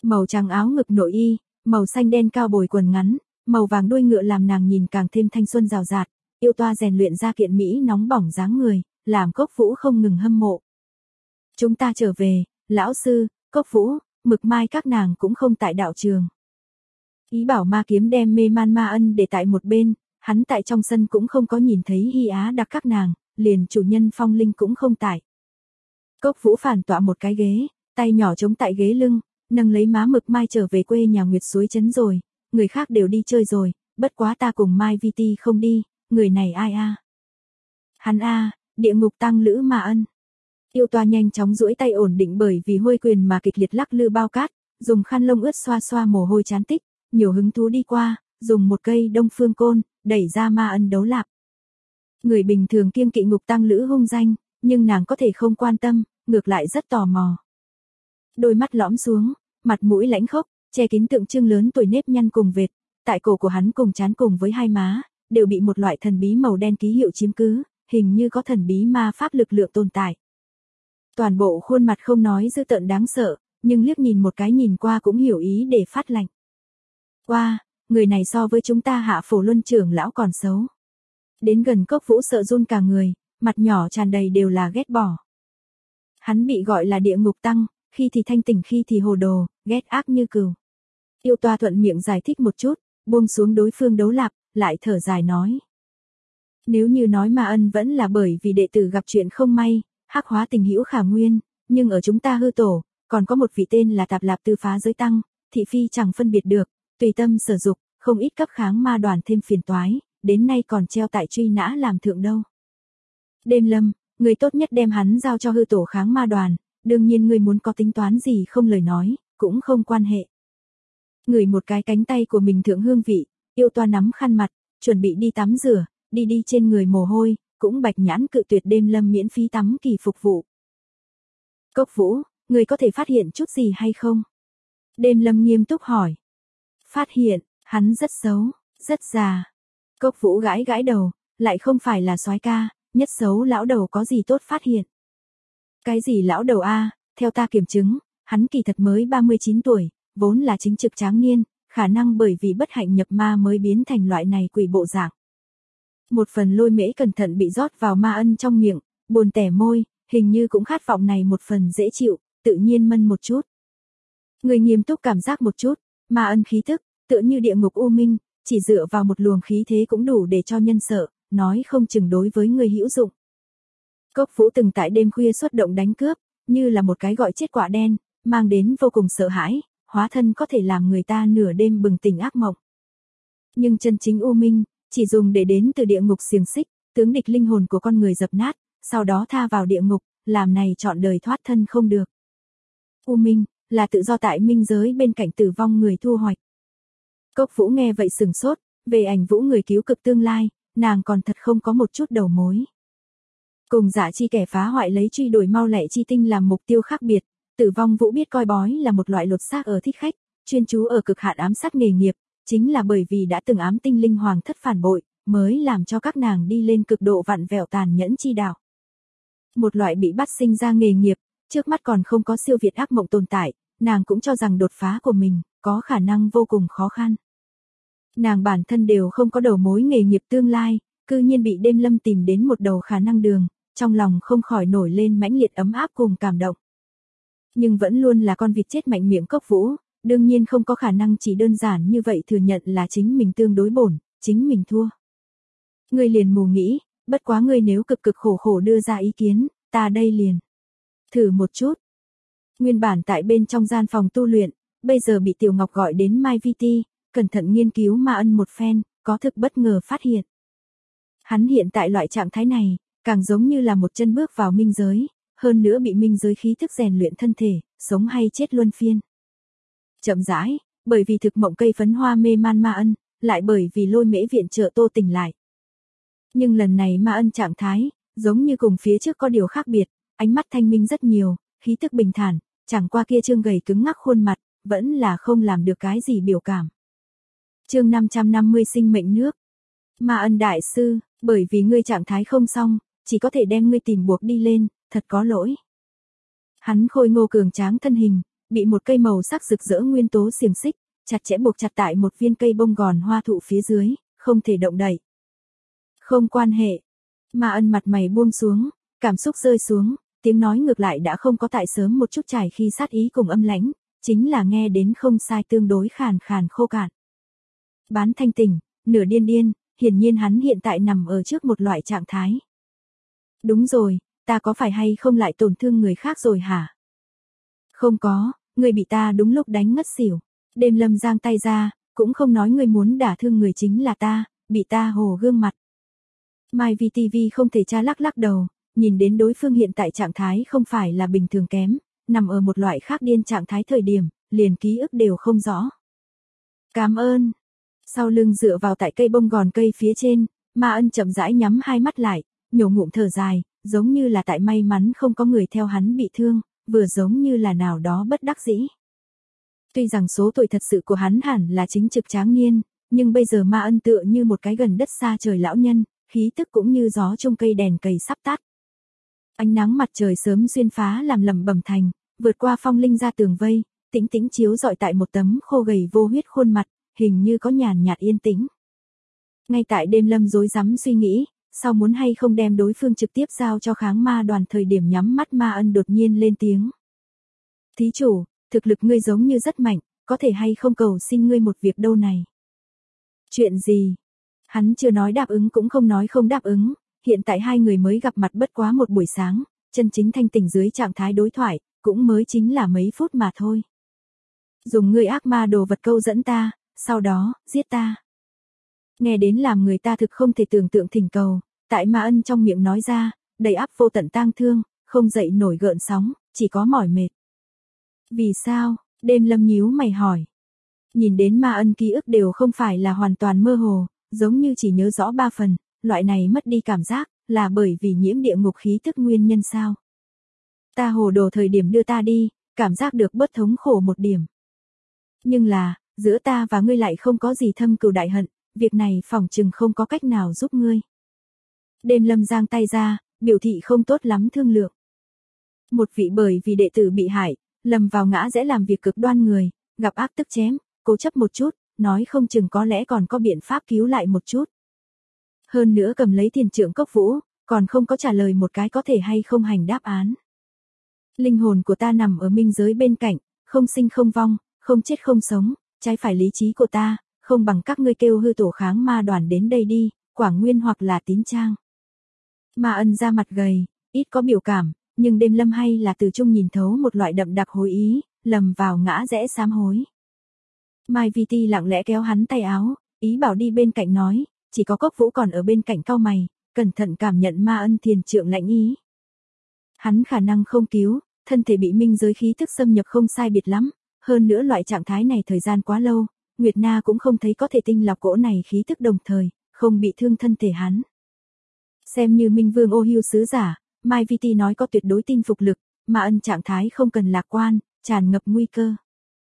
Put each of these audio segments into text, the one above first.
Màu trắng áo ngực nội y, màu xanh đen cao bồi quần ngắn, màu vàng đuôi ngựa làm nàng nhìn càng thêm thanh xuân rào rạt, yêu toa rèn luyện ra kiện mỹ nóng bỏng dáng người, làm Cốc Vũ không ngừng hâm mộ. Chúng ta trở về, lão sư, Cốc Vũ, Mực Mai các nàng cũng không tại đạo trường. Ý bảo ma kiếm đem mê man ma ân để tại một bên, hắn tại trong sân cũng không có nhìn thấy Hy Á Đặc các nàng, liền chủ nhân Phong Linh cũng không tại. Cốc Vũ phản tọa một cái ghế, tay nhỏ chống tại ghế lưng, nâng lấy má Mực Mai trở về quê nhà Nguyệt Suối Trấn rồi, người khác đều đi chơi rồi, bất quá ta cùng Mai Vi Ti không đi, người này ai a? Hắn a, Địa Ngục Tăng Lữ Ma Ân. Yêu toa nhanh chóng duỗi tay ổn định bởi vì hôi quyền mà kịch liệt lắc lư bao cát, dùng khăn lông ướt xoa xoa mồ hôi chán tích, nhiều hứng thú đi qua, dùng một cây Đông Phương côn, đẩy ra Ma Ân đấu lạp. Người bình thường kiêng kỵ Ngục Tăng Lữ hung danh, nhưng nàng có thể không quan tâm, ngược lại rất tò mò. Đôi mắt lõm xuống, mặt mũi lãnh khốc, che kín tượng trưng lớn tuổi nếp nhăn cùng vệt, tại cổ của hắn cùng trán cùng với hai má, đều bị một loại thần bí màu đen ký hiệu chiếm cứ, hình như có thần bí ma pháp lực lượng tồn tại. Toàn bộ khuôn mặt không nói dữ tợn đáng sợ, nhưng liếc nhìn một cái nhìn qua cũng hiểu ý để phát lạnh. Wow, người này so với chúng ta Hạ Phổ Luân trưởng lão còn xấu. Đến gần Cốc Vũ sợ run cả người, mặt nhỏ tràn đầy đều là ghét bỏ. Hắn bị gọi là Địa Ngục Tăng, khi thì thanh tỉnh khi thì hồ đồ, ghét ác như cừu. Yêu toa thuận miệng giải thích một chút, buông xuống đối phương đấu lạp, lại thở dài nói. Nếu như nói Ma Ân vẫn là bởi vì đệ tử gặp chuyện không may, hắc hóa tình hữu khả nguyên, nhưng ở chúng ta hư tổ, còn có một vị tên là Tạp Lạp Tư Phá Giới Tăng, thị phi chẳng phân biệt được, tùy tâm sở dục, không ít cấp kháng ma đoàn thêm phiền toái, đến nay còn treo tại truy nã làm thượng đâu. Đêm Lâm, người tốt nhất đem hắn giao cho hư tổ kháng ma đoàn, đương nhiên người muốn có tính toán gì không lời nói, cũng không quan hệ. Ngửi một cái cánh tay của mình thượng hương vị, yêu toa nắm khăn mặt, chuẩn bị đi tắm rửa, đi trên người mồ hôi, cũng bạch nhãn cự tuyệt Đêm Lâm miễn phí tắm kỳ phục vụ. Cốc Vũ, người có thể phát hiện chút gì hay không? Đêm Lâm nghiêm túc hỏi. Phát hiện, hắn rất xấu, rất già. Cốc Vũ gãi gãi đầu, lại không phải là soái ca, nhất xấu lão đầu có gì tốt phát hiện. Cái gì lão đầu a, theo ta kiểm chứng, hắn kỳ thật mới 39 tuổi, vốn là chính trực tráng niên, khả năng bởi vì bất hạnh nhập ma mới biến thành loại này quỷ bộ dạng. Một phần lôi mễ cẩn thận bị rót vào Ma Ân trong miệng, buồn tẻ môi, hình như cũng khát vọng này một phần dễ chịu, tự nhiên mân một chút. Người nghiêm túc cảm giác một chút, Ma Ân khí thức, tựa như địa ngục u minh, chỉ dựa vào một luồng khí thế cũng đủ để cho nhân sợ, nói không chừng đối với người hữu dụng. Cốc Vũ từng tại đêm khuya xuất động đánh cướp, như là một cái gọi chết quả đen, mang đến vô cùng sợ hãi, hóa thân có thể làm người ta nửa đêm bừng tỉnh ác mộng. Nhưng chân chính u minh, chỉ dùng để đến từ địa ngục xiềng xích, tướng địch linh hồn của con người dập nát, sau đó tha vào địa ngục, làm này trọn đời thoát thân không được. U minh, là tự do tại minh giới bên cạnh tử vong người thu hoạch. Cốc Vũ nghe vậy sừng sốt, về ảnh Vũ người cứu cực tương lai, nàng còn thật không có một chút đầu mối. Cùng Dạ Chi kẻ phá hoại lấy truy đuổi mau lẹ chi tinh làm mục tiêu khác biệt, Tử Vong Vũ biết coi bói là một loại lột xác ở thích khách, chuyên chú ở cực hạn ám sát nghề nghiệp, chính là bởi vì đã từng ám tinh linh hoàng thất phản bội, mới làm cho các nàng đi lên cực độ vặn vẹo tàn nhẫn chi đạo. Một loại bị bắt sinh ra nghề nghiệp, trước mắt còn không có siêu việt ác mộng tồn tại, nàng cũng cho rằng đột phá của mình có khả năng vô cùng khó khăn. Nàng bản thân đều không có đầu mối nghề nghiệp tương lai, cư nhiên bị Đêm Lâm tìm đến một đầu khả năng đường, trong lòng không khỏi nổi lên mãnh liệt ấm áp cùng cảm động. Nhưng vẫn luôn là con vịt chết mạnh miệng Cốc Vũ, đương nhiên không có khả năng chỉ đơn giản như vậy thừa nhận là chính mình tương đối bổn, chính mình thua. Ngươi liền mù nghĩ, bất quá ngươi nếu cực cực khổ khổ đưa ra ý kiến, ta đây liền thử một chút. Nguyên bản tại bên trong gian phòng tu luyện, bây giờ bị Tiểu Ngọc gọi đến Mai Vi Ti, cẩn thận nghiên cứu Ma Ân một phen, có thực bất ngờ phát hiện. Hắn hiện tại loại trạng thái này, càng giống như là một chân bước vào minh giới, hơn nữa bị minh giới khí thức rèn luyện thân thể, sống hay chết luân phiên. Chậm rãi, bởi vì thực mộng cây phấn hoa mê man Ma Ân, lại bởi vì lôi mễ viện trợ Tô tỉnh lại. Nhưng lần này Ma Ân trạng thái, giống như cùng phía trước có điều khác biệt, ánh mắt thanh minh rất nhiều, khí thức bình thản, chẳng qua kia trương gầy cứng ngắc khuôn mặt, vẫn là không làm được cái gì biểu cảm. Chương 550 sinh mệnh nước. Ma Ân đại sư, bởi vì ngươi trạng thái không xong, chỉ có thể đem ngươi tìm buộc đi lên, thật có lỗi. Hắn khôi ngô cường tráng thân hình, bị một cây màu sắc rực rỡ nguyên tố xiềng xích, chặt chẽ buộc chặt tại một viên cây bông gòn hoa thụ phía dưới, không thể động đậy. Không quan hệ. Ma Ân mặt mày buông xuống, cảm xúc rơi xuống, tiếng nói ngược lại đã không có tại sớm một chút trải khi sát ý cùng âm lãnh, chính là nghe đến không sai tương đối khàn khàn khô cạn. Bán thanh tỉnh, nửa điên điên, hiển nhiên hắn hiện tại nằm ở trước một loại trạng thái. Đúng rồi, ta có phải hay không lại tổn thương người khác rồi hả? Không có, người bị ta đúng lúc đánh ngất xỉu. Đêm Lâm giang tay ra, cũng không nói người muốn đả thương người chính là ta, bị ta hồ gương mặt. Mai VTV không thể tra lắc lắc đầu, nhìn đến đối phương hiện tại trạng thái không phải là bình thường kém, nằm ở một loại khác điên trạng thái thời điểm, liền ký ức đều không rõ. Cảm ơn. Sau lưng dựa vào tại cây bông gòn cây phía trên, Ma Ân chậm rãi nhắm hai mắt lại, nhổ ngụm thở dài, giống như là tại may mắn không có người theo hắn bị thương, vừa giống như là nào đó bất đắc dĩ. Tuy rằng số tuổi thật sự của hắn hẳn là chính trực tráng niên, nhưng bây giờ Ma Ân tựa như một cái gần đất xa trời lão nhân, khí tức cũng như gió trong cây đèn cầy sắp tắt. Ánh nắng mặt trời sớm xuyên phá làm lầm bẩm thành, vượt qua phong linh ra tường vây, tĩnh tĩnh chiếu rọi tại một tấm khô gầy vô huyết khuôn mặt, hình như có nhàn nhạt yên tĩnh. Ngay tại Đêm Lâm rối rắm suy nghĩ, sau muốn hay không đem đối phương trực tiếp giao cho kháng ma đoàn thời điểm nhắm mắt Ma Ân đột nhiên lên tiếng. Thí chủ, thực lực ngươi giống như rất mạnh, có thể hay không cầu xin ngươi một việc đâu này. Chuyện gì? Hắn chưa nói đáp ứng cũng không nói không đáp ứng, hiện tại hai người mới gặp mặt bất quá một buổi sáng, chân chính thanh tỉnh dưới trạng thái đối thoại, cũng mới chính là mấy phút mà thôi. Dùng ngươi ác ma đồ vật câu dẫn ta, sau đó, giết ta. Nghe đến làm người ta thực không thể tưởng tượng thỉnh cầu, tại Ma Ân trong miệng nói ra, đầy áp vô tận tang thương, không dậy nổi gợn sóng, chỉ có mỏi mệt. Vì sao? Đêm Lâm nhíu mày hỏi. Nhìn đến Ma Ân ký ức đều không phải là hoàn toàn mơ hồ, giống như chỉ nhớ rõ 3 phần, loại này mất đi cảm giác, là bởi vì nhiễm địa ngục khí tức nguyên nhân sao? Ta hồ đồ thời điểm đưa ta đi, cảm giác được bớt thống khổ một điểm. Nhưng là, giữa ta và ngươi lại không có gì thâm cừu đại hận, việc này phỏng chừng không có cách nào giúp ngươi. Đêm Lâm giang tay ra, biểu thị không tốt lắm thương lượng. Một vị bởi vì đệ tử bị hại, lầm vào ngã rẽ làm việc cực đoan người, gặp ác tức chém, cố chấp một chút, nói không chừng có lẽ còn có biện pháp cứu lại một chút. Hơn nữa cầm lấy tiền trượng cốc vũ, còn không có trả lời một cái có thể hay không hành đáp án. Linh hồn của ta nằm ở minh giới bên cạnh, không sinh không vong, không chết không sống, trái phải lý trí của ta, không bằng các ngươi kêu hư tổ kháng ma đoàn đến đây đi, Quảng Nguyên hoặc là Tín Trang. Ma Ân ra mặt gầy, ít có biểu cảm, nhưng Đêm Lâm hay là từ chung nhìn thấu một loại đậm đặc hối ý, lầm vào ngã rẽ sám hối. Mai VT lặng lẽ kéo hắn tay áo, ý bảo đi bên cạnh nói, chỉ có Cốc Vũ còn ở bên cạnh cau mày, cẩn thận cảm nhận Ma Ân thiền trượng lạnh ý. Hắn khả năng không cứu, thân thể bị minh giới khí tức xâm nhập không sai biệt lắm, hơn nữa loại trạng thái này thời gian quá lâu, Nguyệt Na cũng không thấy có thể tinh lọc cỗ này khí tức đồng thời, không bị thương thân thể hắn. Xem như Minh Vương ô hưu sứ giả, Mai VT nói có tuyệt đối tin phục lực, Ma Ân trạng thái không cần lạc quan, tràn ngập nguy cơ.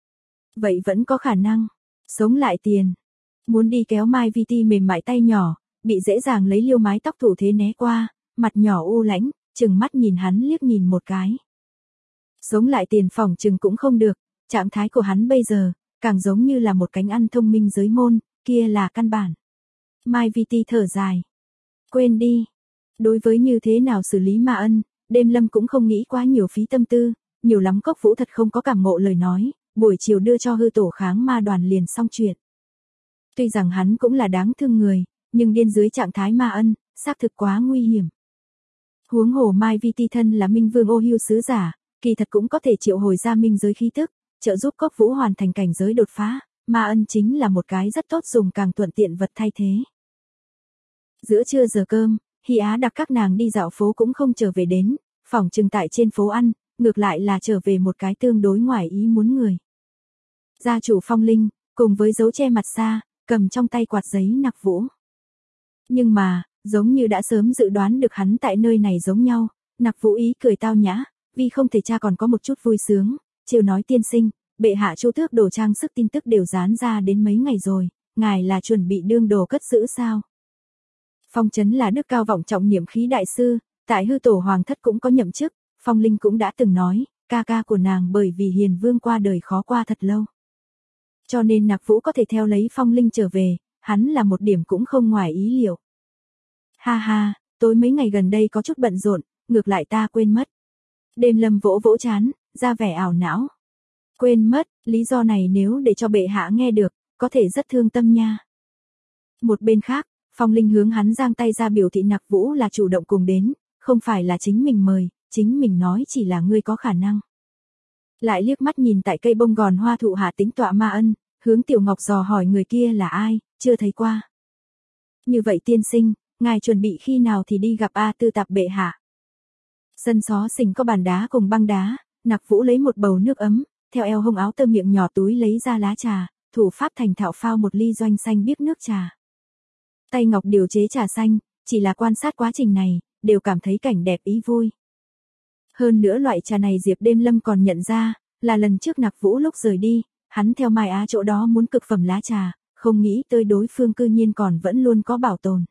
Vậy vẫn có khả năng, sống lại tiền. Muốn đi kéo Mai VT mềm mại tay nhỏ, bị dễ dàng lấy liêu mái tóc thủ thế né qua, mặt nhỏ u lãnh, chừng mắt nhìn hắn liếc nhìn một cái. Sống lại tiền phỏng chừng cũng không được, trạng thái của hắn bây giờ, càng giống như là một cánh ăn thông minh giới môn, kia là căn bản. Mai VT thở dài. Quên đi. Đối với như thế nào xử lý Ma Ân, Đêm Lâm cũng không nghĩ quá nhiều phí tâm tư, nhiều lắm Cốc Vũ thật không có cảm ngộ lời nói, buổi chiều đưa cho hư tổ kháng ma đoàn liền xong chuyện. Tuy rằng hắn cũng là đáng thương người, nhưng điên dưới trạng thái Ma Ân, xác thực quá nguy hiểm. Huống hồ Mai VT thân là Minh Vương ô hưu sứ giả, kỳ thật cũng có thể triệu hồi ra minh giới khí tức, trợ giúp Cốc Vũ hoàn thành cảnh giới đột phá, Ma Ân chính là một cái rất tốt dùng càng thuận tiện vật thay thế. Giữa trưa giờ cơm, Hy Á đặt các nàng đi dạo phố cũng không trở về đến, phỏng chừng tại trên phố ăn, ngược lại là trở về một cái tương đối ngoài ý muốn người. Gia chủ Phong Linh, cùng với dấu che mặt xa, cầm trong tay quạt giấy nặc Vũ. Nhưng mà, giống như đã sớm dự đoán được hắn tại nơi này giống nhau, nặc Vũ ý cười tao nhã, vì không thể cha còn có một chút vui sướng, chiều nói tiên sinh, bệ hạ Chu Tước đồ trang sức tin tức đều dán ra đến mấy ngày rồi, ngài là chuẩn bị đương đồ cất giữ sao? Phong Chấn là đức cao vọng trọng niệm khí đại sư, tại hư tổ hoàng thất cũng có nhậm chức, Phong Linh cũng đã từng nói, ca ca của nàng bởi vì Hiền Vương qua đời khó qua thật lâu. Cho nên Nặc Vũ có thể theo lấy Phong Linh trở về, hắn là một điểm cũng không ngoài ý liệu. Ha ha, tối mấy ngày gần đây có chút bận rộn, ngược lại ta quên mất. Đêm Lâm vỗ vỗ trán, ra vẻ ảo não. Quên mất, lý do này nếu để cho bệ hạ nghe được, có thể rất thương tâm nha. Một bên khác, Phong Linh hướng hắn giang tay ra biểu thị Nặc Vũ là chủ động cùng đến, không phải là chính mình mời, chính mình nói chỉ là ngươi có khả năng. Lại liếc mắt nhìn tại cây bông gòn hoa thụ hạ tính tọa Ma Ân, hướng Tiểu Ngọc dò hỏi người kia là ai, chưa thấy qua. Như vậy tiên sinh, ngài chuẩn bị khi nào thì đi gặp A Tư Tạp bệ hạ. Sân xó xình có bàn đá cùng băng đá, Nặc Vũ lấy một bầu nước ấm, theo eo hông áo tơ miệng nhỏ túi lấy ra lá trà, thủ pháp thành thạo phao một ly doanh xanh biếc nước trà. Tay ngọc điều chế trà xanh, chỉ là quan sát quá trình này, đều cảm thấy cảnh đẹp ý vui. Hơn nữa loại trà này Diệp Đêm Lâm còn nhận ra, là lần trước Nặc Vũ lúc rời đi, hắn theo Mai Á chỗ đó muốn cực phẩm lá trà, không nghĩ tới đối phương cư nhiên còn vẫn luôn có bảo tồn.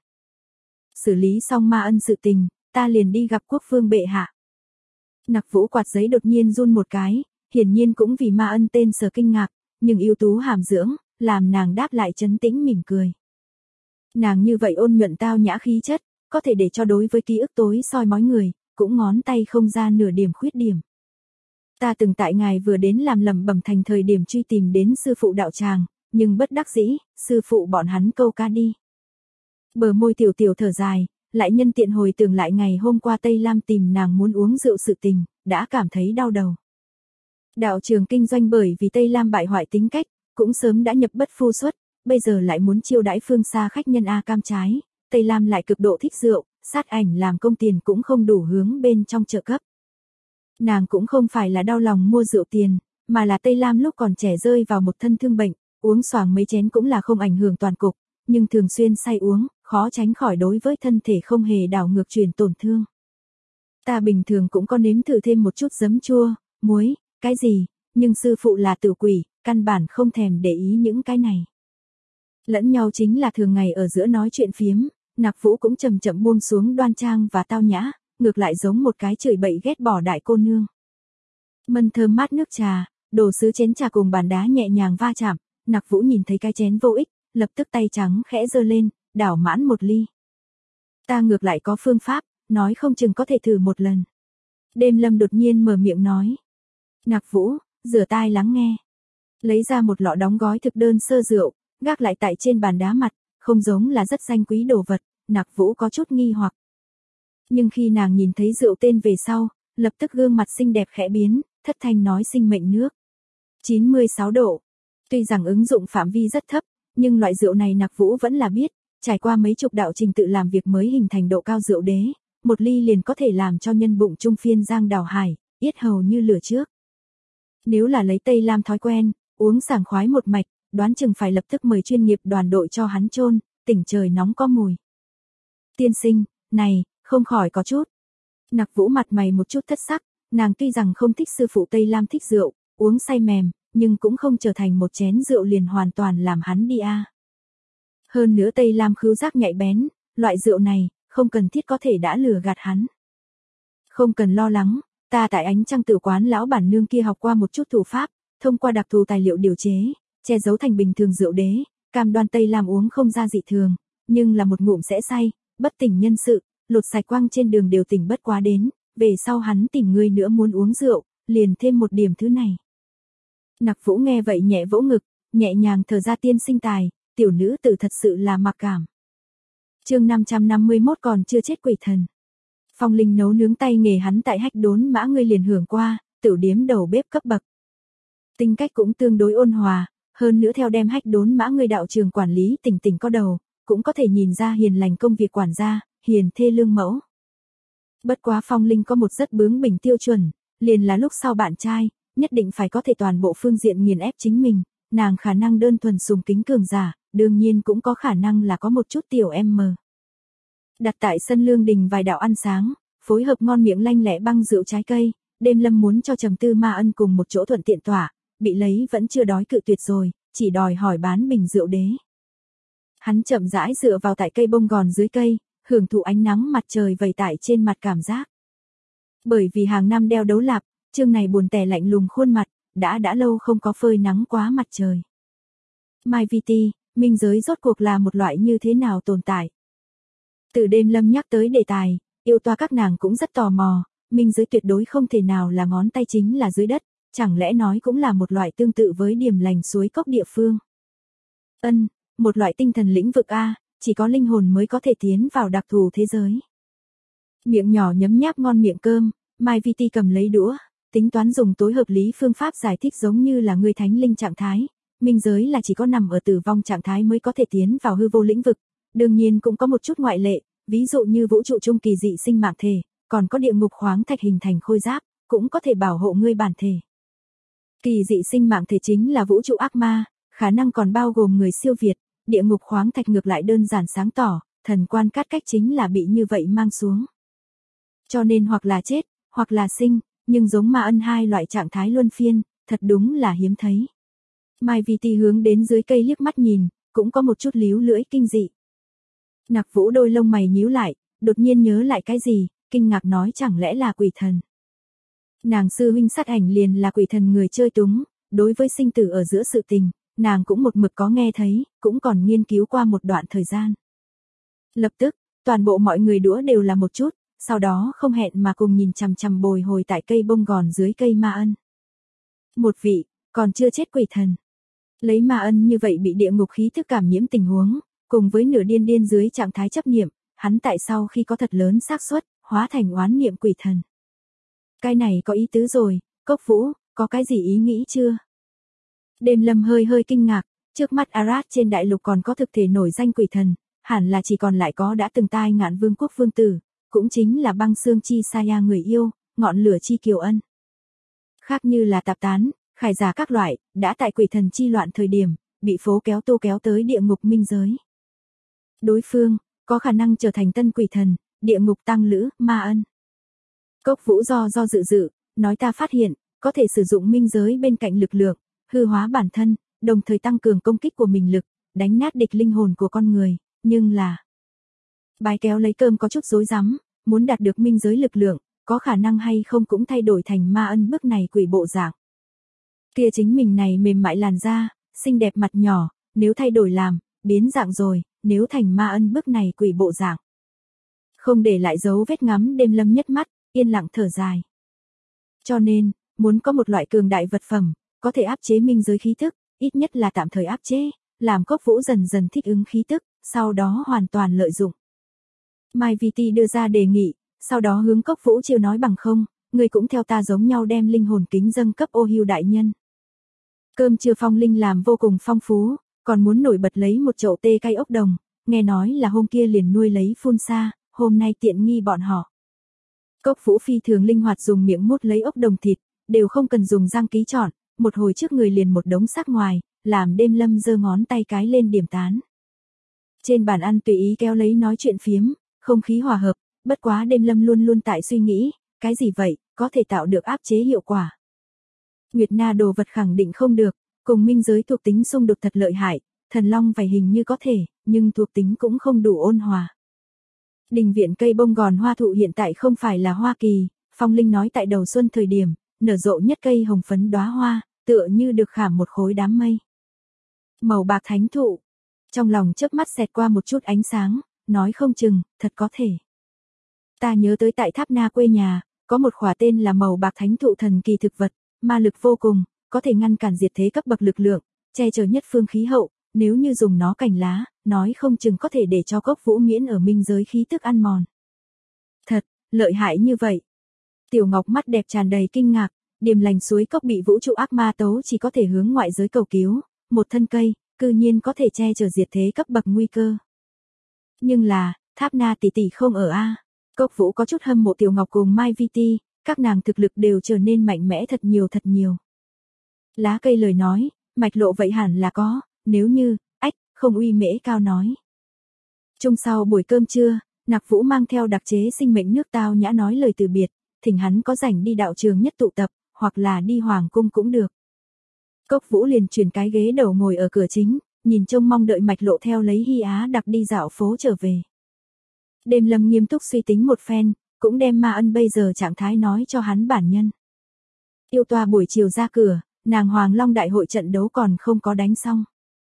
Xử lý xong Ma Ân sự tình, ta liền đi gặp quốc vương bệ hạ. Nặc Vũ quạt giấy đột nhiên run một cái, hiển nhiên cũng vì Ma Ân tên sở kinh ngạc, nhưng ưu tú hàm dưỡng, làm nàng đáp lại trấn tĩnh mỉm cười. Nàng như vậy ôn nhuận tao nhã khí chất, có thể để cho đối với ký ức tối soi mói người, cũng ngón tay không ra nửa điểm khuyết điểm. Ta từng tại ngài vừa đến làm lẩm bẩm thành thời điểm truy tìm đến sư phụ đạo tràng, nhưng bất đắc dĩ, sư phụ bọn hắn câu ca đi. Bờ môi tiểu tiểu thở dài, lại nhân tiện hồi tưởng lại ngày hôm qua Tây Lam tìm nàng muốn uống rượu sự tình, đã cảm thấy đau đầu. Đạo trường kinh doanh bởi vì Tây Lam bại hoại tính cách, cũng sớm đã nhập bất phu xuất, bây giờ lại muốn chiêu đãi phương xa khách nhân A Cam trái, Tây Lam lại cực độ thích rượu, sát ảnh làm công tiền cũng không đủ hướng bên trong trợ cấp. Nàng cũng không phải là đau lòng mua rượu tiền, mà là Tây Lam lúc còn trẻ rơi vào một thân thương bệnh, uống xoàng mấy chén cũng là không ảnh hưởng toàn cục, nhưng thường xuyên say uống, khó tránh khỏi đối với thân thể không hề đảo ngược truyền tổn thương. Ta bình thường cũng có nếm thử thêm một chút giấm chua, muối, cái gì, nhưng sư phụ là tử quỷ, căn bản không thèm để ý những cái này. Lẫn nhau chính là thường ngày ở giữa nói chuyện phiếm, Nặc Vũ cũng chậm chậm buông xuống đoan trang và tao nhã, ngược lại giống một cái chửi bậy ghét bỏ đại cô nương. Mân thơm mát nước trà, đồ sứ chén trà cùng bàn đá nhẹ nhàng va chạm, Nặc Vũ nhìn thấy cái chén vô ích, lập tức tay trắng khẽ giơ lên, đảo mãn một ly. Ta ngược lại có phương pháp, nói không chừng có thể thử một lần. Đêm Lâm đột nhiên mở miệng nói. Nặc Vũ, rửa tai lắng nghe. Lấy ra một lọ đóng gói thực đơn sơ rượu, gác lại tại trên bàn đá mặt, không giống là rất danh quý đồ vật, Nặc Vũ có chút nghi hoặc. Nhưng khi nàng nhìn thấy rượu tên về sau, lập tức gương mặt xinh đẹp khẽ biến, thất thanh nói sinh mệnh nước. 96 độ. Tuy rằng ứng dụng phạm vi rất thấp, nhưng loại rượu này Nặc Vũ vẫn là biết, trải qua mấy chục đạo trình tự làm việc mới hình thành độ cao rượu đế, một ly liền có thể làm cho nhân bụng trung phiên giang đào hải, yết hầu như lửa trước. Nếu là lấy Tây Lam thói quen, uống sảng khoái một mạch, đoán chừng phải lập tức mời chuyên nghiệp đoàn đội cho hắn chôn, tỉnh trời nóng có mùi. Tiên sinh, này, không khỏi có chút. Nặc Vũ mặt mày một chút thất sắc, nàng tuy rằng không thích sư phụ Tây Lam thích rượu, uống say mềm, nhưng cũng không trở thành một chén rượu liền hoàn toàn làm hắn đi a. Hơn nữa Tây Lam khứu giác nhạy bén, loại rượu này, không cần thiết có thể đã lừa gạt hắn. Không cần lo lắng, ta tại Ánh Trăng Tử quán lão bản nương kia học qua một chút thủ pháp, thông qua đặc thù tài liệu điều chế, che giấu thành bình thường rượu đế, cam đoan Tây Lam uống không ra dị thường, nhưng là một ngụm sẽ say, bất tỉnh nhân sự, lột sạch quăng trên đường đều tỉnh bất quá đến, về sau hắn tìm người nữa muốn uống rượu, liền thêm một điểm thứ này. Nặc Vũ nghe vậy nhẹ vỗ ngực, nhẹ nhàng thở ra tiên sinh tài, tiểu nữ tử thật sự là mặc cảm. Chương 551 còn chưa chết quỷ thần. Phong Linh nấu nướng tay nghề hắn tại Hách Đốn Mã ngươi liền hưởng qua, tiểu điếm đầu bếp cấp bậc. Tính cách cũng tương đối ôn hòa, hơn nữa theo đem Hách Đốn Mã ngươi đạo trường quản lý tỉnh tỉnh có đầu, cũng có thể nhìn ra hiền lành công việc quản gia, hiền thê lương mẫu. Bất quá Phong Linh có một rất bướng bỉnh tiêu chuẩn, liền là lúc sau bạn trai, nhất định phải có thể toàn bộ phương diện nghiền ép chính mình, nàng khả năng đơn thuần sùng kính cường giả, đương nhiên cũng có khả năng là có một chút tiểu M. Đặt tại sân lương đình vài đạo ăn sáng, phối hợp ngon miệng lanh lẹ băng rượu trái cây, Đêm Lâm muốn cho Trầm Tư Ma Ân cùng một chỗ thuận tiện tỏa, bị lấy vẫn chưa đói cự tuyệt rồi, chỉ đòi hỏi bán bình rượu đế. Hắn chậm rãi dựa vào tại cây bông gòn dưới cây, hưởng thụ ánh nắng mặt trời vẩy tại trên mặt cảm giác. Bởi vì hàng năm đeo đấu lạp, chương này buồn tẻ lạnh lùng khuôn mặt, đã lâu không có phơi nắng quá mặt trời. Mai VT, minh giới rốt cuộc là một loại như thế nào tồn tại? Từ đêm Lâm nhắc tới đề tài, yêu toa các nàng cũng rất tò mò, minh giới tuyệt đối không thể nào là ngón tay chính là dưới đất, chẳng lẽ nói cũng là một loại tương tự với điểm lành suối cốc địa phương. Một loại tinh thần lĩnh vực A, chỉ có linh hồn mới có thể tiến vào đặc thù thế giới. Miệng nhỏ nhấm nháp ngon miệng cơm, Mai VT cầm lấy đũa, tính toán dùng tối hợp lý phương pháp giải thích giống như là người thánh linh trạng thái. Minh giới là chỉ có nằm ở tử vong trạng thái mới có thể tiến vào hư vô lĩnh vực, đương nhiên cũng có một chút ngoại lệ, ví dụ như vũ trụ chung kỳ dị sinh mạng thể, còn có địa ngục khoáng thạch hình thành khôi giáp, cũng có thể bảo hộ ngươi bản thể. Kỳ dị sinh mạng thể chính là vũ trụ ác ma, khả năng còn bao gồm người siêu việt, địa ngục khoáng thạch ngược lại đơn giản sáng tỏ, thần quan cát cách chính là bị như vậy mang xuống. Cho nên hoặc là chết, hoặc là sinh, nhưng giống ma ân hai loại trạng thái luân phiên, thật đúng là hiếm thấy. Mai VT hướng đến dưới cây liếc mắt nhìn, cũng có một chút líu lưỡi kinh dị. Nặc Vũ đôi lông mày nhíu lại, đột nhiên nhớ lại cái gì, kinh ngạc nói chẳng lẽ là quỷ thần. Nàng sư huynh sát ảnh liền là quỷ thần người chơi túng, đối với sinh tử ở giữa sự tình, nàng cũng một mực có nghe thấy, cũng còn nghiên cứu qua một đoạn thời gian. Lập tức, toàn bộ mọi người đũa đều là một chút, sau đó không hẹn mà cùng nhìn chằm chằm bồi hồi tại cây bông gòn dưới cây ma ân. Một vị, còn chưa chết quỷ thần. Lấy ma ân như vậy bị địa ngục khí thức cảm nhiễm tình huống, cùng với nửa điên dưới trạng thái chấp niệm, hắn tại sau khi có thật lớn xác suất hóa thành oán niệm quỷ thần. Cái này có ý tứ rồi, Cốc Vũ, có cái gì ý nghĩ chưa? Đêm Lâm hơi kinh ngạc, trước mắt Arad trên đại lục còn có thực thể nổi danh quỷ thần, hẳn là chỉ còn lại có đã từng tai ngạn vương quốc vương tử, cũng chính là băng xương chi Saya người yêu, ngọn lửa chi Kiều Ân. Khác như là tạp tán, khải giả các loại, đã tại quỷ thần chi loạn thời điểm, bị phố kéo tô kéo tới địa ngục minh giới. Đối phương, có khả năng trở thành tân quỷ thần, địa ngục tăng lữ, ma ân. Cốc Vũ do dự, nói ta phát hiện, có thể sử dụng minh giới bên cạnh lực lượng, hư hóa bản thân, đồng thời tăng cường công kích của mình lực, đánh nát địch linh hồn của con người, nhưng là... Bái kéo lấy cơm có chút rối rắm, muốn đạt được minh giới lực lượng, có khả năng hay không cũng thay đổi thành ma ân bước này quỷ bộ dạng. Kia chính mình này mềm mại làn da, xinh đẹp mặt nhỏ, nếu thay đổi làm, biến dạng rồi, nếu thành ma ân bước này quỷ bộ dạng. Không để lại dấu vết ngắm Đêm Lâm nhất mắt, yên lặng thở dài. Cho nên, muốn có một loại cường đại vật phẩm, có thể áp chế minh giới khí thức, ít nhất là tạm thời áp chế, làm Cốc Vũ dần dần thích ứng khí tức, sau đó hoàn toàn lợi dụng. Mai VT đưa ra đề nghị, sau đó hướng Cốc Vũ chiêu nói bằng không, người cũng theo ta giống nhau đem linh hồn kính dâng cấp Ô Hưu đại nhân. Cơm trưa phong linh làm vô cùng phong phú, còn muốn nổi bật lấy một chậu tê cay ốc đồng, nghe nói là hôm kia liền nuôi lấy phun sa, hôm nay tiện nghi bọn họ. Cốc Vũ phi thường linh hoạt dùng miệng mút lấy ốc đồng thịt, đều không cần dùng răng ký chọn, một hồi trước người liền một đống xác ngoài, làm Đêm Lâm giơ ngón tay cái lên điểm tán. Trên bàn ăn tùy ý kéo lấy nói chuyện phiếm, không khí hòa hợp, bất quá Đêm Lâm luôn tại suy nghĩ, cái gì vậy, có thể tạo được áp chế hiệu quả. Nguyệt Na đồ vật khẳng định không được, cùng minh giới thuộc tính xung đột thật lợi hại, thần long vảy hình như có thể, nhưng thuộc tính cũng không đủ ôn hòa. Đình viện cây bông gòn hoa thụ hiện tại không phải là Hoa Kỳ, Phong Linh nói tại đầu xuân thời điểm, nở rộ nhất cây hồng phấn đóa hoa, tựa như được khảm một khối đám mây. Màu bạc thánh thụ. Trong lòng chớp mắt xẹt qua một chút ánh sáng, nói không chừng, thật có thể. Ta nhớ tới tại Tháp Na quê nhà, có một khỏa tên là màu bạc thánh thụ thần kỳ thực vật, ma lực vô cùng, có thể ngăn cản diệt thế cấp bậc lực lượng, che chở nhất phương khí hậu, nếu như dùng nó cành lá, nói không chừng có thể để cho Cốc Vũ miễn ở minh giới khí tức ăn mòn. Thật, lợi hại như vậy. Tiểu Ngọc mắt đẹp tràn đầy kinh ngạc, điềm lành suối cốc bị vũ trụ ác ma tấu chỉ có thể hướng ngoại giới cầu cứu, một thân cây, cư nhiên có thể che chở diệt thế cấp bậc nguy cơ. Nhưng là, Tháp Na tỷ tỷ không ở a. Cốc Vũ có chút hâm mộ Tiểu Ngọc cùng Mai VT, các nàng thực lực đều trở nên mạnh mẽ thật nhiều. Lá cây lời nói, mạch lộ vậy hẳn là có, nếu như, không uy mễ cao nói. Chung sau buổi cơm trưa, Nặc Vũ mang theo đặc chế sinh mệnh nước tao nhã nói lời từ biệt, thỉnh hắn có rảnh đi đạo trường nhất tụ tập, hoặc là đi hoàng cung cũng được. Cốc Vũ liền chuyển cái ghế đầu ngồi ở cửa chính, nhìn trông mong đợi mạch lộ theo lấy Hy Á đặc đi dạo phố trở về. Đêm Lâm nghiêm túc suy tính một phen, cũng đem ma ân bây giờ trạng thái nói cho hắn bản nhân. Yêu Toa buổi chiều ra cửa, nàng Hoàng Long đại hội trận đấu còn không có đánh xong.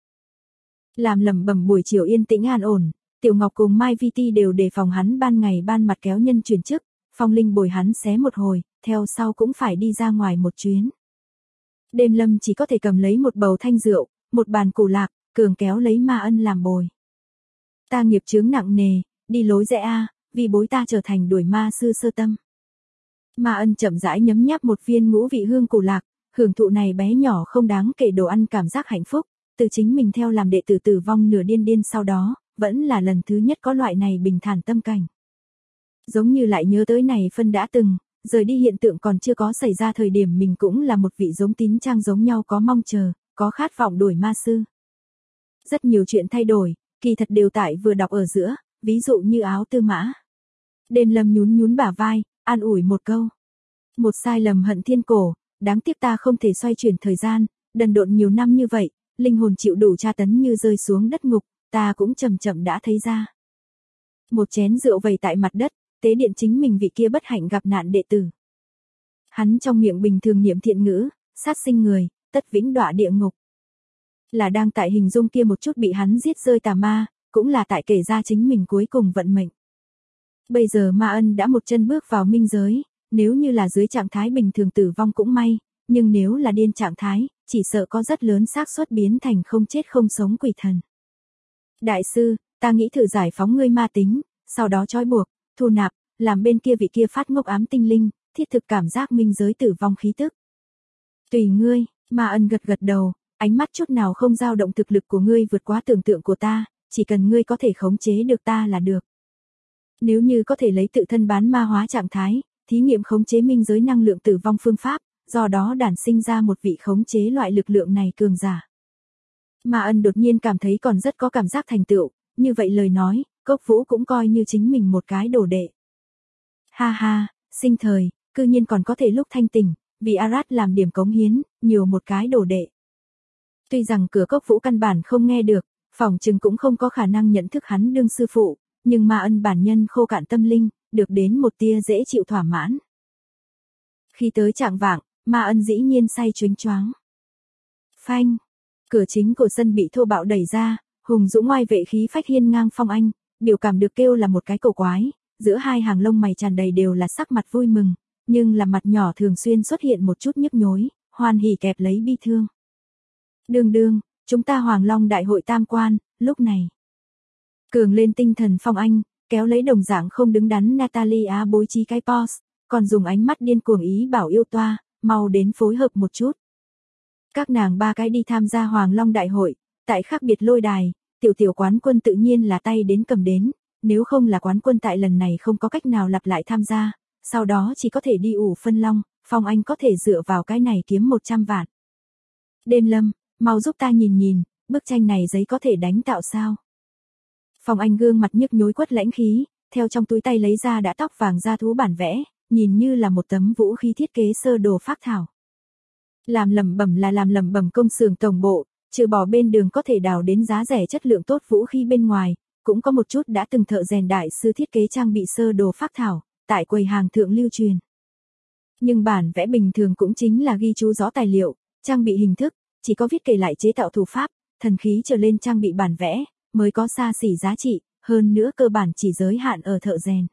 Làm lẩm bẩm buổi chiều yên tĩnh an ổn, Tiểu Ngọc cùng Mai Vi Ti đều đề phòng hắn ban ngày ban mặt kéo nhân chuyển chức, Phong Linh bồi hắn xé một hồi, theo sau cũng phải đi ra ngoài một chuyến. Đêm Lâm chỉ có thể cầm lấy một bầu thanh rượu, một bàn củ lạc, cường kéo lấy Ma Ân làm bồi. Ta nghiệp chướng nặng nề, đi lối rẽ a, vì bối ta trở thành đuổi ma sư sơ tâm. Ma Ân chậm rãi nhấm nháp một viên ngũ vị hương củ lạc, hưởng thụ này bé nhỏ không đáng kể đồ ăn cảm giác hạnh phúc, từ chính mình theo làm đệ tử tử vong nửa điên điên sau đó, vẫn là lần thứ nhất có loại này bình thản tâm cảnh. Giống như lại nhớ tới này phân đã từng, rời đi hiện tượng còn chưa có xảy ra thời điểm mình cũng là một vị giống tín trang giống nhau có mong chờ, có khát vọng đuổi ma sư. Rất nhiều chuyện thay đổi, kỳ thật đều tại vừa đọc ở giữa, ví dụ như áo tư mã. Đêm Lâm nhún nhún bả vai, an ủi một câu. Một sai lầm hận thiên cổ, đáng tiếc ta không thể xoay chuyển thời gian, đần độn nhiều năm như vậy, linh hồn chịu đủ tra tấn như rơi xuống đất ngục, ta cũng chậm chậm đã thấy ra. Một chén rượu vẩy tại mặt đất, tế điện chính mình vị kia bất hạnh gặp nạn đệ tử. Hắn trong miệng bình thường niệm thiện ngữ, sát sinh người, tất vĩnh đọa địa ngục. Là đang tại hình dung kia một chút bị hắn giết rơi tà ma, cũng là tại kể ra chính mình cuối cùng vận mệnh. Bây giờ Ma Ân đã một chân bước vào minh giới, nếu như là dưới trạng thái bình thường tử vong cũng may, nhưng nếu là điên trạng thái, chỉ sợ có rất lớn xác suất biến thành không chết không sống quỷ thần. Đại sư, ta nghĩ thử giải phóng ngươi ma tính, sau đó trói buộc, thu nạp, làm bên kia vị kia phát ngốc ám tinh linh, thiết thực cảm giác minh giới tử vong khí tức. Tùy ngươi, Ma Ân gật gật đầu, ánh mắt chút nào không dao động thực lực của ngươi vượt quá tưởng tượng của ta, chỉ cần ngươi có thể khống chế được ta là được. Nếu như có thể lấy tự thân bán ma hóa trạng thái, thí nghiệm khống chế minh giới năng lượng tử vong phương pháp, do đó đản sinh ra một vị khống chế loại lực lượng này cường giả. Ma Ân đột nhiên cảm thấy còn rất có cảm giác thành tựu, như vậy lời nói, Cốc Vũ cũng coi như chính mình một cái đồ đệ. Ha ha, sinh thời, cư nhiên còn có thể lúc thanh tỉnh, vì Arad làm điểm cống hiến, nhiều một cái đồ đệ. Tuy rằng cửa Cốc Vũ căn bản không nghe được, phỏng chừng cũng không có khả năng nhận thức hắn đương sư phụ, nhưng Ma Ân bản nhân khô cạn tâm linh, được đến một tia dễ chịu thỏa mãn. Khi tới trạng vạng, Ma Ân dĩ nhiên say choáng choáng. Phanh, cửa chính của sân bị thô bạo đẩy ra, hùng dũng oai vệ khí phách hiên ngang Phong Anh, biểu cảm được kêu là một cái cổ quái, giữa hai hàng lông mày tràn đầy đều là sắc mặt vui mừng, nhưng là mặt nhỏ thường xuyên xuất hiện một chút nhức nhối, hoan hỉ kẹp lấy bi thương. Đương đương, chúng ta Hoàng Long đại hội tam quan, lúc này. Cường lên tinh thần Phong Anh, kéo lấy đồng dạng không đứng đắn Natalia bố trí cái pose, còn dùng ánh mắt điên cuồng ý bảo Yêu Toa, mau đến phối hợp một chút. Các nàng ba cái đi tham gia Hoàng Long đại hội, tại khác biệt lôi đài, tiểu quán quân tự nhiên là tay đến cầm đến, nếu không là quán quân tại lần này không có cách nào lặp lại tham gia, sau đó chỉ có thể đi ủ phân long, Phong Anh có thể dựa vào cái này kiếm 100 vạn. Đêm Lâm, mau giúp ta nhìn nhìn, bức tranh này giấy có thể đánh tạo sao? Phong Anh gương mặt nhức nhối quất lãnh khí, theo trong túi tay lấy ra đã tóc vàng da thú bản vẽ, nhìn như là một tấm vũ khí thiết kế sơ đồ phác thảo. Làm lẩm bẩm công xưởng tổng bộ, trừ bỏ bên đường có thể đào đến giá rẻ chất lượng tốt vũ khí bên ngoài, cũng có một chút đã từng thợ rèn đại sư thiết kế trang bị sơ đồ phác thảo, tại quầy hàng thượng lưu truyền. Nhưng bản vẽ bình thường cũng chính là ghi chú rõ tài liệu, trang bị hình thức, chỉ có viết kể lại chế tạo thủ pháp, thần khí trở lên trang bị bản vẽ, mới có xa xỉ giá trị, hơn nữa cơ bản chỉ giới hạn ở thợ rèn.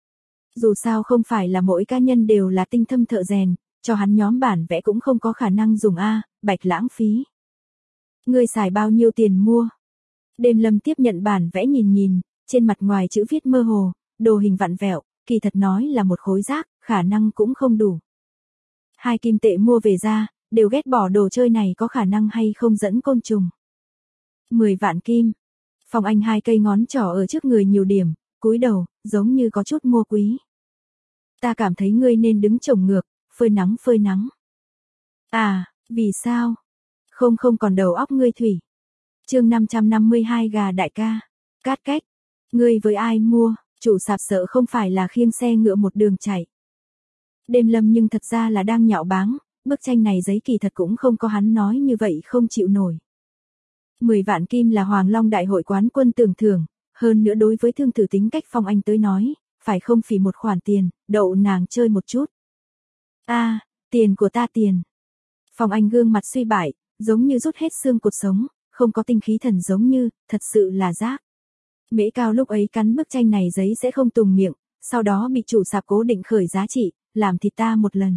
Dù sao không phải là mỗi cá nhân đều là tinh thâm thợ rèn, cho hắn nhóm bản vẽ cũng không có khả năng dùng bạch lãng phí. Ngươi xài bao nhiêu tiền mua? Đêm Lâm tiếp nhận bản vẽ nhìn, trên mặt ngoài chữ viết mơ hồ, đồ hình vặn vẹo, kỳ thật nói là một khối rác, khả năng cũng không đủ. 2 kim tệ mua về ra, đều ghét bỏ đồ chơi này có khả năng hay không dẫn côn trùng. 10 vạn kim. Phong Anh 2 cây ngón trỏ ở trước người nhiều điểm, cúi đầu, giống như có chút mua quý. Ta cảm thấy ngươi nên đứng chồng ngược, phơi nắng. À, vì sao? Không còn đầu óc ngươi thủy. Chương 552 gà đại ca. Cát cách. Ngươi với ai mua, chủ sạp sợ không phải là khiêng xe ngựa một đường chạy. Đêm Lâm nhưng thật ra là đang nhạo báng, bức tranh này giấy kỳ thật cũng không có hắn nói như vậy không chịu nổi. 10 vạn kim là Hoàng Long đại hội quán quân tưởng thưởng, hơn nữa đối với thương thử tính cách Phong Anh tới nói, phải không phí một khoản tiền, đậu nàng chơi một chút. Tiền của ta tiền. Phong Anh gương mặt suy bại, giống như rút hết xương cột sống, không có tinh khí thần giống như, thật sự là rác. Mễ Cao lúc ấy cắn bức tranh này giấy sẽ không tùng miệng, sau đó bị chủ sạp cố định khởi giá trị, làm thịt ta một lần.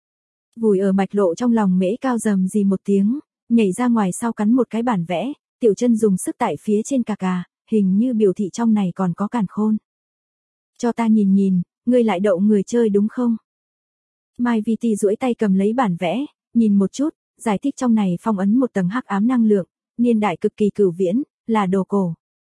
Vùi ở mạch lộ trong lòng Mễ Cao rầm gì một tiếng, nhảy ra ngoài sau cắn một cái bản vẽ, tiểu chân dùng sức tại phía trên cà, hình như biểu thị trong này còn có càn khôn. Cho ta nhìn nhìn, ngươi lại đậu người chơi đúng không? Mai VT duỗi tay cầm lấy bản vẽ, nhìn một chút, giải thích trong này phong ấn một tầng hắc ám năng lượng, niên đại cực kỳ cửu viễn, là đồ cổ.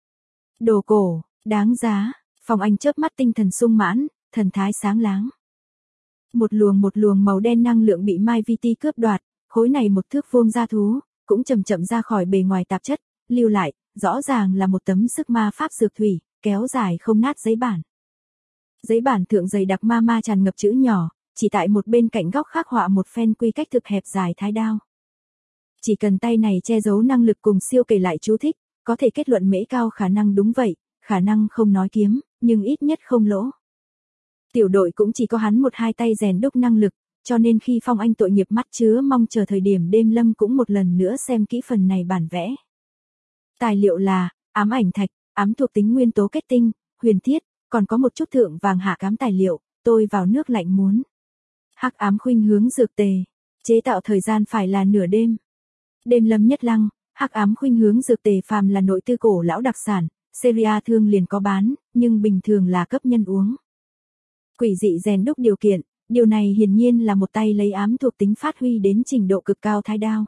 Đồ cổ, đáng giá, Phong Anh chớp mắt tinh thần sung mãn, thần thái sáng láng. Một luồng màu đen năng lượng bị Mai VT cướp đoạt, khối này một thước vuông da thú, cũng chậm chậm ra khỏi bề ngoài tạp chất, lưu lại, rõ ràng là một tấm sức ma pháp dược thủy, kéo dài không nát giấy bản. Giấy bản thượng dày đặc ma tràn ngập chữ nhỏ, chỉ tại một bên cạnh góc khắc họa một phen quy cách thực hẹp dài thái đao. Chỉ cần tay này che giấu năng lực cùng siêu kể lại chú thích, có thể kết luận Mễ Cao khả năng đúng vậy, khả năng không nói kiếm, nhưng ít nhất không lỗ. Tiểu đội cũng chỉ có hắn một hai tay rèn đúc năng lực, cho nên khi Phong Anh tội nghiệp mắt chứa mong chờ thời điểm đêm lâm cũng một lần nữa xem kỹ phần này bản vẽ. Tài liệu là, ám ảnh thạch, ám thuộc tính nguyên tố kết tinh, huyền thiết, còn có một chút thượng vàng hạ cám tài liệu, tôi vào nước lạnh muốn. Hắc ám khuynh hướng dược tề, chế tạo thời gian phải là nửa đêm. Đêm lâm nhất lăng, hắc ám khuynh hướng dược tề phàm là nội tư cổ lão đặc sản, Syria thương liền có bán, nhưng bình thường là cấp nhân uống. Quỷ dị rèn đúc điều kiện, điều này hiển nhiên là một tay lấy ám thuộc tính phát huy đến trình độ cực cao thái đao.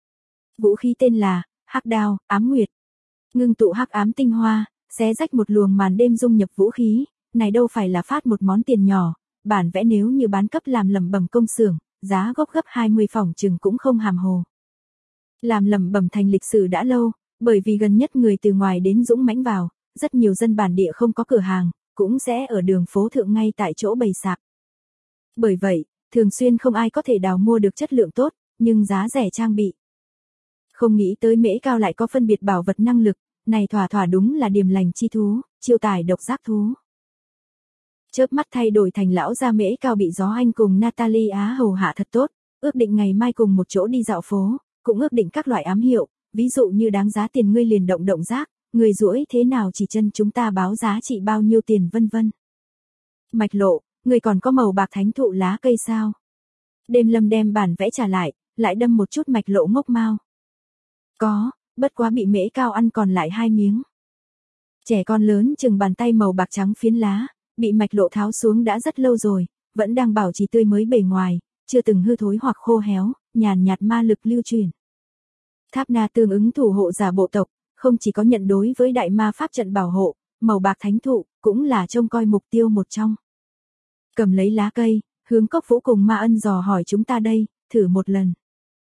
Vũ khí tên là hắc đao, ám nguyệt. Ngưng tụ hắc ám tinh hoa, xé rách một luồng màn đêm dung nhập vũ khí, này đâu phải là phát một món tiền nhỏ, bản vẽ nếu như bán cấp làm lẩm bẩm công xưởng, giá gốc gấp 20 phỏng chừng cũng không hàm hồ. Làm lẩm bẩm thành lịch sử đã lâu, bởi vì gần nhất người từ ngoài đến dũng mãnh vào, rất nhiều dân bản địa không có cửa hàng, cũng sẽ ở đường phố thượng ngay tại chỗ bày sạp. Bởi vậy, thường xuyên không ai có thể đào mua được chất lượng tốt, nhưng giá rẻ trang bị. Không nghĩ tới Mễ Cao lại có phân biệt bảo vật năng lực, này thỏa đúng là điềm lành chi thú, chiêu tài độc giác thú. Chớp mắt thay đổi thành lão gia Mễ Cao bị Gió Anh cùng Natalie Á hầu hạ thật tốt, ước định ngày mai cùng một chỗ đi dạo phố, cũng ước định các loại ám hiệu, ví dụ như đáng giá tiền ngươi liền động giác, người rũi thế nào chỉ chân chúng ta báo giá trị bao nhiêu tiền vân vân. Mạch lộ, người còn có màu bạc thánh thụ lá cây sao? Đêm lâm đem bản vẽ trả lại đâm một chút mạch lộ ngốc mau. Có, bất quá bị Mễ Cao ăn còn lại 2 miếng. Trẻ con lớn chừng bàn tay màu bạc trắng phiến lá, bị mạch lộ tháo xuống đã rất lâu rồi, vẫn đang bảo trì tươi mới bề ngoài, chưa từng hư thối hoặc khô héo, nhàn nhạt ma lực lưu truyền. Tháp Na tương ứng thủ hộ giả bộ tộc, không chỉ có nhận đối với đại ma pháp trận bảo hộ, màu bạc thánh thụ, cũng là trông coi mục tiêu một trong. Cầm lấy lá cây, hướng Cốc Vũ cùng Ma Ân dò hỏi chúng ta đây, thử một lần.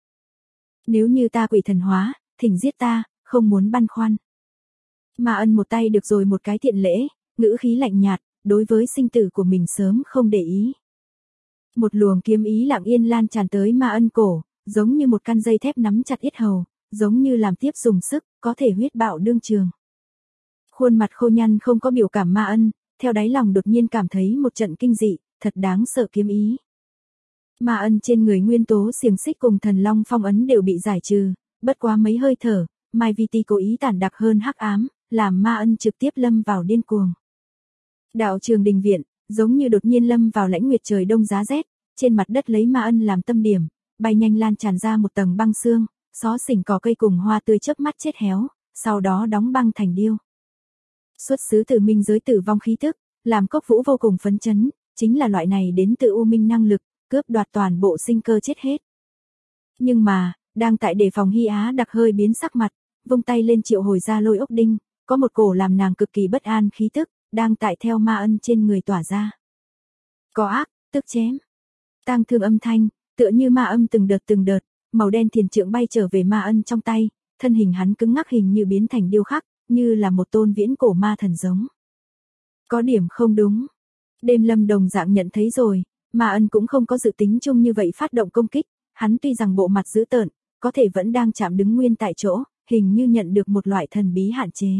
Nếu như ta quỷ thần hóa, thỉnh giết ta, không muốn băn khoăn. Ma Ân một tay được rồi một cái thiện lễ, ngữ khí lạnh nhạt, đối với sinh tử của mình sớm không để ý. Một luồng kiếm ý lặng yên lan tràn tới Ma Ân cổ, giống như một căn dây thép nắm chặt yết hầu, giống như làm tiếp dùng sức, có thể huyết bạo đương trường. Khuôn mặt khô nhăn không có biểu cảm Ma Ân, theo đáy lòng đột nhiên cảm thấy một trận kinh dị, thật đáng sợ kiếm ý. Ma Ân trên người nguyên tố xiềng xích cùng thần long phong ấn đều bị giải trừ, bất quá mấy hơi thở, Mai VT cố ý tản đặc hơn hắc ám, làm Ma Ân trực tiếp lâm vào điên cuồng. Đạo trường đình viện, giống như đột nhiên lâm vào lãnh nguyệt trời đông giá rét, trên mặt đất lấy Ma Ân làm tâm điểm, bay nhanh lan tràn ra một tầng băng xương, xó xỉnh cỏ cây cùng hoa tươi chớp mắt chết héo, sau đó đóng băng thành điêu. Xuất xứ từ minh giới tử vong khí tức, làm Cốc Vũ vô cùng phấn chấn, chính là loại này đến từ u minh năng lực, cướp đoạt toàn bộ sinh cơ chết hết. Nhưng mà, đang tại đề phòng Hy Á đặc hơi biến sắc mặt, vung tay lên triệu hồi ra lôi ốc đinh, có một cổ làm nàng cực kỳ bất an khí tức, đang tại theo Ma Ân trên người tỏa ra. Có ác, tức chém. Tang thương âm thanh, tựa như ma âm từng đợt, màu đen thiền trượng bay trở về Ma Ân trong tay, thân hình hắn cứng ngắc hình như biến thành điêu khắc, như là một tôn viễn cổ ma thần giống. Có điểm không đúng. Đêm lâm đồng dạng nhận thấy rồi, Ma Ân cũng không có dự tính chung như vậy phát động công kích, hắn tuy rằng bộ mặt dữ tợn, có thể vẫn đang chạm đứng nguyên tại chỗ, hình như nhận được một loại thần bí hạn chế.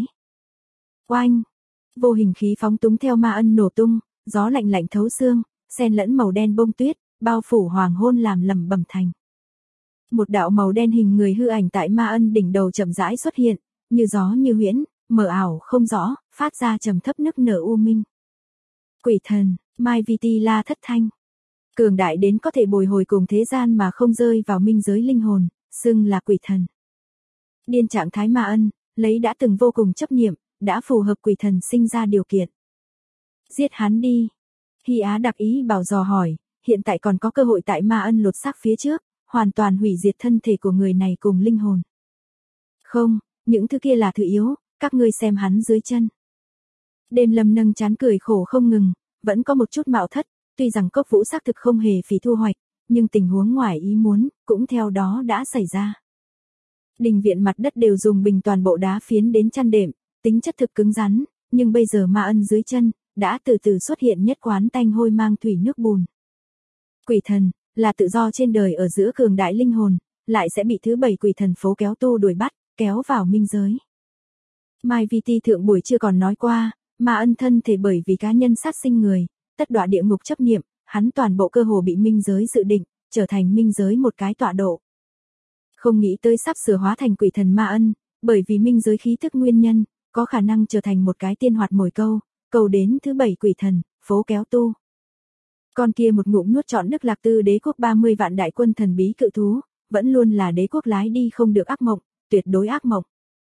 Oanh! Vô hình khí phóng túng theo Ma Ân nổ tung, gió lạnh thấu xương, xen lẫn màu đen bông tuyết, bao phủ hoàng hôn làm lẩm bẩm thành. Một đạo màu đen hình người hư ảnh tại Ma Ân đỉnh đầu chậm rãi xuất hiện, như gió như huyễn, mờ ảo không rõ, phát ra trầm thấp nức nở u minh. Quỷ thần, Mai Viti la thất thanh. Cường đại đến có thể bồi hồi cùng thế gian mà không rơi vào minh giới linh hồn, xưng là quỷ thần. Điên trạng thái Ma Ân, lấy đã từng vô cùng chấp niệm, đã phù hợp quỷ thần sinh ra điều kiện. Giết hắn đi. Hy Á đặc ý bảo dò hỏi, hiện tại còn có cơ hội tại Ma Ân lột xác phía trước, hoàn toàn hủy diệt thân thể của người này cùng linh hồn. Không, những thứ kia là thứ yếu, các ngươi xem hắn dưới chân. Đêm Lâm nâng trán cười khổ không ngừng, vẫn có một chút mạo thất, tuy rằng cốc vũ xác thực không hề phí thu hoạch, nhưng tình huống ngoài ý muốn, cũng theo đó đã xảy ra. Đình viện mặt đất đều dùng bình toàn bộ đá phiến đến chăn đệm, tính chất thực cứng rắn, nhưng bây giờ Ma Ân dưới chân, đã từ từ xuất hiện nhất quán tanh hôi mang thủy nước bùn. Quỷ thần, là tự do trên đời ở giữa cường đại linh hồn, lại sẽ bị thứ 7 quỷ thần phố kéo tu đuổi bắt, kéo vào minh giới. Mai Viti thượng buổi chưa còn nói qua, Ma Ân thân thể bởi vì cá nhân sát sinh người, tất đọa địa ngục chấp niệm, hắn toàn bộ cơ hồ bị minh giới dự định, trở thành minh giới một cái tọa độ. Không nghĩ tới sắp sửa hóa thành quỷ thần Ma Ân, bởi vì minh giới khí thức nguyên nhân, có khả năng trở thành một cái tiên hoạt mồi câu, cầu đến thứ 7 quỷ thần, phố kéo tu. Con kia một ngụm nuốt trọn Đức Lạc Tư đế quốc 30 vạn đại quân thần bí cự thú, vẫn luôn là đế quốc lái đi không được ác mộng, tuyệt đối ác mộng.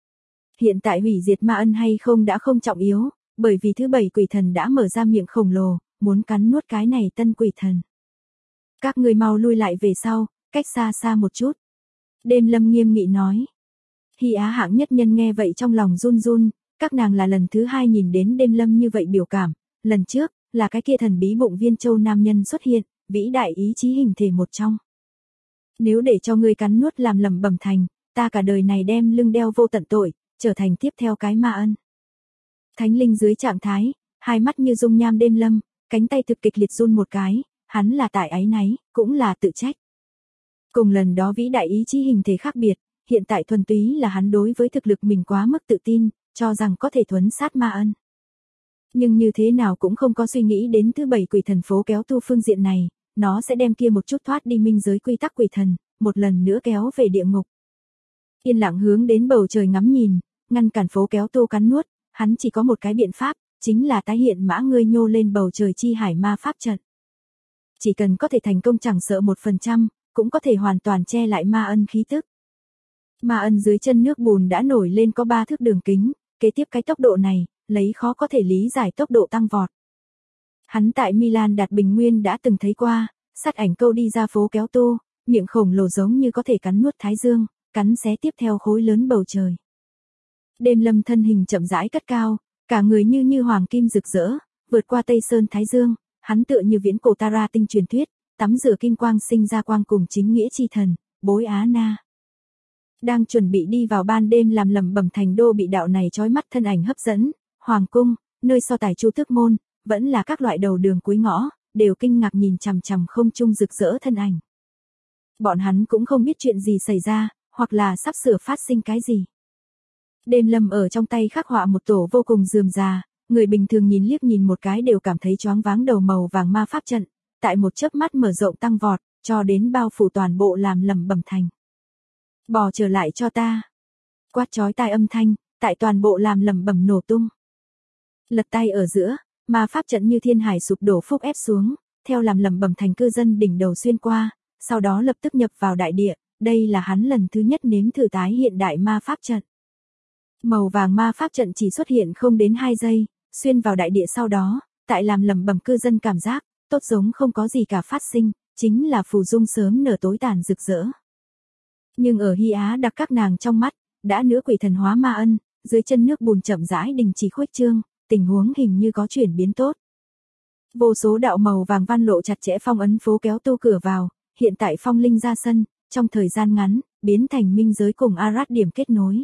Hiện tại hủy diệt Ma Ân hay không đã không trọng yếu, bởi vì thứ 7 quỷ thần đã mở ra miệng khổng lồ, muốn cắn nuốt cái này tân quỷ thần. Các ngươi mau lui lại về sau, cách xa xa một chút. Đêm Lâm nghiêm nghị nói. Hy Á hạng nhất nhân nghe vậy trong lòng run run, các nàng là lần thứ 2 nhìn đến Đêm Lâm như vậy biểu cảm, lần trước, là cái kia thần bí bụng viên châu nam nhân xuất hiện, vĩ đại ý chí hình thể một trong. Nếu để cho ngươi cắn nuốt làm lẩm bẩm thành, ta cả đời này đem lưng đeo vô tận tội, trở thành tiếp theo cái Ma Ân. Thánh linh dưới trạng thái, hai mắt như dung nham Đêm Lâm, cánh tay thực kịch liệt run một cái, hắn là tại áy náy, cũng là tự trách. Cùng lần đó vĩ đại ý chí hình thể khác biệt, hiện tại thuần túy là hắn đối với thực lực mình quá mức tự tin, cho rằng có thể thuấn sát Ma Ân. Nhưng như thế nào cũng không có suy nghĩ đến thứ 7 quỷ thần phố kéo tu phương diện này, nó sẽ đem kia một chút thoát đi minh giới quy tắc quỷ thần, một lần nữa kéo về địa ngục. Yên lặng hướng đến bầu trời ngắm nhìn, ngăn cản phố kéo tu cắn nuốt, hắn chỉ có một cái biện pháp, chính là tái hiện mã ngươi nhô lên bầu trời chi hải ma pháp trận. Chỉ cần có thể thành công chẳng sợ 1%, cũng có thể hoàn toàn che lại Ma Ân khí tức. Ma Ân dưới chân nước bùn đã nổi lên có 3 thước đường kính, kế tiếp cái tốc độ này, lấy khó có thể lý giải tốc độ tăng vọt. Hắn tại Milan đạt bình nguyên đã từng thấy qua, sát ảnh câu đi ra phố kéo tu, miệng khổng lồ giống như có thể cắn nuốt thái dương, cắn xé tiếp theo khối lớn bầu trời. Đêm Lâm thân hình chậm rãi cất cao, cả người như hoàng kim rực rỡ, vượt qua Tây Sơn Thái Dương, hắn tựa như viễn cổ Tara tinh truyền thuyết, tắm rửa kim quang sinh ra quang cùng chính nghĩa chi thần, bối Á Na. Đang chuẩn bị đi vào ban đêm làm lẩm bẩm thành đô bị đạo này chói mắt thân ảnh hấp dẫn, hoàng cung, nơi so tài chu tước môn, vẫn là các loại đầu đường cuối ngõ, đều kinh ngạc nhìn chằm chằm không trung rực rỡ thân ảnh. Bọn hắn cũng không biết chuyện gì xảy ra, hoặc là sắp sửa phát sinh cái gì. Đêm Lâm ở trong tay khắc họa một tổ vô cùng rườm rà, người bình thường nhìn liếc nhìn một cái đều cảm thấy choáng váng đầu màu vàng ma pháp trận, tại một chớp mắt mở rộng tăng vọt, cho đến bao phủ toàn bộ làm lẩm bẩm thành. Bò trở lại cho ta. Quát chói tai âm thanh, tại toàn bộ làm lẩm bẩm nổ tung. Lật tay ở giữa, ma pháp trận như thiên hải sụp đổ phúc ép xuống, theo làm lẩm bẩm thành cư dân đỉnh đầu xuyên qua, sau đó lập tức nhập vào đại địa, đây là hắn lần thứ nhất nếm thử tái hiện đại ma pháp trận. Màu vàng ma pháp trận chỉ xuất hiện không đến 2 giây, xuyên vào đại địa sau đó, tại làm lẩm bẩm cư dân cảm giác, tốt giống không có gì cả phát sinh, chính là phù dung sớm nở tối tàn rực rỡ. Nhưng ở Hy Á đặc các nàng trong mắt, đã nữa quỷ thần hóa Ma Ân, dưới chân nước bùn chậm rãi đình chỉ khuếch trương, tình huống hình như có chuyển biến tốt. Vô số đạo màu vàng văn lộ chặt chẽ phong ấn phố kéo tu cửa vào, hiện tại phong linh ra sân, trong thời gian ngắn, biến thành minh giới cùng Arad điểm kết nối.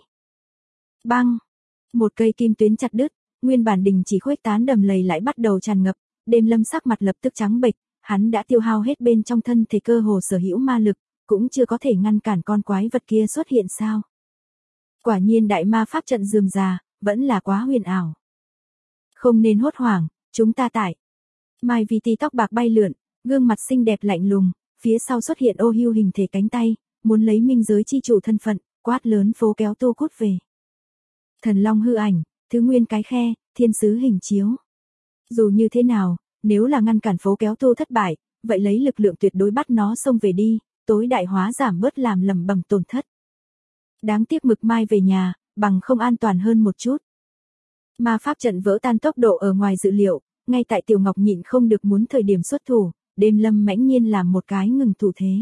Băng! Một cây kim tuyến chặt đứt, nguyên bản đình chỉ khuếch tán đầm lầy lại bắt đầu tràn ngập, Đêm Lâm sắc mặt lập tức trắng bệch, hắn đã tiêu hao hết bên trong thân thể cơ hồ sở hữu ma lực, cũng chưa có thể ngăn cản con quái vật kia xuất hiện sao. Quả nhiên đại ma pháp trận rườm rà, vẫn là quá huyền ảo. Không nên hốt hoảng, chúng ta tại. Mai Viti tóc bạc bay lượn, Gương mặt xinh đẹp lạnh lùng, phía sau xuất hiện ô hưu hình thể cánh tay, muốn lấy minh giới chi chủ thân phận, quát lớn phố kéo tu cút về. Thần long hư ảnh, thứ nguyên cái khe, thiên sứ hình chiếu. Dù như thế nào, nếu là ngăn cản phố kéo tu thất bại, vậy lấy lực lượng tuyệt đối bắt nó xông về đi, tối đại hóa giảm bớt làm lầm bầm tổn thất. Đáng tiếc Mực Mai về nhà, bằng không an toàn hơn một chút. Ma pháp trận vỡ tan tốc độ ở ngoài dự liệu, ngay tại Tiểu Ngọc nhịn không được muốn thời điểm xuất thủ, Đêm Lâm mãnh nhiên làm một cái ngừng thủ thế.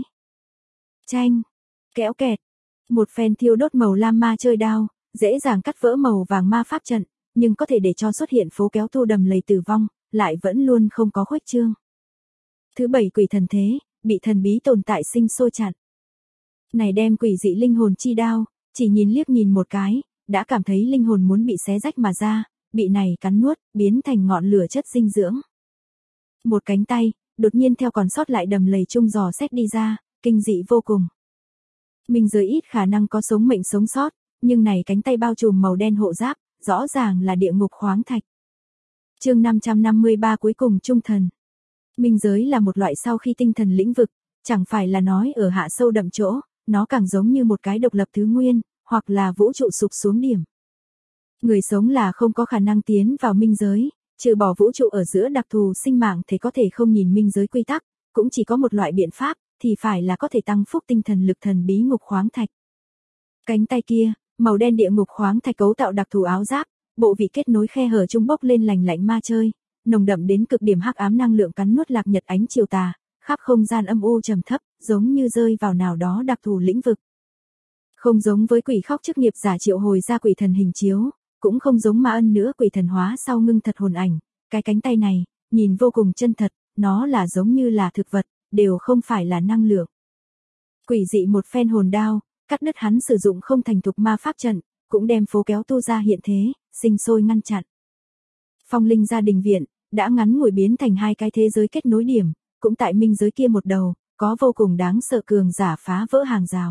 Chanh, kéo kẹt, một phen thiêu đốt màu lam ma chơi đao, dễ dàng cắt vỡ màu vàng ma pháp trận, nhưng có thể để cho xuất hiện phố kéo tu đầm lầy tử vong, lại vẫn luôn không có khuếch trương. Thứ 7 quỷ thần thế, bị thần bí tồn tại sinh sôi chặn. Này đem quỷ dị linh hồn chi đao, chỉ nhìn liếc nhìn một cái, đã cảm thấy linh hồn muốn bị xé rách mà ra, bị này cắn nuốt, biến thành ngọn lửa chất dinh dưỡng. Một cánh tay, đột nhiên theo còn sót lại đầm lầy chung dò xét đi ra, kinh dị vô cùng. Minh giới ít khả năng có sống mệnh sống sót, nhưng này cánh tay bao trùm màu đen hộ giáp, rõ ràng là địa ngục khoáng thạch. Chương 553 cuối cùng trung thần. Minh giới là một loại sau khi tinh thần lĩnh vực, chẳng phải là nói ở hạ sâu đậm chỗ, nó càng giống như một cái độc lập thứ nguyên, hoặc là vũ trụ sụp xuống điểm. Người sống là không có khả năng tiến vào minh giới, trừ bỏ vũ trụ ở giữa đặc thù sinh mạng thì có thể không nhìn minh giới quy tắc, cũng chỉ có một loại biện pháp, thì phải là có thể tăng phúc tinh thần lực thần bí ngục khoáng thạch. Cánh tay kia, màu đen địa ngục khoáng thạch cấu tạo đặc thù áo giáp, bộ vị kết nối khe hở trung bốc lên lành lạnh ma chơi, nồng đậm đến cực điểm hắc ám năng lượng cắn nuốt lạc nhật ánh chiều tà, khắp không gian âm u trầm thấp, giống như rơi vào nào đó đặc thù lĩnh vực. Không giống với quỷ khóc chức nghiệp giả triệu hồi ra quỷ thần hình chiếu, cũng không giống Ma Ân nữa quỷ thần hóa sau ngưng thật hồn ảnh, cái cánh tay này, nhìn vô cùng chân thật, nó là giống như là thực vật, đều không phải là năng lượng. Quỷ dị một phen hồn đao, cắt đứt hắn sử dụng không thành thục ma pháp trận, cũng đem phố kéo tu ra hiện thế, sinh sôi ngăn chặn. Phong linh gia đình viện, đã ngắn ngủi biến thành hai cái thế giới kết nối điểm, cũng tại minh giới kia một đầu, có vô cùng đáng sợ cường giả phá vỡ hàng rào.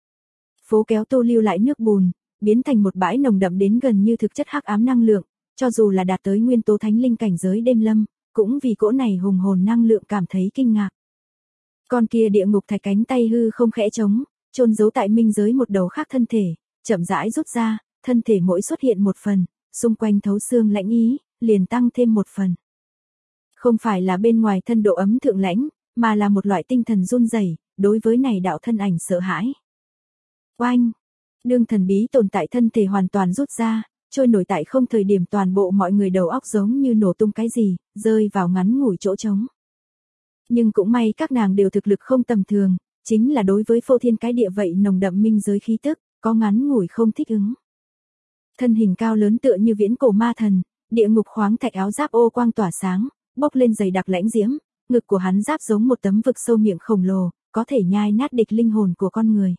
Phố kéo tu lưu lại nước bùn, biến thành một bãi nồng đậm đến gần như thực chất hắc ám năng lượng, cho dù là đạt tới nguyên tố thánh linh cảnh giới Đêm Lâm, cũng vì cỗ này hùng hồn năng lượng cảm thấy kinh ngạc. Con kia địa ngục thạch cánh tay hư không khẽ trống, chôn giấu tại minh giới một đầu khác thân thể, chậm rãi rút ra, thân thể mỗi xuất hiện một phần, xung quanh thấu xương lãnh ý, liền tăng thêm một phần. Không phải là bên ngoài thân độ ấm thượng lãnh, mà là một loại tinh thần run rẩy, đối với này đạo thân ảnh sợ hãi. Oanh! Đương thần bí tồn tại thân thể hoàn toàn rút ra, trôi nổi tại không thời điểm toàn bộ mọi người đầu óc giống như nổ tung cái gì, rơi vào ngắn ngủi chỗ trống. Nhưng cũng may các nàng đều thực lực không tầm thường, chính là đối với phô thiên cái địa vậy nồng đậm minh giới khí tức, có ngắn ngủi không thích ứng. Thân hình cao lớn tựa như viễn cổ ma thần, địa ngục khoáng thạch áo giáp ô quang tỏa sáng, bốc lên dày đặc lãnh diễm, ngực của hắn giáp giống một tấm vực sâu miệng khổng lồ, có thể nhai nát địch linh hồn của con người.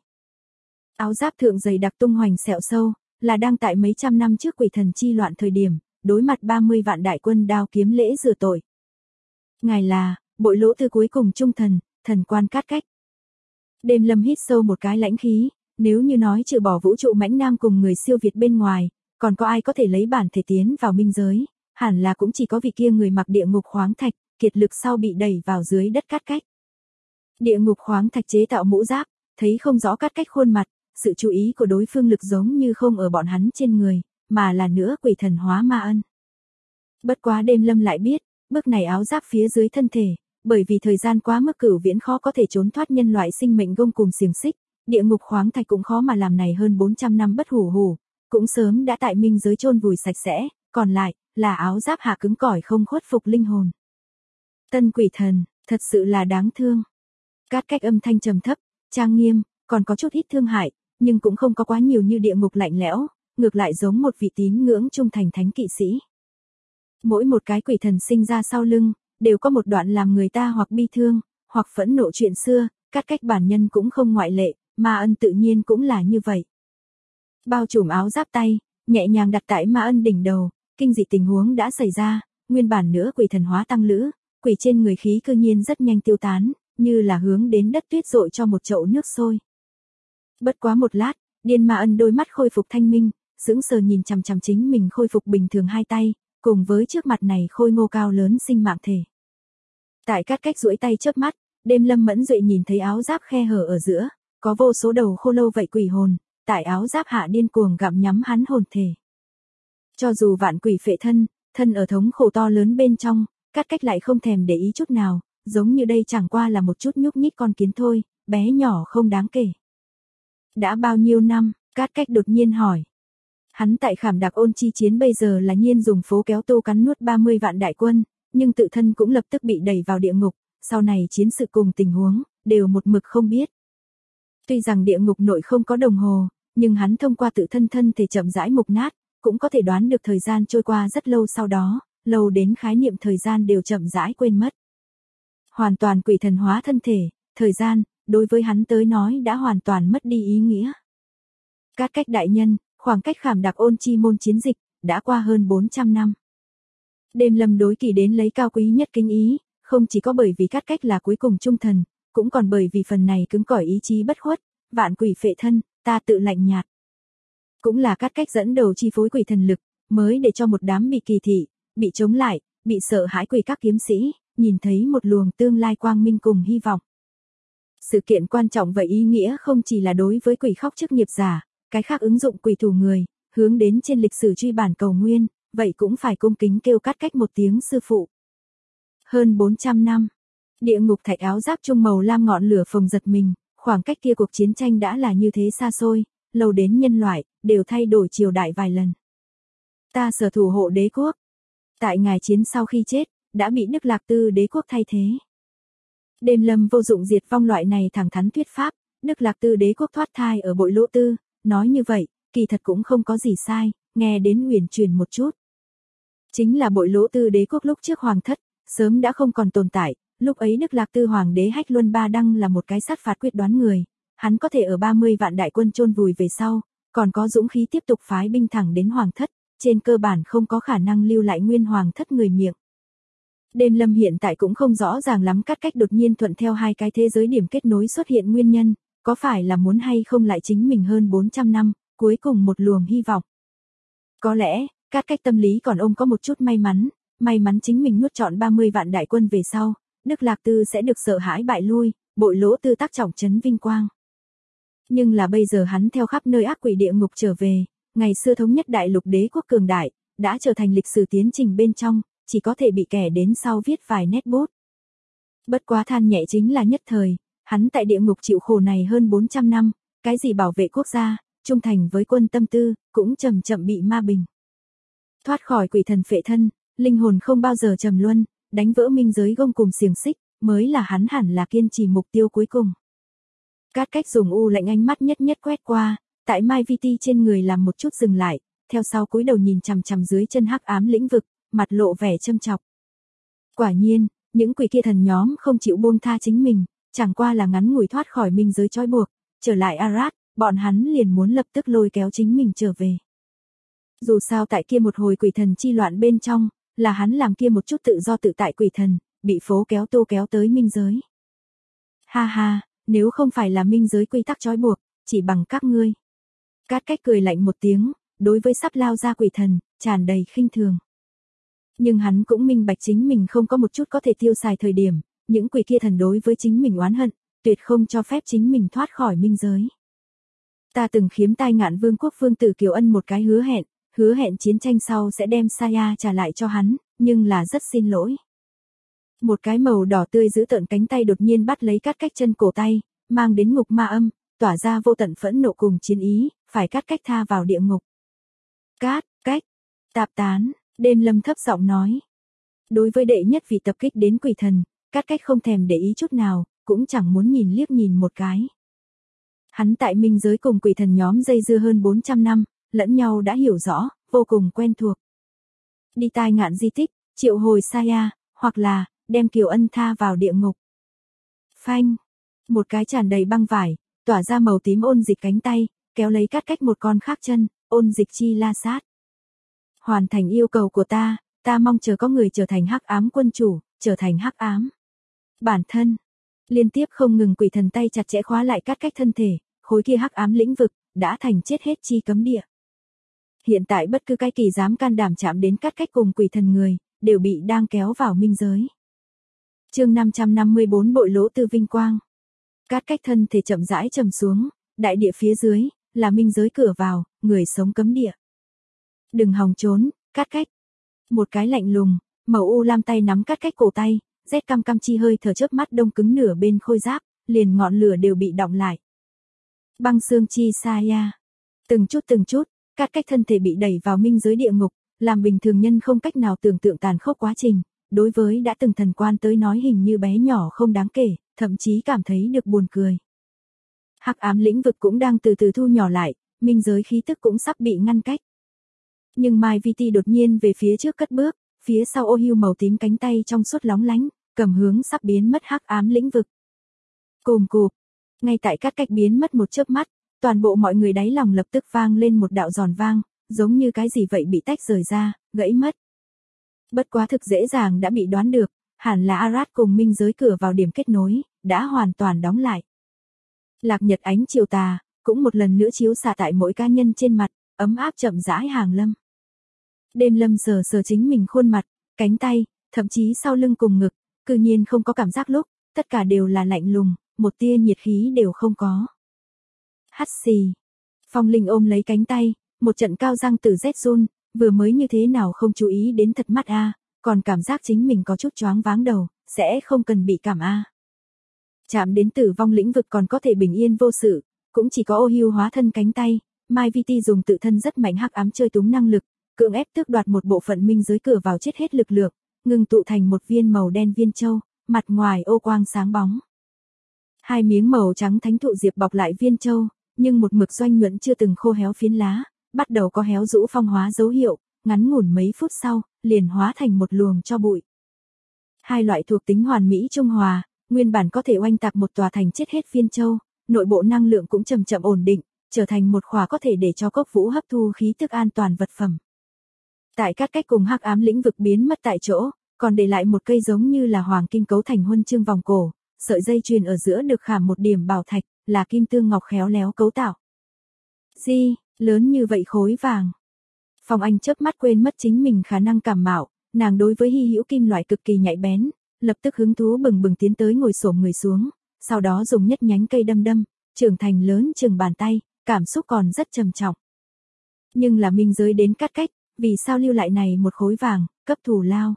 Áo giáp thượng dày đặc tung hoành sẹo sâu, là đang tại mấy trăm năm trước quỷ thần chi loạn thời điểm, đối mặt 30 vạn đại quân đao kiếm lễ rửa tội. Ngài là, bội lỗ thư cuối cùng trung thần, thần quan cát cách. Đêm Lâm hít sâu một cái lãnh khí, nếu như nói trừ bỏ vũ trụ mãnh nam cùng người siêu việt bên ngoài, còn có ai có thể lấy bản thể tiến vào minh giới, hẳn là cũng chỉ có vị kia người mặc địa ngục khoáng thạch, kiệt lực sau bị đẩy vào dưới đất cát cách. Địa ngục khoáng thạch chế tạo mũ giáp, thấy không rõ cát cách khuôn mặt, sự chú ý của đối phương lực giống như không ở bọn hắn trên người, mà là nữa quỷ thần hóa Ma Ân. Bất quá Đêm Lâm lại biết, bước này áo giáp phía dưới thân thể, bởi vì thời gian quá mức cửu viễn khó có thể trốn thoát nhân loại sinh mệnh gông cùng xiềng xích, địa ngục khoáng thạch cũng khó mà làm này hơn 400 năm bất hủ hủ, cũng sớm đã tại minh giới chôn vùi sạch sẽ, còn lại là áo giáp hạ cứng cỏi không khuất phục linh hồn. Tân quỷ thần, thật sự là đáng thương. Cát cách âm thanh trầm thấp, trang nghiêm, còn có chút ít thương hại, nhưng cũng không có quá nhiều như địa ngục lạnh lẽo, ngược lại giống một vị tín ngưỡng trung thành thánh kỵ sĩ. Mỗi một cái quỷ thần sinh ra sau lưng, đều có một đoạn làm người ta hoặc bi thương, hoặc phẫn nộ chuyện xưa, cát cách bản nhân cũng không ngoại lệ, Ma Ân tự nhiên cũng là như vậy. Bao trùm áo giáp tay, nhẹ nhàng đặt tại Ma Ân đỉnh đầu, kinh dị tình huống đã xảy ra, nguyên bản nữa quỷ thần hóa tăng lữ, quỷ trên người khí cư nhiên rất nhanh tiêu tán, như là hướng đến đất tuyết dội cho một chậu nước sôi. Bất quá một lát, điên Ma Ân đôi mắt khôi phục thanh minh, sững sờ nhìn chằm chằm chính mình khôi phục bình thường hai tay, cùng với trước mặt này khôi ngô cao lớn sinh mạng thể. Tại Cát Cách duỗi tay chớp mắt, đêm Lâm Mẫn Duệ nhìn thấy áo giáp khe hở ở giữa, có vô số đầu khô lâu vậy quỷ hồn, tại áo giáp hạ điên cuồng gặm nhắm hắn hồn thể. Cho dù vạn quỷ phệ thân, thân ở thống khổ to lớn bên trong, Cát Cách lại không thèm để ý chút nào, giống như đây chẳng qua là một chút nhúc nhích con kiến thôi, bé nhỏ không đáng kể. Đã bao nhiêu năm, Cát Cách đột nhiên hỏi. Hắn tại Khảm Đạc Ôn chi chiến bây giờ là nhiên dùng phố kéo tô cắn nuốt 30 vạn đại quân, nhưng tự thân cũng lập tức bị đẩy vào địa ngục, sau này chiến sự cùng tình huống, đều một mực không biết. Tuy rằng địa ngục nội không có đồng hồ, nhưng hắn thông qua tự thân thân thể chậm rãi mục nát, cũng có thể đoán được thời gian trôi qua rất lâu sau đó, lâu đến khái niệm thời gian đều chậm rãi quên mất. Hoàn toàn quỷ thần hóa thân thể, thời gian, đối với hắn tới nói đã hoàn toàn mất đi ý nghĩa. Cát Cách đại nhân, khoảng cách Khảm Đạc Ôn chi môn chiến dịch, đã qua hơn 400 năm. Đêm Lâm đối Kỳ đến lấy cao quý nhất kính ý, không chỉ có bởi vì Cát Cách là cuối cùng trung thần, cũng còn bởi vì phần này cứng cỏi ý chí bất khuất, vạn quỷ phệ thân, ta tự lạnh nhạt. Cũng là Cát Cách dẫn đầu chi phối quỷ thần lực, mới để cho một đám bị kỳ thị, bị chống lại, bị sợ hãi quỷ các kiếm sĩ, nhìn thấy một luồng tương lai quang minh cùng hy vọng. Sự kiện quan trọng và ý nghĩa không chỉ là đối với quỷ khóc chức nghiệp giả, cái khác ứng dụng quỷ thủ người, hướng đến trên lịch sử truy bản cầu nguyên, vậy cũng phải cung kính kêu Cát Cách một tiếng sư phụ. Hơn 400 năm, địa ngục thạch áo giáp trung màu lam ngọn lửa phồng giật mình, khoảng cách kia cuộc chiến tranh đã là như thế xa xôi, lâu đến nhân loại, đều thay đổi triều đại vài lần. Ta sở thủ hộ đế quốc. Tại ngài chiến sau khi chết, đã bị Đức Lạc Tư đế quốc thay thế. Đêm Lâm vô dụng diệt vong loại này thẳng thắn thuyết pháp, Đức Lạc Tư đế quốc thoát thai ở Bội Lỗ Tư, nói như vậy, kỳ thật cũng không có gì sai, nghe đến huyền truyền một chút. Chính là Bội Lỗ Tư đế quốc lúc trước hoàng thất, sớm đã không còn tồn tại, lúc ấy Đức Lạc Tư hoàng đế Hách Luân Ba Đăng là một cái sát phạt quyết đoán người, hắn có thể ở 30 vạn đại quân chôn vùi về sau, còn có dũng khí tiếp tục phái binh thẳng đến hoàng thất, trên cơ bản không có khả năng lưu lại nguyên hoàng thất người miệng. Đêm Lâm hiện tại cũng không rõ ràng lắm Cát Cách đột nhiên thuận theo hai cái thế giới điểm kết nối xuất hiện nguyên nhân, có phải là muốn hay không lại chính mình hơn 400 năm, cuối cùng một luồng hy vọng. Có lẽ, Cát Cách tâm lý còn ông có một chút may mắn chính mình nuốt trọn 30 vạn đại quân về sau, Đức Lạc Tư sẽ được sợ hãi bại lui, Bội Lỗ Tư tác trọng trấn vinh quang. Nhưng là bây giờ hắn theo khắp nơi ác quỷ địa ngục trở về, ngày xưa thống nhất đại lục đế quốc cường đại, đã trở thành lịch sử tiến trình bên trong, chỉ có thể bị kẻ đến sau viết vài nét bút. Bất quá than nhẹ chính là nhất thời, hắn tại địa ngục chịu khổ này hơn 400 năm, cái gì bảo vệ quốc gia, trung thành với quân tâm tư, cũng chậm chậm bị ma bình. Thoát khỏi quỷ thần phệ thân, linh hồn không bao giờ trầm luân, đánh vỡ minh giới gông cùng xiềng xích, mới là hắn hẳn là kiên trì mục tiêu cuối cùng. Cát Cách dùng u lạnh ánh mắt nhất nhất quét qua, tại Mai Vi Ti trên người làm một chút dừng lại, theo sau cúi đầu nhìn chằm chằm dưới chân hắc ám lĩnh vực, mặt lộ vẻ châm chọc. Quả nhiên, những quỷ kia thần nhóm không chịu buông tha chính mình, chẳng qua là ngắn ngủi thoát khỏi minh giới trói buộc, trở lại Arad, bọn hắn liền muốn lập tức lôi kéo chính mình trở về. Dù sao tại kia một hồi quỷ thần chi loạn bên trong, là hắn làm kia một chút tự do tự tại quỷ thần, bị phố kéo tô kéo tới minh giới. Ha ha, nếu không phải là minh giới quy tắc trói buộc, chỉ bằng các ngươi. Cát Cách cười lạnh một tiếng, đối với sắp lao ra quỷ thần, tràn đầy khinh thường. Nhưng hắn cũng minh bạch chính mình không có một chút có thể tiêu xài thời điểm, những quỷ kia thần đối với chính mình oán hận, tuyệt không cho phép chính mình thoát khỏi minh giới. Ta từng khiếm tai Ngạn Vương quốc vương tử Kiều Ân một cái hứa hẹn chiến tranh sau sẽ đem Saya trả lại cho hắn, nhưng là rất xin lỗi. Một cái màu đỏ tươi giữ tợn cánh tay đột nhiên bắt lấy Cát Cách chân cổ tay, mang đến ngục ma âm, tỏa ra vô tận phẫn nộ cùng chiến ý, phải Cát Cách tha vào địa ngục. Cát Cách, tạp tán, Đêm Lâm thấp giọng nói. Đối với đệ nhất vị tập kích đến quỷ thần, Cát Cách không thèm để ý chút nào, cũng chẳng muốn nhìn liếc nhìn một cái. Hắn tại minh giới cùng quỷ thần nhóm dây dưa hơn 400 năm, lẫn nhau đã hiểu rõ, vô cùng quen thuộc. Đi tai Ngạn di tích, triệu hồi Saya, hoặc là, đem Kiều Ân tha vào địa ngục. Phanh, một cái tràn đầy băng vải, tỏa ra màu tím ôn dịch cánh tay, kéo lấy Cát Cách một con khác chân, ôn dịch chi la sát. Hoàn thành yêu cầu của ta mong chờ có người trở thành hắc ám quân chủ, trở thành hắc ám bản thân. Liên tiếp không ngừng quỷ thần tay chặt chẽ khóa lại Cát Cách thân thể, khối kia hắc ám lĩnh vực đã thành chết hết chi cấm địa. Hiện tại bất cứ cái kỳ dám can đảm chạm đến Cát Cách cùng quỷ thần người, đều bị đang kéo vào minh giới. Chương 554 bội lỗ tư vinh quang. Cát cách thân thể chậm rãi trầm xuống, đại địa phía dưới là minh giới cửa vào, người sống cấm địa. Đừng hòng trốn, Cát cách. Một cái lạnh lùng, màu u lam tay nắm Cát cách cổ tay, rét căm căm chi hơi thở chớp mắt đông cứng nửa bên khôi giáp, liền ngọn lửa đều bị đọng lại. Băng xương chi sa ya. Từng chút, Cát cách thân thể bị đẩy vào minh giới địa ngục, làm bình thường nhân không cách nào tưởng tượng tàn khốc quá trình, đối với đã từng thần quan tới nói hình như bé nhỏ không đáng kể, thậm chí cảm thấy được buồn cười. Hắc ám lĩnh vực cũng đang từ từ thu nhỏ lại, minh giới khí tức cũng sắp bị ngăn cách. Nhưng Mai Viti đột nhiên về phía trước cất bước, phía sau ô hưu màu tím cánh tay trong suốt lóng lánh, cầm hướng sắp biến mất hắc ám lĩnh vực. Cồm cụp, ngay tại Cát cách biến mất một chớp mắt, toàn bộ mọi người đáy lòng lập tức vang lên một đạo giòn vang, giống như cái gì vậy bị tách rời ra, gãy mất. Bất quá thực dễ dàng đã bị đoán được, hẳn là Arad cùng minh giới cửa vào điểm kết nối, đã hoàn toàn đóng lại. Lạc nhật ánh chiều tà, cũng một lần nữa chiếu xạ tại mỗi cá nhân trên mặt, ấm áp chậm rãi hàng lâm. Đêm lâm sờ sờ chính mình khuôn mặt, cánh tay, thậm chí sau lưng cùng ngực, cư nhiên không có cảm giác lúc, tất cả đều là lạnh lùng, một tia nhiệt khí đều không có. Hắt xì. Phong Linh ôm lấy cánh tay, một trận cao răng từ rét run, vừa mới như thế nào không chú ý đến thật mắt a, còn cảm giác chính mình có chút choáng váng đầu, sẽ không cần bị cảm a. Chạm đến tử vong lĩnh vực còn có thể bình yên vô sự, cũng chỉ có ô hưu hóa thân cánh tay, Mai Viti dùng tự thân rất mạnh hắc ám chơi túng năng lực, cưỡng ép tước đoạt một bộ phận minh giới cửa vào chết hết lực lượng, ngừng tụ thành một viên màu đen viên châu, mặt ngoài ô quang sáng bóng. Hai miếng màu trắng thánh thụ diệp bọc lại viên châu, nhưng một mực doanh nhuận chưa từng khô héo phiến lá, bắt đầu có héo rũ phong hóa dấu hiệu, ngắn ngủn mấy phút sau, liền hóa thành một luồng tro bụi. Hai loại thuộc tính hoàn mỹ trung hòa, nguyên bản có thể oanh tạc một tòa thành chết hết viên châu, nội bộ năng lượng cũng chậm chậm ổn định, trở thành một khỏa có thể để cho cốc vũ hấp thu khí tức an toàn vật phẩm. Tại Cát cách cùng hắc ám lĩnh vực biến mất tại chỗ, còn để lại một cây giống như là hoàng kim cấu thành huân chương vòng cổ, sợi dây chuyền ở giữa được khảm một điểm bảo thạch, là kim tương ngọc khéo léo cấu tạo. Di, lớn như vậy khối vàng. Phong Anh chớp mắt quên mất chính mình khả năng cảm mạo, nàng đối với hy hữu kim loại cực kỳ nhạy bén, lập tức hứng thú bừng bừng tiến tới ngồi xổm người xuống, sau đó dùng nhất nhánh cây đâm, trưởng thành lớn chừng bàn tay, cảm xúc còn rất trầm trọng. Nhưng là minh giới đến Cát cách, vì sao lưu lại này một khối vàng, cấp thù lao.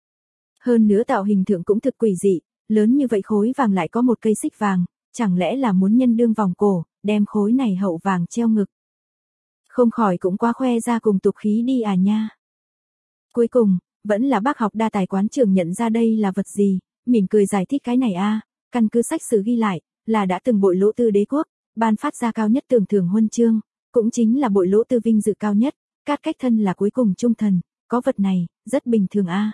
Hơn nữa tạo hình thượng cũng thực quỷ dị, lớn như vậy khối vàng lại có một cây xích vàng, chẳng lẽ là muốn nhân đương vòng cổ, đem khối này hậu vàng treo ngực. Không khỏi cũng quá khoe ra cùng tục khí đi à nha. Cuối cùng, vẫn là bác học đa tài quán trưởng nhận ra đây là vật gì, mỉm cười giải thích cái này a, căn cứ sách sử ghi lại, là đã từng bội lỗ tư đế quốc, ban phát ra cao nhất tưởng thưởng huân chương, cũng chính là bội lỗ tư vinh dự cao nhất, Cát cách thân là cuối cùng trung thần, có vật này, rất bình thường a.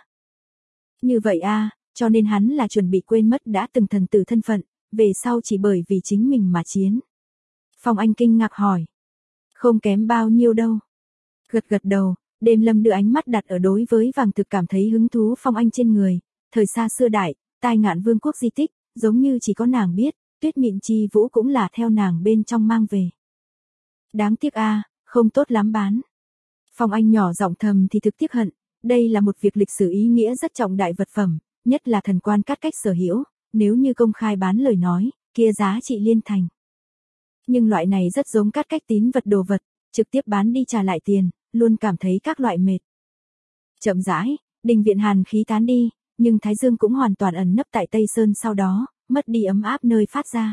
Như vậy a, cho nên hắn là chuẩn bị quên mất đã từng thần tử thân phận, về sau chỉ bởi vì chính mình mà chiến. Phong Anh kinh ngạc hỏi. Không kém bao nhiêu đâu. Gật đầu, Đêm Lâm đưa ánh mắt đặt ở đối với vàng thực cảm thấy hứng thú Phong Anh trên người, thời xa xưa đại, tai ngạn vương quốc di tích, giống như chỉ có nàng biết, Tuyết Mịn Chi Vũ cũng là theo nàng bên trong mang về. Đáng tiếc a, không tốt lắm bán. Phong Anh nhỏ giọng thầm thì thực tiếc hận, đây là một việc lịch sử ý nghĩa rất trọng đại vật phẩm, nhất là thần quan Cát cách sở hữu, nếu như công khai bán lời nói, kia giá trị liên thành. Nhưng loại này rất giống Cát cách tín vật đồ vật, trực tiếp bán đi trả lại tiền, luôn cảm thấy các loại mệt. Chậm rãi, đình viện hàn khí tán đi, nhưng Thái Dương cũng hoàn toàn ẩn nấp tại Tây Sơn sau đó, mất đi ấm áp nơi phát ra.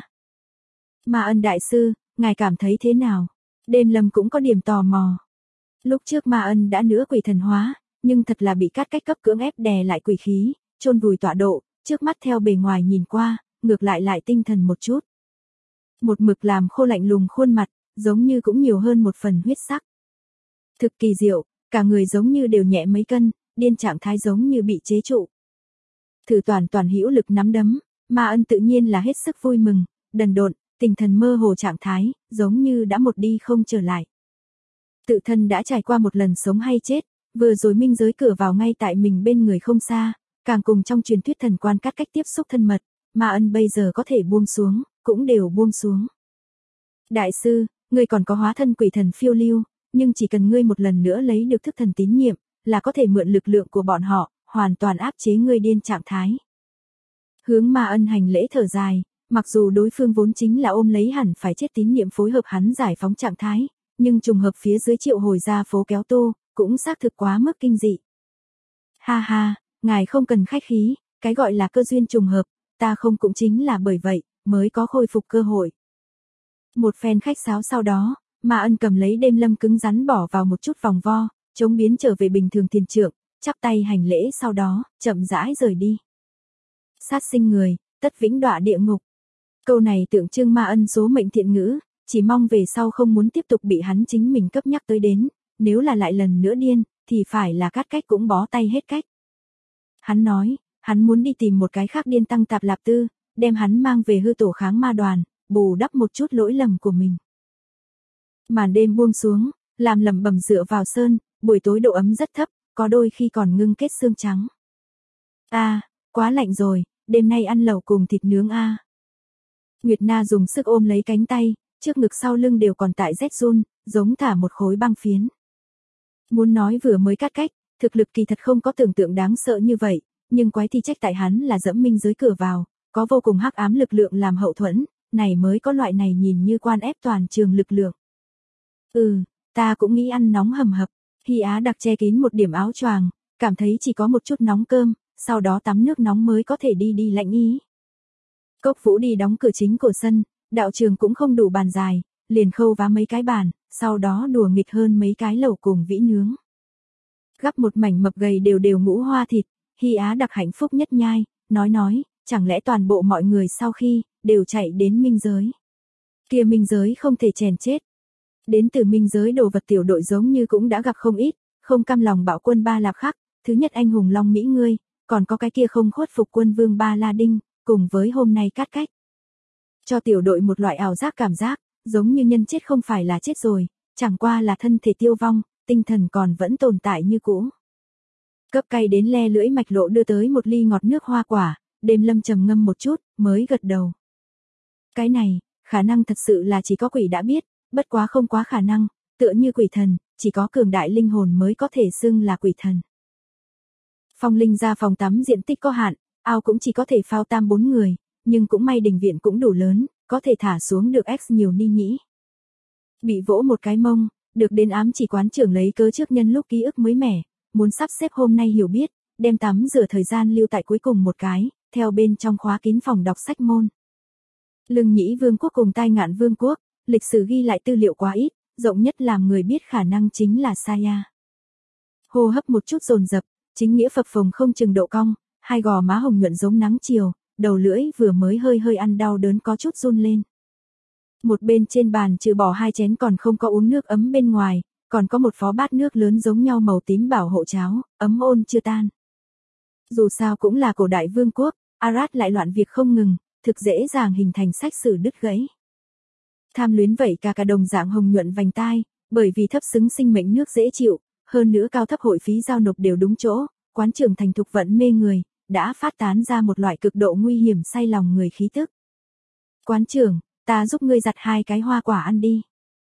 Ma Ân đại sư, ngài cảm thấy thế nào? Đêm Lâm cũng có điểm tò mò. Lúc trước Ma Ân đã nửa quỷ thần hóa, nhưng thật là bị Cát cách cấp cưỡng ép đè lại quỷ khí, chôn vùi tọa độ, trước mắt theo bề ngoài nhìn qua, ngược lại tinh thần một chút. Một mực làm khô lạnh lùng khuôn mặt, giống như cũng nhiều hơn một phần huyết sắc. Thực kỳ diệu, cả người giống như đều nhẹ mấy cân, điên trạng thái giống như bị chế trụ. Thử toàn hữu lực nắm đấm, Ma Ân tự nhiên là hết sức vui mừng, đần độn, tinh thần mơ hồ trạng thái, giống như đã một đi không trở lại. Tự thân đã trải qua một lần sống hay chết, vừa rồi minh giới cửa vào ngay tại mình bên người không xa, càng cùng trong truyền thuyết thần quan Cát cách tiếp xúc thân mật, Ma Ân bây giờ có thể buông xuống, cũng đều buông xuống. Đại sư, ngươi còn có hóa thân quỷ thần phiêu lưu, nhưng chỉ cần ngươi một lần nữa lấy được thức thần tín nhiệm, là có thể mượn lực lượng của bọn họ, hoàn toàn áp chế ngươi điên trạng thái. Hướng Ma Ân hành lễ thở dài, mặc dù đối phương vốn chính là ôm lấy hẳn phải chết tín niệm phối hợp hắn giải phóng trạng thái, nhưng trùng hợp phía dưới triệu hồi ra phố kéo tô, cũng xác thực quá mức kinh dị. Ha ha, ngài không cần khách khí, cái gọi là cơ duyên trùng hợp, ta không cũng chính là bởi vậy, mới có khôi phục cơ hội. Một phen khách sáo sau đó, Ma Ân cầm lấy Đêm Lâm cứng rắn bỏ vào một chút vòng vo, chống biến trở về bình thường tiền trượng, chắp tay hành lễ sau đó, chậm rãi rời đi. Sát sinh người, tất vĩnh đọa địa ngục. Câu này tượng trưng Ma Ân số mệnh thiện ngữ, chỉ mong về sau không muốn tiếp tục bị hắn chính mình cấp nhắc tới đến, nếu là lại lần nữa điên, thì phải là cắt cách cũng bó tay hết cách. Hắn nói, hắn muốn đi tìm một cái khác điên tăng tạp lạp tư, đem hắn mang về hư tổ kháng ma đoàn, bù đắp một chút lỗi lầm của mình. Màn đêm buông xuống, làm lẩm bẩm dựa vào sơn, buổi tối độ ấm rất thấp, có đôi khi còn ngưng kết xương trắng. Quá lạnh rồi, đêm nay ăn lẩu cùng thịt nướng a. Nguyệt Na dùng sức ôm lấy cánh tay, trước ngực sau lưng đều còn tại rét run, giống thả một khối băng phiến. Muốn nói vừa mới cắt cách, thực lực kỳ thật không có tưởng tượng đáng sợ như vậy, nhưng quái thi trách tại hắn là dẫm minh giới cửa vào, có vô cùng hắc ám lực lượng làm hậu thuẫn, này mới có loại này nhìn như quan ép toàn trường lực lượng. Ta cũng nghĩ ăn nóng hầm hập, Hy Á đặc che kín một điểm áo choàng, cảm thấy chỉ có một chút nóng cơm, sau đó tắm nước nóng mới có thể đi lạnh ý. Cốc Vũ đi đóng cửa chính của sân, đạo trường cũng không đủ bàn dài, liền khâu vá mấy cái bàn, sau đó đùa nghịch hơn mấy cái lẩu cùng vĩ nướng. Gắp một mảnh mập gầy đều ngũ hoa thịt, Hy Á đặc hạnh phúc nhất nhai, nói, chẳng lẽ toàn bộ mọi người sau khi, đều chạy đến minh giới. Kia minh giới không thể chèn chết. Đến từ minh giới đồ vật tiểu đội giống như cũng đã gặp không ít, không cam lòng bạo quân Ba Lạp Khắc, thứ nhất anh hùng Long Mỹ ngươi, còn có cái kia không khuất phục quân vương Ba La Đinh, cùng với hôm nay cắt cách. Cho tiểu đội một loại ảo giác cảm giác, giống như nhân chết không phải là chết rồi, chẳng qua là thân thể tiêu vong, tinh thần còn vẫn tồn tại như cũ. Cấp cay đến le lưỡi Mạch Lộ đưa tới một ly ngọt nước hoa quả, Đêm Lâm trầm ngâm một chút, mới gật đầu. Cái này, khả năng thật sự là chỉ có quỷ đã biết, bất quá không quá khả năng, tựa như quỷ thần, chỉ có cường đại linh hồn mới có thể xưng là quỷ thần. Phong Linh ra phòng tắm diện tích có hạn, ao cũng chỉ có thể phao 3-4 người, nhưng cũng may đình viện cũng đủ lớn, có thể thả xuống được X nhiều ni nhĩ. Bị vỗ một cái mông, được đến ám chỉ quán trưởng lấy cớ trước nhân lúc ký ức mới mẻ, muốn sắp xếp hôm nay hiểu biết, đem tắm rửa thời gian lưu tại cuối cùng một cái, theo bên trong khóa kín phòng đọc sách môn. Lưng Nhĩ Vương quốc cùng Tai Ngạn Vương quốc, lịch sử ghi lại tư liệu quá ít, rộng nhất làm người biết khả năng chính là Saya. Hô hấp một chút dồn dập, chính nghĩa phập phồng không chừng độ cong, hai gò má hồng nhuận giống nắng chiều, đầu lưỡi vừa mới hơi ăn đau đớn có chút run lên. Một bên trên bàn trừ bỏ 2 chén còn không có uống nước ấm bên ngoài, còn có một phó bát nước lớn giống nhau màu tím bảo hộ cháo, ấm ôn chưa tan. Dù sao cũng là cổ đại vương quốc, Arad lại loạn việc không ngừng, thực dễ dàng hình thành sách sử đứt gãy. Tham luyến vậy cả đồng dạng hồng nhuận vành tai, bởi vì thấp xứng sinh mệnh nước dễ chịu, hơn nữa cao thấp hội phí giao nộp đều đúng chỗ, quán trưởng thành thục vận mê người, đã phát tán ra một loại cực độ nguy hiểm say lòng người khí tức. Quán trưởng, ta giúp ngươi giặt 2 cái hoa quả ăn đi.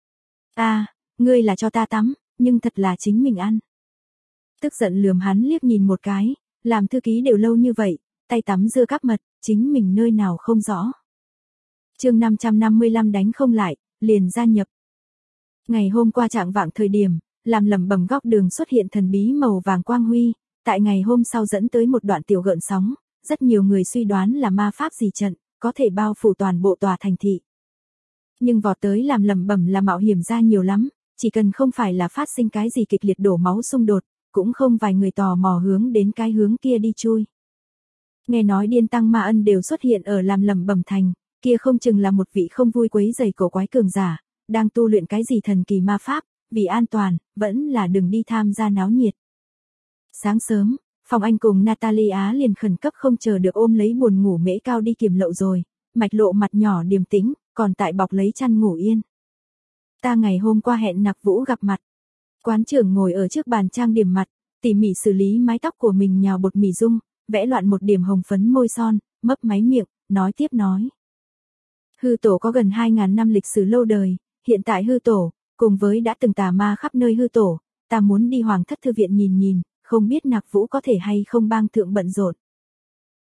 Ngươi là cho ta tắm, nhưng thật là chính mình ăn. Tức giận lườm hắn liếc nhìn một cái, làm thư ký đều lâu như vậy, tay tắm dưa cắp mật, chính mình nơi nào không rõ. Chương 555 đánh không lại, liền gia nhập. Ngày hôm qua trạng vạng thời điểm, làm lẩm bẩm góc đường xuất hiện thần bí màu vàng quang huy, tại ngày hôm sau dẫn tới một đoạn tiểu gợn sóng, rất nhiều người suy đoán là ma pháp gì trận, có thể bao phủ toàn bộ tòa thành thị. Nhưng vọt tới làm lẩm bẩm là mạo hiểm ra nhiều lắm, chỉ cần không phải là phát sinh cái gì kịch liệt đổ máu xung đột, cũng không vài người tò mò hướng đến cái hướng kia đi chui. Nghe nói điên tăng ma ân đều xuất hiện ở làm lẩm bẩm thành, kia không chừng là một vị không vui quấy rầy cổ quái cường giả, đang tu luyện cái gì thần kỳ ma pháp, vì an toàn, vẫn là đừng đi tham gia náo nhiệt. Sáng sớm, Phong Anh cùng Natalia liền khẩn cấp không chờ được ôm lấy buồn ngủ mễ cao đi kiểm lậu rồi, Mạch Lộ mặt nhỏ điềm tĩnh, còn tại bọc lấy chăn ngủ yên. Ta ngày hôm qua hẹn Nặc Vũ gặp mặt. Quán trưởng ngồi ở trước bàn trang điểm mặt, tỉ mỉ xử lý mái tóc của mình nhào bột mì dung, vẽ loạn một điểm hồng phấn môi son, mấp máy miệng, nói tiếp nói. Hư tổ có gần 2.000 năm lịch sử lâu đời, hiện tại hư tổ, cùng với đã từng tà ma khắp nơi hư tổ, ta muốn đi Hoàng thất thư viện nhìn nhìn, không biết Nặc Vũ có thể hay không bang thượng bận rộn.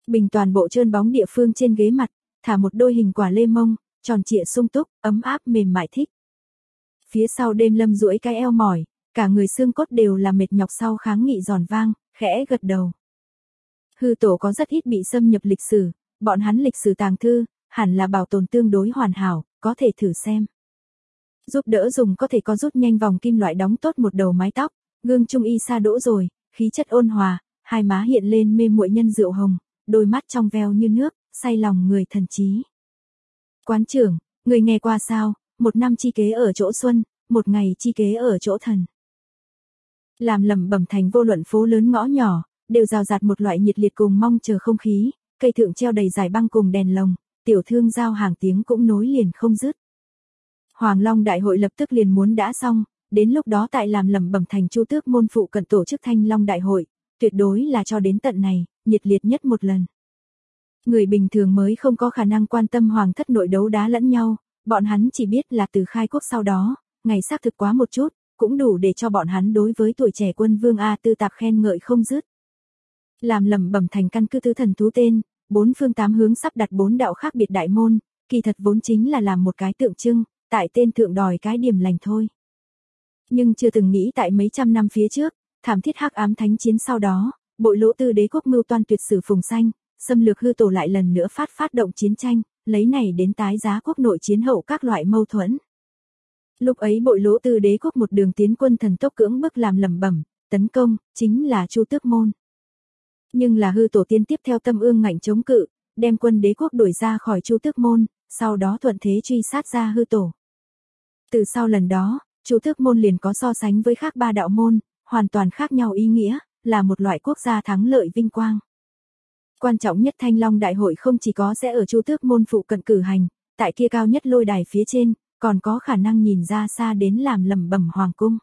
Bình toàn bộ trơn bóng địa phương trên ghế mặt, thả một đôi hình quả lê mông, tròn trịa sung túc, ấm áp mềm mại thích. Phía sau Đêm Lâm duỗi cái eo mỏi, cả người xương cốt đều là mệt nhọc sau kháng nghị giòn vang, khẽ gật đầu. Hư tổ có rất ít bị xâm nhập lịch sử, bọn hắn lịch sử tàng thư, hẳn là bảo tồn tương đối hoàn hảo, có thể thử xem. Giúp đỡ dùng có thể có rút nhanh vòng kim loại đóng tốt một đầu mái tóc, gương trung y sa đỗ rồi, khí chất ôn hòa, hai má hiện lên mê muội nhân rượu hồng, đôi mắt trong veo như nước, say lòng người thần trí. Quán trưởng, người nghe qua sao, một năm chi kế ở chỗ xuân, một ngày chi kế ở chỗ thần. Làm lẩm bẩm thành vô luận phố lớn ngõ nhỏ, đều rào rạt một loại nhiệt liệt cùng mong chờ không khí, cây thượng treo đầy giải băng cùng đèn lồng, tiểu thương giao hàng tiếng cũng nối liền không dứt. Hoàng Long đại hội lập tức liền muốn đã xong, đến lúc đó tại làm lẩm bẩm thành Chu Tước môn phụ cận tổ chức Thanh Long đại hội, tuyệt đối là cho đến tận này, nhiệt liệt nhất một lần. Người bình thường mới không có khả năng quan tâm hoàng thất nội đấu đá lẫn nhau, bọn hắn chỉ biết là từ khai quốc sau đó, ngày xác thực quá một chút, cũng đủ để cho bọn hắn đối với tuổi trẻ quân vương A Tư Tạp khen ngợi không dứt. Làm lẩm bẩm thành căn cứ tứ thần thú tên, bốn phương tám hướng sắp đặt bốn đạo khác biệt đại môn, kỳ thật vốn chính là làm một cái tượng trưng, tại tên thượng đòi cái điểm lành thôi. Nhưng chưa từng nghĩ tại mấy trăm năm phía trước, thảm thiết hắc ám thánh chiến sau đó, bội lỗ tư đế quốc mưu toan tuyệt sử phùng xanh, xâm lược hư tổ lại lần nữa phát động chiến tranh, lấy này đến tái giá quốc nội chiến hậu các loại mâu thuẫn. Lúc ấy bội lỗ tư đế quốc một đường tiến quân thần tốc cưỡng bức làm lẩm bẩm, tấn công, chính là Chu Tước môn. Nhưng là hư tổ tiên tiếp theo tâm ương ngạnh chống cự, đem quân đế quốc đuổi ra khỏi Chu Tước môn, sau đó thuận thế truy sát ra hư tổ. Từ sau lần đó, Chu Tước môn liền có so sánh với khác ba đạo môn, hoàn toàn khác nhau ý nghĩa, là một loại quốc gia thắng lợi vinh quang. Quan trọng nhất Thanh Long đại hội không chỉ có sẽ ở Chu Tước môn phụ cận cử hành, tại kia cao nhất lôi đài phía trên, còn có khả năng nhìn ra xa đến làm lẩm bẩm hoàng cung.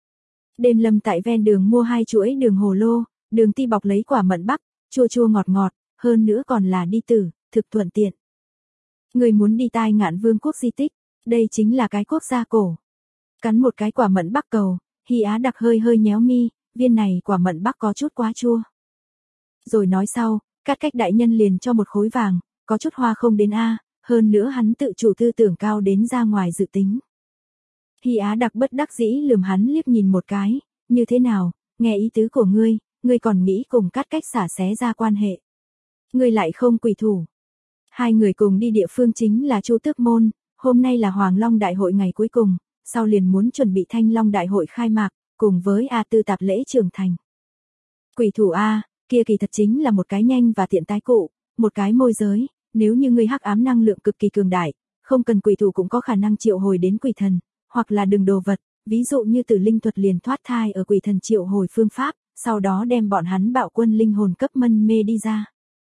Đêm Lâm tại ven đường mua 2 chuỗi đường hồ lô, đường ti bọc lấy quả mận bắc, chua chua ngọt ngọt, hơn nữa còn là đi tử, thực thuận tiện. Người muốn đi Tai Ngạn Vương quốc di tích, đây chính là cái quốc gia cổ. Cắn một cái quả mận bắc cầu, Hy Á Đặc hơi hơi nhéo mi, viên này quả mận bắc có chút quá chua. Rồi nói sau, Cát Cách đại nhân liền cho một khối vàng, có chút hoa không đến a, hơn nữa hắn tự chủ tư tưởng cao đến ra ngoài dự tính. Hy Á Đặc bất đắc dĩ lườm hắn liếc nhìn một cái, như thế nào, nghe ý tứ của ngươi còn nghĩ cùng Cát Cách xả xé ra quan hệ. Ngươi lại không quỳ thủ. Hai người cùng đi địa phương chính là Chu Tước môn, hôm nay là Hoàng Long đại hội ngày cuối cùng, sau liền muốn chuẩn bị Thanh Long đại hội khai mạc, cùng với A Tư Tạp lễ trưởng thành. Quỷ thủ A, kia kỳ thật chính là một cái nhanh và tiện tái cụ, một cái môi giới, nếu như ngươi hắc ám năng lượng cực kỳ cường đại, không cần quỷ thủ cũng có khả năng triệu hồi đến quỷ thần, hoặc là đường đồ vật, ví dụ như Tử Linh thuật liền thoát thai ở quỷ thần triệu hồi phương pháp, sau đó đem bọn hắn bạo quân linh hồn cấp mân mê đi ra.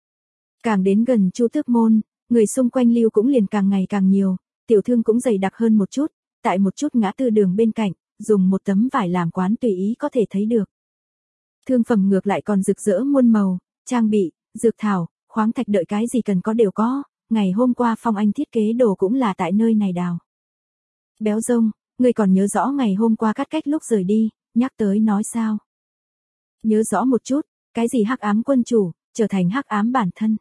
Càng đến gần Chu Tước môn, người xung quanh lưu cũng liền càng ngày càng nhiều, tiểu thương cũng dày đặc hơn một chút, tại một chút ngã tư đường bên cạnh, dùng một tấm vải làm quán tùy ý có thể thấy được. Thương phẩm ngược lại còn rực rỡ muôn màu, trang bị, dược thảo, khoáng thạch đợi cái gì cần có đều có, ngày hôm qua Phong Anh thiết kế đồ cũng là tại nơi này đào. Béo rông, người còn nhớ rõ ngày hôm qua Cát Cách lúc rời đi, nhắc tới nói sao? Nhớ rõ một chút, cái gì hắc ám quân chủ, trở thành hắc ám bản thân.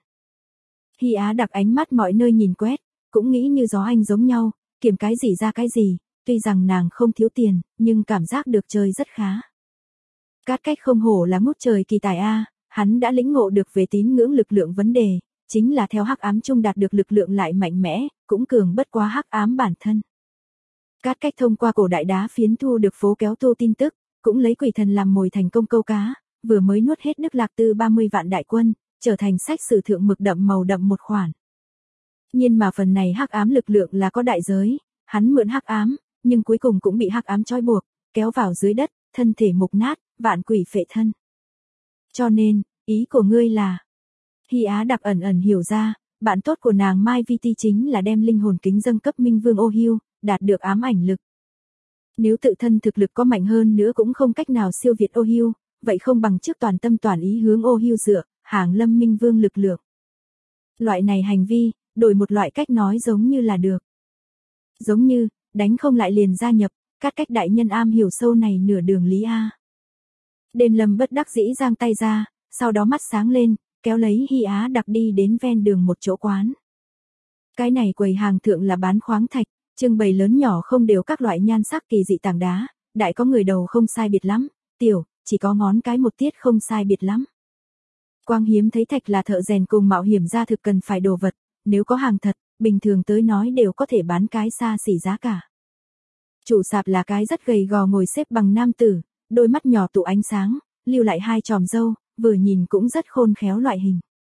Hy Á Đặc ánh mắt mọi nơi nhìn quét, cũng nghĩ như gió anh giống nhau, kiểm cái gì ra cái gì, tuy rằng nàng không thiếu tiền, nhưng cảm giác được chơi rất khá. Cát Cách không hổ là ngút trời kỳ tài a, hắn đã lĩnh ngộ được về tín ngưỡng lực lượng vấn đề, chính là theo hắc ám chung đạt được lực lượng lại mạnh mẽ, cũng cường bất quá hắc ám bản thân. Cát Cách thông qua cổ đại đá phiến thu được phố kéo thu tin tức, cũng lấy quỷ thần làm mồi thành công câu cá, vừa mới nuốt hết Đức Lạc Tư 30 vạn đại quân, trở thành sách sử thượng mực đậm màu đậm một khoản. Nhưng mà phần này hắc ám lực lượng là có đại giới, hắn mượn hắc ám, nhưng cuối cùng cũng bị hắc ám trói buộc, kéo vào dưới đất, thân thể mục nát, vạn quỷ phệ thân. Cho nên, ý của ngươi là, Hy Á Đặc ẩn ẩn hiểu ra, bạn tốt của nàng Mai Vi Ti chính là đem linh hồn kính dâng cấp Minh Vương Ô Hưu, đạt được ám ảnh lực. Nếu tự thân thực lực có mạnh hơn nữa cũng không cách nào siêu việt Ô Hưu, vậy không bằng trước toàn tâm toàn ý hướng Ô Hưu dựa, hàng lâm Minh Vương lực lượng. Loại này hành vi, đổi một loại cách nói giống như là được. Giống như, đánh không lại liền gia nhập, Cát Cách đại nhân am hiểu sâu này nửa đường lý a. Đêm Lâm bất đắc dĩ giang tay ra, sau đó mắt sáng lên, kéo lấy Hy Á Đặc đi đến ven đường một chỗ quán. Cái này quầy hàng thượng là bán khoáng thạch, trưng bày lớn nhỏ không đều các loại nhan sắc kỳ dị tảng đá, đại có người đầu không sai biệt lắm, tiểu, chỉ có ngón cái một tiết không sai biệt lắm. Quang hiếm thấy thạch là thợ rèn cùng mạo hiểm ra thực cần phải đồ vật, nếu có hàng thật, bình thường tới nói đều có thể bán cái xa xỉ giá cả. Chủ sạp là cái rất gầy gò ngồi xếp bằng nam tử, đôi mắt nhỏ tụ ánh sáng, lưu lại hai chòm râu, vừa nhìn cũng rất khôn khéo loại hình.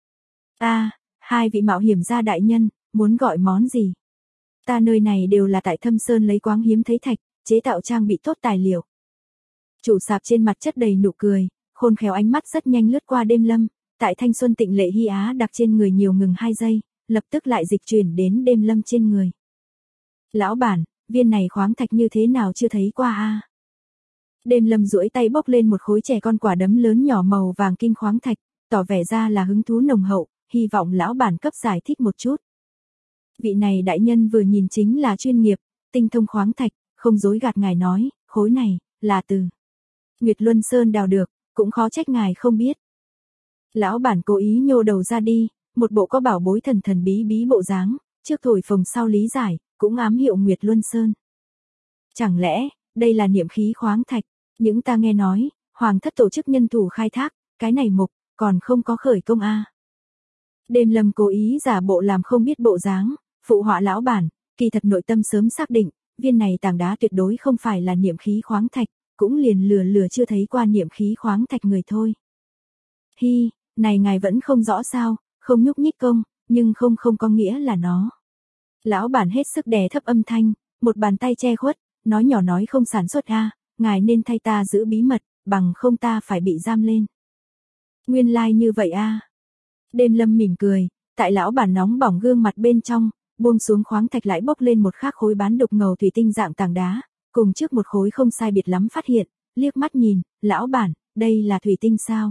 Hai vị mạo hiểm gia đại nhân, muốn gọi món gì? Ta nơi này đều là tại Thâm Sơn lấy quáng hiếm thấy thạch, chế tạo trang bị tốt tài liệu. Chủ sạp trên mặt chất đầy nụ cười, khôn khéo ánh mắt rất nhanh lướt qua Đêm Lâm, tại thanh xuân tịnh lệ Hy Á Đặc trên người nhiều ngừng 2 giây, lập tức lại dịch chuyển đến Đêm Lâm trên người. Lão bản, viên này khoáng thạch như thế nào chưa thấy qua a? Đêm Lâm duỗi tay bốc lên một khối trẻ con quả đấm lớn nhỏ màu vàng kim khoáng thạch, tỏ vẻ ra là hứng thú nồng hậu, hy vọng lão bản cấp giải thích một chút. Vị này đại nhân vừa nhìn chính là chuyên nghiệp, tinh thông khoáng thạch, không dối gạt ngài nói, khối này là từ Nguyệt Luân Sơn đào được, cũng khó trách ngài không biết. Lão bản cố ý nhô đầu ra đi, một bộ có bảo bối thần thần bí bí bộ dáng, trước thổi phồng sau lý giải, cũng ám hiệu Nguyệt Luân Sơn. Chẳng lẽ, đây là niệm khí khoáng thạch, những ta nghe nói, hoàng thất tổ chức nhân thủ khai thác, cái này mục, còn không có khởi công a. Đêm Lâm cố ý giả bộ làm không biết bộ dáng, phụ họa lão bản, kỳ thật nội tâm sớm xác định, viên này tảng đá tuyệt đối không phải là niệm khí khoáng thạch, cũng liền lừa chưa thấy qua niệm khí khoáng thạch người thôi. Hi, này ngài vẫn không rõ sao, không nhúc nhích công, nhưng không có nghĩa là nó. Lão bản hết sức đè thấp âm thanh, một bàn tay che khuất, nói nhỏ nói không sản xuất a, ngài nên thay ta giữ bí mật, bằng không ta phải bị giam lên. Nguyên lai like như vậy a. Đêm Lâm mỉm cười, tại lão bản nóng bỏng gương mặt bên trong, buông xuống khoáng thạch lại bốc lên một khác khối bán đục ngầu thủy tinh dạng tảng đá, cùng trước một khối không sai biệt lắm phát hiện, liếc mắt nhìn, lão bản, đây là thủy tinh sao?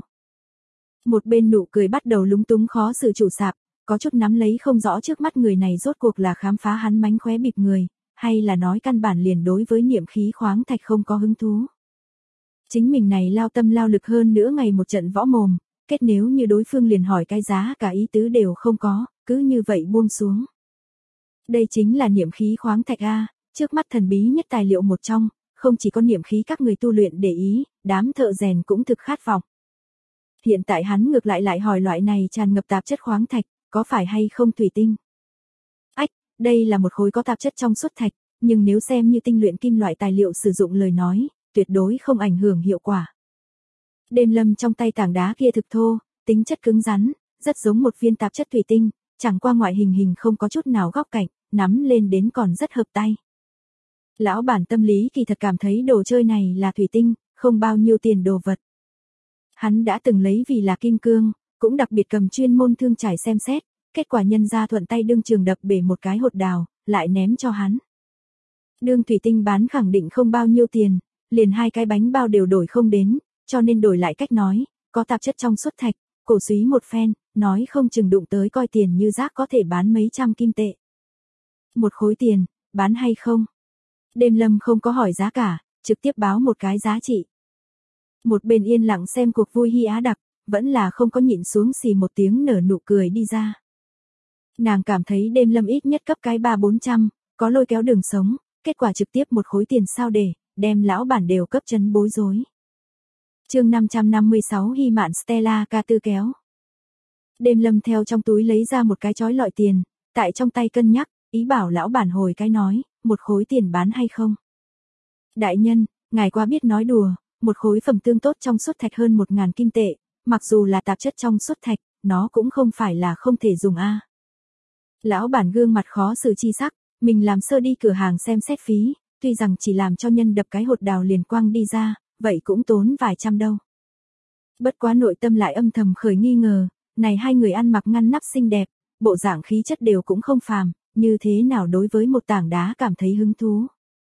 Một bên nụ cười bắt đầu lúng túng khó xử chủ sạp, có chút nắm lấy không rõ trước mắt người này rốt cuộc là khám phá hắn mánh khóe bịp người, hay là nói căn bản liền đối với niệm khí khoáng thạch không có hứng thú. Chính mình này lao tâm lao lực hơn nữa ngày một trận võ mồm, kết nếu như đối phương liền hỏi cái giá cả ý tứ đều không có, cứ như vậy buông xuống. Đây chính là niệm khí khoáng thạch a, trước mắt thần bí nhất tài liệu một trong, không chỉ có niệm khí các người tu luyện để ý, đám thợ rèn cũng thực khát vọng. Hiện tại hắn ngược lại hỏi loại này tràn ngập tạp chất khoáng thạch, có phải hay không thủy tinh? Ách, đây là một khối có tạp chất trong suốt thạch, nhưng nếu xem như tinh luyện kim loại tài liệu sử dụng lời nói, tuyệt đối không ảnh hưởng hiệu quả. Đêm Lâm trong tay tảng đá kia thực thô, tính chất cứng rắn, rất giống một viên tạp chất thủy tinh, chẳng qua ngoại hình không có chút nào góc cạnh, nắm lên đến còn rất hợp tay. Lão bản tâm lý kỳ thật cảm thấy đồ chơi này là thủy tinh, không bao nhiêu tiền đồ vật. Hắn đã từng lấy vì là kim cương, cũng đặc biệt cầm chuyên môn thương trải xem xét, kết quả nhân ra thuận tay đương trường đập bể một cái hột đào, lại ném cho hắn. Đương thủy tinh bán khẳng định không bao nhiêu tiền, liền 2 cái bánh bao đều đổi không đến, cho nên đổi lại cách nói, có tạp chất trong suốt thạch, cổ súy một phen, nói không chừng đụng tới coi tiền như rác có thể bán mấy trăm kim tệ. Một khối tiền, bán hay không? Đêm Lâm không có hỏi giá cả, trực tiếp báo một cái giá trị. Một bên yên lặng xem cuộc vui Hy Á Đặc, vẫn là không có nhịn xuống xì một tiếng nở nụ cười đi ra. Nàng cảm thấy Đêm Lâm ít nhất cấp cái 300-400, có lôi kéo đường sống, kết quả trực tiếp một khối tiền sao để, đem lão bản đều cấp chấn bối rối. Chương 556 Hy Mạn Stella ca tư kéo. Đêm Lâm theo trong túi lấy ra một cái chói lọi tiền, tại trong tay cân nhắc, ý bảo lão bản hồi cái nói, một khối tiền bán hay không. Đại nhân, ngài qua biết nói đùa, một khối phẩm tương tốt trong suốt thạch hơn 1.000 kim tệ, mặc dù là tạp chất trong suốt thạch, nó cũng không phải là không thể dùng a. Lão bản gương mặt khó xử chi sắc, mình làm sơ đi cửa hàng xem xét phí, tuy rằng chỉ làm cho nhân đập cái hột đào liền quăng đi ra, vậy cũng tốn vài trăm đâu. Bất quá nội tâm lại âm thầm khởi nghi ngờ, này hai người ăn mặc ngăn nắp xinh đẹp, bộ dạng khí chất đều cũng không phàm, như thế nào đối với một tảng đá cảm thấy hứng thú.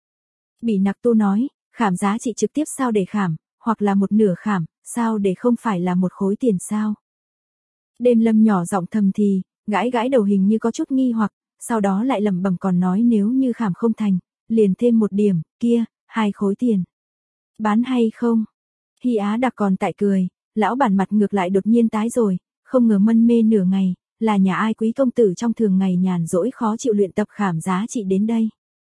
Bỉ Nặc Tu nói, khảm giá trị trực tiếp sao để khảm, hoặc là một nửa khảm, sao để không phải là một khối tiền sao. Đêm Lâm nhỏ giọng thầm thì, gãi đầu hình như có chút nghi hoặc, sau đó lại lẩm bẩm còn nói nếu như khảm không thành, liền thêm một điểm, kia, 2 khối tiền. Bán hay không? Hy Á Đặc còn tại cười, lão bản mặt ngược lại đột nhiên tái rồi, không ngờ mân mê nửa ngày, là nhà ai quý công tử trong thường ngày nhàn rỗi khó chịu luyện tập khảm giá trị đến đây.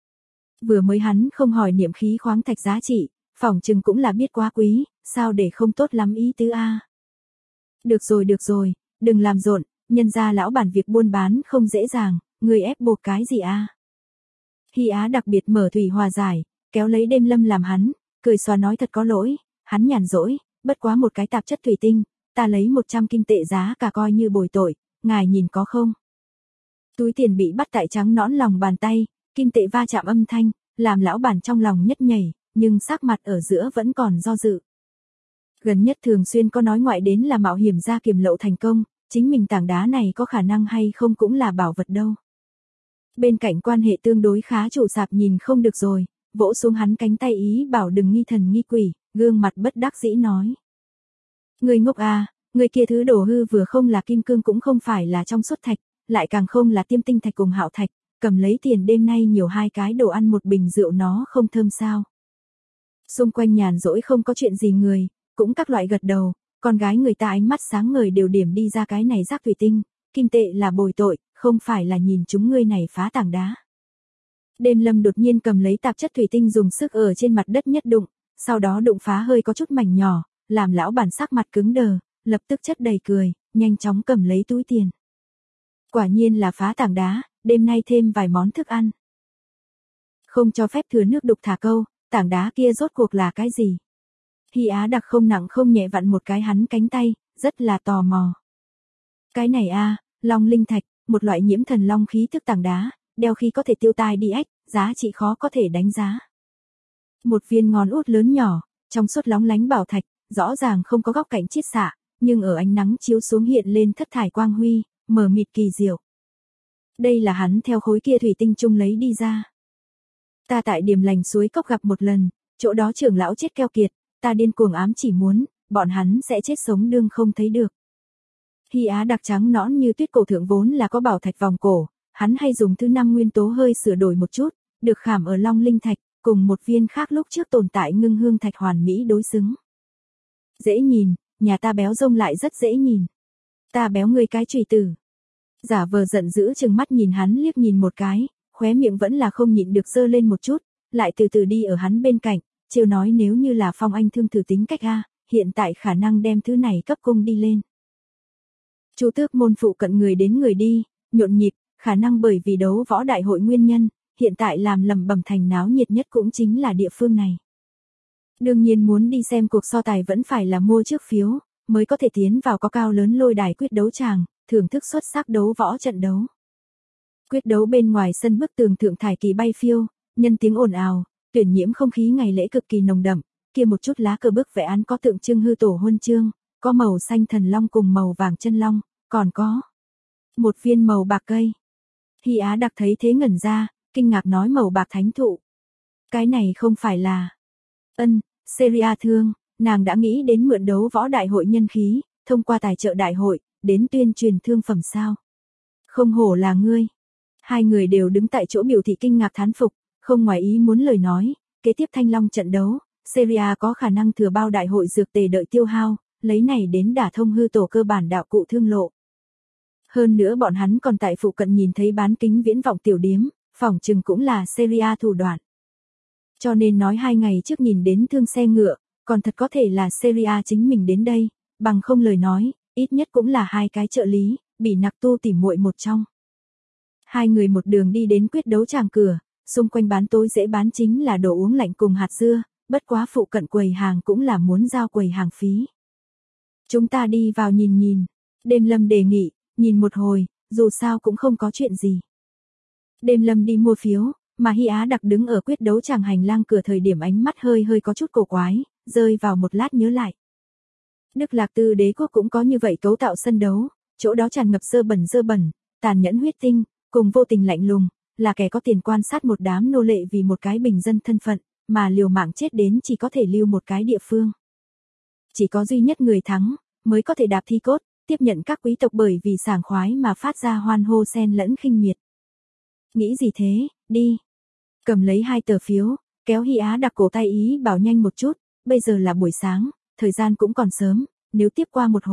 Vừa mới hắn không hỏi niệm khí khoáng thạch giá trị, phỏng chừng cũng là biết quá quý, sao để không tốt lắm ý tứ a. Được rồi, đừng làm rộn, nhân ra lão bản việc buôn bán không dễ dàng, người ép buộc cái gì a? Hy Á đặc biệt mở thủy hòa giải, kéo lấy Đêm Lâm làm hắn, cười xòa nói thật có lỗi, hắn nhàn rỗi, bất quá một cái tạp chất thủy tinh, ta lấy 100 kim tệ giá cả coi như bồi tội, ngài nhìn có không? Túi tiền bị bắt tại trắng nõn lòng bàn tay, kim tệ va chạm âm thanh, làm lão bản trong lòng nhất nhảy, nhưng sắc mặt ở giữa vẫn còn do dự. Gần nhất thường xuyên có nói ngoại đến là mạo hiểm ra kiềm lậu thành công, chính mình tảng đá này có khả năng hay không cũng là bảo vật đâu. Bên cạnh quan hệ tương đối khá chủ sạp nhìn không được rồi, vỗ xuống hắn cánh tay ý bảo đừng nghi thần nghi quỷ, gương mặt bất đắc dĩ nói. Người ngốc à, người kia thứ đổ hư vừa không là kim cương cũng không phải là trong suốt thạch, lại càng không là tiêm tinh thạch cùng hạo thạch, cầm lấy tiền đêm nay nhiều 2 cái đồ ăn một bình rượu nó không thơm sao. Xung quanh nhàn rỗi không có chuyện gì người, cũng các loại gật đầu, con gái người ta ánh mắt sáng ngời đều điểm đi ra cái này rác thủy tinh, kim tệ là bồi tội, không phải là nhìn chúng ngươi này phá tảng đá. Đêm Lâm đột nhiên cầm lấy tạp chất thủy tinh dùng sức ở trên mặt đất nhất đụng, sau đó đụng phá hơi có chút mảnh nhỏ, làm lão bản sắc mặt cứng đờ, lập tức chất đầy cười, nhanh chóng cầm lấy túi tiền. Quả nhiên là phá tảng đá, đêm nay thêm vài món thức ăn. Không cho phép thừa nước đục thả câu, tảng đá kia rốt cuộc là cái gì? Hy Á đặc không nặng không nhẹ vặn một cái hắn cánh tay, rất là tò mò. Cái này a, long linh thạch, một loại nhiễm thần long khí thức tảng đá, đeo khi có thể tiêu tai đi ách, giá trị khó có thể đánh giá. Một viên ngón út lớn nhỏ, trong suốt lóng lánh bảo thạch, rõ ràng không có góc cạnh chiết xạ, nhưng ở ánh nắng chiếu xuống hiện lên thất thải quang huy, mờ mịt kỳ diệu. Đây là hắn theo khối kia thủy tinh chung lấy đi ra. Ta tại điểm lành suối cốc gặp một lần, chỗ đó trưởng lão chết keo kiệt, ta điên cuồng ám chỉ muốn, bọn hắn sẽ chết sống đương không thấy được. Hy Á đặc trắng nõn như tuyết cổ thượng vốn là có bảo thạch vòng cổ, hắn hay dùng thứ 5 nguyên tố hơi sửa đổi một chút, được khảm ở long linh thạch, cùng một viên khác lúc trước tồn tại ngưng hương thạch hoàn mỹ đối xứng. Dễ nhìn, nhà ta béo rông lại rất dễ nhìn. Ta béo người cái chùy tử. Giả vờ giận dữ chừng mắt nhìn hắn liếc nhìn một cái, khóe miệng vẫn là không nhịn được giơ lên một chút, lại từ từ đi ở hắn bên cạnh, trêu nói nếu như là Phong Anh Thương thử tính cách a, hiện tại khả năng đem thứ này cấp cung đi lên. Chu Tước môn phụ cận người đến người đi, nhộn nhịp, khả năng bởi vì đấu võ đại hội nguyên nhân, hiện tại làm lầm bầm thành náo nhiệt nhất cũng chính là địa phương này. Đương nhiên muốn đi xem cuộc so tài vẫn phải là mua trước phiếu, mới có thể tiến vào có cao lớn lôi đài quyết đấu tràng, thưởng thức xuất sắc đấu võ trận đấu. Quyết đấu bên ngoài sân bức tường thượng thải kỳ bay phiêu, nhân tiếng ồn ào, tuyển nhiễm không khí ngày lễ cực kỳ nồng đậm, kia một chút lá cờ bức vẽ án có tượng trưng hư tổ huân chương, có màu xanh thần long cùng màu vàng chân long, còn có một viên màu bạc cây. Hy Á đặc thấy thế ngẩn ra, kinh ngạc nói màu bạc thánh thụ. Cái này không phải là Seria Thương, nàng đã nghĩ đến mượn đấu võ đại hội nhân khí, thông qua tài trợ đại hội, đến tuyên truyền thương phẩm sao. Không hổ là ngươi. Hai người đều đứng tại chỗ biểu thị kinh ngạc thán phục, không ngoài ý muốn lời nói, kế tiếp Thanh Long trận đấu, Seria có khả năng thừa bao đại hội dược tề đợi tiêu hao, lấy này đến đả thông hư tổ cơ bản đạo cụ thương lộ. Hơn nữa bọn hắn còn tại phụ cận nhìn thấy bán kính viễn vọng tiểu điếm, phỏng chừng cũng là Seria thủ đoạn. Cho nên nói 2 ngày trước nhìn đến thương xe ngựa, còn thật có thể là Seria chính mình đến đây, bằng không lời nói, ít nhất cũng là 2 cái trợ lý, bị nặc tu tỉ muội một trong. Hai người một đường đi đến quyết đấu tràng cửa, xung quanh bán tối dễ bán chính là đồ uống lạnh cùng hạt dưa, bất quá phụ cận quầy hàng cũng là muốn giao quầy hàng phí. Chúng ta đi vào nhìn nhìn, Đêm Lâm đề nghị, nhìn một hồi, dù sao cũng không có chuyện gì. Đêm Lâm đi mua phiếu, mà Hy Á đặc đứng ở quyết đấu tràng hành lang cửa thời điểm ánh mắt hơi có chút cổ quái, rơi vào một lát nhớ lại. Đức Lạc Tư đế quốc cũng có như vậy cấu tạo sân đấu, chỗ đó tràn ngập dơ bẩn, tàn nhẫn huyết tinh, cùng vô tình lạnh lùng, là kẻ có tiền quan sát một đám nô lệ vì một cái bình dân thân phận, mà liều mạng chết đến chỉ có thể lưu một cái địa phương. Chỉ có duy nhất người thắng, mới có thể đạp thi cốt, tiếp nhận các quý tộc bởi vì sảng khoái mà phát ra hoan hô xen lẫn khinh miệt. Nghĩ gì thế, đi. Cầm lấy 2 tờ phiếu, kéo Hy Á đặc cổ tay ý bảo nhanh một chút, bây giờ là buổi sáng, thời gian cũng còn sớm, nếu tiếp qua một hồi,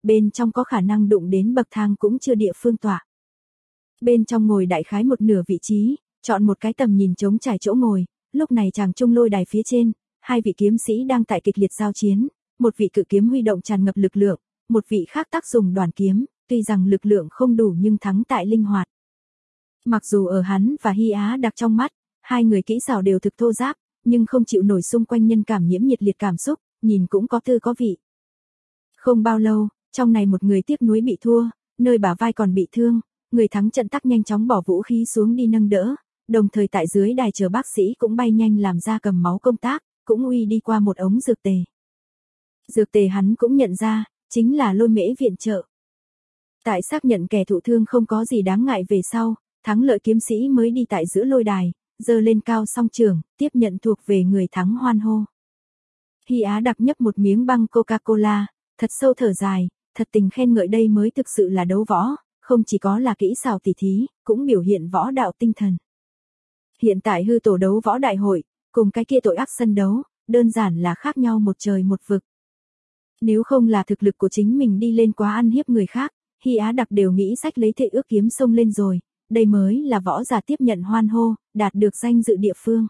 bên trong có khả năng đụng đến bậc thang cũng chưa địa phương tọa. Bên trong ngồi đại khái một nửa vị trí, chọn một cái tầm nhìn trống trải chỗ ngồi, lúc này chàng trung lôi đài phía trên, hai vị kiếm sĩ đang tại kịch liệt giao chiến, một vị cự kiếm huy động tràn ngập lực lượng, một vị khác tác dùng đoàn kiếm, tuy rằng lực lượng không đủ nhưng thắng tại linh hoạt. Mặc dù ở hắn và Hy Á Đặc trong mắt, hai người kỹ xảo đều thực thô giáp, nhưng không chịu nổi xung quanh nhân cảm nhiễm nhiệt liệt cảm xúc, nhìn cũng có tư có vị. Không bao lâu, trong này một người tiếc nuối bị thua, nơi bả vai còn bị thương, người thắng trận tắc nhanh chóng bỏ vũ khí xuống đi nâng đỡ, đồng thời tại dưới đài chờ bác sĩ cũng bay nhanh làm ra cầm máu công tác, cũng uy đi qua một ống dược tề. Dược tề hắn cũng nhận ra, chính là Lôi Mễ viện trợ. Tại xác nhận kẻ thụ thương không có gì đáng ngại về sau, thắng lợi kiếm sĩ mới đi tại giữa lôi đài, giơ lên cao song trường, tiếp nhận thuộc về người thắng hoan hô. Hy Á Đặc nhấp một miếng băng Coca-Cola, thật sâu thở dài, thật tình khen ngợi đây mới thực sự là đấu võ, không chỉ có là kỹ xảo tỉ thí, cũng biểu hiện võ đạo tinh thần. Hiện tại hư tổ đấu võ đại hội, cùng cái kia tội ác sân đấu, đơn giản là khác nhau một trời một vực. Nếu không là thực lực của chính mình đi lên quá ăn hiếp người khác, Hy Á Đặc đều nghĩ sách lấy thệ ước kiếm xông lên rồi, đây mới là võ giả tiếp nhận hoan hô, đạt được danh dự địa phương.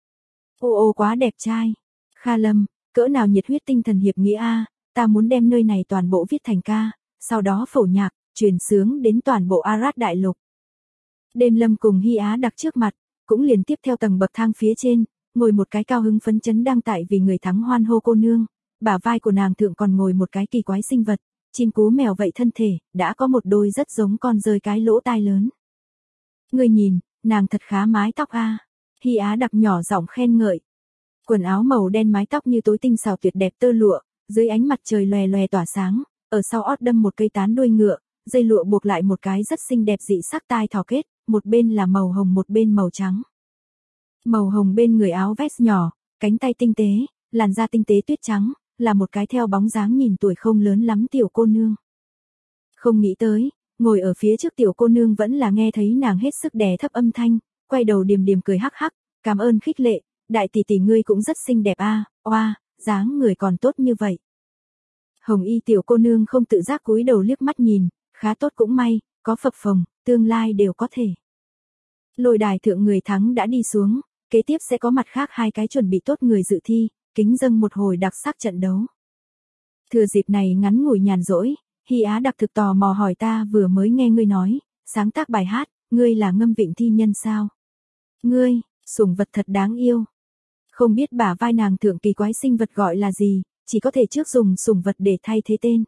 Ô quá đẹp trai. Kha Lâm, cỡ nào nhiệt huyết tinh thần hiệp nghĩa a, ta muốn đem nơi này toàn bộ viết thành ca, sau đó phổ nhạc, truyền sướng đến toàn bộ Arad đại lục. Đêm Lâm cùng Hy Á Đặc trước mặt, cũng liền tiếp theo tầng bậc thang phía trên, ngồi một cái cao hứng phấn chấn đang tại vì người thắng hoan hô cô nương, bả vai của nàng thượng còn ngồi một cái kỳ quái sinh vật, chim cú mèo vậy thân thể, đã có một đôi rất giống con rơi cái lỗ tai lớn. Ngươi nhìn, nàng thật khá mái tóc a. Hy Á Đặc nhỏ giọng khen ngợi. Quần áo màu đen mái tóc như tối tinh xảo tuyệt đẹp tơ lụa, dưới ánh mặt trời lòe lòe tỏa sáng, ở sau ót đâm một cây tán đuôi ngựa, dây lụa buộc lại một cái rất xinh đẹp dị sắc tai thỏ kết, một bên là màu hồng một bên màu trắng. Màu hồng bên người áo vest nhỏ, cánh tay tinh tế, làn da tinh tế tuyết trắng, là một cái theo bóng dáng nhìn tuổi không lớn lắm tiểu cô nương. Không nghĩ tới, ngồi ở phía trước tiểu cô nương vẫn là nghe thấy nàng hết sức đè thấp âm thanh, quay đầu điềm điềm cười hắc hắc, cảm ơn khích lệ, đại tỷ tỷ ngươi cũng rất xinh đẹp a, oa, dáng người còn tốt như vậy. Hồng y tiểu cô nương không tự giác cúi đầu liếc mắt nhìn, khá tốt cũng may, có phập phồng, tương lai đều có thể. Lôi đài thượng người thắng đã đi xuống, kế tiếp sẽ có mặt khác hai cái chuẩn bị tốt người dự thi, kính dâng một hồi đặc sắc trận đấu. Thừa dịp này ngắn ngủi nhàn rỗi, Hy Á Đặc thực tò mò hỏi ta vừa mới nghe ngươi nói, sáng tác bài hát, ngươi là Ngâm Vịnh thi nhân sao? Ngươi, sủng vật thật đáng yêu. Không biết bả vai nàng thượng kỳ quái sinh vật gọi là gì, chỉ có thể trước dùng sủng vật để thay thế tên.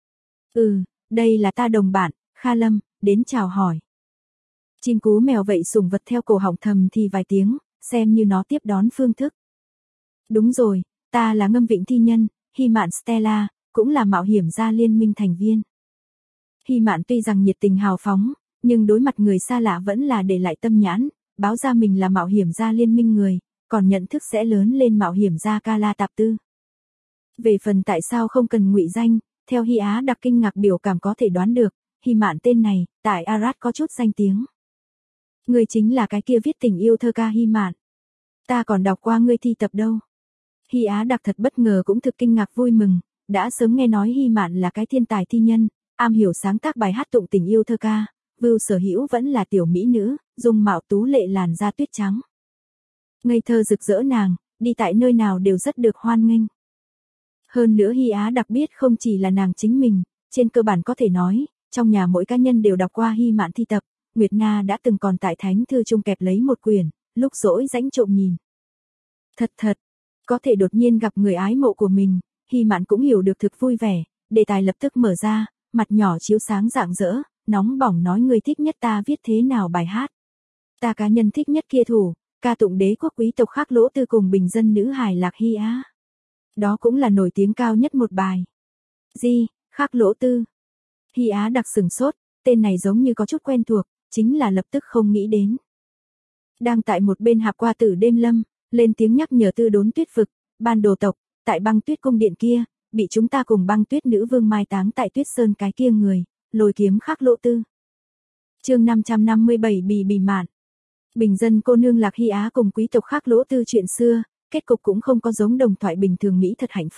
Đây là ta đồng bạn, Kha Lâm, đến chào hỏi. Chim cú mèo vậy sủng vật theo cổ họng thầm thì vài tiếng, xem như nó tiếp đón phương thức. Đúng rồi, ta là Ngâm Vịnh thi nhân, Hy Mạn Stella, cũng là mạo hiểm gia liên minh thành viên. Hy Mạn tuy rằng nhiệt tình hào phóng, nhưng đối mặt người xa lạ vẫn là để lại tâm nhãn, báo ra mình là mạo hiểm gia liên minh người, còn nhận thức sẽ lớn lên mạo hiểm gia Kala Tạp Tư. Về phần tại sao không cần ngụy danh, theo Hy Á Đặc kinh ngạc biểu cảm có thể đoán được, Hy Mạn tên này, tại Arad có chút danh tiếng. Ngươi chính là cái kia viết tình yêu thơ ca Hy Mạn. Ta còn đọc qua ngươi thi tập đâu. Hy Á Đặc thật bất ngờ cũng thực kinh ngạc vui mừng, đã sớm nghe nói Hy Mạn là cái thiên tài thi nhân, am hiểu sáng tác bài hát tụng tình yêu thơ ca, vưu sở hữu vẫn là tiểu mỹ nữ, dung mạo tú lệ làn da tuyết trắng. Ngây thơ rực rỡ nàng, đi tại nơi nào đều rất được hoan nghênh. Hơn nữa Hy Á Đặc biết không chỉ là nàng chính mình, trên cơ bản có thể nói, trong nhà mỗi cá nhân đều đọc qua Hy Mạn thi tập, Nguyệt Nga đã từng còn tại thánh thư trung kẹp lấy một quyển, lúc rỗi rãnh trộm nhìn. Thật, có thể đột nhiên gặp người ái mộ của mình, Hy Mạn cũng hiểu được thực vui vẻ, đề tài lập tức mở ra, mặt nhỏ chiếu sáng rạng rỡ, nóng bỏng nói người thích nhất ta viết thế nào bài hát. Ta cá nhân thích nhất kia thủ, ca tụng đế quốc quý tộc Khắc Lỗ Tư cùng bình dân nữ hài Lạc Hy Á. Đó cũng là nổi tiếng cao nhất một bài. Khắc Lỗ Tư. Hy Á Đặc sừng sốt, tên này giống như có chút quen thuộc, chính là lập tức không nghĩ đến. Đang tại một bên hạp qua tử Đêm Lâm, lên tiếng nhắc nhở Tư Đốn Tuyết vực, ban đồ tộc, tại Băng Tuyết cung điện kia, bị chúng ta cùng Băng Tuyết nữ vương mai táng tại Tuyết Sơn cái kia người, lôi kiếm Khắc Lỗ Tư. Chương 557 Bì Mạn. Bình dân cô nương Lạc Hy Á cùng quý tộc Khắc Lỗ Tư chuyện xưa, kết cục cũng không có giống đồng thoại bình thường mỹ thật hạnh phúc,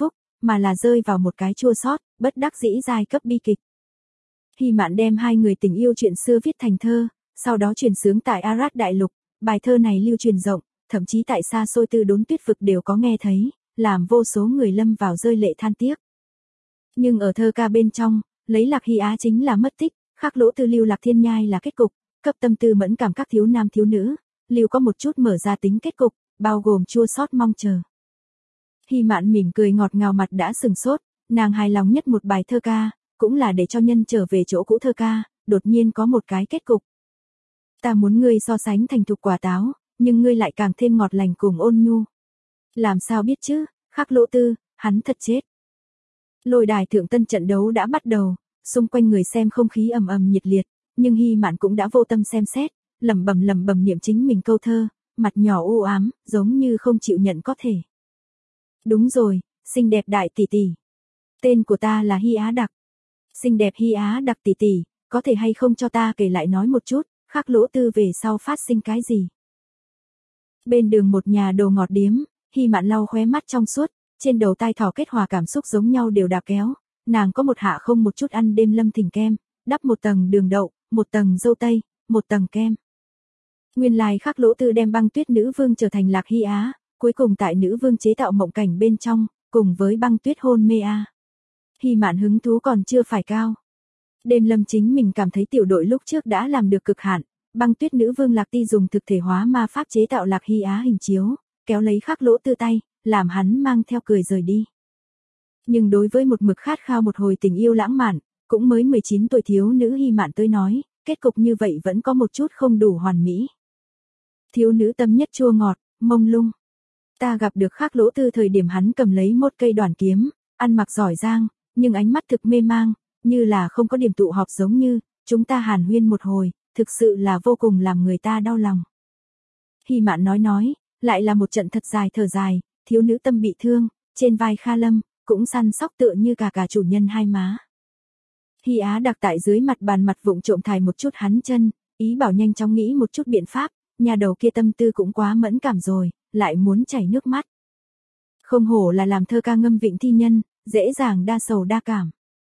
mà là rơi vào một cái chua xót, bất đắc dĩ giai cấp bi kịch. Hy Mạn đem hai người tình yêu chuyện xưa viết thành thơ, sau đó truyền xướng tại Arad Đại Lục, bài thơ này lưu truyền rộng, thậm chí tại xa xôi Tư Đốn Tuyết vực đều có nghe thấy, làm vô số người lâm vào rơi lệ than tiếc. Nhưng ở thơ ca bên trong, lấy Lạc Hy Á chính là mất tích, Khắc Lỗ Tư lưu Lạc Thiên Nhai là kết cục, cấp tâm tư mẫn cảm các thiếu nam thiếu nữ, lưu có một chút mở ra tính kết cục, bao gồm chua xót mong chờ. Hy Mạn mỉm cười ngọt ngào, mặt đã sừng sốt, nàng hài lòng nhất một bài thơ ca, cũng là để cho nhân trở về chỗ cũ thơ ca, đột nhiên có một cái kết cục. Ta muốn ngươi so sánh thành thục quả táo, nhưng ngươi lại càng thêm ngọt lành cùng ôn nhu. Làm sao biết chứ, Khắc Lỗ Tư, hắn thật chết. Lôi đài thượng tân trận đấu đã bắt đầu, xung quanh người xem không khí ầm ầm nhiệt liệt, nhưng Hy Mạn cũng đã vô tâm xem xét, lẩm bẩm niệm chính mình câu thơ, mặt nhỏ u ám, giống như không chịu nhận có thể. Đúng rồi, xinh đẹp đại tỷ tỷ. Tên của ta là Hy Á Đặc. Xinh đẹp Hy Á Đặc tỷ tỷ, có thể hay không cho ta kể lại nói một chút, Khắc Lỗ Tư về sau phát sinh cái gì? Bên đường một nhà đồ ngọt điếm, Hy Mạn lau khóe mắt trong suốt, trên đầu tai thỏ kết hòa cảm xúc giống nhau đều đà kéo, nàng có một hạ không một chút ăn đêm lâm thỉnh kem, đắp một tầng đường đậu, một tầng dâu tây, một tầng kem. Nguyên lai Khắc Lỗ Tư đem Băng Tuyết nữ vương trở thành Lạc Hy Á, cuối cùng tại nữ vương chế tạo mộng cảnh bên trong, cùng với Băng Tuyết hôn mê a. Hy Mạn hứng thú còn chưa phải cao. Đêm lâm chính mình cảm thấy tiểu đội lúc trước đã làm được cực hạn, Băng Tuyết nữ vương Lạc Ti dùng thực thể hóa ma pháp chế tạo Lạc Hy Á hình chiếu, kéo lấy Khắc Lỗ Tư tay, làm hắn mang theo cười rời đi. Nhưng đối với một mực khát khao một hồi tình yêu lãng mạn, cũng mới 19 tuổi thiếu nữ Hy Mạn tới nói, kết cục như vậy vẫn có một chút không đủ hoàn mỹ. Thiếu nữ tâm nhất chua ngọt, mông lung. Ta gặp được Khắc Lỗ Tư thời điểm hắn cầm lấy một cây đoản kiếm, ăn mặc giỏi giang, nhưng ánh mắt thực mê mang, như là không có điểm tụ họp giống như, chúng ta hàn huyên một hồi, thực sự là vô cùng làm người ta đau lòng. Hy Mạn nói, lại là một trận thật dài thở dài, thiếu nữ tâm bị thương, trên vai Kha Lâm, cũng săn sóc tựa như cả chủ nhân hai má. Hy Á Đặc tại dưới mặt bàn mặt vụng trộm thải một chút hắn chân, ý bảo nhanh chóng nghĩ một chút biện pháp, nhà đầu kia tâm tư cũng quá mẫn cảm rồi, lại muốn chảy nước mắt. Không hổ là làm thơ ca ngâm vịnh thi nhân, dễ dàng đa sầu đa cảm.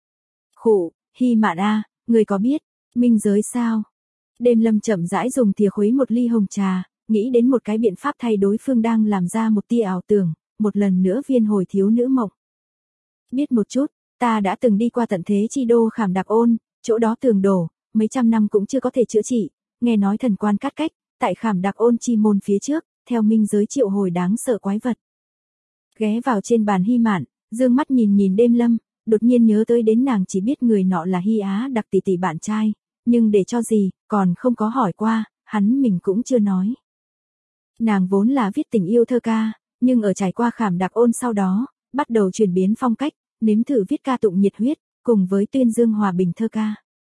Khụ, Hy Mạn a, người có biết, minh giới sao? Đêm lâm chậm rãi dùng thìa khuấy một ly hồng trà, nghĩ đến một cái biện pháp thay đối phương đang làm ra một tia ảo tưởng, một lần nữa viên hồi thiếu nữ mộng. Biết một chút, ta đã từng đi qua tận thế chi đô Khảm Đặc Ôn, chỗ đó tường đổ, mấy trăm năm cũng chưa có thể chữa trị, nghe nói thần quan cắt cách, tại Khảm Đặc Ôn chi môn phía trước, theo minh giới triệu hồi đáng sợ quái vật. Ghé vào trên bàn Hy Mạn, dương mắt nhìn đêm lâm, đột nhiên nhớ tới đến nàng chỉ biết người nọ là Hy Á Đặc tỷ tỷ bạn trai, nhưng để cho gì, còn không có hỏi qua, hắn mình cũng chưa nói. Nàng vốn là viết tình yêu thơ ca, nhưng ở trải qua Khảm Đặc Ôn sau đó, bắt đầu chuyển biến phong cách, nếm thử viết ca tụng nhiệt huyết, cùng với tuyên dương hòa bình thơ ca.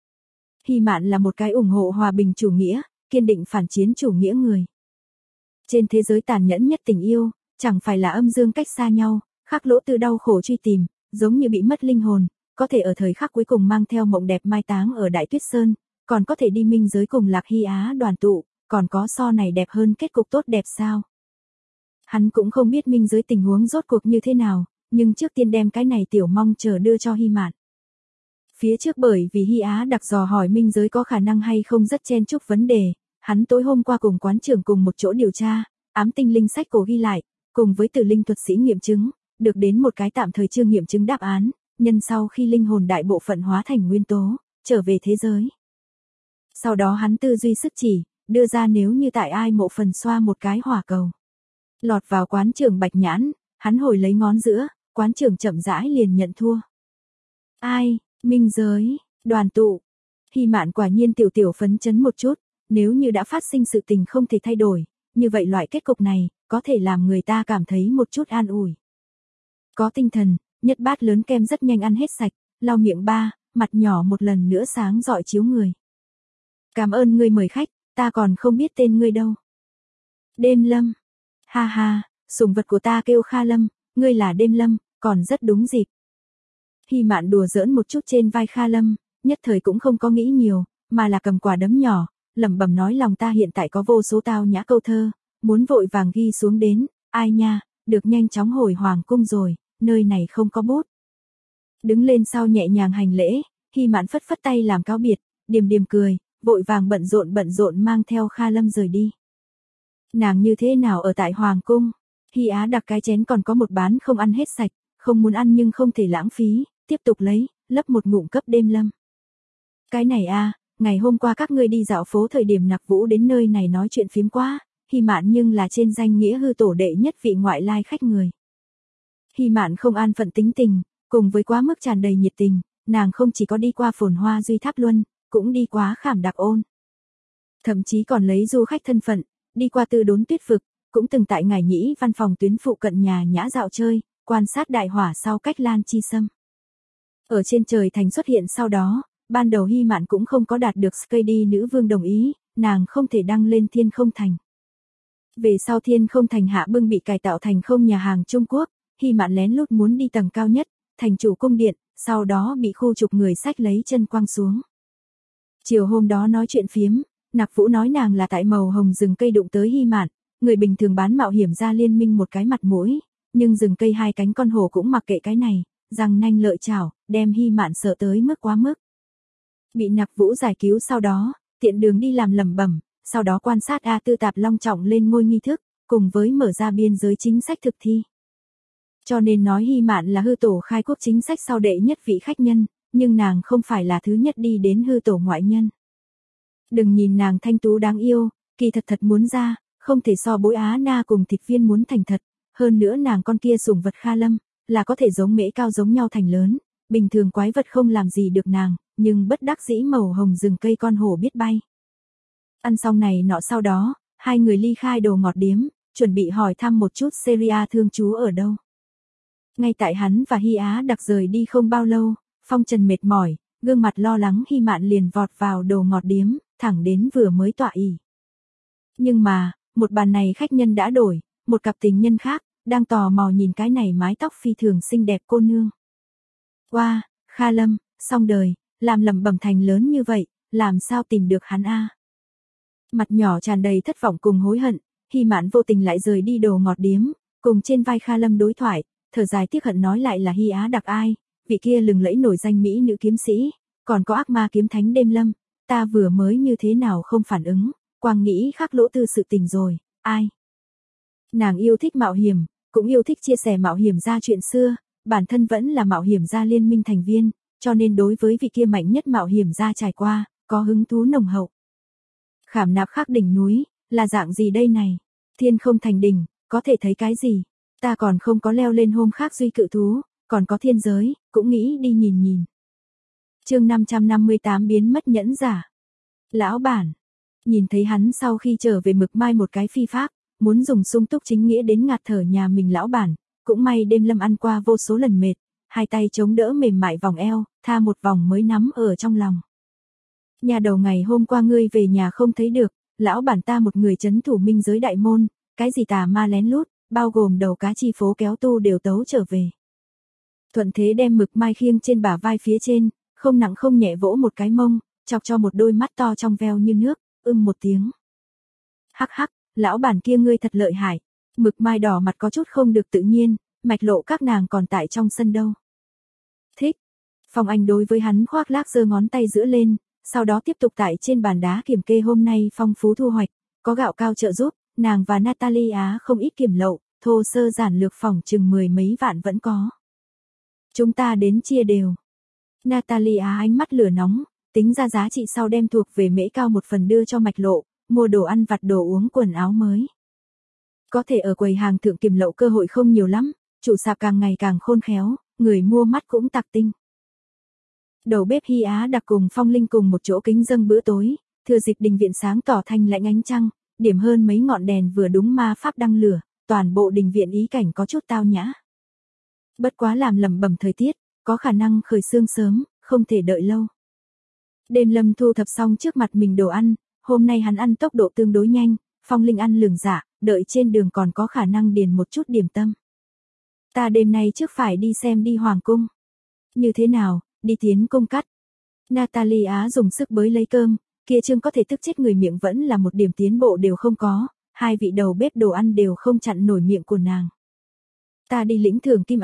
Hy Mạn là một cái ủng hộ hòa bình chủ nghĩa, kiên định phản chiến chủ nghĩa người. Trên thế giới tàn nhẫn nhất tình yêu, chẳng phải là âm dương cách xa nhau, Khắc Lỗ Tư đau khổ truy tìm, giống như bị mất linh hồn, có thể ở thời khắc cuối cùng mang theo mộng đẹp mai táng ở Đại Tuyết Sơn, còn có thể đi minh giới cùng Lạc Hy Á đoàn tụ, còn có so này đẹp hơn kết cục tốt đẹp sao? Hắn cũng không biết minh giới tình huống rốt cuộc như thế nào, nhưng trước tiên đem cái này tiểu mong chờ đưa cho Hy Mạn. Phía trước bởi vì Hy Á Đặc dò hỏi minh giới có khả năng hay không rất chen chúc vấn đề, hắn tối hôm qua cùng quán trưởng cùng một chỗ điều tra, ám tinh linh sách cổ ghi lại, cùng với tử linh thuật sĩ nghiệm chứng, được đến một cái tạm thời chưa nghiệm chứng đáp án, nhân sau khi linh hồn đại bộ phận hóa thành nguyên tố, trở về thế giới. Sau đó hắn tư duy sức chỉ, đưa ra nếu như tại ai mộ phần xoa một cái hỏa cầu. Lọt vào quán trưởng Bạch Nhãn, hắn hồi lấy ngón giữa, quán trưởng chậm rãi liền nhận thua. Ai, minh giới, đoàn tụ. Hy Mạn quả nhiên tiểu phấn chấn một chút, nếu như đã phát sinh sự tình không thể thay đổi, như vậy loại kết cục này, có thể làm người ta cảm thấy một chút an ủi. Có tinh thần, nhất bát lớn kem rất nhanh ăn hết sạch, lau miệng ba, mặt nhỏ một lần nữa sáng rọi chiếu người. Cảm ơn ngươi mời khách, ta còn không biết tên ngươi đâu. Đêm lâm. Ha ha, sủng vật của ta kêu Kha Lâm, ngươi là Đêm lâm, còn rất đúng dịp. Hy Mạn đùa giỡn một chút trên vai Kha Lâm, nhất thời cũng không có nghĩ nhiều, mà là cầm quả đấm nhỏ, lẩm bẩm nói lòng ta hiện tại có vô số tao nhã câu thơ, muốn vội vàng ghi xuống đến, ai nha, được nhanh chóng hồi hoàng cung rồi, nơi này không có bút. Đứng lên sau nhẹ nhàng hành lễ, Hy Mạn phất phất tay làm cáo biệt, điềm điềm cười, vội vàng bận rộn mang theo Kha Lâm rời đi. Nàng như thế nào ở tại Hoàng Cung? Hy Á đặt cái chén còn có một bán không ăn hết sạch, không muốn ăn nhưng không thể lãng phí, tiếp tục lấy, lấp một ngụm cấp Đêm Lâm. Cái này ngày hôm qua các ngươi đi dạo phố thời điểm Nặc Vũ đến nơi này nói chuyện phiếm quá, Hy Mạn nhưng là trên danh nghĩa hư tổ đệ nhất vị ngoại lai khách người. Hy Mạn không an phận tính tình, cùng với quá mức tràn đầy nhiệt tình, nàng không chỉ có đi qua Phồn Hoa Duy Tháp Luân, cũng đi qua Khảm Đạc Ôn. Thậm chí còn lấy du khách thân phận, đi qua Tư Đốn Tuyết Vực, cũng từng tại Ngải Nhĩ văn phòng tuyến phụ cận nhà nhã dạo chơi, quan sát đại hỏa sau cách Lan Chi Sâm. Ở trên trời thành xuất hiện sau đó, ban đầu Hy Mạn cũng không có đạt được Skady nữ vương đồng ý, nàng không thể đăng lên Thiên Không Thành. Về sau Thiên Không Thành hạ bưng bị cải tạo thành không nhà hàng Trung Quốc, Hy Mạn lén lút muốn đi tầng cao nhất, thành chủ cung điện, sau đó bị khu trục người sách lấy chân quăng xuống. Chiều hôm đó nói chuyện phiếm, Nặc Vũ nói nàng là tại màu hồng rừng cây đụng tới Hy Mạn, người bình thường bán mạo hiểm ra liên minh một cái mặt mũi, nhưng rừng cây hai cánh con hổ cũng mặc kệ cái này, răng nanh lợi chảo, đem Hy Mạn sợ tới mức quá mức. Bị Nặc Vũ giải cứu sau đó, tiện đường đi làm lẩm bẩm, sau đó quan sát A Tư Tạp long trọng lên ngôi nghi thức, cùng với mở ra biên giới chính sách thực thi. Cho nên nói Hy Mạn là hư tổ khai quốc chính sách sau đệ nhất vị khách nhân, nhưng nàng không phải là thứ nhất đi đến hư tổ ngoại nhân. Đừng nhìn nàng thanh tú đáng yêu, kỳ thật muốn ra, không thể so Bối Á Na cùng Thịt Viên muốn thành thật, hơn nữa nàng con kia sủng vật Kha Lâm, là có thể giống mễ cao giống nhau thành lớn, bình thường quái vật không làm gì được nàng, nhưng bất đắc dĩ màu hồng rừng cây con hổ biết bay. Ăn xong này nọ sau đó, hai người ly khai đồ ngọt điếm, chuẩn bị hỏi thăm một chút Syria thương chú ở đâu. Ngay tại hắn và Hy Á đặc rời đi không bao lâu, phong trần mệt mỏi, gương mặt lo lắng Hy Mạn liền vọt vào đồ ngọt điếm, thẳng đến vừa mới tọa ỉ. Nhưng mà, một bàn này khách nhân đã đổi, một cặp tình nhân khác, đang tò mò nhìn cái này mái tóc phi thường xinh đẹp cô nương. Wow, Kha Lâm, xong đời, làm lẩm bẩm thành lớn như vậy, làm sao tìm được hắn a? Mặt nhỏ tràn đầy thất vọng cùng hối hận, Hy Mạn vô tình lại rời đi đồ ngọt điếm, cùng trên vai Kha Lâm đối thoại, thở dài tiếc hận nói lại là Hy Á đặc ai, vị kia lừng lẫy nổi danh mỹ nữ kiếm sĩ, còn có ác ma kiếm thánh Đêm Lâm, ta vừa mới như thế nào không phản ứng, quang nghĩ khắc lỗ tư sự tình rồi, ai? Nàng yêu thích mạo hiểm, cũng yêu thích chia sẻ mạo hiểm ra chuyện xưa, bản thân vẫn là mạo hiểm gia liên minh thành viên, cho nên đối với vị kia mạnh nhất mạo hiểm ra trải qua, có hứng thú nồng hậu. Khảm Nạp Khắc đỉnh núi, là dạng gì đây này? Thiên Không Thành đỉnh, có thể thấy cái gì? Ta còn không có leo lên hôm khác duy cự thú, còn có thiên giới, cũng nghĩ đi nhìn nhìn. Chương 558 biến mất nhẫn giả. Lão bản, nhìn thấy hắn sau khi trở về Mực Mai một cái phi pháp, muốn dùng sung túc chính nghĩa đến ngạt thở nhà mình lão bản, cũng may Đêm Lâm ăn qua vô số lần mệt, hai tay chống đỡ mềm mại vòng eo, tha một vòng mới nắm ở trong lòng. Nhà đầu ngày hôm qua ngươi về nhà không thấy được, lão bản ta một người trấn thủ minh giới đại môn, cái gì tà ma lén lút, bao gồm đầu cá chi phố kéo tu đều tấu trở về. Thuận thế đem Mực Mai khiêng trên bả vai phía trên, không nặng không nhẹ vỗ một cái mông, chọc cho một đôi mắt to trong veo như nước, một tiếng. Hắc hắc, lão bản kia ngươi thật lợi hại. Mực Mai đỏ mặt có chút không được tự nhiên, mạch lộ các nàng còn tại trong sân đâu. Thích. Phong Anh đối với hắn khoác lác giơ ngón tay giữa lên, sau đó tiếp tục tại trên bàn đá kiểm kê hôm nay phong phú thu hoạch, có gạo cao trợ giúp, nàng và Natalia không ít kiểm lậu, thô sơ giản lược phỏng chừng 10 mấy vạn vẫn có. Chúng ta đến chia đều. Natalia ánh mắt lửa nóng, tính ra giá trị sau đem thuộc về mễ cao một phần đưa cho mạch lộ, mua đồ ăn vặt đồ uống quần áo mới. Có thể ở quầy hàng thượng kiểm lậu cơ hội không nhiều lắm, chủ sạp càng ngày càng khôn khéo, người mua mắt cũng tạc tinh. Đầu bếp Hy Á đặc cùng Phong Linh cùng một chỗ kính dâng bữa tối, thừa dịp đình viện sáng tỏ thanh lãnh ánh trăng, điểm hơn mấy ngọn đèn vừa đúng ma pháp đăng lửa, toàn bộ đình viện ý cảnh có chút tao nhã. Bất quá làm lẩm bẩm thời tiết, có khả năng khởi sương sớm, không thể đợi lâu. Đêm Lâm thu thập xong trước mặt mình đồ ăn, hôm nay hắn ăn tốc độ tương đối nhanh, Phong Linh ăn lường dạ, đợi trên đường còn có khả năng điền một chút điểm tâm. Ta đêm nay trước phải đi xem đi Hoàng Cung. Như thế nào, đi tiến cung cắt. Natalia dùng sức bới lấy cơm, kia chương có thể tức chết người miệng vẫn là một điểm tiến bộ đều không có, hai vị đầu bếp đồ ăn đều không chặn nổi miệng của nàng. Ta đi lĩnh thưởng kim A,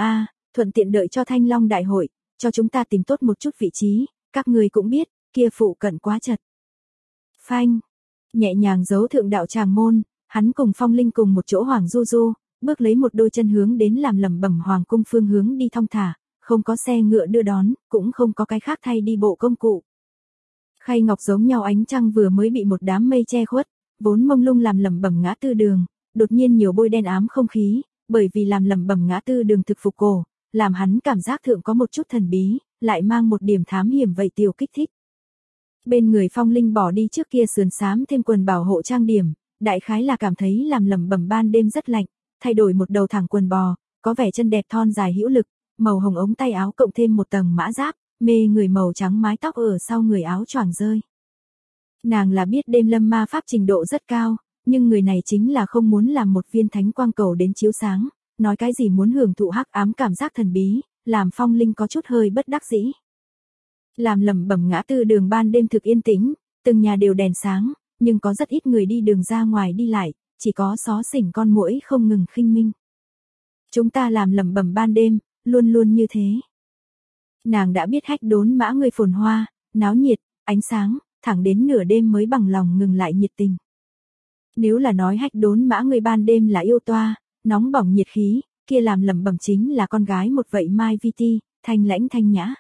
thuận tiện đợi cho Thanh Long đại hội, cho chúng ta tìm tốt một chút vị trí, các ngươi cũng biết, kia phụ cận quá chật. Phanh, nhẹ nhàng giấu thượng đạo tràng môn, hắn cùng Phong Linh cùng một chỗ Hoàng Du Du, bước lấy một đôi chân hướng đến làm lẩm bẩm hoàng cung phương hướng đi thong thả, không có xe ngựa đưa đón, cũng không có cái khác thay đi bộ công cụ. Khay ngọc giống nhau ánh trăng vừa mới bị một đám mây che khuất, vốn mông lung làm lẩm bẩm ngã tư đường, đột nhiên nhiều bôi đen ám không khí, bởi vì làm lẩm bẩm ngã tư đường thực phục cổ, làm hắn cảm giác thượng có một chút thần bí, lại mang một điểm thám hiểm vậy tiểu kích thích. Bên người Phong Linh bỏ đi trước kia sườn xám thêm quần bảo hộ trang điểm, đại khái là cảm thấy làm lẩm bẩm ban đêm rất lạnh, thay đổi một đầu thẳng quần bò, có vẻ chân đẹp thon dài hữu lực, màu hồng ống tay áo cộng thêm một tầng mã giáp, mê người màu trắng mái tóc ở sau người áo choàng rơi. Nàng là biết đêm lâm ma pháp trình độ rất cao, nhưng người này chính là không muốn làm một viên thánh quang cầu đến chiếu sáng, nói cái gì muốn hưởng thụ hắc ám cảm giác thần bí, làm Phong Linh có chút hơi bất đắc dĩ. Làm lẩm bẩm ngã tư đường ban đêm thực yên tĩnh, từng nhà đều đèn sáng, nhưng có rất ít người đi đường ra ngoài đi lại, chỉ có xó xỉnh con muỗi không ngừng khinh minh. Chúng ta làm lẩm bẩm ban đêm, luôn luôn như thế. Nàng đã biết hách đốn mã người phồn hoa, náo nhiệt, ánh sáng, thẳng đến nửa đêm mới bằng lòng ngừng lại nhiệt tình. Nếu là nói hách đốn mã người ban đêm là yêu toa, nóng bỏng nhiệt khí, kia làm lẩm bẩm chính là con gái một vậy Mai Vi Ti, thanh lãnh thanh nhã.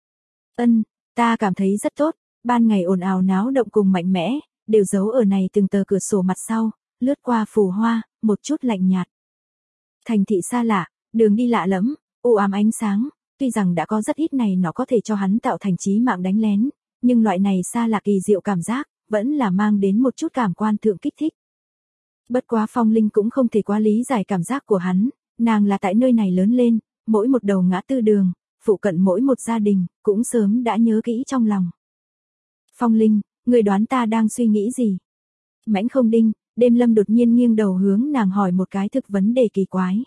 Ta cảm thấy rất tốt, ban ngày ồn ào náo động cùng mạnh mẽ, đều giấu ở này từng tờ cửa sổ mặt sau, lướt qua phù hoa, một chút lạnh nhạt. Thành thị xa lạ, đường đi lạ lẫm, u ám ánh sáng, tuy rằng đã có rất ít này nó có thể cho hắn tạo thành chí mạng đánh lén, nhưng loại này xa lạ kỳ diệu cảm giác, vẫn là mang đến một chút cảm quan thượng kích thích. Bất quá Phong Linh cũng không thể quá lý giải cảm giác của hắn, nàng là tại nơi này lớn lên, mỗi một đầu ngã tư đường, phụ cận mỗi một gia đình, cũng sớm đã nhớ kỹ trong lòng. Phong Linh, người đoán ta đang suy nghĩ gì? Mãnh Không Đinh, Đêm Lâm đột nhiên nghiêng đầu hướng nàng hỏi một cái thực vấn đề kỳ quái.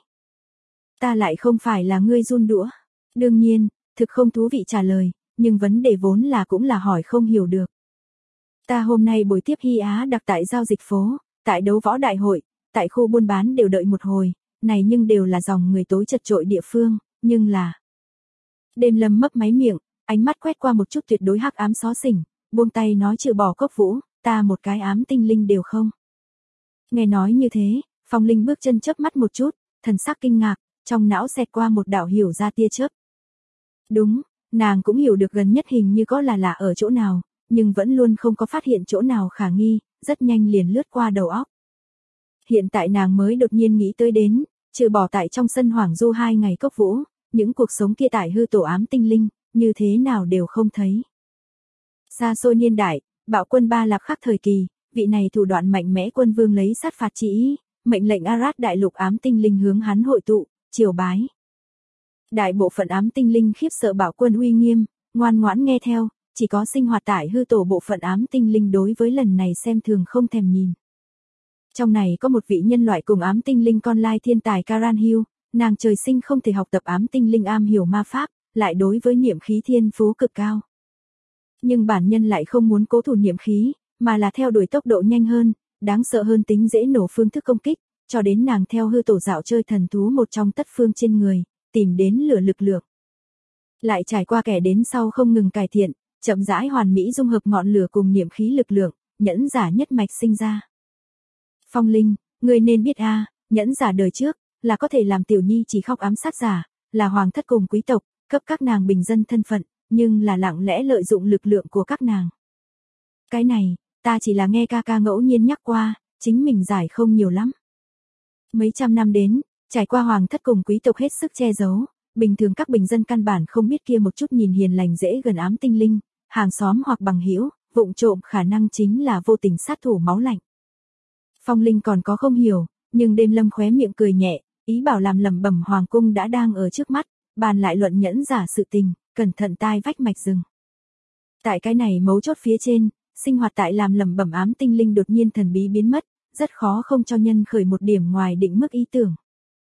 Ta lại không phải là ngươi run đũa. Đương nhiên, thực không thú vị trả lời, nhưng vấn đề vốn là cũng là hỏi không hiểu được. Ta hôm nay buổi tiếp Hy Á đặc tại giao dịch phố, tại đấu võ đại hội, tại khu buôn bán đều đợi một hồi, này nhưng đều là dòng người tối chật chội địa phương, nhưng là... Đêm Lâm mấp máy miệng, ánh mắt quét qua một chút tuyệt đối hắc ám xó xỉnh, buông tay nói trừ bỏ Cốc Vũ, ta một cái ám tinh linh đều không. Nghe nói như thế, Phong Linh bước chân chớp mắt một chút, thần sắc kinh ngạc, trong não xẹt qua một đạo hiểu ra tia chớp. Đúng, nàng cũng hiểu được gần nhất hình như có là lạ ở chỗ nào, nhưng vẫn luôn không có phát hiện chỗ nào khả nghi, rất nhanh liền lướt qua đầu óc. Hiện tại nàng mới đột nhiên nghĩ tới đến, trừ bỏ tại trong sân Hoàng Du 2 ngày Cốc Vũ, những cuộc sống kia tại hư tổ ám tinh linh, như thế nào đều không thấy. Xa xôi niên đại, bạo quân Ba Lạp Khắc thời kỳ, vị này thủ đoạn mạnh mẽ quân vương lấy sát phạt chỉ ý, mệnh lệnh Arad đại lục ám tinh linh hướng hắn hội tụ, triều bái. Đại bộ phận ám tinh linh khiếp sợ bảo quân uy nghiêm, ngoan ngoãn nghe theo, chỉ có sinh hoạt tại hư tổ bộ phận ám tinh linh đối với lần này xem thường không thèm nhìn. Trong này có một vị nhân loại cùng ám tinh linh con lai thiên tài Karan Hill, nàng trời sinh không thể học tập ám tinh linh am hiểu ma pháp, lại đối với niệm khí thiên phú cực cao. Nhưng bản nhân lại không muốn cố thủ niệm khí, mà là theo đuổi tốc độ nhanh hơn, đáng sợ hơn tính dễ nổ phương thức công kích, cho đến nàng theo hư tổ dạo chơi thần thú một trong tất phương trên người, tìm đến lửa lực lượng. Lại trải qua kẻ đến sau không ngừng cải thiện, chậm rãi hoàn mỹ dung hợp ngọn lửa cùng niệm khí lực lượng, nhẫn giả nhất mạch sinh ra. Phong Linh, người nên biết nhẫn giả đời trước, là có thể làm tiểu nhi chỉ khóc ám sát giả, là hoàng thất cùng quý tộc, cấp các nàng bình dân thân phận, nhưng là lặng lẽ lợi dụng lực lượng của các nàng. Cái này, ta chỉ là nghe ca ca ngẫu nhiên nhắc qua, chính mình giải không nhiều lắm. Mấy trăm năm đến, trải qua hoàng thất cùng quý tộc hết sức che giấu, bình thường các bình dân căn bản không biết kia một chút nhìn hiền lành dễ gần ám tinh linh, hàng xóm hoặc bằng hữu, vụng trộm khả năng chính là vô tình sát thủ máu lạnh. Phong Linh còn có không hiểu, nhưng Đêm Lâm khóe miệng cười nhẹ, ý bảo làm lẩm bẩm hoàng cung đã đang ở trước mắt, bàn lại luận nhẫn giả sự tình, cẩn thận tai vách mạch rừng. Tại cái này mấu chốt phía trên, sinh hoạt tại làm lẩm bẩm ám tinh linh đột nhiên thần bí biến mất, rất khó không cho nhân khởi một điểm ngoài định mức ý tưởng.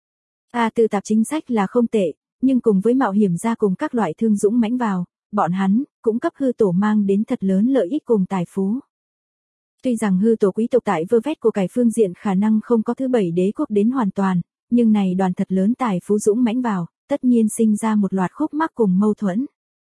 Tự tạp chính sách là không tệ, nhưng cùng với mạo hiểm ra cùng các loại thương dũng mãnh vào, bọn hắn cũng cấp hư tổ mang đến thật lớn lợi ích cùng tài phú. Tuy rằng hư tổ quý tộc tại vơ vét của cải phương diện khả năng không có thứ bảy đế quốc đến hoàn toàn, nhưng này đoàn thật lớn tài phú dũng mãnh vào, tất nhiên sinh ra một loạt khúc mắc cùng mâu thuẫn.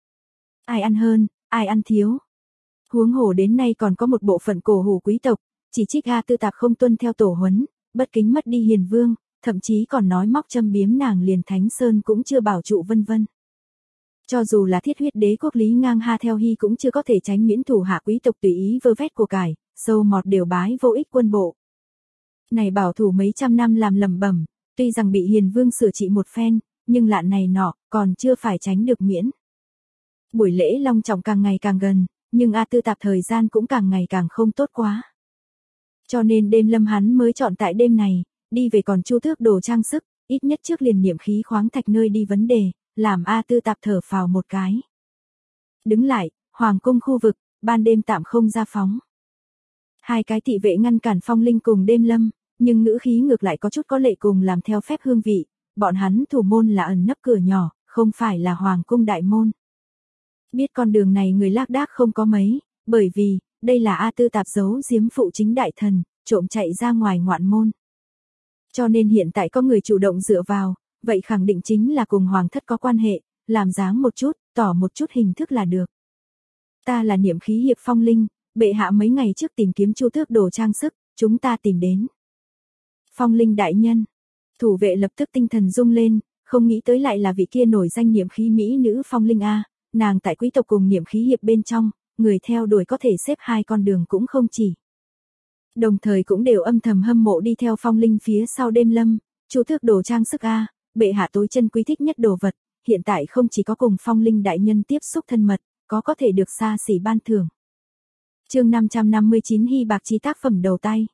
Ai ăn hơn, ai ăn thiếu. Huống hồ đến nay còn có một bộ phận cổ hủ quý tộc, chỉ trích A Tư Tạp không tuân theo tổ huấn, bất kính mất đi hiền vương, thậm chí còn nói móc châm biếm nàng liền Thánh Sơn cũng chưa bảo trụ vân vân. Cho dù là thiết huyết đế quốc Lý Ngang Ha theo hy cũng chưa có thể tránh miễn thủ hạ quý tộc tùy ý vơ vét của cải, sâu mọt đều bái vô ích quân bộ. Này bảo thủ mấy trăm năm làm lầm bẩm, tuy rằng bị hiền vương sửa trị một phen, nhưng lạn này nọ, còn chưa phải tránh được miễn. Buổi lễ long trọng càng ngày càng gần, nhưng A Tư Tạp thời gian cũng càng ngày càng không tốt quá. Cho nên đêm lâm hắn mới chọn tại đêm này, đi về còn chu tước đồ trang sức, ít nhất trước liền niệm khí khoáng thạch nơi đi vấn đề, làm A Tư Tạp thở phào một cái. Đứng lại, hoàng cung khu vực, ban đêm tạm không ra phóng. Hai cái thị vệ ngăn cản Phong Linh cùng đêm lâm, nhưng ngữ khí ngược lại có chút có lệ cùng làm theo phép hương vị, bọn hắn thủ môn là ẩn nấp cửa nhỏ, không phải là hoàng cung đại môn. Biết con đường này người lác đác không có mấy, bởi vì, đây là A Tư Tạp giấu giếm phụ chính đại thần, trộm chạy ra ngoài ngoạn môn. Cho nên hiện tại có người chủ động dựa vào, vậy khẳng định chính là cùng hoàng thất có quan hệ, làm dáng một chút, tỏ một chút hình thức là được. Ta là niệm khí hiệp Phong Linh, bệ hạ mấy ngày trước tìm kiếm chu tước đồ trang sức, chúng ta tìm đến. Phong Linh đại nhân, thủ vệ lập tức tinh thần rung lên, không nghĩ tới lại là vị kia nổi danh niệm khí mỹ nữ Phong Linh A, nàng tại quý tộc cùng niệm khí hiệp bên trong, người theo đuổi có thể xếp hai con đường cũng không chỉ. Đồng thời cũng đều âm thầm hâm mộ đi theo Phong Linh phía sau đêm lâm, chu tước đồ trang sức A, bệ hạ tối chân quý thích nhất đồ vật, hiện tại không chỉ có cùng Phong Linh đại nhân tiếp xúc thân mật, có thể được xa xỉ ban thưởng. Chương 559 Hy Bạc Chi tác phẩm đầu tay.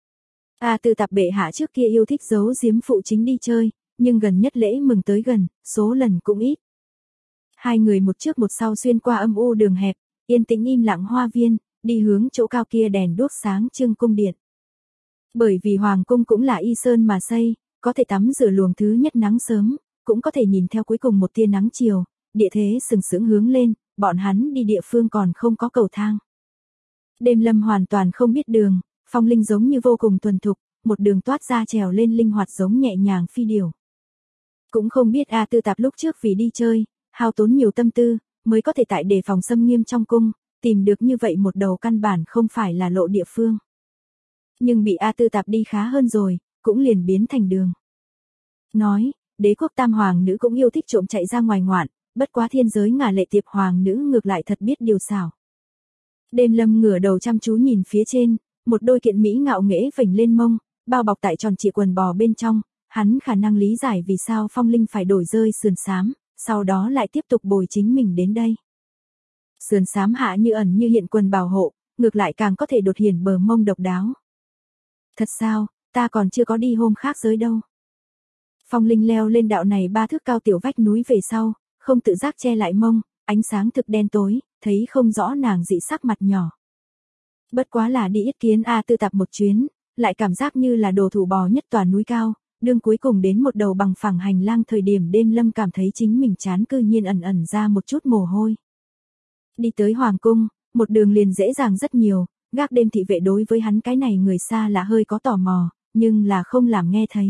A Tư Tạp bệ hạ trước kia yêu thích giấu giếm phụ chính đi chơi, nhưng gần nhất lễ mừng tới gần, số lần cũng ít. Hai người một trước một sau xuyên qua âm u đường hẹp, yên tĩnh im lặng hoa viên, đi hướng chỗ cao kia đèn đuốc sáng trưng cung điện. Bởi vì hoàng cung cũng là y sơn mà xây, có thể tắm rửa luồng thứ nhất nắng sớm, cũng có thể nhìn theo cuối cùng một tia nắng chiều, địa thế sừng sững hướng lên, bọn hắn đi địa phương còn không có cầu thang. Đêm lâm hoàn toàn không biết đường, Phong Linh giống như vô cùng thuần thục, một đường toát ra trèo lên linh hoạt giống nhẹ nhàng phi điểu. Cũng không biết A Tư Tạp lúc trước vì đi chơi, hao tốn nhiều tâm tư, mới có thể tại đề phòng xâm nghiêm trong cung, tìm được như vậy một đầu căn bản không phải là lộ địa phương. Nhưng bị A Tư Tạp đi khá hơn rồi, cũng liền biến thành đường. Nói, đế quốc tam hoàng nữ cũng yêu thích trộm chạy ra ngoài ngoạn, bất quá thiên giới ngả lệ tiệp hoàng nữ ngược lại thật biết điều xảo. Đêm lâm ngửa đầu chăm chú nhìn phía trên, một đôi kiện mỹ ngạo nghễ vểnh lên mông, bao bọc tại tròn trịa quần bò bên trong, hắn khả năng lý giải vì sao Phong Linh phải đổi rơi sườn xám, sau đó lại tiếp tục bồi chính mình đến đây. Sườn xám hạ như ẩn như hiện quần bảo hộ, ngược lại càng có thể đột hiển bờ mông độc đáo. Thật sao, ta còn chưa có đi hôm khác giới đâu. Phong Linh leo lên đạo này 3 thước cao tiểu vách núi về sau, không tự giác che lại mông, ánh sáng thực đen tối, thấy không rõ nàng dị sắc mặt nhỏ. Bất quá là đi yết kiến A Tư Tạp một chuyến, lại cảm giác như là đồ thủ bò nhất toàn núi cao, đương cuối cùng đến một đầu bằng phẳng hành lang thời điểm đêm lâm cảm thấy chính mình chán cư nhiên ẩn ẩn ra một chút mồ hôi. Đi tới hoàng cung, một đường liền dễ dàng rất nhiều, gác đêm thị vệ đối với hắn cái này người xa là hơi có tò mò, nhưng là không làm nghe thấy.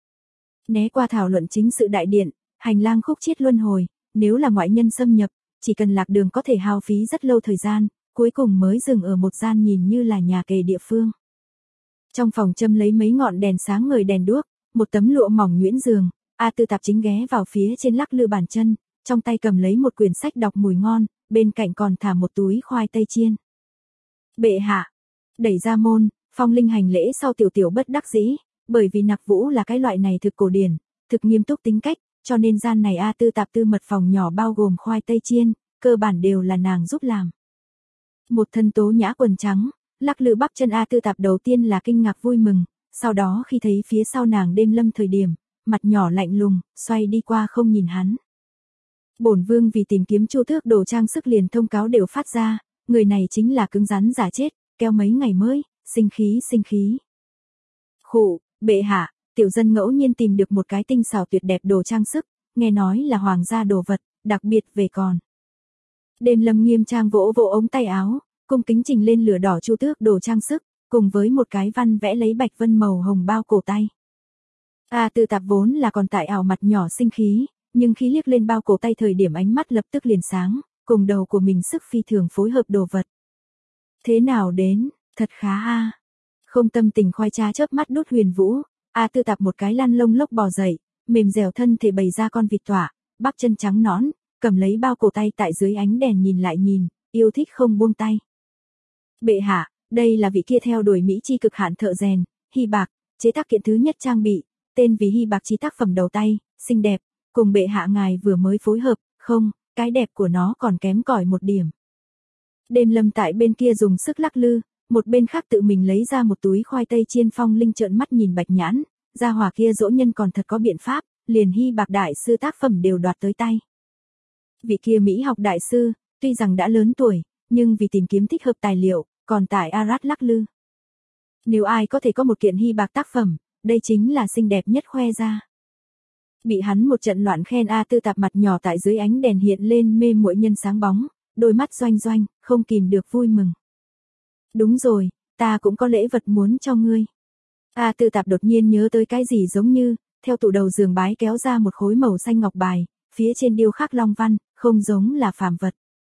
Né qua thảo luận chính sự đại điện, hành lang khúc chiết luân hồi, nếu là ngoại nhân xâm nhập, chỉ cần lạc đường có thể hao phí rất lâu thời gian, cuối cùng mới dừng ở một gian nhìn như là nhà kề địa phương. Trong phòng châm lấy mấy ngọn đèn sáng ngời đèn đuốc, một tấm lụa mỏng nhuyễn giường, A Tư Tạp chính ghé vào phía trên lắc lư bàn chân, trong tay cầm lấy một quyển sách đọc mùi ngon, bên cạnh còn thả một túi khoai tây chiên. Bệ hạ, đẩy ra môn, Phong Linh hành lễ sau tiểu tiểu bất đắc dĩ, bởi vì Nặc Vũ là cái loại này thực cổ điển, thực nghiêm túc tính cách, cho nên gian này A Tư Tạp tư mật phòng nhỏ bao gồm khoai tây chiên, cơ bản đều là nàng giúp làm. Một thân tố nhã quần trắng, lắc lư bắp chân A Tư Tạp đầu tiên là kinh ngạc vui mừng, sau đó khi thấy phía sau nàng đêm lâm thời điểm, mặt nhỏ lạnh lùng, xoay đi qua không nhìn hắn. Bổn vương vì tìm kiếm chu tước đồ trang sức liền thông cáo đều phát ra, người này chính là cứng rắn giả chết, keo mấy ngày mới, sinh khí. Khụ, bệ hạ, tiểu dân ngẫu nhiên tìm được một cái tinh xảo tuyệt đẹp đồ trang sức, nghe nói là hoàng gia đồ vật, đặc biệt về còn. Đêm lâm nghiêm trang vỗ vỗ ống tay áo, cung kính trình lên lửa đỏ chu tước đồ trang sức, cùng với một cái văn vẽ lấy bạch vân màu hồng bao cổ tay. A Tư Tạp vốn là còn tại ảo mặt nhỏ sinh khí, nhưng khi liếc lên bao cổ tay thời điểm ánh mắt lập tức liền sáng, cùng đầu của mình sức phi thường phối hợp đồ vật. Thế nào đến, thật khá a. Không tâm tình khoai trá chớp mắt đút Huyền Vũ, A Tư Tạp một cái lăn lông lốc bò dậy, mềm dẻo thân thể bày ra con vịt tỏa, bắp chân trắng nõn, cầm lấy bao cổ tay tại dưới ánh đèn nhìn lại nhìn, yêu thích không buông tay. Bệ hạ, đây là vị kia theo đuổi Mỹ chi cực hạn thợ rèn, Hy Bạc, chế tác kiện thứ nhất trang bị, tên vì Hy Bạc chi tác phẩm đầu tay, xinh đẹp, cùng bệ hạ ngài vừa mới phối hợp, không, cái đẹp của nó còn kém cỏi một điểm. Đêm Lâm tại bên kia dùng sức lắc lư, một bên khác tự mình lấy ra một túi khoai tây chiên. Phong Linh trợn mắt nhìn Bạch Nhãn, gia hỏa kia dỗ nhân còn thật có biện pháp, liền Hy Bạc đại sư tác phẩm đều đoạt tới tay. Vị kia Mỹ học đại sư, tuy rằng đã lớn tuổi, nhưng vì tìm kiếm thích hợp tài liệu, còn tại Arad lắc lư. Nếu ai có thể có một kiện Hy Bạc tác phẩm, đây chính là xinh đẹp nhất khoe ra. Bị hắn một trận loạn khen, A Tư Tạp mặt nhỏ tại dưới ánh đèn hiện lên mê muội nhân sáng bóng, đôi mắt doanh doanh, không kìm được vui mừng. Đúng rồi, ta cũng có lễ vật muốn cho ngươi. A Tư Tạp đột nhiên nhớ tới cái gì giống như, theo tủ đầu giường bái kéo ra một khối màu xanh ngọc bài, phía trên điêu khắc long văn, không giống là phàm vật.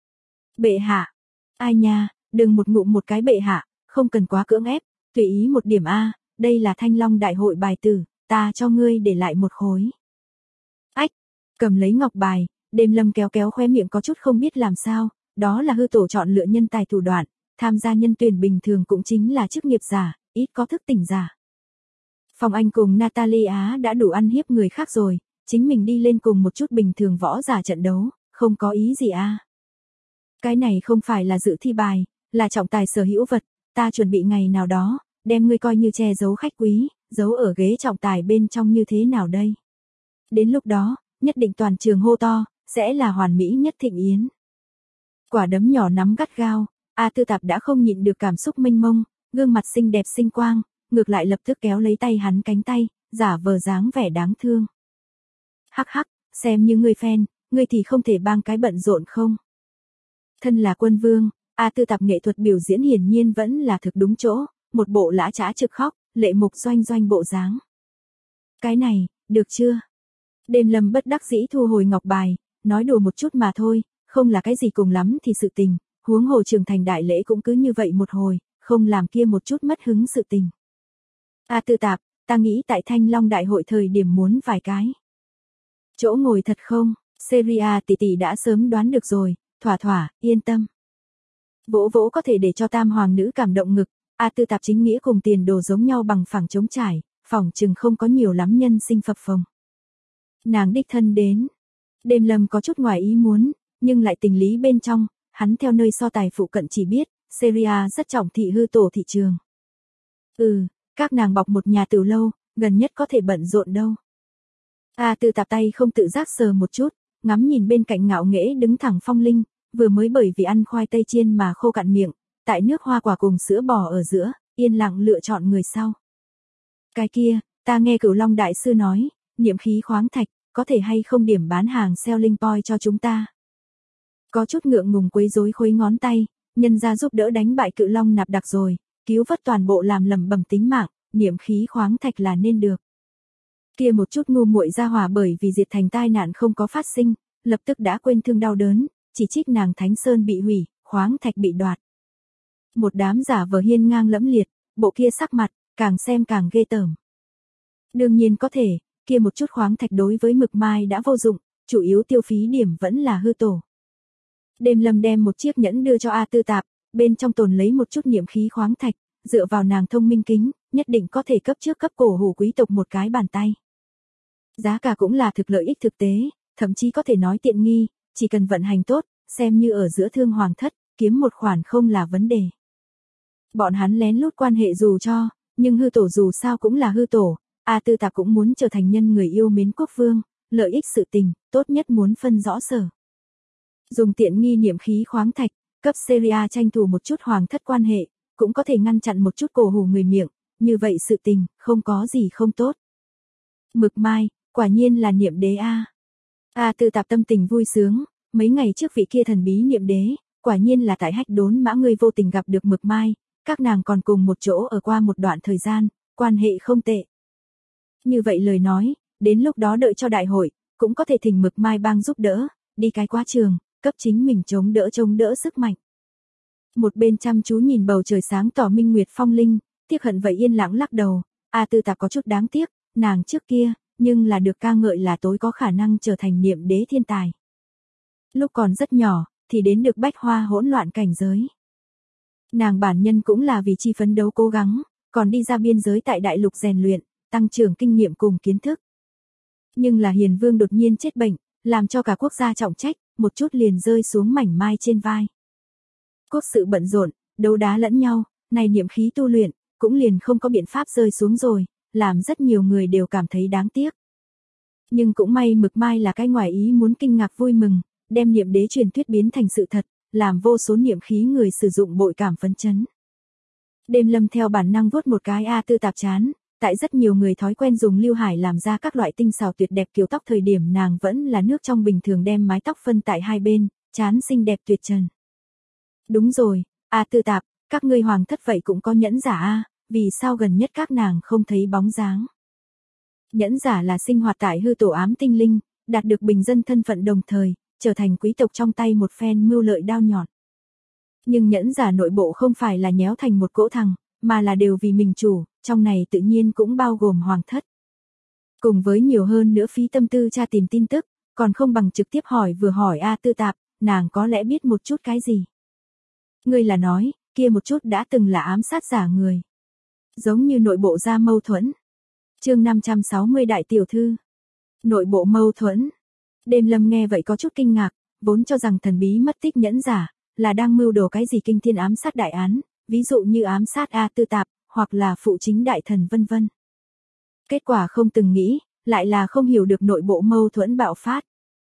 Bệ hạ, ai nha, đừng một ngụm một cái bệ hạ, không cần quá cưỡng ép, tùy ý một điểm A, đây là Thanh Long đại hội bài tử, ta cho ngươi để lại một khối. Ách, cầm lấy ngọc bài, Đêm Lâm kéo kéo khóe miệng có chút không biết làm sao, đó là hư tổ chọn lựa nhân tài thủ đoạn, tham gia nhân tuyển bình thường cũng chính là chức nghiệp giả, ít có thức tỉnh giả. Phong Anh cùng Natalie Á đã đủ ăn hiếp người khác rồi, chính mình đi lên cùng một chút bình thường võ giả trận đấu, không có ý gì a. Cái này không phải là dự thi bài, là trọng tài sở hữu vật, ta chuẩn bị ngày nào đó, đem ngươi coi như che giấu khách quý, giấu ở ghế trọng tài bên trong như thế nào đây. Đến lúc đó, nhất định toàn trường hô to, sẽ là hoàn mỹ nhất thịnh yến. Quả đấm nhỏ nắm gắt gao, A Tư Tạp đã không nhịn được cảm xúc mênh mông, gương mặt xinh đẹp xinh quang, ngược lại lập tức kéo lấy tay hắn cánh tay, giả vờ dáng vẻ đáng thương. Hắc hắc, xem như ngươi fan, ngươi thì không thể bang cái bận rộn không? Thân là quân vương, A Tư Tạp nghệ thuật biểu diễn hiển nhiên vẫn là thực đúng chỗ, một bộ lã chã trực khóc, lệ mục doanh doanh bộ dáng. Cái này, được chưa? Đêm Lâm bất đắc dĩ thu hồi ngọc bài, nói đùa một chút mà thôi, không là cái gì cùng lắm thì sự tình, huống hồ trưởng thành đại lễ cũng cứ như vậy một hồi, không làm kia một chút mất hứng sự tình. A Tư Tạp, ta nghĩ tại Thanh Long đại hội thời điểm muốn vài cái chỗ ngồi thật không? Seria tỷ tỷ đã sớm đoán được rồi, thỏa thỏa, yên tâm. Vỗ vỗ có thể để cho tam hoàng nữ cảm động ngực, A Tư Tạp chính nghĩa cùng tiền đồ giống nhau bằng phẳng trống trải, phỏng chừng không có nhiều lắm nhân sinh phập phồng. Nàng đích thân đến. Đêm Lâm có chút ngoài ý muốn, nhưng lại tình lý bên trong, hắn theo nơi so tài phụ cận chỉ biết, Seria rất trọng thị hư tổ thị trường. Các nàng bọc một nhà từ lâu, gần nhất có thể bận rộn đâu. A Tư Tạp tay không tự giác sờ một chút, ngắm nhìn bên cạnh ngạo nghễ đứng thẳng Phong Linh, vừa mới bởi vì ăn khoai tây chiên mà khô cạn miệng, tại nước hoa quả cùng sữa bò ở giữa, yên lặng lựa chọn người sau. Cái kia, ta nghe Cửu Long đại sư nói, niệm khí khoáng thạch, có thể hay không điểm bán hàng selling point cho chúng ta. Có chút ngượng ngùng quấy rối khuấy ngón tay, nhân ra giúp đỡ đánh bại Cự Long Nạp Đặc rồi, cứu vớt toàn bộ làm lầm bầm tính mạng, niệm khí khoáng thạch là nên được. Kia một chút ngu muội ra hỏa bởi vì diệt thành tai nạn không có phát sinh, lập tức đã quên thương đau đớn, chỉ trích nàng Thánh Sơn bị hủy, khoáng thạch bị đoạt. Một đám giả vờ hiên ngang lẫm liệt, bộ kia sắc mặt, càng xem càng ghê tởm. Đương nhiên có thể, kia một chút khoáng thạch đối với Mực Mai đã vô dụng, chủ yếu tiêu phí điểm vẫn là hư tổ. Đêm Lâm đem một chiếc nhẫn đưa cho A Tư Tạp, bên trong tồn lấy một chút niệm khí khoáng thạch, dựa vào nàng thông minh kính, nhất định có thể cấp trước cấp cổ hủ quý tộc một cái bàn tay. Giá cả cũng là thực lợi ích thực tế, thậm chí có thể nói tiện nghi, chỉ cần vận hành tốt, xem như ở giữa thương hoàng thất, kiếm một khoản không là vấn đề. Bọn hắn lén lút quan hệ dù cho, nhưng hư tổ dù sao cũng là hư tổ, A Tư Tạp cũng muốn trở thành nhân người yêu mến quốc vương, lợi ích sự tình, tốt nhất muốn phân rõ sở. Dùng tiện nghi niệm khí khoáng thạch, cấp Seria tranh thủ một chút hoàng thất quan hệ, cũng có thể ngăn chặn một chút cổ hủ người miệng, như vậy sự tình, không có gì không tốt. Mực Mai, quả nhiên là niệm đế a. A Tư Tạp tâm tình vui sướng, mấy ngày trước vị kia thần bí niệm đế, quả nhiên là tại Hách Đốn Mã ngươi vô tình gặp được Mực Mai, các nàng còn cùng một chỗ ở qua một đoạn thời gian, quan hệ không tệ. Như vậy lời nói, đến lúc đó đợi cho đại hội, cũng có thể thỉnh Mực Mai Bang giúp đỡ, đi cái quá trường, cấp chính mình chống đỡ sức mạnh. Một bên chăm chú nhìn bầu trời sáng tỏ minh nguyệt phong linh, tiếc hận vậy yên lặng lắc đầu, A Tư Tạp có chút đáng tiếc, nàng trước kia, nhưng là được ca ngợi là tối có khả năng trở thành niệm đế thiên tài. Lúc còn rất nhỏ, thì đến được bách hoa hỗn loạn cảnh giới. Nàng bản nhân cũng là vì chi phấn đấu cố gắng, còn đi ra biên giới tại đại lục rèn luyện, tăng trưởng kinh nghiệm cùng kiến thức. Nhưng là Hiền Vương đột nhiên chết bệnh, làm cho cả quốc gia trọng trách, một chút liền rơi xuống mảnh mai trên vai. Quốc sự bận rộn, đấu đá lẫn nhau, này niệm khí tu luyện, cũng liền không có biện pháp rơi xuống rồi, làm rất nhiều người đều cảm thấy đáng tiếc. Nhưng cũng may Mực Mai là cái ngoài ý muốn kinh ngạc vui mừng, đem niệm đế truyền thuyết biến thành sự thật, làm vô số niệm khí người sử dụng bội cảm phấn chấn. Đêm Lâm theo bản năng vuốt một cái A Tư Tạp chán, tại rất nhiều người thói quen dùng lưu hải làm ra các loại tinh xảo tuyệt đẹp kiểu tóc thời điểm nàng vẫn là nước trong bình thường đem mái tóc phân tại hai bên, chán xinh đẹp tuyệt trần. Đúng rồi, A Tư Tạp, các ngươi hoàng thất vậy cũng có nhẫn giả a, vì sao gần nhất các nàng không thấy bóng dáng? Nhẫn giả là sinh hoạt tại hư tổ ám tinh linh, đạt được bình dân thân phận đồng thời, trở thành quý tộc trong tay một phen mưu lợi đao nhọn. Nhưng nhẫn giả nội bộ không phải là nhéo thành một cỗ thằng, mà là đều vì mình chủ, trong này tự nhiên cũng bao gồm hoàng thất. Cùng với nhiều hơn nữa phí tâm tư tra tìm tin tức, còn không bằng trực tiếp hỏi vừa hỏi A Tư Tạp, nàng có lẽ biết một chút cái gì. Ngươi là nói, kia một chút đã từng là ám sát giả người. Giống như nội bộ ra mâu thuẫn. Chương 560 Đại tiểu thư. Nội bộ mâu thuẫn. Đêm Lâm nghe vậy có chút kinh ngạc, vốn cho rằng thần bí mất tích nhẫn giả, là đang mưu đồ cái gì kinh thiên ám sát đại án, ví dụ như ám sát A Tư Tạp, hoặc là phụ chính đại thần vân vân. Kết quả không từng nghĩ, lại là không hiểu được nội bộ mâu thuẫn bạo phát.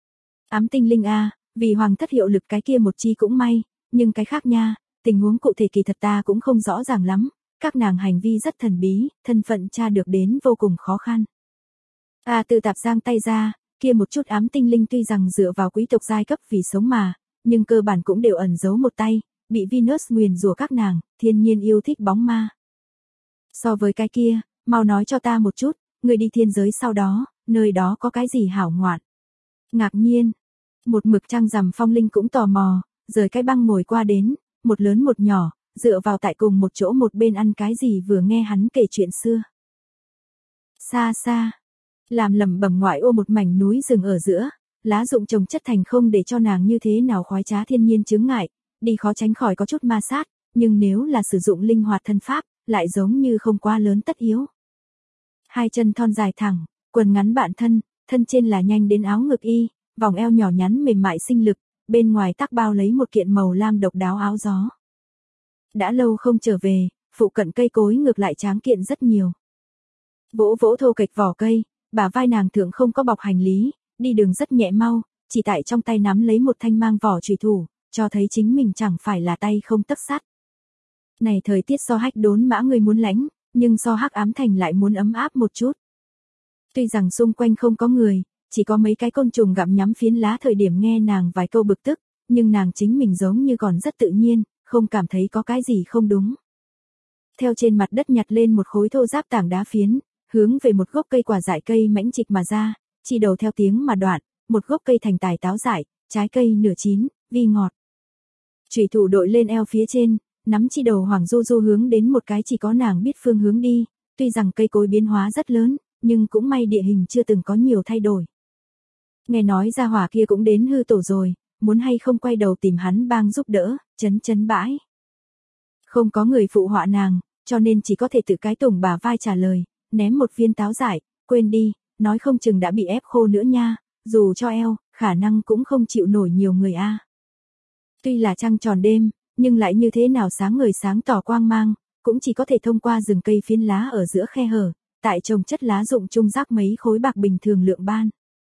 Ám tinh linh A, vì hoàng thất hiệu lực cái kia một chi cũng may, nhưng cái khác nha, tình huống cụ thể kỳ thật ta cũng không rõ ràng lắm, các nàng hành vi rất thần bí, thân phận tra được đến vô cùng khó khăn. A Tư Tạp giang tay ra, kia một chút ám tinh linh tuy rằng dựa vào quý tộc giai cấp vì sống mà, nhưng cơ bản cũng đều ẩn giấu một tay, bị Venus nguyền rủa các nàng, thiên nhiên yêu thích bóng ma. So với cái kia, mau nói cho ta một chút, người đi thiên giới sau đó, nơi đó có cái gì hảo ngoạn. Ngạc nhiên, một mực trăng rằm Phong Linh cũng tò mò, rời cái băng ngồi qua đến, một lớn một nhỏ, dựa vào tại cùng một chỗ một bên ăn cái gì vừa nghe hắn kể chuyện xưa. Xa xa, làm lẩm bẩm ngoại ô một mảnh núi rừng ở giữa, lá rụng trồng chất thành không để cho nàng như thế nào khoái trá thiên nhiên chướng ngại, đi khó tránh khỏi có chút ma sát, nhưng nếu là sử dụng linh hoạt thân pháp, lại giống như không quá lớn tất yếu. Hai chân thon dài thẳng, quần ngắn bạn thân, thân trên là nhanh đến áo ngực y, vòng eo nhỏ nhắn mềm mại sinh lực, bên ngoài tắc bao lấy một kiện màu lam độc đáo áo gió. Đã lâu không trở về, phụ cận cây cối ngược lại tráng kiện rất nhiều. Vỗ vỗ thô kệch vỏ cây, bả vai nàng thượng không có bọc hành lý, đi đường rất nhẹ mau, chỉ tại trong tay nắm lấy một thanh mang vỏ chùy thủ, cho thấy chính mình chẳng phải là tay không tấc sắt. Này thời tiết so hách đốn mã người muốn lạnh, nhưng so hắc ám thành lại muốn ấm áp một chút. Tuy rằng xung quanh không có người, chỉ có mấy cái côn trùng gặm nhắm phiến lá thời điểm nghe nàng vài câu bực tức, nhưng nàng chính mình giống như còn rất tự nhiên, không cảm thấy có cái gì không đúng. Theo trên mặt đất nhặt lên một khối thô ráp tảng đá phiến, hướng về một gốc cây quả dại cây mãnh trịch mà ra, chỉ đầu theo tiếng mà đoạn, một gốc cây thành tài táo dại, trái cây nửa chín, vi ngọt. Chủy thủ đội lên eo phía trên, nắm chi đầu Hoàng Du Du hướng đến một cái chỉ có nàng biết phương hướng đi, tuy rằng cây cối biến hóa rất lớn, nhưng cũng may địa hình chưa từng có nhiều thay đổi. Nghe nói gia hỏa kia cũng đến hư tổ rồi, muốn hay không quay đầu tìm hắn bang giúp đỡ, chấn bãi. Không có người phụ họa nàng, cho nên chỉ có thể tự cái tủng bả vai trả lời, ném một viên táo dại, quên đi, nói không chừng đã bị ép khô nữa nha, dù cho eo, khả năng cũng không chịu nổi nhiều người a. Tuy là trăng tròn đêm, nhưng lại như thế nào sáng ngời sáng tỏ quang mang, cũng chỉ có thể thông qua rừng cây phiến lá ở giữa khe hở, tại trồng chất lá rụng trung rác mấy khối bạc bình thường lượng ban.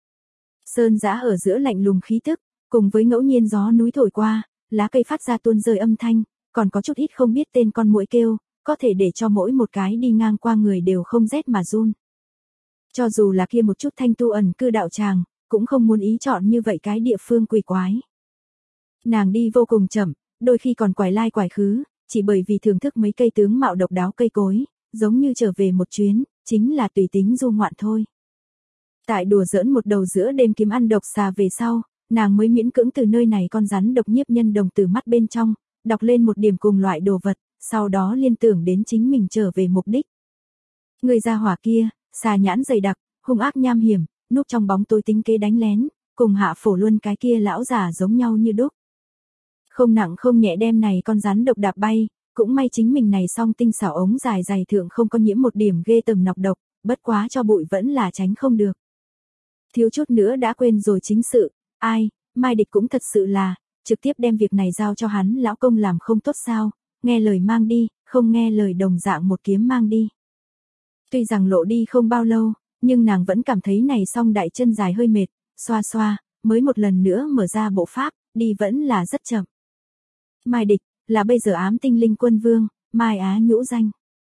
Sơn dã ở giữa lạnh lùng khí tức, cùng với ngẫu nhiên gió núi thổi qua, lá cây phát ra tuôn rơi âm thanh, còn có chút ít không biết tên con muỗi kêu, có thể để cho mỗi một cái đi ngang qua người đều không rét mà run. Cho dù là kia một chút thanh tu ẩn cư đạo tràng, cũng không muốn ý chọn như vậy cái địa phương quỷ quái. Nàng đi vô cùng chậm, đôi khi còn quải lai quải khứ, chỉ bởi vì thưởng thức mấy cây tướng mạo độc đáo cây cối, giống như trở về một chuyến, chính là tùy tính du ngoạn thôi. Tại đùa giỡn một đầu giữa đêm kiếm ăn độc xà về sau, nàng mới miễn cưỡng từ nơi này con rắn độc nhiếp nhân đồng từ mắt bên trong, đọc lên một điểm cùng loại đồ vật, sau đó liên tưởng đến chính mình trở về mục đích. Người gia hỏa kia, xà nhãn dày đặc, hung ác nham hiểm, núp trong bóng tối tính kế đánh lén, cùng Hạ Phổ Luân cái kia lão giả giống nhau như đúc. Không nặng không nhẹ đem này con rắn độc đạp bay, cũng may chính mình này song tinh xảo ống dài dày thượng không có nhiễm một điểm ghê tởm nọc độc, bất quá cho bụi vẫn là tránh không được. Thiếu chút nữa đã quên rồi chính sự, ai, Mai Địch cũng thật sự là, trực tiếp đem việc này giao cho hắn lão công làm không tốt sao, nghe lời mang đi, không nghe lời đồng dạng một kiếm mang đi. Tuy rằng lộ đi không bao lâu, nhưng nàng vẫn cảm thấy này song đại chân dài hơi mệt, xoa xoa, mới một lần nữa mở ra bộ pháp, đi vẫn là rất chậm. Mai Địch, là bây giờ ám tinh linh quân vương, Mai Á nhũ danh.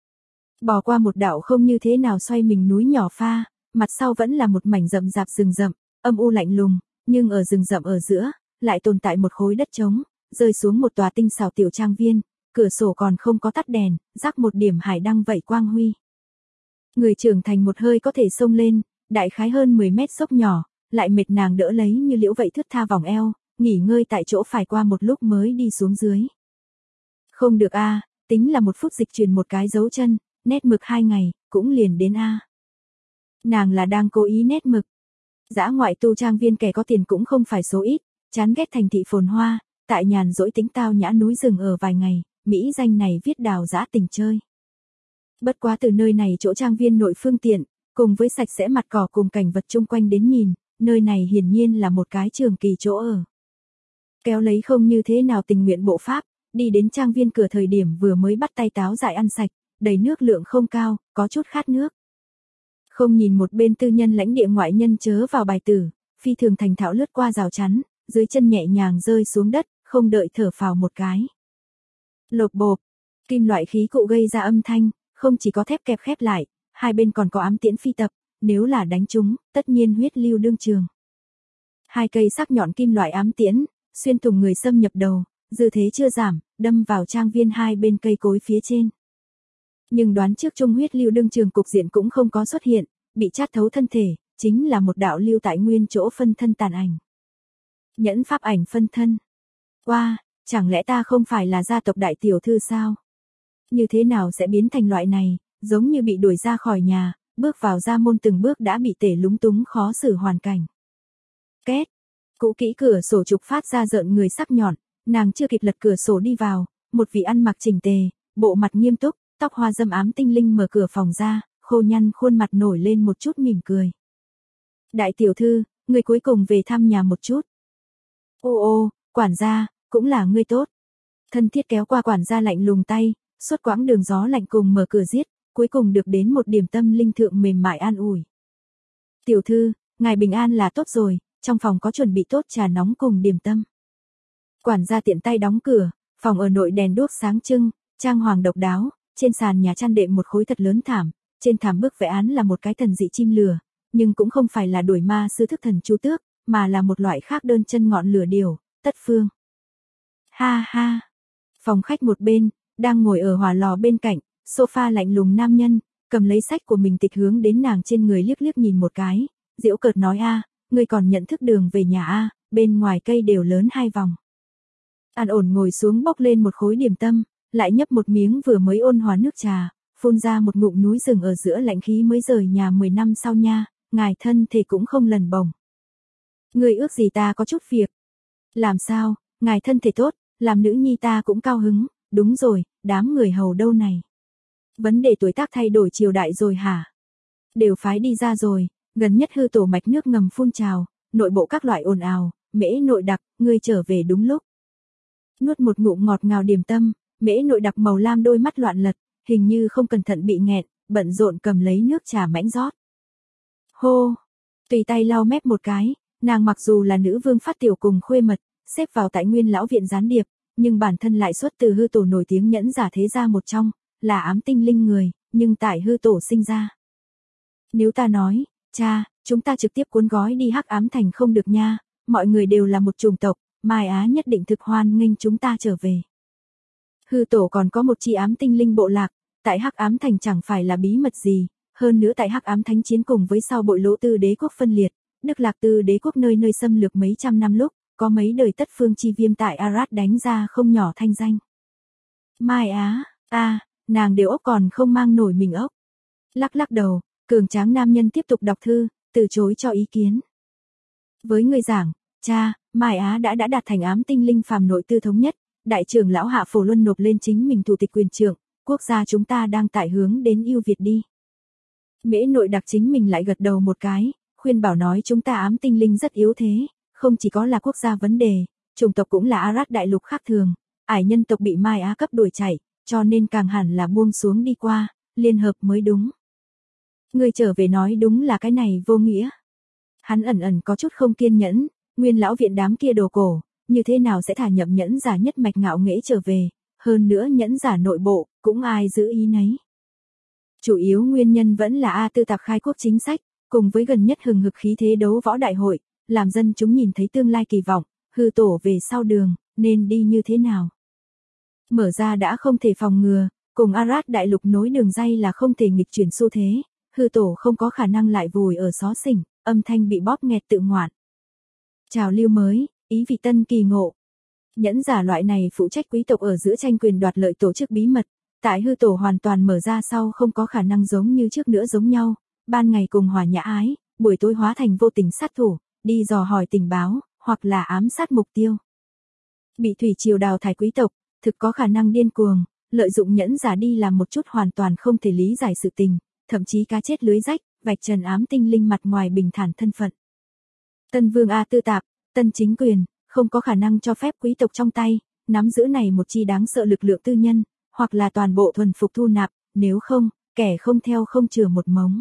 Bỏ qua một đạo không như thế nào xoay mình núi nhỏ pha, mặt sau vẫn là một mảnh rậm rạp rừng rậm, âm u lạnh lùng, nhưng ở rừng rậm ở giữa, lại tồn tại một khối đất trống, rơi xuống một tòa tinh xảo tiểu trang viên, cửa sổ còn không có tắt đèn, rắc một điểm hải đăng vậy quang huy. Người trưởng thành một hơi có thể xông lên, đại khái hơn 10 mét dốc nhỏ, lại mệt nàng đỡ lấy như liễu vậy thướt tha vòng eo, nghỉ ngơi tại chỗ phải qua một lúc mới đi xuống dưới. Không được a, tính là một phút dịch chuyển một cái dấu chân, nét mực 2 ngày, cũng liền đến a. Nàng là đang cố ý nét mực. Dã ngoại tu trang viên kẻ có tiền cũng không phải số ít, chán ghét thành thị phồn hoa, tại nhàn rỗi tính tao nhã núi rừng ở vài ngày, mỹ danh này viết đào dã tình chơi. Bất quá từ nơi này chỗ trang viên nội phương tiện, cùng với sạch sẽ mặt cỏ cùng cảnh vật chung quanh đến nhìn, nơi này hiển nhiên là một cái trường kỳ chỗ ở. Kéo lấy không như thế nào tình nguyện bộ pháp, đi đến trang viên cửa thời điểm vừa mới bắt tay táo dại ăn sạch, đầy nước lượng không cao, có chút khát nước. Không nhìn một bên tư nhân lãnh địa ngoại nhân chớ vào bài tử, phi thường thành thạo lướt qua rào chắn, dưới chân nhẹ nhàng rơi xuống đất, không đợi thở phào một cái. Lộp bộp, kim loại khí cụ gây ra âm thanh, không chỉ có thép kẹp khép lại, hai bên còn có ám tiễn phi tập, nếu là đánh trúng, tất nhiên huyết lưu đương trường. Hai cây sắc nhọn kim loại ám tiễn, xuyên thủng người xâm nhập đầu, dư thế chưa giảm, đâm vào trang viên hai bên cây cối phía trên. Nhưng đoán trước trung huyết lưu đương trường cục diện cũng không có xuất hiện, bị chát thấu thân thể, chính là một đạo lưu tại nguyên chỗ phân thân tàn ảnh. Nhẫn pháp ảnh phân thân. Wow, chẳng lẽ ta không phải là gia tộc đại tiểu thư sao? Như thế nào sẽ biến thành loại này, giống như bị đuổi ra khỏi nhà, bước vào gia môn từng bước đã bị tể lúng túng khó xử hoàn cảnh. Két, cũ kỹ cửa sổ trục phát ra rợn người sắc nhọn, nàng chưa kịp lật cửa sổ đi vào, một vị ăn mặc chỉnh tề, bộ mặt nghiêm túc, tóc hoa dâm ám tinh linh mở cửa phòng ra, khô nhăn khuôn mặt nổi lên một chút mỉm cười. Đại tiểu thư, người cuối cùng về thăm nhà một chút. Ô ô, quản gia, cũng là ngươi tốt. Thân thiết kéo qua quản gia lạnh lùng tay, suốt quãng đường gió lạnh cùng mở cửa giết, cuối cùng được đến một điểm tâm linh thượng mềm mại an ủi. Tiểu thư, ngài bình an là tốt rồi, trong phòng có chuẩn bị tốt trà nóng cùng điểm tâm. Quản gia tiện tay đóng cửa, phòng ở nội đèn đuốc sáng trưng, trang hoàng độc đáo, trên sàn nhà chăn đệm một khối thật lớn thảm, trên thảm bức vẽ án là một cái thần dị chim lửa, nhưng cũng không phải là đuổi ma sư thức thần chu tước, mà là một loại khác đơn chân ngọn lửa điều, tất phương. Ha ha. Phòng khách một bên, đang ngồi ở hỏa lò bên cạnh, sofa lạnh lùng nam nhân, cầm lấy sách của mình tịch hướng đến nàng trên người liếc liếc nhìn một cái, giễu cợt nói a, ngươi còn nhận thức đường về nhà a, bên ngoài cây đều lớn 2 vòng. An ổn ngồi xuống bốc lên một khối điểm tâm, lại nhấp một miếng vừa mới ôn hòa nước trà, phun ra một ngụm núi rừng ở giữa lạnh khí mới rời nhà 10 năm sau nha, ngài thân thể cũng không lần bổng. Người ước gì ta có chút việc. Làm sao, ngài thân thể tốt, làm nữ nhi ta cũng cao hứng, đúng rồi, đám người hầu đâu này. Vấn đề tuổi tác thay đổi triều đại rồi hả? Đều phái đi ra rồi, gần nhất hư tổ mạch nước ngầm phun trào, nội bộ các loại ồn ào, mễ nội đặc, ngươi trở về đúng lúc. Nuốt một ngụm ngọt ngào điểm tâm, mễ nội đặc màu lam đôi mắt loạn lật, hình như không cẩn thận bị nghẹn, bận rộn cầm lấy nước trà mãnh rót. Hô, tùy tay lau mép một cái, nàng mặc dù là nữ vương phát tiểu cùng khuê mật, xếp vào tại nguyên lão viện gián điệp, nhưng bản thân lại xuất từ hư tổ nổi tiếng nhẫn giả thế gia một trong, là ám tinh linh người, nhưng tại hư tổ sinh ra. Nếu ta nói, cha, chúng ta trực tiếp cuốn gói đi Hắc Ám Thành không được nha, mọi người đều là một chủng tộc, Mai Á nhất định thực hoan nghênh chúng ta trở về. Hư tổ còn có một chi ám tinh linh bộ lạc, tại Hắc Ám Thành chẳng phải là bí mật gì, Hơn nữa tại Hắc Ám Thánh Chiến cùng với sau Bội Lỗ Tư Đế quốc phân liệt, Đức Lạc Tư Đế quốc nơi nơi xâm lược mấy trăm năm lúc, có mấy đời Tất Phương Chi Viêm tại Arad đánh ra không nhỏ thanh danh. Mai Á, nàng đều ốc còn không mang nổi mình ốc. Lắc lắc đầu, cường tráng nam nhân tiếp tục đọc thư, từ chối cho ý kiến. Với người giảng, cha, Mai Á đã đạt thành ám tinh linh phàm nội tư thống nhất, đại trưởng lão Hạ Phổ Luân nộp lên chính mình thủ tịch quyền trưởng, quốc gia chúng ta đang tại hướng đến ưu việt đi. Mễ Nội Đặc chính mình lại gật đầu một cái, khuyên bảo nói chúng ta ám tinh linh rất yếu thế, không chỉ có là quốc gia vấn đề, chủng tộc cũng là Arad đại lục khác thường, ải nhân tộc bị Mai Á cấp đuổi chạy, cho nên càng hẳn là buông xuống đi qua, liên hợp mới đúng. Người trở về nói đúng là cái này vô nghĩa. Hắn ẩn ẩn có chút không kiên nhẫn, Nguyên lão viện đám kia đồ cổ, như thế nào sẽ thả nhậm nhẫn giả nhất mạch ngạo nghễ trở về, hơn nữa nhẫn giả nội bộ, cũng ai giữ ý nấy. Chủ yếu nguyên nhân vẫn là A Tư Tạp khai quốc chính sách, cùng với gần nhất hừng hực khí thế đấu võ đại hội, làm dân chúng nhìn thấy tương lai kỳ vọng, hư tổ về sau đường, nên đi như thế nào. Mở ra đã không thể phòng ngừa, cùng Arad đại lục nối đường dây là không thể nghịch chuyển xu thế, hư tổ không có khả năng lại vùi ở xó xỉnh, âm thanh bị bóp nghẹt tự ngoạn. Trào lưu mới, ý vị tân kỳ ngộ. Nhẫn giả loại này phụ trách quý tộc ở giữa tranh quyền đoạt lợi tổ chức bí mật, tại hư tổ hoàn toàn mở ra sau không có khả năng giống như trước nữa giống nhau, ban ngày cùng hòa nhã ái, buổi tối hóa thành vô tình sát thủ, đi dò hỏi tình báo, hoặc là ám sát mục tiêu. Bị thủy triều đào thải quý tộc, thực có khả năng điên cuồng, lợi dụng nhẫn giả đi làm một chút hoàn toàn không thể lý giải sự tình, thậm chí cá chết lưới rách, vạch trần ám tinh linh mặt ngoài bình thản thân phận. Tân Vương A Tư Tạp, tân chính quyền, không có khả năng cho phép quý tộc trong tay, nắm giữ này một chi đáng sợ lực lượng tư nhân, hoặc là toàn bộ thuần phục thu nạp, nếu không, kẻ không theo không chừa một mống.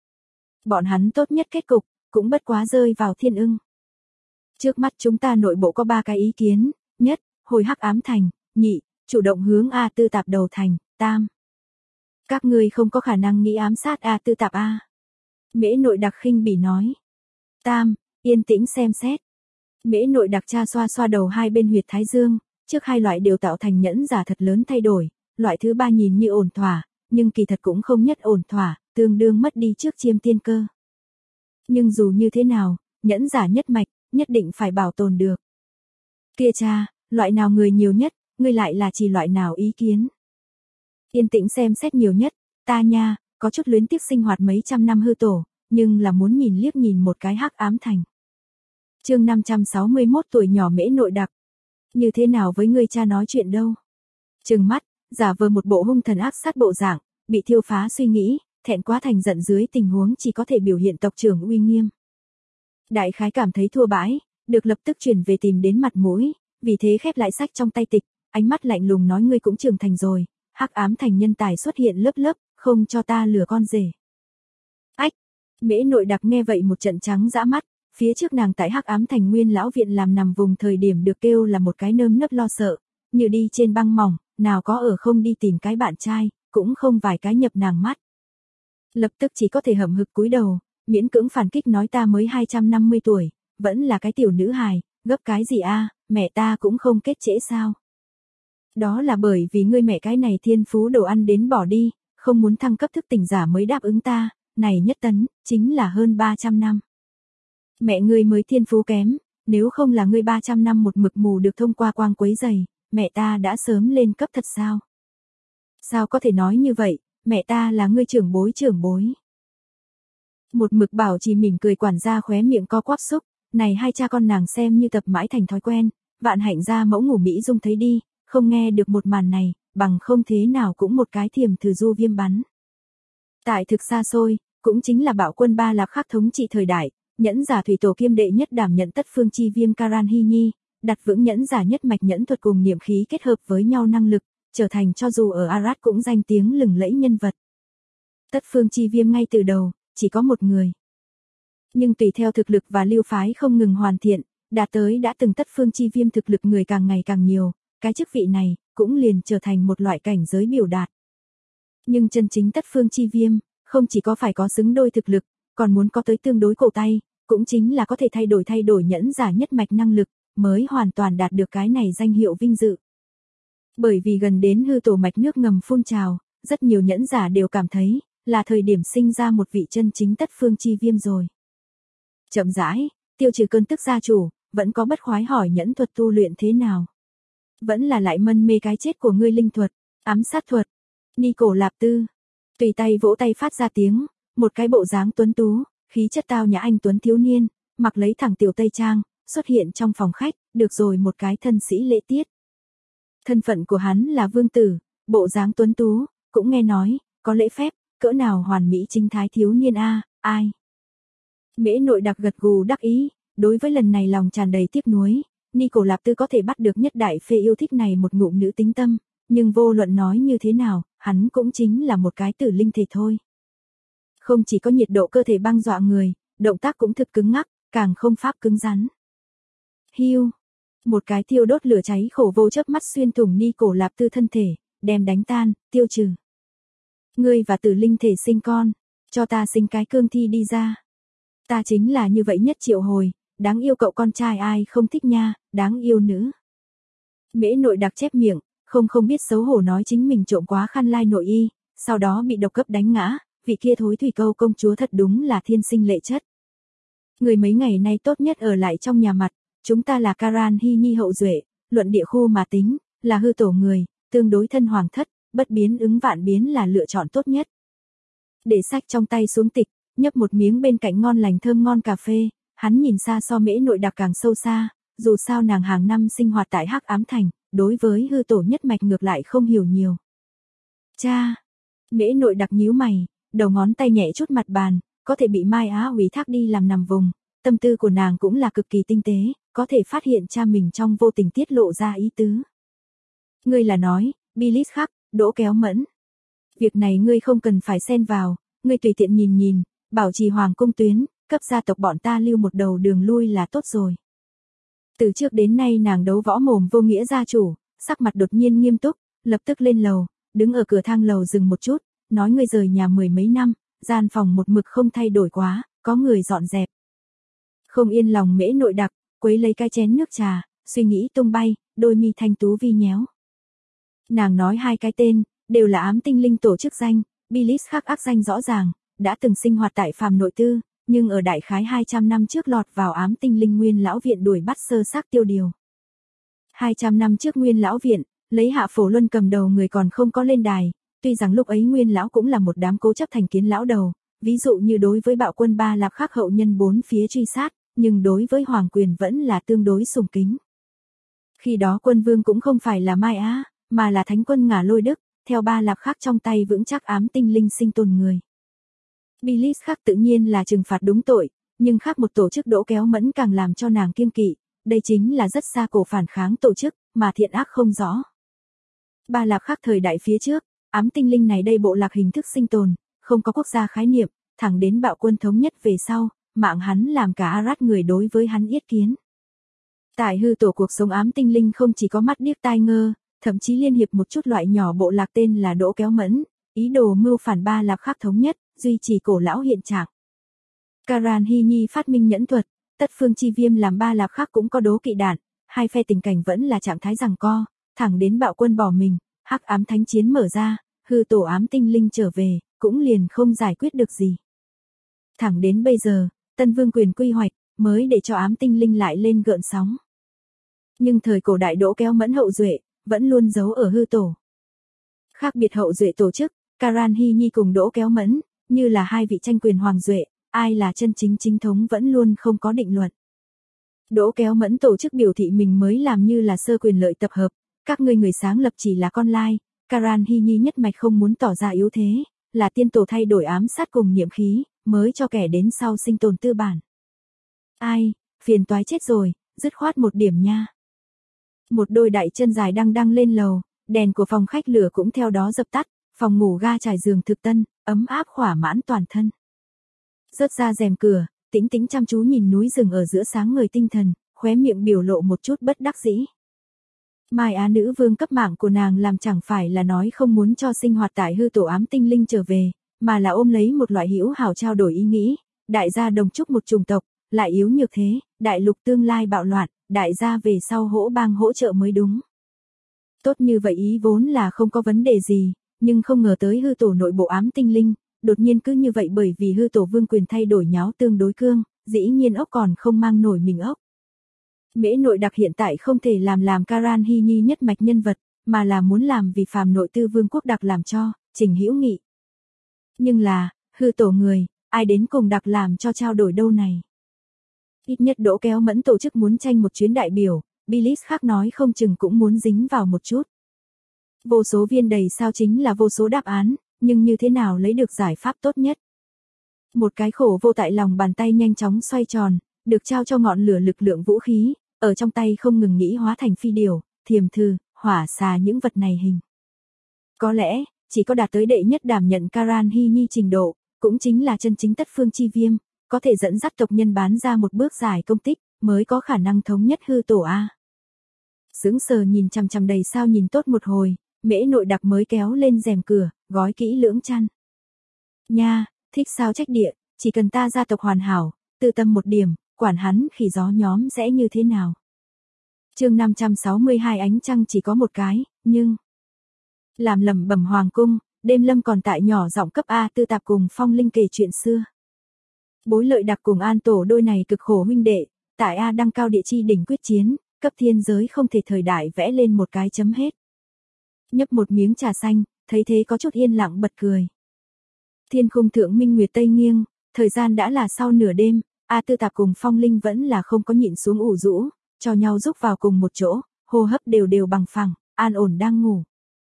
Bọn hắn tốt nhất kết cục, cũng bất quá rơi vào thiên ưng. Trước mắt chúng ta nội bộ có 3 cái ý kiến, nhất, hồi Hắc Ám Thành, nhị, chủ động hướng A Tư Tạp đầu thành, tam. Các ngươi không có khả năng nghĩ ám sát A Tư Tạp A. Mễ Nội Đặc khinh bỉ nói. Tam, yên tĩnh xem xét. Mễ Nội Đặc tra xoa xoa đầu hai bên huyệt thái dương, trước hai loại đều tạo thành nhẫn giả thật lớn thay đổi, loại thứ ba nhìn như ổn thỏa, nhưng kỳ thật cũng không nhất ổn thỏa, tương đương mất đi trước chiêm tiên cơ. Nhưng dù như thế nào, nhẫn giả nhất mạch, nhất định phải bảo tồn được. Kia cha, loại nào người nhiều nhất, ngươi lại là chỉ loại nào ý kiến? Yên tĩnh xem xét nhiều nhất, ta nha, có chút luyến tiếc sinh hoạt mấy trăm năm hư tổ, nhưng là muốn nhìn liếc nhìn một cái Hắc Ám Thành. Chương 561 tuổi nhỏ Mễ Nội Đặc. Như thế nào với ngươi cha nói chuyện đâu? Trừng mắt, giả vờ một bộ hung thần ác sát bộ dạng, bị thiêu phá suy nghĩ, thẹn quá thành giận dưới tình huống chỉ có thể biểu hiện tộc trưởng uy nghiêm. Đại khái cảm thấy thua bãi, được lập tức chuyển về tìm đến mặt mũi, vì thế khép lại sách trong tay tịch, ánh mắt lạnh lùng nói ngươi cũng trưởng thành rồi, Hắc Ám Thành nhân tài xuất hiện lớp lớp, không cho ta lừa con rể. Ách, Mễ Nội Đặc nghe vậy một trận trắng dã mắt, phía trước nàng tại Hắc Ám Thành Nguyên lão viện làm nằm vùng thời điểm được kêu là một cái nơm nớp lo sợ, như đi trên băng mỏng, nào có ở không đi tìm cái bạn trai, cũng không vài cái nhập nàng mắt. Lập tức chỉ có thể hậm hực cúi đầu, miễn cưỡng phản kích nói ta mới 250 tuổi, vẫn là cái tiểu nữ hài, gấp cái gì a, mẹ ta cũng không kết trễ sao. Đó là bởi vì ngươi mẹ cái này thiên phú đồ ăn đến bỏ đi, không muốn thăng cấp thức tỉnh giả mới đáp ứng ta, này nhất tấn, chính là hơn 300 năm. Mẹ ngươi mới thiên phú kém, nếu không là ngươi 300 năm một mực mù được thông qua quang quấy giày, mẹ ta đã sớm lên cấp thật sao? Sao có thể nói như vậy, mẹ ta là ngươi trưởng bối trưởng bối. Một mực bảo trì mỉm cười quản gia khóe miệng co quắp xúc, này hai cha con nàng xem như tập mãi thành thói quen, Vạn Hạnh gia mẫu ngủ Mỹ Dung thấy đi, không nghe được một màn này, bằng không thế nào cũng một cái thiềm thử du viêm bắn. Tại thực xa xôi, cũng chính là bạo quân Ba Lạp khác thống trị thời đại, nhẫn giả thủy tổ kiêm đệ nhất đảm nhận Tất Phương Chi Viêm Karan Hy Nhi, đặt vững nhẫn giả nhất mạch nhẫn thuật cùng niệm khí kết hợp với nhau năng lực, trở thành cho dù ở Arad cũng danh tiếng lừng lẫy nhân vật. Tất Phương Chi Viêm ngay từ đầu, chỉ có một người. Nhưng tùy theo thực lực và lưu phái không ngừng hoàn thiện, đạt tới đã từng Tất Phương Chi Viêm thực lực người càng ngày càng nhiều, cái chức vị này, cũng liền trở thành một loại cảnh giới biểu đạt. Nhưng chân chính Tất Phương Chi Viêm, không chỉ có phải có xứng đôi thực lực, còn muốn có tới tương đối cổ tay, cũng chính là có thể thay đổi nhẫn giả nhất mạch năng lực, mới hoàn toàn đạt được cái này danh hiệu vinh dự. Bởi vì gần đến hư tổ mạch nước ngầm phun trào, rất nhiều nhẫn giả đều cảm thấy, là thời điểm sinh ra một vị chân chính tất phương chi viêm rồi. Chậm rãi, tiêu trừ cơn tức gia chủ, vẫn có bất khoái hỏi nhẫn thuật tu luyện thế nào. Vẫn là lại mân mê cái chết của ngươi linh thuật, ám sát thuật. Nico Lạp Tư, tùy tay vỗ tay phát ra tiếng, một cái bộ dáng tuấn tú, khí chất tao nhã anh tuấn thiếu niên, mặc lấy thẳng tiểu tây trang, xuất hiện trong phòng khách, được rồi một cái thân sĩ lễ tiết. Thân phận của hắn là vương tử, bộ dáng tuấn tú, cũng nghe nói, có lễ phép, cỡ nào hoàn mỹ chính thái thiếu niên a, ai. Mễ Nội Đặc gật gù đắc ý, đối với lần này lòng tràn đầy tiếc nuối, Nico Lạp Tư có thể bắt được nhất đại phê yêu thích này một ngụm nữ tính tâm, nhưng vô luận nói như thế nào, hắn cũng chính là một cái tử linh thể thôi. Không chỉ có nhiệt độ cơ thể băng dọa người, động tác cũng thực cứng ngắc, càng không pháp cứng rắn. Hiu, một cái thiêu đốt lửa cháy khổ vô chớp mắt xuyên thủng Nico Lạp Tư thân thể, đem đánh tan, tiêu trừ. Ngươi và tử linh thể sinh con, cho ta sinh cái cương thi đi ra. Ta chính là như vậy nhất triệu hồi, đáng yêu cậu con trai ai không thích nha, đáng yêu nữ. Mễ Nội Đặc chép miệng, không biết xấu hổ nói chính mình trộm quá khăn lai nội y, sau đó bị độc cấp đánh ngã, vị kia thối thủy câu công chúa thật đúng là thiên sinh lệ chất. Người mấy ngày nay tốt nhất ở lại trong nhà mặt, chúng ta là Karan Hy Nhi hậu duệ, luận địa khu mà tính, là hư tổ người, tương đối thân hoàng thất, bất biến ứng vạn biến là lựa chọn tốt nhất. Để sách trong tay xuống tịch, nhấp một miếng bên cạnh ngon lành thơm ngon cà phê, hắn nhìn xa so Mễ Nội Đặc càng sâu xa, dù sao nàng hàng năm sinh hoạt tại Hắc Ám Thành, đối với hư tổ nhất mạch ngược lại không hiểu nhiều. Cha, Mễ Nội Đặc nhíu mày, đầu ngón tay nhẹ chút mặt bàn, có thể bị Mai Á ủy thác đi làm nằm vùng, tâm tư của nàng cũng là cực kỳ tinh tế, có thể phát hiện cha mình trong vô tình tiết lộ ra ý tứ. Ngươi là nói, Bilis khắc, Đỗ Kéo Mẫn. Việc này ngươi không cần phải xen vào, ngươi tùy tiện nhìn nhìn, bảo trì hoàng cung tuyến, cấp gia tộc bọn ta lưu một đầu đường lui là tốt rồi. Từ trước đến nay nàng đấu võ mồm vô nghĩa gia chủ, sắc mặt đột nhiên nghiêm túc, lập tức lên lầu, đứng ở cửa thang lầu dừng một chút, nói ngươi rời nhà mười mấy năm, gian phòng một mực không thay đổi quá, có người dọn dẹp. Không yên lòng Mễ Nội Đặc, quấy lấy cái chén nước trà, suy nghĩ tung bay, đôi mi thanh tú vi nhéo. Nàng nói hai cái tên, đều là ám tinh linh tổ chức danh, Bilis khắc ác danh rõ ràng, đã từng sinh hoạt tại phàm nội tư, nhưng ở đại khái 200 năm trước lọt vào ám tinh linh nguyên lão viện đuổi bắt sơ xác tiêu điều. 200 năm trước nguyên lão viện, lấy Hạ Phổ Luân cầm đầu người còn không có lên đài, tuy rằng lúc ấy nguyên lão cũng là một đám cố chấp thành kiến lão đầu, ví dụ như đối với bạo quân Ba Lạp khắc hậu nhân bốn phía truy sát, nhưng đối với hoàng quyền vẫn là tương đối sùng kính. Khi đó quân vương cũng không phải là Mai Á, mà là thánh quân Ngả Lôi Đức, theo Ba Lạp khắc trong tay vững chắc ám tinh linh sinh tồn người. Bilis khắc tự nhiên là trừng phạt đúng tội, nhưng khác một tổ chức Đỗ Kéo Mẫn càng làm cho nàng kiêng kỵ, đây chính là rất xa cổ phản kháng tổ chức, mà thiện ác không rõ. Ba Lạp khắc thời đại phía trước, ám tinh linh này đây bộ lạc hình thức sinh tồn, không có quốc gia khái niệm, thẳng đến bạo quân thống nhất về sau, mạng hắn làm cả Arat người đối với hắn yết kiến. Tại hư tổ cuộc sống ám tinh linh không chỉ có mắt điếc tai ngơ, thậm chí liên hiệp một chút loại nhỏ bộ lạc tên là Đỗ Kéo Mẫn, ý đồ mưu phản Ba Lạp khắc thống nhất, duy trì cổ lão hiện trạng. Karan Hy Nhi phát minh nhẫn thuật, tất phương chi viêm làm Ba Lạp khắc cũng có đố kỵ đạn, hai phe tình cảnh vẫn là trạng thái giằng co, thẳng đến bạo quân bỏ mình, Hắc Ám Thánh chiến mở ra, hư tổ ám tinh linh trở về, cũng liền không giải quyết được gì. Thẳng đến bây giờ, Tân Vương quyền quy hoạch, mới để cho ám tinh linh lại lên gợn sóng. Nhưng thời cổ đại Đỗ Kéo Mẫn hậu duệ, vẫn luôn giấu ở hư tổ. Khác biệt hậu duệ tổ chức, Karan Hy Nhi cùng Đỗ Kéo Mẫn, như là hai vị tranh quyền hoàng duệ, ai là chân chính chính thống vẫn luôn không có định luận. Đỗ Kéo Mẫn tổ chức biểu thị mình mới làm như là sơ quyền lợi tập hợp, các ngươi người sáng lập chỉ là con lai, Karan Hy Nhi nhất mạch không muốn tỏ ra yếu thế, là tiên tổ thay đổi ám sát cùng nhiệm khí, mới cho kẻ đến sau sinh tồn tư bản. Ai, phiền toái chết rồi, dứt khoát một điểm nha. Một đôi đại chân dài đang lên lầu, đèn của phòng khách lửa cũng theo đó dập tắt, phòng ngủ ga trải giường thực tân, ấm áp khỏa mãn toàn thân. Rớt ra rèm cửa, Tĩnh Tĩnh chăm chú nhìn núi rừng ở giữa sáng ngời tinh thần, khóe miệng biểu lộ một chút bất đắc dĩ. Mai Á nữ vương cấp mạng của nàng làm chẳng phải là nói không muốn cho sinh hoạt tại hư tổ ám tinh linh trở về, mà là ôm lấy một loại hữu hảo trao đổi ý nghĩ, đại gia đồng chúc một chủng tộc, lại yếu nhược thế, đại lục tương lai bạo loạn, đại gia về sau hỗ bang hỗ trợ mới đúng. Tốt như vậy ý vốn là không có vấn đề gì, nhưng không ngờ tới hư tổ nội bộ ám tinh linh, đột nhiên cứ như vậy bởi vì hư tổ vương quyền thay đổi nháo tương đối cương, dĩ nhiên ốc còn không mang nổi mình ốc. Mễ nội đặc hiện tại không thể làm Karan Hy Nhi nhất mạch nhân vật, mà là muốn làm vì phàm nội tư vương quốc đặc làm cho, Trình Hữu Nghị. Nhưng là, hư tổ người, ai đến cùng đặc làm cho trao đổi đâu này. Ít nhất Đỗ Kéo Mẫn tổ chức muốn tranh một chuyến đại biểu, Bilis khác nói không chừng cũng muốn dính vào một chút. Vô số viên đầy sao chính là vô số đáp án, nhưng như thế nào lấy được giải pháp tốt nhất. Một cái khổ vô tại lòng bàn tay nhanh chóng xoay tròn, được trao cho ngọn lửa lực lượng vũ khí, ở trong tay không ngừng nghĩ hóa thành phi điểu, thiềm thư, hỏa xà những vật này hình. Có lẽ, chỉ có đạt tới đệ nhất đảm nhận Karan Hy Nhi trình độ, cũng chính là chân chính tất phương chi viêm, có thể dẫn dắt tộc nhân bán ra một bước dài công tích, mới có khả năng thống nhất hư tổ A. Sững sờ nhìn chằm chằm đầy sao nhìn tốt một hồi, Mễ nội đặc mới kéo lên rèm cửa, gói kỹ lưỡng chăn. Nha, thích sao trách địa, chỉ cần ta gia tộc hoàn hảo, tự tâm một điểm, quản hắn khỉ gió nhóm sẽ như thế nào. Chương 562 ánh trăng chỉ có một cái, nhưng làm lẩm bẩm hoàng cung, Đêm Lâm còn tại nhỏ giọng cấp A Tư Tạp cùng Phong Linh kể chuyện xưa. Bối Lợi Đặc cùng An Tổ đôi này cực khổ huynh đệ, tại A đăng cao địa chi đỉnh quyết chiến, cấp thiên giới không thể thời đại vẽ lên một cái chấm hết. Nhấp một miếng trà xanh, thấy thế có chút yên lặng bật cười. Thiên khung thượng minh nguyệt tây nghiêng, thời gian đã là sau nửa đêm, A Tư Tạp cùng Phong Linh vẫn là không có nhịn xuống ủ rũ, cho nhau giúp vào cùng một chỗ, hô hấp đều bằng phẳng, an ổn đang ngủ.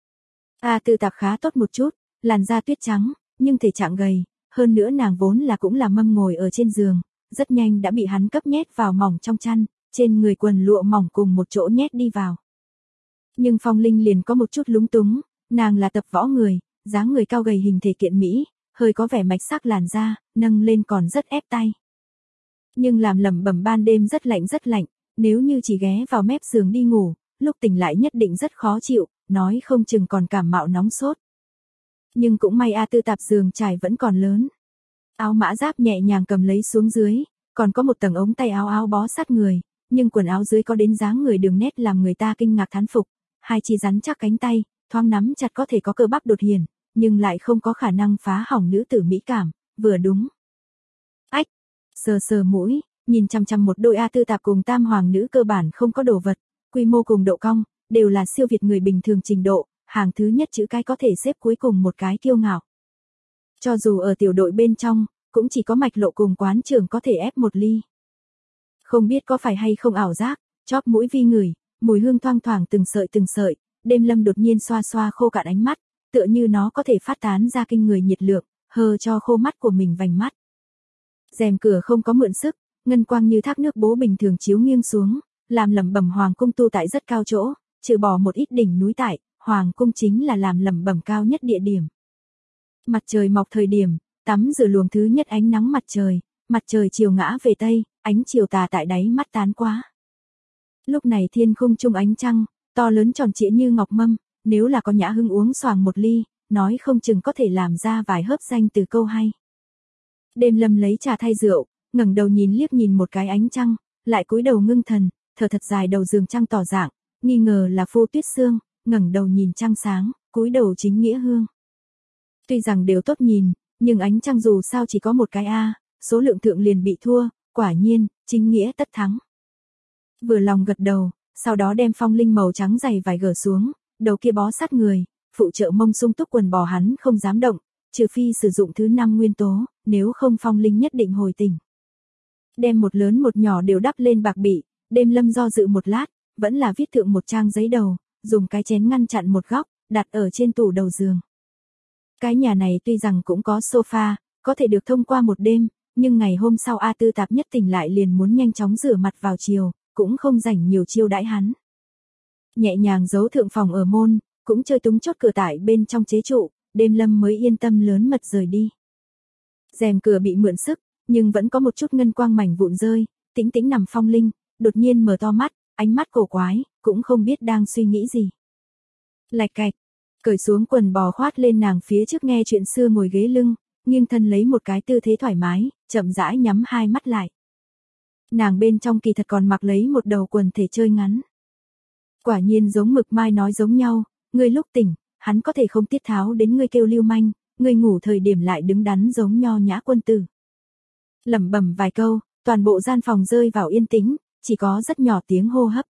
A Tư Tạp khá tốt một chút, làn da tuyết trắng, nhưng thể trạng gầy, hơn nữa nàng vốn là cũng là mâm ngồi ở trên giường, rất nhanh đã bị hắn cấp nhét vào mỏng trong chăn, trên người quần lụa mỏng cùng một chỗ nhét đi vào. Nhưng Phong Linh liền có một chút lúng túng, nàng là tập võ người, dáng người cao gầy hình thể kiện mỹ, hơi có vẻ mạch sắc làn da, nâng lên còn rất ép tay. Nhưng làm lẩm bẩm ban đêm rất lạnh, nếu như chỉ ghé vào mép giường đi ngủ, lúc tỉnh lại nhất định rất khó chịu, nói không chừng còn cảm mạo nóng sốt. Nhưng cũng may A Tư Tạp giường trải vẫn còn lớn. Áo mã giáp nhẹ nhàng cầm lấy xuống dưới, còn có một tầng ống tay áo bó sát người, nhưng quần áo dưới có đến dáng người đường nét làm người ta kinh ngạc thán phục, hai chi rắn chắc cánh tay, thoáng nắm chặt có thể có cơ bắp đột hiển, nhưng lại không có khả năng phá hỏng nữ tử mỹ cảm, vừa đúng. Ách, sờ mũi, nhìn chằm chằm một đôi A Tư Tạp cùng tam hoàng nữ cơ bản không có đồ vật, quy mô cùng độ cong, đều là siêu việt người bình thường trình độ, hàng thứ nhất chữ cái có thể xếp cuối cùng một cái kiêu ngạo. Cho dù ở tiểu đội bên trong, cũng chỉ có Mạch Lộ cùng Quán Trường có thể ép một ly. Không biết có phải hay không ảo giác, chóp mũi vi ngửi, mùi hương thoang thoảng từng sợi, Đêm Lâm đột nhiên xoa xoa khô cạn ánh mắt, tựa như nó có thể phát tán ra kinh người nhiệt lượng, hơ cho khô mắt của mình vành mắt. Rèm cửa không có mượn sức, ngân quang như thác nước bố bình thường chiếu nghiêng xuống, làm lẩm bẩm hoàng cung tu tại rất cao chỗ, trừ bỏ một ít đỉnh núi tại, hoàng cung chính là làm lẩm bẩm cao nhất địa điểm. Mặt trời mọc thời điểm, tắm rửa luồng thứ nhất ánh nắng mặt trời chiều ngã về tây, ánh chiều tà tại đáy mắt tán quá. Lúc này thiên khung trung ánh trăng, to lớn tròn trịa như ngọc mâm, nếu là có Nhã Hưng uống xoàng một ly, nói không chừng có thể làm ra vài hớp danh từ câu hay. Đêm Lâm lấy trà thay rượu, ngẩng đầu liếc nhìn một cái ánh trăng, lại cúi đầu ngưng thần, thở thật dài đầu giường trăng tỏ dạng, nghi ngờ là Phu Tuyết Sương, ngẩng đầu nhìn trăng sáng, cúi đầu chính nghĩa hương. Tuy rằng đều tốt nhìn, nhưng ánh trăng dù sao chỉ có một cái A, số lượng thượng liền bị thua, quả nhiên, chính nghĩa tất thắng. Vừa lòng gật đầu, sau đó đem Phong Linh màu trắng dày vải gỡ xuống, đầu kia bó sát người, phụ trợ mông sung túc quần bò hắn không dám động, trừ phi sử dụng thứ 5 nguyên tố, nếu không Phong Linh nhất định hồi tỉnh. Đem một lớn một nhỏ đều đắp lên bạc bị, Đêm Lâm do dự một lát, vẫn là viết thượng một trang giấy đầu, dùng cái chén ngăn chặn một góc, đặt ở trên tủ đầu giường. Cái nhà này tuy rằng cũng có sofa, có thể được thông qua một đêm, nhưng ngày hôm sau A Tư Tạp nhất tỉnh lại liền muốn nhanh chóng rửa mặt vào chiều, cũng không rảnh nhiều chiêu đãi hắn. Nhẹ nhàng giấu thượng phòng ở môn, cũng chơi túng chốt cửa tại bên trong chế trụ, Đêm Lâm mới yên tâm lớn mật rời đi. Rèm cửa bị mượn sức, nhưng vẫn có một chút ngân quang mảnh vụn rơi, tĩnh tĩnh nằm Phong Linh, đột nhiên mở to mắt, ánh mắt cổ quái, cũng không biết đang suy nghĩ gì. Lạch cạch, cởi xuống quần bò khoát lên nàng phía trước nghe chuyện xưa ngồi ghế lưng, nghiêng thân lấy một cái tư thế thoải mái, chậm rãi nhắm hai mắt lại. Nàng bên trong kỳ thật còn mặc lấy một đầu quần thể chơi ngắn. Quả nhiên giống Mực Mai nói giống nhau, ngươi lúc tỉnh, hắn có thể không tiết tháo đến ngươi kêu lưu manh, ngươi ngủ thời điểm lại đứng đắn giống nho nhã quân tử. Lẩm bẩm vài câu, toàn bộ gian phòng rơi vào yên tĩnh, chỉ có rất nhỏ tiếng hô hấp.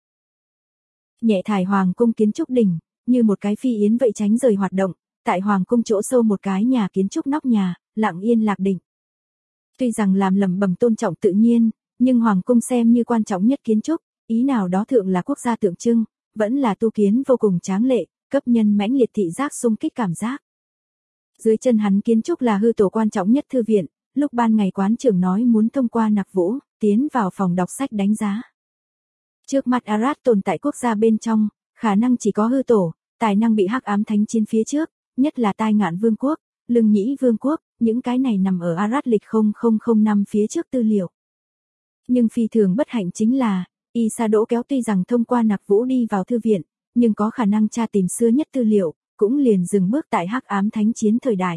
Nhẹ thải hoàng cung kiến trúc đỉnh, như một cái phi yến vậy tránh rời hoạt động, tại hoàng cung chỗ sâu một cái nhà kiến trúc nóc nhà, lặng yên lạc định. Tuy rằng làm lẩm bẩm tôn trọng tự nhiên, nhưng hoàng cung xem như quan trọng nhất kiến trúc, ý nào đó thượng là quốc gia tượng trưng, vẫn là tu kiến vô cùng tráng lệ, cấp nhân mãnh liệt thị giác xung kích cảm giác. Dưới chân hắn kiến trúc là hư tổ quan trọng nhất thư viện, lúc ban ngày quán trưởng nói muốn thông qua Nặc Vũ, tiến vào phòng đọc sách đánh giá. Trước mặt Arad tồn tại quốc gia bên trong, khả năng chỉ có hư tổ, tài năng bị hắc ám thánh chiến phía trước, nhất là Tai Ngạn Vương quốc, Lưng Nhĩ Vương quốc, những cái này nằm ở Arad lịch 0005 phía trước tư liệu. Nhưng phi thường bất hạnh chính là, Isa Đỗ Kéo tuy rằng thông qua Nặc Vũ đi vào thư viện, nhưng có khả năng tra tìm xưa nhất tư liệu, cũng liền dừng bước tại hắc ám thánh chiến thời đại.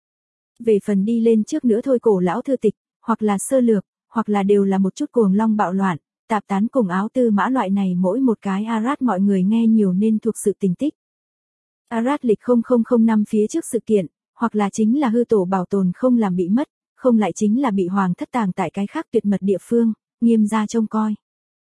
Về phần đi lên trước nữa thôi cổ lão thư tịch, hoặc là sơ lược, hoặc là đều là một chút cuồng long bạo loạn, tạp tán cùng áo tư mã loại này mỗi một cái Arad mọi người nghe nhiều nên thuộc sự tình tích. Arad lịch 0005 phía trước sự kiện, hoặc là chính là hư tổ bảo tồn không làm bị mất, không lại chính là bị hoàng thất tàng tại cái khác tuyệt mật địa phương, nghiêm gia trông coi.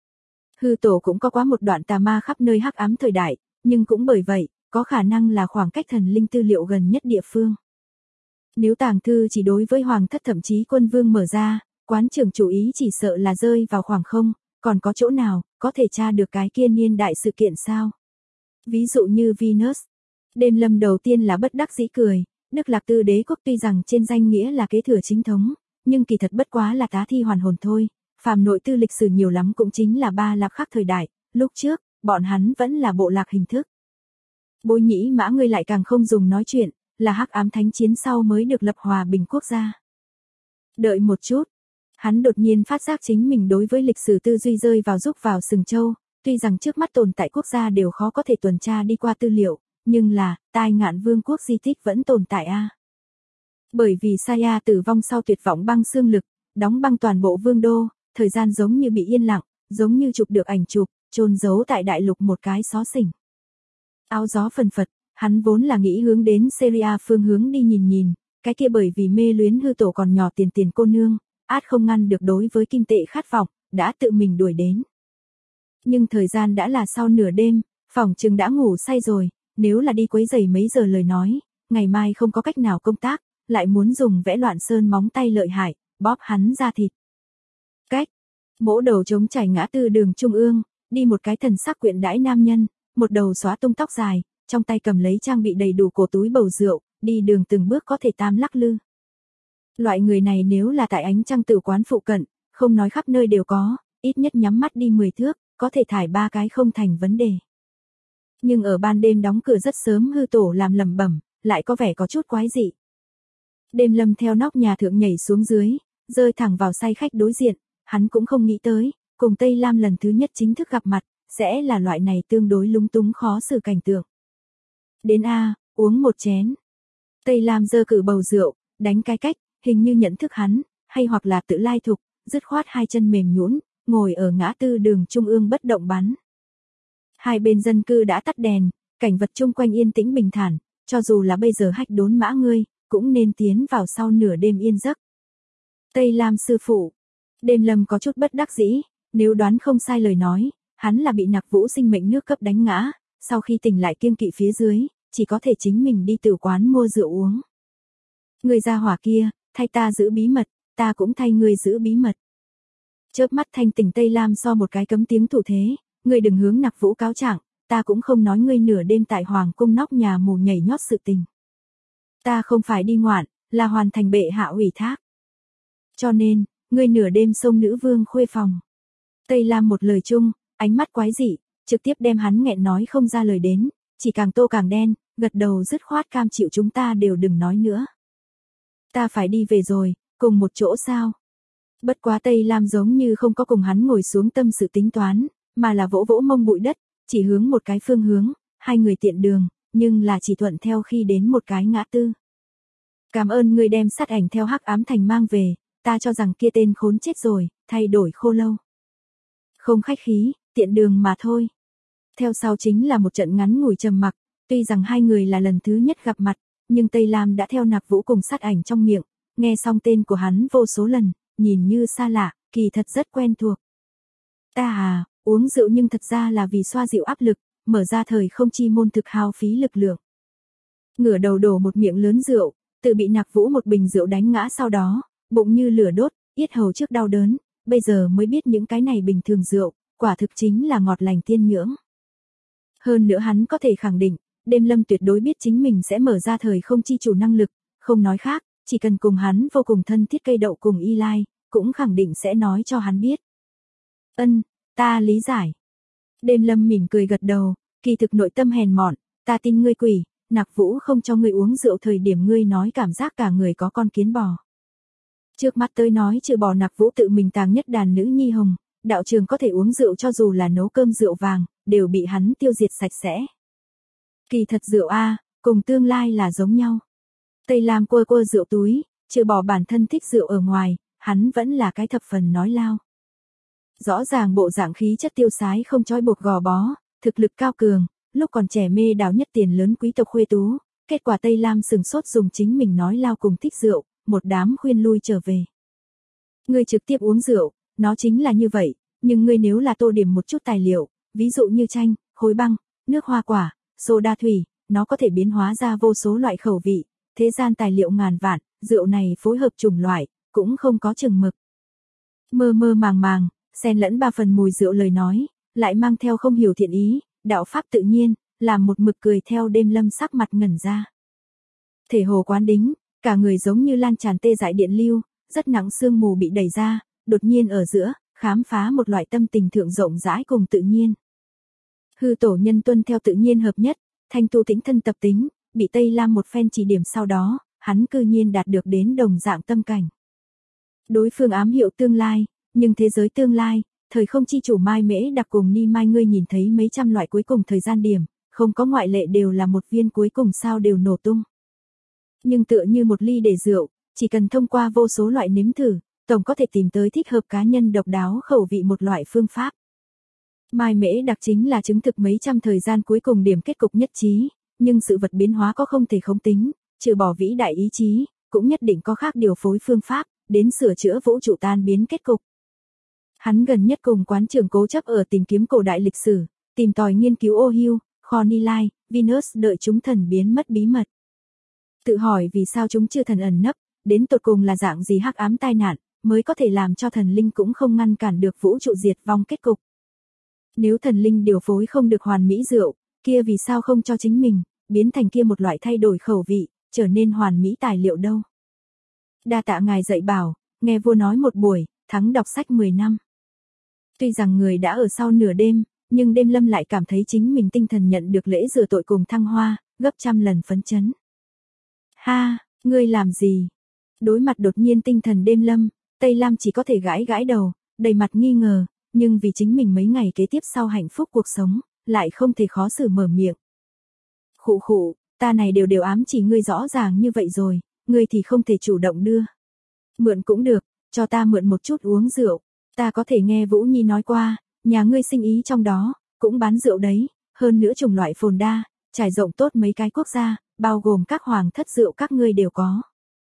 Hư tổ cũng có quá một đoạn tà ma khắp nơi hắc ám thời đại, nhưng cũng bởi vậy, có khả năng là khoảng cách thần linh tư liệu gần nhất địa phương. Nếu tàng thư chỉ đối với hoàng thất thậm chí quân vương mở ra, quán trưởng chủ ý chỉ sợ là rơi vào khoảng không, còn có chỗ nào, có thể tra được cái kia niên đại sự kiện sao? Ví dụ như Venus. Đêm Lâm đầu tiên là bất đắc dĩ cười, Đức Lạc Tư đế quốc tuy rằng trên danh nghĩa là kế thừa chính thống, nhưng kỳ thật bất quá là tá thi hoàn hồn thôi, phàm nội tư lịch sử nhiều lắm cũng chính là ba lạc khác thời đại, lúc trước, bọn hắn vẫn là bộ lạc hình thức. Bối Nhĩ Mã ngươi lại càng không dùng nói chuyện, là hắc ám thánh chiến sau mới được lập hòa bình quốc gia. Đợi một chút, hắn đột nhiên phát giác chính mình đối với lịch sử tư duy rơi vào rúc vào sừng châu, tuy rằng trước mắt tồn tại quốc gia đều khó có thể tuần tra đi qua tư liệu, nhưng là, Tai Ngạn Vương quốc di tích vẫn tồn tại a. Bởi vì Saya tử vong sau tuyệt vọng băng xương lực, đóng băng toàn bộ vương đô, thời gian giống như bị yên lặng, giống như chụp được ảnh chụp, chôn giấu tại đại lục một cái xó xỉnh. Áo gió phần phật, hắn vốn là nghĩ hướng đến Syria phương hướng đi nhìn nhìn, cái kia bởi vì mê luyến hư tổ còn nhỏ tiền cô nương, át không ngăn được đối với kim tệ khát vọng, đã tự mình đuổi đến. Nhưng thời gian đã là sau nửa đêm, phỏng chừng đã ngủ say rồi, nếu là đi quấy giày mấy giờ lời nói, ngày mai không có cách nào công tác, lại muốn dùng vẽ loạn sơn móng tay lợi hại, bóp hắn ra thịt. Cách, mỗ đầu trống trải ngã tư đường trung ương, đi một cái thần sắc quyện đãi nam nhân, một đầu xóa tung tóc dài, trong tay cầm lấy trang bị đầy đủ cổ túi bầu rượu, đi đường từng bước có thể tam lắc lư. Loại người này nếu là tại ánh trăng tử quán phụ cận, không nói khắp nơi đều có, ít nhất nhắm mắt đi 10 thước, có thể thải 3 cái không thành vấn đề. Nhưng ở ban đêm đóng cửa rất sớm hư tổ làm lẩm bẩm, lại có vẻ có chút quái dị. Đêm Lâm theo nóc nhà thượng nhảy xuống dưới, rơi thẳng vào say khách đối diện, hắn cũng không nghĩ tới, cùng Tây Lam lần thứ nhất chính thức gặp mặt, sẽ là loại này tương đối lúng túng khó xử cảnh tượng. Đến a, uống một chén. Tây Lam giơ cử bầu rượu, đánh cái cách, hình như nhận thức hắn, hay hoặc là tự lai thục, dứt khoát hai chân mềm nhũn, ngồi ở ngã tư đường trung ương bất động bắn. Hai bên dân cư đã tắt đèn, cảnh vật chung quanh yên tĩnh bình thản, cho dù là bây giờ hách đốn mã ngươi, cũng nên tiến vào sau nửa đêm yên giấc. Tây Lam sư phụ. Đêm Lâm có chút bất đắc dĩ, nếu đoán không sai lời nói, hắn là bị Nặc Vũ sinh mệnh nước cấp đánh ngã, sau khi tỉnh lại kiêng kỵ phía dưới, chỉ có thể chính mình đi tử quán mua rượu uống. Người gia hỏa kia, thay ta giữ bí mật, ta cũng thay ngươi giữ bí mật. Chớp mắt thanh tỉnh Tây Lam so một cái cấm tiếng thủ thế, ngươi đừng hướng Nặc Vũ cáo trạng, ta cũng không nói ngươi nửa đêm tại hoàng cung nóc nhà mù nhảy nhót sự tình. Ta không phải đi ngoạn, là hoàn thành bệ hạ ủy thác. Cho nên, ngươi nửa đêm xông nữ vương khuê phòng. Tây Lam một lời chung, ánh mắt quái dị, trực tiếp đem hắn nghẹn nói không ra lời đến, chỉ càng tô càng đen, gật đầu dứt khoát cam chịu chúng ta đều đừng nói nữa. Ta phải đi về rồi, cùng một chỗ sao? Bất quá Tây Lam giống như không có cùng hắn ngồi xuống tâm sự tính toán, mà là vỗ vỗ mông bụi đất, chỉ hướng một cái phương hướng, hai người tiện đường, nhưng là chỉ thuận theo khi đến một cái ngã tư. Cảm ơn ngươi đem sát ảnh theo hắc ám thành mang về, ta cho rằng kia tên khốn chết rồi, thay đổi khô lâu. Không khách khí, tiện đường mà thôi. Theo sau chính là một trận ngắn ngủi trầm mặc, tuy rằng hai người là lần thứ nhất gặp mặt, nhưng Tây Lam đã theo Nặc Vũ cùng sát ảnh trong miệng, nghe xong tên của hắn vô số lần, nhìn như xa lạ, kỳ thật rất quen thuộc. Ta uống rượu nhưng thật ra là vì xoa dịu áp lực, mở ra thời không chi môn thực hao phí lực lượng. Ngửa đầu đổ một miệng lớn rượu, tự bị Nặc Vũ một bình rượu đánh ngã sau đó, bụng như lửa đốt, yết hầu trước đau đớn, bây giờ mới biết những cái này bình thường rượu, quả thực chính là ngọt lành tiên nhưỡng. Hơn nữa hắn có thể khẳng định, Đêm Lâm tuyệt đối biết chính mình sẽ mở ra thời không chi chủ năng lực, không nói khác, chỉ cần cùng hắn vô cùng thân thiết cây đậu cùng Y Lai, cũng khẳng định sẽ nói cho hắn biết. Ta lý giải. Đêm Lâm mỉm cười gật đầu, kỳ thực nội tâm hèn mọn, ta tin ngươi quỷ, Nặc Vũ không cho ngươi uống rượu thời điểm ngươi nói cảm giác cả người có con kiến bò. Trước mắt tới nói trừ bỏ Nặc Vũ tự mình tàng nhất đàn nữ nhi hồng, đạo trường có thể uống rượu cho dù là nấu cơm rượu vàng, đều bị hắn tiêu diệt sạch sẽ. Kỳ thật rượu cùng tương lai là giống nhau. Tây Lam quơ quơ rượu túi, trừ bỏ bản thân thích rượu ở ngoài, hắn vẫn là cái thập phần nói lao. Rõ ràng bộ dạng khí chất tiêu sái không trói buộc gò bó, thực lực cao cường, lúc còn trẻ mê đảo nhất tiền lớn quý tộc khuê tú, kết quả Tây Lam sừng sốt dùng chính mình nói lao cùng thích rượu, một đám khuyên lui trở về. Ngươi trực tiếp uống rượu, nó chính là như vậy, nhưng ngươi nếu là tô điểm một chút tài liệu, ví dụ như chanh, khối băng, nước hoa quả, soda thủy, nó có thể biến hóa ra vô số loại khẩu vị, thế gian tài liệu ngàn vạn, rượu này phối hợp chủng loại, cũng không có chừng mực. Mơ mơ màng màng, xen lẫn ba phần mùi rượu lời nói, lại mang theo không hiểu thiện ý, đạo pháp tự nhiên, làm một mực cười theo Đêm Lâm sắc mặt ngẩn ra. Thể hồ quán đính, cả người giống như lan tràn tê dại điện lưu, rất nặng sương mù bị đẩy ra, đột nhiên ở giữa, khám phá một loại tâm tình thượng rộng rãi cùng tự nhiên. Hư tổ nhân tuân theo tự nhiên hợp nhất, thanh tu tĩnh thân tập tính, bị Tây Lam một phen chỉ điểm sau đó, hắn cư nhiên đạt được đến đồng dạng tâm cảnh. Đối phương ám hiệu tương lai, nhưng thế giới tương lai, thời không chi chủ Mai Mễ Đặc cùng Ni Mai ngươi nhìn thấy mấy trăm loại cuối cùng thời gian điểm, không có ngoại lệ đều là một viên cuối cùng sao đều nổ tung. Nhưng tựa như một ly để rượu, chỉ cần thông qua vô số loại nếm thử, tổng có thể tìm tới thích hợp cá nhân độc đáo khẩu vị một loại phương pháp. Mai Mễ Đặc chính là chứng thực mấy trăm thời gian cuối cùng điểm kết cục nhất trí, nhưng sự vật biến hóa có không thể khống tính, trừ bỏ vĩ đại ý chí, cũng nhất định có khác điều phối phương pháp, đến sửa chữa vũ trụ tan biến kết cục. Hắn gần nhất cùng quán trưởng cố chấp ở tìm kiếm cổ đại lịch sử, tìm tòi nghiên cứu ô hưu, kho Ni Lai, Venus đợi chúng thần biến mất bí mật. Tự hỏi vì sao chúng chưa thần ẩn nấp, đến tột cùng là dạng gì hắc ám tai nạn, mới có thể làm cho thần linh cũng không ngăn cản được vũ trụ diệt vong kết cục. Nếu thần linh điều phối không được hoàn mỹ rượu, kia vì sao không cho chính mình, biến thành kia một loại thay đổi khẩu vị, trở nên hoàn mỹ tài liệu đâu. Đa tạ ngài dạy bảo, nghe vua nói một buổi, thắng đọc sách 10 năm. Tuy rằng người đã ở sau nửa đêm, nhưng Đêm Lâm lại cảm thấy chính mình tinh thần nhận được lễ rửa tội cùng thăng hoa, gấp trăm lần phấn chấn. Ha, ngươi làm gì? Đối mặt đột nhiên tinh thần Đêm Lâm, Tây Lam chỉ có thể gãi gãi đầu, đầy mặt nghi ngờ, nhưng vì chính mình mấy ngày kế tiếp sau hạnh phúc cuộc sống, lại không thể khó xử mở miệng. Khụ khụ, ta này đều ám chỉ ngươi rõ ràng như vậy rồi, ngươi thì không thể chủ động đưa. Mượn cũng được, cho ta mượn một chút uống rượu, ta có thể nghe Vũ Nhi nói qua, nhà ngươi sinh ý trong đó, cũng bán rượu đấy, hơn nữa chủng loại phồn đa, trải rộng tốt mấy cái quốc gia, bao gồm các hoàng thất rượu các ngươi đều có.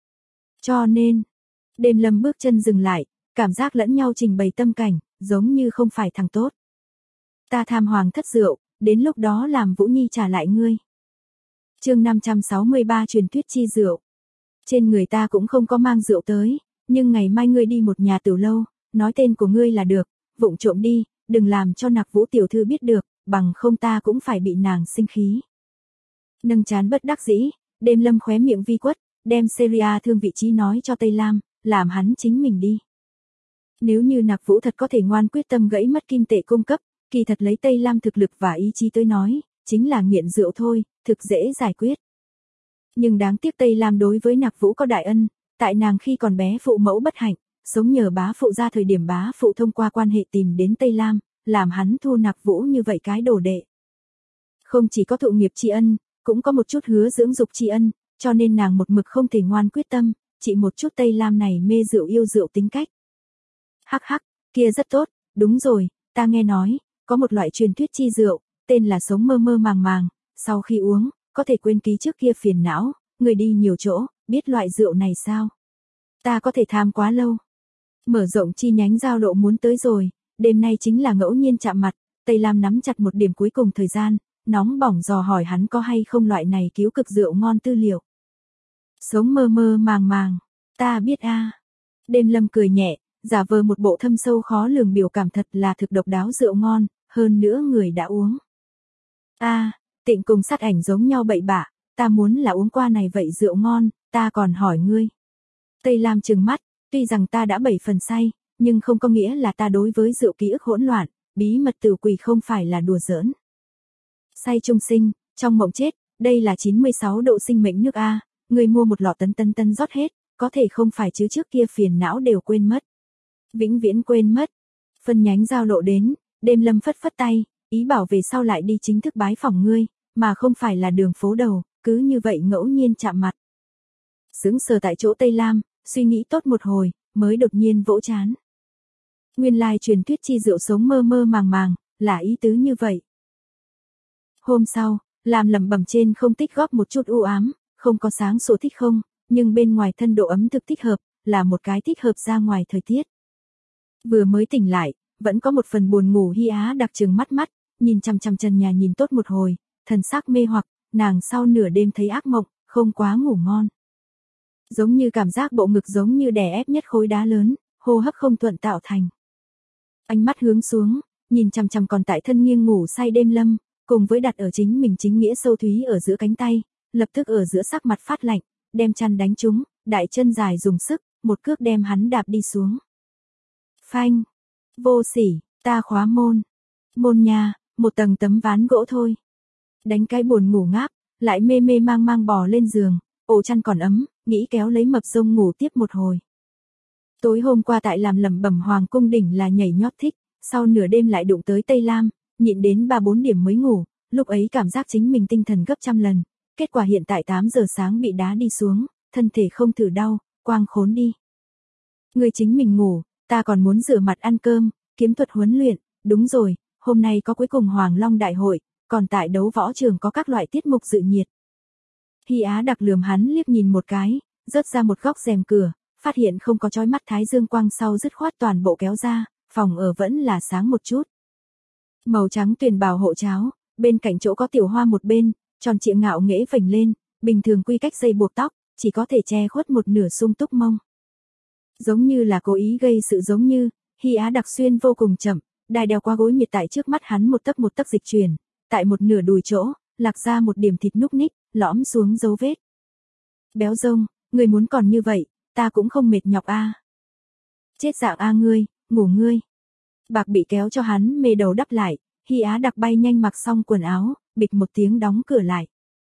Cho nên, Đêm Lâm bước chân dừng lại, cảm giác lẫn nhau trình bày tâm cảnh, giống như không phải thằng tốt. Ta tham hoàng thất rượu, đến lúc đó làm Vũ Nhi trả lại ngươi. Chương 563 truyền thuyết chi rượu. Trên người ta cũng không có mang rượu tới, nhưng ngày mai ngươi đi một nhà tiểu lâu, nói tên của ngươi là được, vụng trộm đi, đừng làm cho Nặc Vũ tiểu thư biết được, bằng không ta cũng phải bị nàng sinh khí. Nâng chán bất đắc dĩ, Đêm Lâm khóe miệng vi quất, đem Seria thương vị trí nói cho Tây Lam, làm hắn chính mình đi. Nếu như Nặc Vũ thật có thể ngoan quyết tâm gãy mất kim tệ cung cấp, kỳ thật lấy Tây Lam thực lực và ý chí tới nói, chính là nghiện rượu thôi, thực dễ giải quyết. Nhưng đáng tiếc Tây Lam đối với Nặc Vũ có đại ân, tại nàng khi còn bé phụ mẫu bất hạnh, sống nhờ bá phụ ra thời điểm bá phụ thông qua quan hệ tìm đến Tây Lam, làm hắn thu Nặc Vũ như vậy cái đồ đệ. Không chỉ có thụ nghiệp tri ân, cũng có một chút hứa dưỡng dục tri ân, cho nên nàng một mực không thể ngoan quyết tâm, chỉ một chút Tây Lam này mê rượu yêu rượu tính cách. Hắc hắc, kia rất tốt, đúng rồi, ta nghe nói, có một loại truyền thuyết chi rượu, tên là sống mơ mơ màng màng, sau khi uống, có thể quên ký trước kia phiền não, người đi nhiều chỗ, biết loại rượu này sao? Ta có thể tham quá lâu. Mở rộng chi nhánh giao lộ muốn tới rồi, đêm nay chính là ngẫu nhiên chạm mặt, Tây Lam nắm chặt một điểm cuối cùng thời gian, nóng bỏng dò hỏi hắn có hay không loại này cứu cực rượu ngon tư liệu. Sống mơ mơ màng màng, ta biết a. Đêm Lâm cười nhẹ, giả vờ một bộ thâm sâu khó lường biểu cảm thật là thực độc đáo rượu ngon, hơn nữa người đã uống. A, Tịnh cùng sát ảnh giống nhau bậy bạ, ta muốn là uống qua này vậy rượu ngon, ta còn hỏi ngươi. Tây Lam trừng mắt, tuy rằng ta đã 7 phần say, nhưng không có nghĩa là ta đối với rượu ký ức hỗn loạn, bí mật tử quỷ không phải là đùa giỡn. Say trung sinh, trong mộng chết, đây là 96 độ sinh mệnh nước A, người mua một lọ tấn rót hết, có thể không phải chứ trước kia phiền não đều quên mất. Vĩnh viễn quên mất. Phân nhánh giao lộ đến, Đêm Lâm phất phất tay, ý bảo về sau lại đi chính thức bái phỏng ngươi, mà không phải là đường phố đầu, cứ như vậy ngẫu nhiên chạm mặt. Sững sờ tại chỗ Tây Lam, suy nghĩ tốt một hồi, mới đột nhiên vỗ chán. Nguyên lai truyền thuyết chi rượu sống mơ mơ màng màng, là ý tứ như vậy. Hôm sau, làm lẩm bẩm trên không tích góp một chút u ám, không có sáng sủa thích không, nhưng bên ngoài thân độ ấm thực thích hợp, là một cái thích hợp ra ngoài thời tiết. Vừa mới tỉnh lại, vẫn có một phần buồn ngủ Hi Á đặc trừng mắt, nhìn chằm chằm trần nhà nhìn tốt một hồi, thần sắc mê hoặc, nàng sau nửa đêm thấy ác mộng, không quá ngủ ngon. Giống như cảm giác bộ ngực giống như đè ép nhất khối đá lớn, hô hấp không thuận tạo thành. Ánh mắt hướng xuống, nhìn chằm chằm còn tại thân nghiêng ngủ say Đêm Lâm, cùng với đặt ở chính mình chính nghĩa sâu thúy ở giữa cánh tay, lập tức ở giữa sắc mặt phát lạnh, đem chăn đánh trúng, đại chân dài dùng sức, một cước đem hắn đạp đi xuống. Phanh, vô sỉ, ta khóa môn. Môn nhà, một tầng tấm ván gỗ thôi. Đánh cái buồn ngủ ngáp, lại mê mê mang mang bò lên giường, ổ chăn còn ấm, nghĩ kéo lấy mập rông ngủ tiếp một hồi. Tối hôm qua tại làm lẩm bẩm hoàng cung đỉnh là nhảy nhót thích, sau nửa đêm lại đụng tới Tây Lam, nhịn đến 3-4 điểm mới ngủ, lúc ấy cảm giác chính mình tinh thần gấp trăm lần, kết quả hiện tại 8 giờ sáng bị đá đi xuống, thân thể không thử đau, quang khốn đi. Người chính mình ngủ, ta còn muốn rửa mặt ăn cơm, kiếm thuật huấn luyện, đúng rồi, hôm nay có cuối cùng Hoàng Long Đại hội, còn tại đấu võ trường có các loại tiết mục dự nhiệt. Hi Á đặc lườm hắn liếc nhìn một cái, rớt ra một góc rèm cửa, phát hiện không có chói mắt thái dương quang sau dứt khoát toàn bộ kéo ra, phòng ở vẫn là sáng một chút. Màu trắng tuyền bào hộ cháo, bên cạnh chỗ có tiểu hoa một bên, tròn trịa ngạo nghễ phình lên, bình thường quy cách dây buộc tóc, chỉ có thể che khuất một nửa sung túc mông. Giống như là cố ý gây sự giống như, Hi Á đặc xuyên vô cùng chậm, đai đeo qua gối miệt tại trước mắt hắn một tấc dịch chuyển, tại một nửa đùi chỗ, lạc ra một điểm thịt núc ních, lõm xuống dấu vết. Béo rông, người muốn còn như vậy, ta cũng không mệt nhọc a. Chết dạng a ngươi, ngủ ngươi. Bạc bị kéo cho hắn mê đầu đắp lại, Hi Á đặc bay nhanh mặc xong quần áo, bịch một tiếng đóng cửa lại.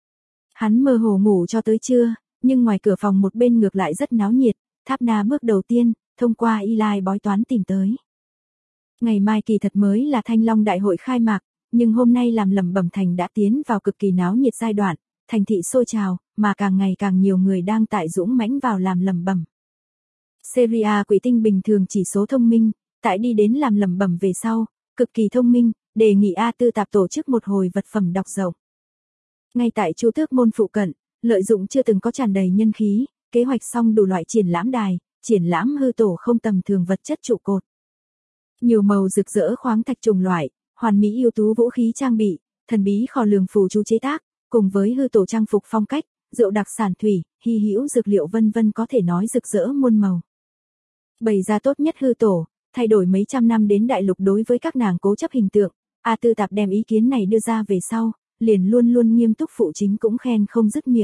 Hắn mơ hồ ngủ cho tới trưa, nhưng ngoài cửa phòng một bên ngược lại rất náo nhiệt, Tháp Na bước đầu tiên, thông qua Eli bói toán tìm tới. Ngày mai kỳ thật mới là Thanh Long Đại hội khai mạc, nhưng hôm nay làm lẩm bẩm thành đã tiến vào cực kỳ náo nhiệt giai đoạn, thành thị sôi trào, mà càng ngày càng nhiều người đang tại dũng mãnh vào làm lẩm bẩm. Seria quỷ tinh bình thường chỉ số thông minh, tại đi đến làm lẩm bẩm về sau, cực kỳ thông minh, đề nghị A Tư Tạp tổ chức một hồi vật phẩm đọc rộng. Ngay tại Chu Tước môn phụ cận, lợi dụng chưa từng có tràn đầy nhân khí, kế hoạch xong đủ loại triển lãm đài, triển lãm hư tổ không tầm thường vật chất trụ cột. Nhiều màu rực rỡ khoáng thạch trùng loại, hoàn mỹ ưu tú vũ khí trang bị, thần bí kho lường phù chú chế tác, cùng với hư tổ trang phục phong cách, rượu đặc sản thủy, hy hữu dược liệu vân vân có thể nói rực rỡ muôn màu. Bày ra tốt nhất hư tổ, thay đổi mấy trăm năm đến đại lục đối với các nàng cố chấp hình tượng, A Tư Tạp đem ý kiến này đưa ra về sau, liền luôn luôn nghiêm túc phụ chính cũng khen không dứt miệng.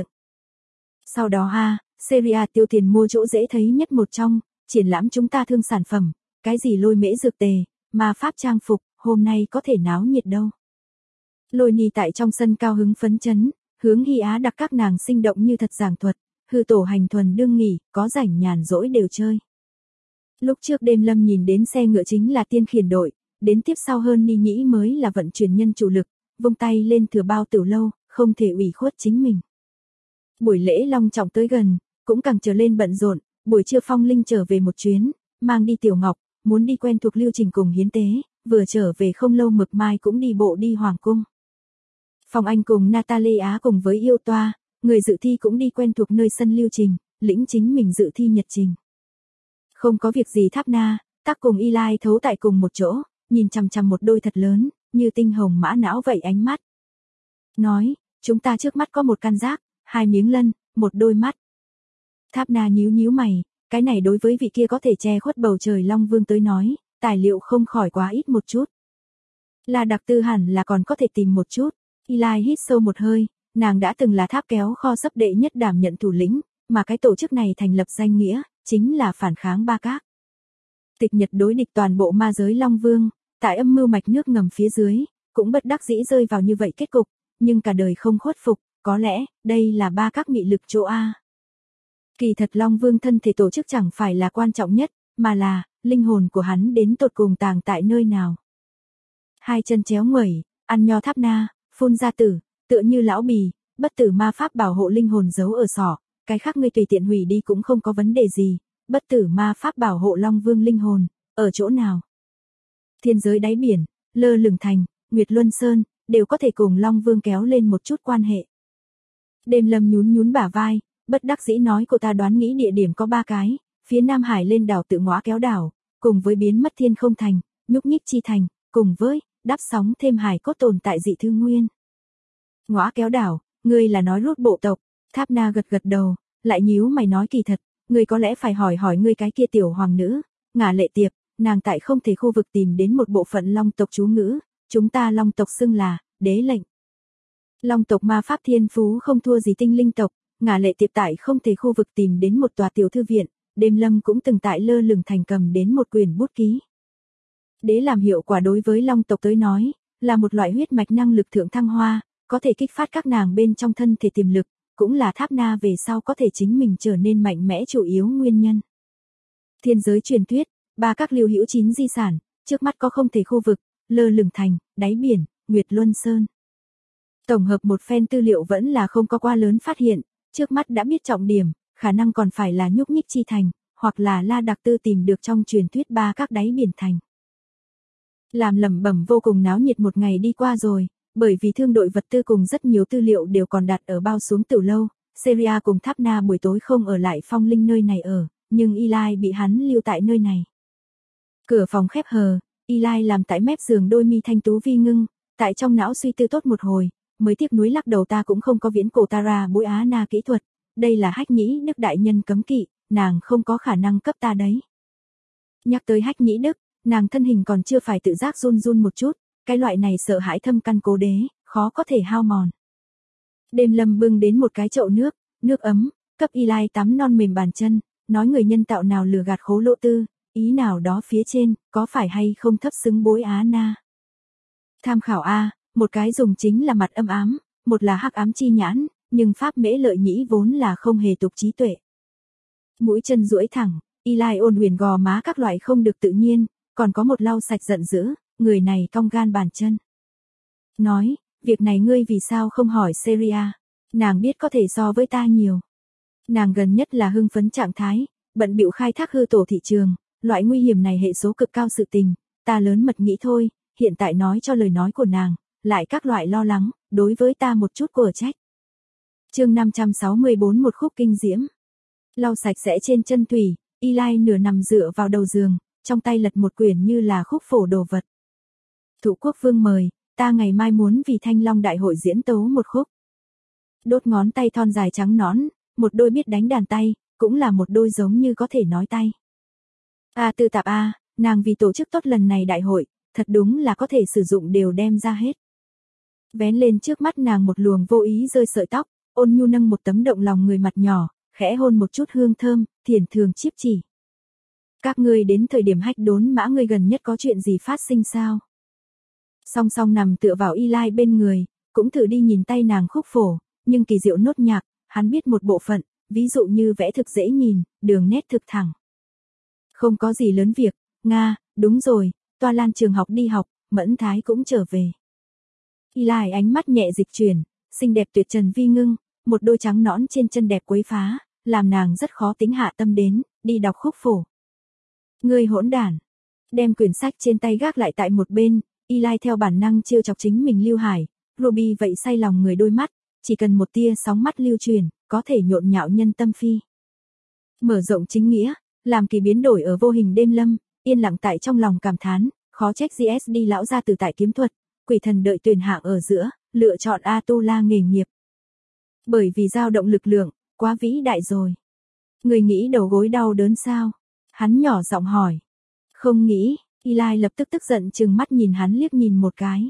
Sau đó Seria tiêu tiền mua chỗ dễ thấy nhất một trong, triển lãm chúng ta thương sản phẩm, cái gì lôi mễ dược tề, ma pháp trang phục, hôm nay có thể náo nhiệt đâu. Lôi Ni tại trong sân cao hứng phấn chấn, hướng Hi Á đặc các nàng sinh động như thật giảng thuật, hư tổ hành thuần đương nghỉ, có rảnh nhàn rỗi đều chơi. Lúc trước Đêm Lâm nhìn đến xe ngựa chính là tiên khiển đội, đến tiếp sau hơn Ni Nhĩ mới là vận chuyển nhân chủ lực, vung tay lên thừa bao tiểu lâu, không thể ủy khuất chính mình. Buổi lễ long trọng tới gần, cũng càng trở lên bận rộn, buổi trưa Phong Linh trở về một chuyến, mang đi Tiểu Ngọc, muốn đi quen thuộc lưu trình cùng hiến tế, vừa trở về không lâu Mực Mai cũng đi bộ đi Hoàng cung. Phong Anh cùng Natalia cùng với Yêu Toa, người dự thi cũng đi quen thuộc nơi sân lưu trình, lĩnh chính mình dự thi nhật trình. Không có việc gì Tháp Na, Tắc cùng Eli thấu tại cùng một chỗ, nhìn chằm chằm một đôi thật lớn, như tinh hồng mã não vậy ánh mắt. Nói, chúng ta trước mắt có một căn giác, 2 miếng lân, một đôi mắt. Tháp Na nhíu nhíu mày, cái này đối với vị kia có thể che khuất bầu trời Long Vương tới nói, tài liệu không khỏi quá ít một chút. La Đặc Tư hẳn là còn có thể tìm một chút. Eli hít sâu một hơi, nàng đã từng là tháp kéo kho sấp đệ nhất đảm nhận thủ lĩnh, mà cái tổ chức này thành lập danh nghĩa, chính là phản kháng Ba Các. Tịch Nhật đối địch toàn bộ ma giới Long Vương, tại âm mưu mạch nước ngầm phía dưới, cũng bất đắc dĩ rơi vào như vậy kết cục, nhưng cả đời không khuất phục, có lẽ, đây là Ba Các mị lực chỗ A. Kỳ thật Long Vương thân thể tổ chức chẳng phải là quan trọng nhất, mà là, linh hồn của hắn đến tột cùng tàng tại nơi nào. Hai chân chéo nguẩy, ăn nho Tháp Na, phun ra tử, tựa như lão bì, bất tử ma pháp bảo hộ linh hồn giấu ở sọ, cái khác ngươi tùy tiện hủy đi cũng không có vấn đề gì, bất tử ma pháp bảo hộ Long Vương linh hồn, ở chỗ nào? Thiên giới đáy biển, Lơ Lửng Thành, Nguyệt Luân Sơn, đều có thể cùng Long Vương kéo lên một chút quan hệ. Đêm Lâm nhún nhún bả vai, bất đắc dĩ nói cô ta đoán nghĩ địa điểm có 3 cái, phía Nam Hải lên đảo Tự Ngõa Kéo đảo, cùng với biến mất Thiên Không Thành, Nhúc Nhích Chi Thành, cùng với đáp sóng thêm hải cốt tồn tại dị thư nguyên. Ngõa Kéo đảo, ngươi là nói rút bộ tộc? Tháp Na gật gật đầu, lại nhíu mày nói kỳ thật, ngươi có lẽ phải hỏi hỏi ngươi cái kia tiểu hoàng nữ, Ngả Lệ Tiệp, nàng tại không thể khu vực tìm đến một bộ phận Long tộc chú ngữ, chúng ta Long tộc xưng là đế lệnh. Long tộc ma pháp thiên phú không thua gì tinh linh tộc, Ngả Lệ Tiệp tại không thể khu vực tìm đến một tòa tiểu thư viện, Đêm Lâm cũng từng tại Lơ Lửng Thành cầm đến một quyển bút ký. Đế làm hiệu quả đối với Long tộc tới nói, là một loại huyết mạch năng lực thượng thăng hoa, có thể kích phát các nàng bên trong thân thể tiềm lực, cũng là Tháp Na về sau có thể chính mình trở nên mạnh mẽ chủ yếu nguyên nhân. Thiên giới truyền thuyết, Ba Các lưu hữu 9 di sản, trước mắt có không thể khu vực, Lơ Lửng Thành, đáy biển, Nguyệt Luân Sơn. Tổng hợp một phen tư liệu vẫn là không có quá lớn phát hiện, trước mắt đã biết trọng điểm, khả năng còn phải là Nhúc Nhích Chi Thành, hoặc là La Đặc Tư tìm được trong truyền thuyết Ba Các đáy biển thành. Làm lẩm bẩm vô cùng náo nhiệt một ngày đi qua rồi, bởi vì thương đội vật tư cùng rất nhiều tư liệu đều còn đặt ở bao xuống tiểu lâu, Seria cùng Tháp Na buổi tối không ở lại Phong Linh nơi này ở, nhưng Eli bị hắn lưu tại nơi này. Cửa phòng khép hờ, Eli làm tại mép giường đôi mi thanh tú vi ngưng, tại trong não suy tư tốt một hồi, mới tiếc nuối lắc đầu ta cũng không có viễn cổ Tara bối Á Na kỹ thuật, đây là Hách Nhĩ Đức đại nhân cấm kỵ, nàng không có khả năng cấp ta đấy. Nhắc tới Hách Nhĩ Đức, nàng thân hình còn chưa phải tự giác run run một chút, cái loại này sợ hãi thâm căn cố đế, khó có thể hao mòn. Đêm Lâm bưng đến một cái chậu nước, nước ấm, cấp Eli tắm non mềm bàn chân, nói người nhân tạo nào lừa gạt khố lỗ tư, ý nào đó phía trên, có phải hay không thấp xứng bối Á Na. Tham khảo A, một cái dùng chính là mặt âm ám, một là hắc ám chi nhãn, nhưng pháp mễ lợi nhĩ vốn là không hề tục trí tuệ. Mũi chân duỗi thẳng, Eli ôn huyền gò má các loại không được tự nhiên, còn có một lau sạch giận dữ, người này cong gan bàn chân. Nói, việc này ngươi vì sao không hỏi Seria, nàng biết có thể so với ta nhiều. Nàng gần nhất là hưng phấn trạng thái, bận bịu khai thác hư tổ thị trường, loại nguy hiểm này hệ số cực cao sự tình, ta lớn mật nghĩ thôi, hiện tại nói cho lời nói của nàng, lại các loại lo lắng, đối với ta một chút của trách. Chương 564 một khúc kinh diễm. Lau sạch sẽ trên chân thủy, Eli nửa nằm dựa vào đầu giường, trong tay lật một quyển như là khúc phổ đồ vật. Thụ Quốc Vương mời, ta ngày mai muốn vì Thanh Long Đại hội diễn tấu một khúc. Đốt ngón tay thon dài trắng nõn, một đôi biết đánh đàn tay, cũng là một đôi giống như có thể nói tay. Tư tạp nàng vì tổ chức tốt lần này đại hội, thật đúng là có thể sử dụng đều đem ra hết. Vén lên trước mắt nàng một luồng vô ý rơi sợi tóc, ôn nhu nâng một tấm động lòng người mặt nhỏ, khẽ hôn một chút hương thơm, thiền thường chiếp chỉ. Các ngươi đến thời điểm Hách Đốn Mã ngươi gần nhất có chuyện gì phát sinh sao? Song song nằm tựa vào Eli bên người, cũng thử đi nhìn tay nàng khúc phổ, nhưng kỳ diệu nốt nhạc, hắn biết một bộ phận, ví dụ như vẽ thực dễ nhìn, đường nét thực thẳng. Không có gì lớn việc, Nga, đúng rồi, Toa Lan trường học đi học, Mẫn Thái cũng trở về. Eli ánh mắt nhẹ dịch chuyển, xinh đẹp tuyệt trần vi ngưng, một đôi trắng nõn trên chân đẹp quấy phá, làm nàng rất khó tính hạ tâm đến, đi đọc khúc phổ. Ngươi hỗn đản. Đem quyển sách trên tay gác lại tại một bên, Eli theo bản năng trêu chọc chính mình Lưu Hải, Ruby vậy say lòng người đôi mắt, chỉ cần một tia sóng mắt lưu truyền, có thể nhộn nhạo nhân tâm phi. Mở rộng chính nghĩa, làm kỳ biến đổi ở vô hình đêm lâm, yên lặng tại trong lòng cảm thán, khó trách GSD lão gia từ tại kiếm thuật, quỷ thần đợi tuyển hạng ở giữa, lựa chọn Atula nghề nghiệp. Bởi vì dao động lực lượng, quá vĩ đại rồi. Người nghĩ đầu gối đau đớn sao? Hắn nhỏ giọng hỏi. Không nghĩ, Eli lập tức tức giận trừng mắt nhìn hắn liếc nhìn một cái.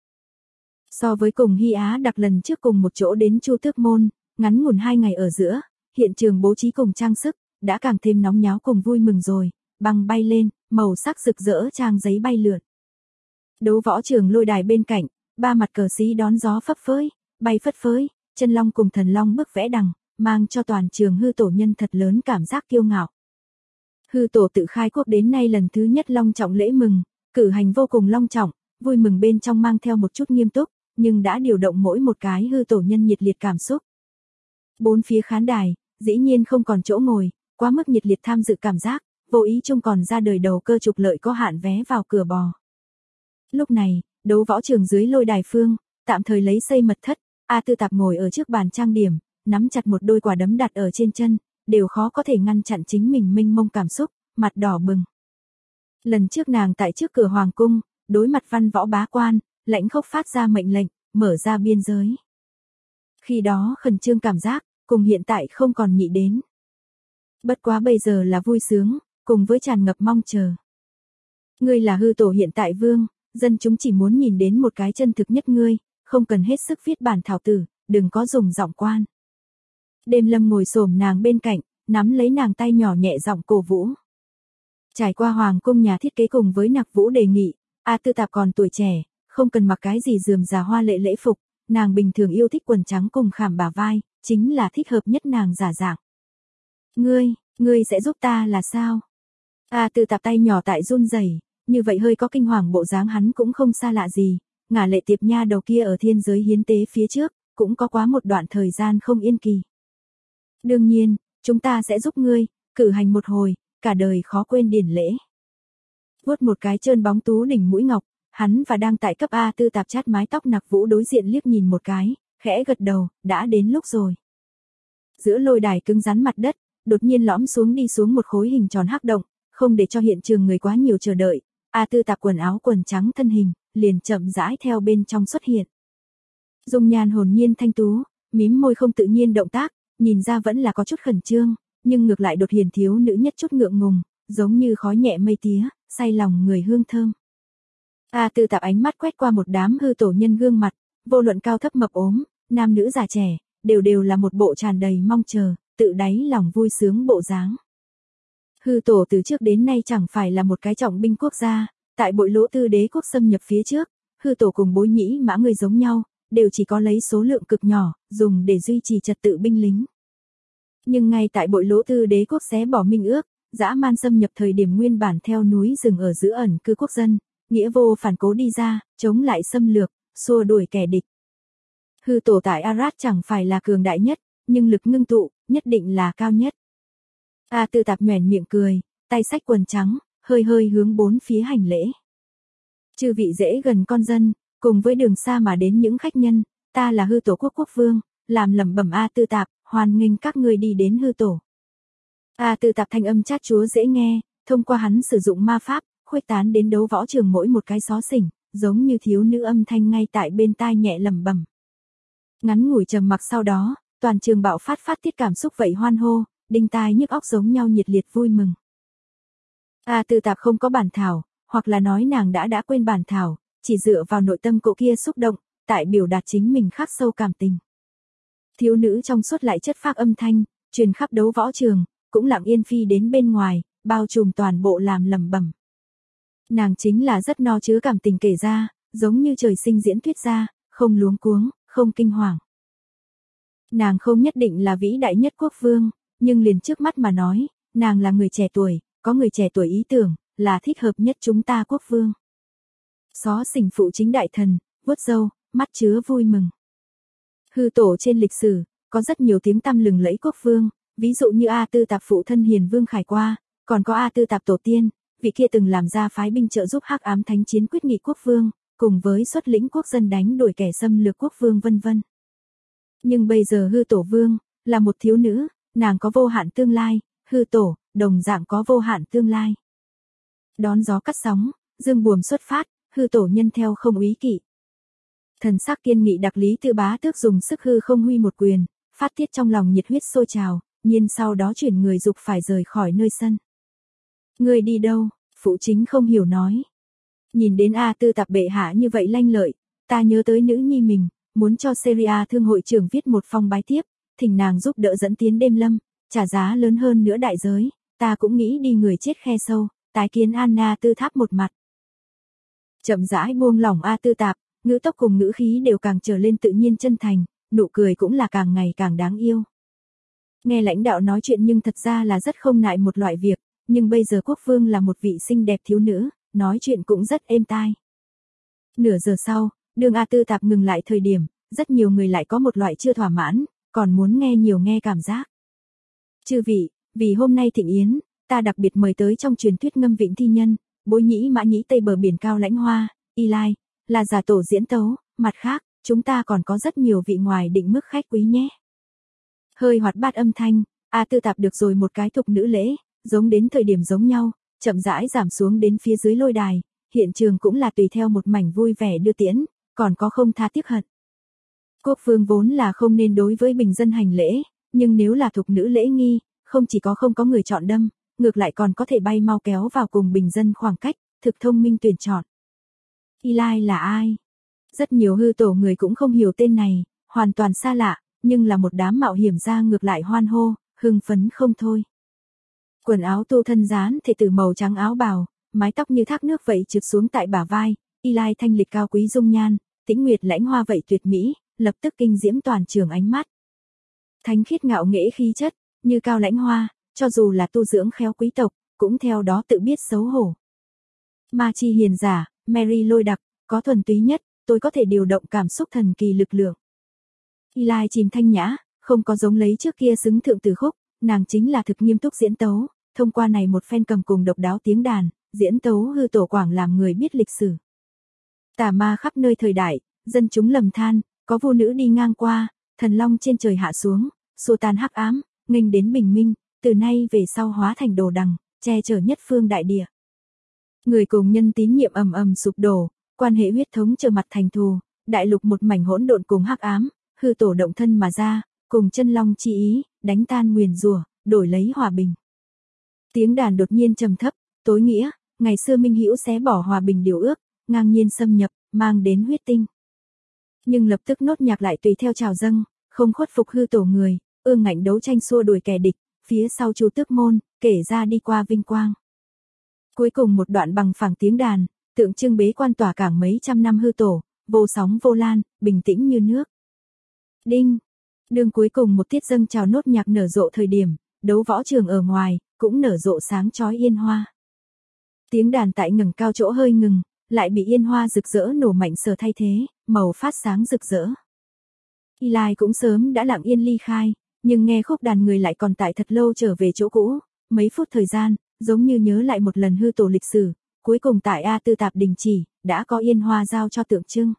So với cùng Hy Á đặc lần trước cùng một chỗ đến Chu Tước Môn, ngắn ngủn 2 ngày ở giữa, hiện trường bố trí cùng trang sức, đã càng thêm nóng nháo cùng vui mừng rồi, băng bay lên, màu sắc rực rỡ trang giấy bay lượn. Đấu võ trường lôi đài bên cạnh, 3 mặt cờ xí đón gió phấp phới, bay phất phới, chân long cùng thần long bức vẽ đằng, mang cho toàn trường hư tổ nhân thật lớn cảm giác kiêu ngạo. Hư tổ tự khai quốc đến nay lần thứ nhất long trọng lễ mừng, cử hành vô cùng long trọng, vui mừng bên trong mang theo một chút nghiêm túc, nhưng đã điều động mỗi một cái hư tổ nhân nhiệt liệt cảm xúc. 4 phía khán đài, dĩ nhiên không còn chỗ ngồi, quá mức nhiệt liệt tham dự cảm giác, vô ý chung còn ra đời đầu cơ trục lợi có hạn vé vào cửa bò. Lúc này, đấu võ trường dưới lôi đài phương, tạm thời lấy xây mật thất, A Tư Tạp ngồi ở trước bàn trang điểm, nắm chặt một đôi quả đấm đặt ở trên chân, đều khó có thể ngăn chặn chính mình mênh mông cảm xúc, mặt đỏ bừng. Lần trước nàng tại trước cửa hoàng cung, đối mặt văn võ bá quan, lãnh khốc phát ra mệnh lệnh, mở ra biên giới. Khi đó khẩn trương cảm giác, cùng hiện tại không còn nghĩ đến. Bất quá bây giờ là vui sướng, cùng với tràn ngập mong chờ. Ngươi là hư tổ hiện tại vương, dân chúng chỉ muốn nhìn đến một cái chân thực nhất ngươi, không cần hết sức viết bản thảo tử, đừng có dùng giọng quan. Đêm lâm ngồi xổm nàng bên cạnh, nắm lấy nàng tay nhỏ nhẹ giọng cổ vũ. Trải qua hoàng cung nhà thiết kế cùng với Nặc Vũ đề nghị, A Tư Tạp còn tuổi trẻ, không cần mặc cái gì rườm rà hoa lệ lễ phục, nàng bình thường yêu thích quần trắng cùng khảm bả vai, chính là thích hợp nhất nàng giả dạng. Ngươi sẽ giúp ta là sao? A Tư Tạp tay nhỏ tại run rẩy, như vậy hơi có kinh hoàng bộ dáng hắn cũng không xa lạ gì, ngả Lệ Tiệp nha đầu kia ở thiên giới hiến tế phía trước, cũng có quá một đoạn thời gian không yên kỳ. Đương nhiên, chúng ta sẽ giúp ngươi, cử hành một hồi, cả đời khó quên điển lễ. Vuốt một cái trơn bóng tú đỉnh mũi ngọc, hắn và đang tại cấp A Tư Tạp chát mái tóc Nặc Vũ đối diện liếc nhìn một cái, khẽ gật đầu, đã đến lúc rồi. Giữa lôi đài cứng rắn mặt đất, đột nhiên lõm xuống đi xuống một khối hình tròn hắc động, không để cho hiện trường người quá nhiều chờ đợi, A Tư Tạp quần áo quần trắng thân hình, liền chậm rãi theo bên trong xuất hiện. Dung nhan hồn nhiên thanh tú, mím môi không tự nhiên động tác, nhìn ra vẫn là có chút khẩn trương, nhưng ngược lại đột hiền thiếu nữ nhất chút ngượng ngùng, giống như khói nhẹ mây tía, say lòng người hương thơm. A Tư Tạp ánh mắt quét qua một đám hư tổ nhân gương mặt, vô luận cao thấp mập ốm, nam nữ già trẻ, đều là một bộ tràn đầy mong chờ, tự đáy lòng vui sướng bộ dáng. Hư tổ từ trước đến nay chẳng phải là một cái trọng binh quốc gia, tại Bội Lỗ Tư đế quốc xâm nhập phía trước, hư tổ cùng Bối Nhĩ Mã người giống nhau, đều chỉ có lấy số lượng cực nhỏ, dùng để duy trì trật tự binh lính. Nhưng ngay tại Bội Lỗ Tư đế quốc xé bỏ minh ước, dã man xâm nhập thời điểm nguyên bản theo núi rừng ở giữa ẩn cư quốc dân, nghĩa vô phản cố đi ra, chống lại xâm lược, xua đuổi kẻ địch. Hư tổ tại Arad chẳng phải là cường đại nhất, nhưng lực ngưng tụ, nhất định là cao nhất. A Tư Tạp nhoẻn miệng cười, tay xách quần trắng, hơi hướng 4 phía hành lễ. Chư vị dễ gần con dân, cùng với đường xa mà đến những khách nhân, ta là hư tổ quốc vương, làm lẩm bẩm A Tư Tạp, hoan nghênh các ngươi đi đến hư tổ. A Tư Tạp thanh âm chát chúa dễ nghe, thông qua hắn sử dụng ma pháp, khuếch tán đến đấu võ trường mỗi một cái xó xỉnh, giống như thiếu nữ âm thanh ngay tại bên tai nhẹ lẩm bẩm. Ngắn ngủi trầm mặc sau đó, toàn trường bạo phát tiết cảm xúc vậy hoan hô, đinh tai nhức óc giống nhau nhiệt liệt vui mừng. A Tư Tạp không có bản thảo, hoặc là nói nàng đã quên bản thảo, chỉ dựa vào nội tâm cậu kia xúc động, tại biểu đạt chính mình khắc sâu cảm tình. Thiếu nữ trong suốt lại chất phác âm thanh, truyền khắp đấu võ trường, cũng lặng yên phi đến bên ngoài, bao trùm toàn bộ làm lẩm bẩm. Nàng chính là rất no chứa cảm tình kể ra, giống như trời sinh diễn thuyết ra, không luống cuống, không kinh hoàng. Nàng không nhất định là vĩ đại nhất quốc vương, nhưng liền trước mắt mà nói, nàng là người trẻ tuổi, có người trẻ tuổi ý tưởng, là thích hợp nhất chúng ta quốc vương. Xó xỉnh phụ chính đại thần, vuốt râu, mắt chứa vui mừng. Hư tổ trên lịch sử, có rất nhiều tiếng tăm lừng lẫy quốc vương, ví dụ như A Tư Tạp phụ thân Hiền Vương Khải Qua, còn có A Tư Tạp tổ tiên, vị kia từng làm ra phái binh trợ giúp Hắc Ám Thánh chiến quyết nghị quốc vương, cùng với xuất lĩnh quốc dân đánh đuổi kẻ xâm lược quốc vương vân vân. Nhưng bây giờ hư tổ vương, là một thiếu nữ, nàng có vô hạn tương lai, hư tổ, đồng dạng có vô hạn tương lai. Đón gió cắt sóng, dương buồm xuất phát, hư tổ nhân theo không úy kỵ. Thần sắc kiên nghị đặc lý tư bá tước dùng sức hư không huy một quyền, phát tiết trong lòng nhiệt huyết sôi trào, nhiên sau đó chuyển người dục phải rời khỏi nơi sân. Ngươi đi đâu? Phụ chính không hiểu nói. Nhìn đến A Tư Tạp bệ hạ như vậy lanh lợi, ta nhớ tới nữ nhi mình, muốn cho Syria thương hội trưởng viết một phong bái tiếp, thỉnh nàng giúp đỡ dẫn tiến đêm lâm, trả giá lớn hơn nữa đại giới, ta cũng nghĩ đi người chết khe sâu, tái kiến Anna Tư Tháp một mặt. Chậm rãi buông lỏng A Tư Tạp, ngữ tốc cùng ngữ khí đều càng trở lên tự nhiên chân thành, nụ cười cũng là càng ngày càng đáng yêu. Nghe lãnh đạo nói chuyện nhưng thật ra là rất không ngại một loại việc, nhưng bây giờ quốc vương là một vị xinh đẹp thiếu nữ, nói chuyện cũng rất êm tai. Nửa giờ sau, đường A Tư Tạp ngừng lại thời điểm, rất nhiều người lại có một loại chưa thỏa mãn, còn muốn nghe nhiều nghe cảm giác. Chư vị, vì hôm nay thịnh yến, ta đặc biệt mời tới trong truyền thuyết ngâm vịnh thi nhân, bối nhĩ mã nhĩ tây bờ biển cao lãnh hoa, Eli, là giả tổ diễn tấu, mặt khác, chúng ta còn có rất nhiều vị ngoài định mức khách quý nhé. Hơi hoạt bát âm thanh, A Tư Tạp được rồi một cái thục nữ lễ, giống đến thời điểm giống nhau, chậm rãi giảm xuống đến phía dưới lôi đài, hiện trường cũng là tùy theo một mảnh vui vẻ đưa tiễn, còn có không tha tiếc hận. Quốc vương vốn là không nên đối với bình dân hành lễ, nhưng nếu là thục nữ lễ nghi, không chỉ có không có người chọn đâm, ngược lại còn có thể bay mau kéo vào cùng bình dân khoảng cách, thực thông minh tuyển chọn. Eli là ai? Rất nhiều hư tổ người cũng không hiểu tên này, hoàn toàn xa lạ, nhưng là một đám mạo hiểm ra ngược lại hoan hô, hưng phấn không thôi. Quần áo tu thân dán thể tử màu trắng áo bào, mái tóc như thác nước vậy trượt xuống tại bả vai, Eli thanh lịch cao quý dung nhan, tĩnh nguyệt lãnh hoa vậy tuyệt mỹ, lập tức kinh diễm toàn trường ánh mắt. Thánh khiết ngạo nghễ khí chất, như cao lãnh hoa, cho dù là tu dưỡng khéo quý tộc, cũng theo đó tự biết xấu hổ. Ma chi hiền giả, Mary lôi đặc, có thuần túy nhất, tôi có thể điều động cảm xúc thần kỳ lực lượng. Eli chìm thanh nhã, không có giống lấy trước kia xứng thượng từ khúc, nàng chính là thực nghiêm túc diễn tấu, thông qua này một phen cầm cùng độc đáo tiếng đàn, diễn tấu hư tổ quảng làm người biết lịch sử. Tà ma khắp nơi thời đại, dân chúng lầm than, có vô nữ đi ngang qua, thần long trên trời hạ xuống, xua tan hắc ám, nghênh đến bình minh, từ nay về sau hóa thành đồ đằng, che chở nhất phương đại địa. Người cùng nhân tín nhiệm ầm ầm sụp đổ, quan hệ huyết thống trở mặt thành thù, đại lục một mảnh hỗn độn cùng hắc ám, hư tổ động thân mà ra, cùng chân long chi ý, đánh tan nguyền rủa, đổi lấy hòa bình. Tiếng đàn đột nhiên trầm thấp, tối nghĩa, ngày xưa Minh Hữu xé bỏ hòa bình điều ước, ngang nhiên xâm nhập, mang đến huyết tinh. Nhưng lập tức nốt nhạc lại tùy theo trào dâng, không khuất phục hư tổ người, ương ngạnh đấu tranh xua đuổi kẻ địch, phía sau Chu Tước môn, kể ra đi qua vinh quang. Cuối cùng một đoạn bằng phẳng tiếng đàn, tượng trưng bế quan tỏa cảng mấy trăm năm hư tổ, vô sóng vô lan, bình tĩnh như nước. Đinh, đường cuối cùng một tiết dâng trào nốt nhạc nở rộ thời điểm, đấu võ trường ở ngoài, cũng nở rộ sáng chói yên hoa. Tiếng đàn tại ngẩng cao chỗ hơi ngừng, lại bị yên hoa rực rỡ nổ mạnh sở thay thế, màu phát sáng rực rỡ. Eli cũng sớm đã lặng yên ly khai, nhưng nghe khúc đàn người lại còn tại thật lâu trở về chỗ cũ, mấy phút thời gian, giống như nhớ lại một lần hư tổ lịch sử, cuối cùng tại A Tư Tạp đình chỉ, đã có yên hoa giao cho tượng trưng.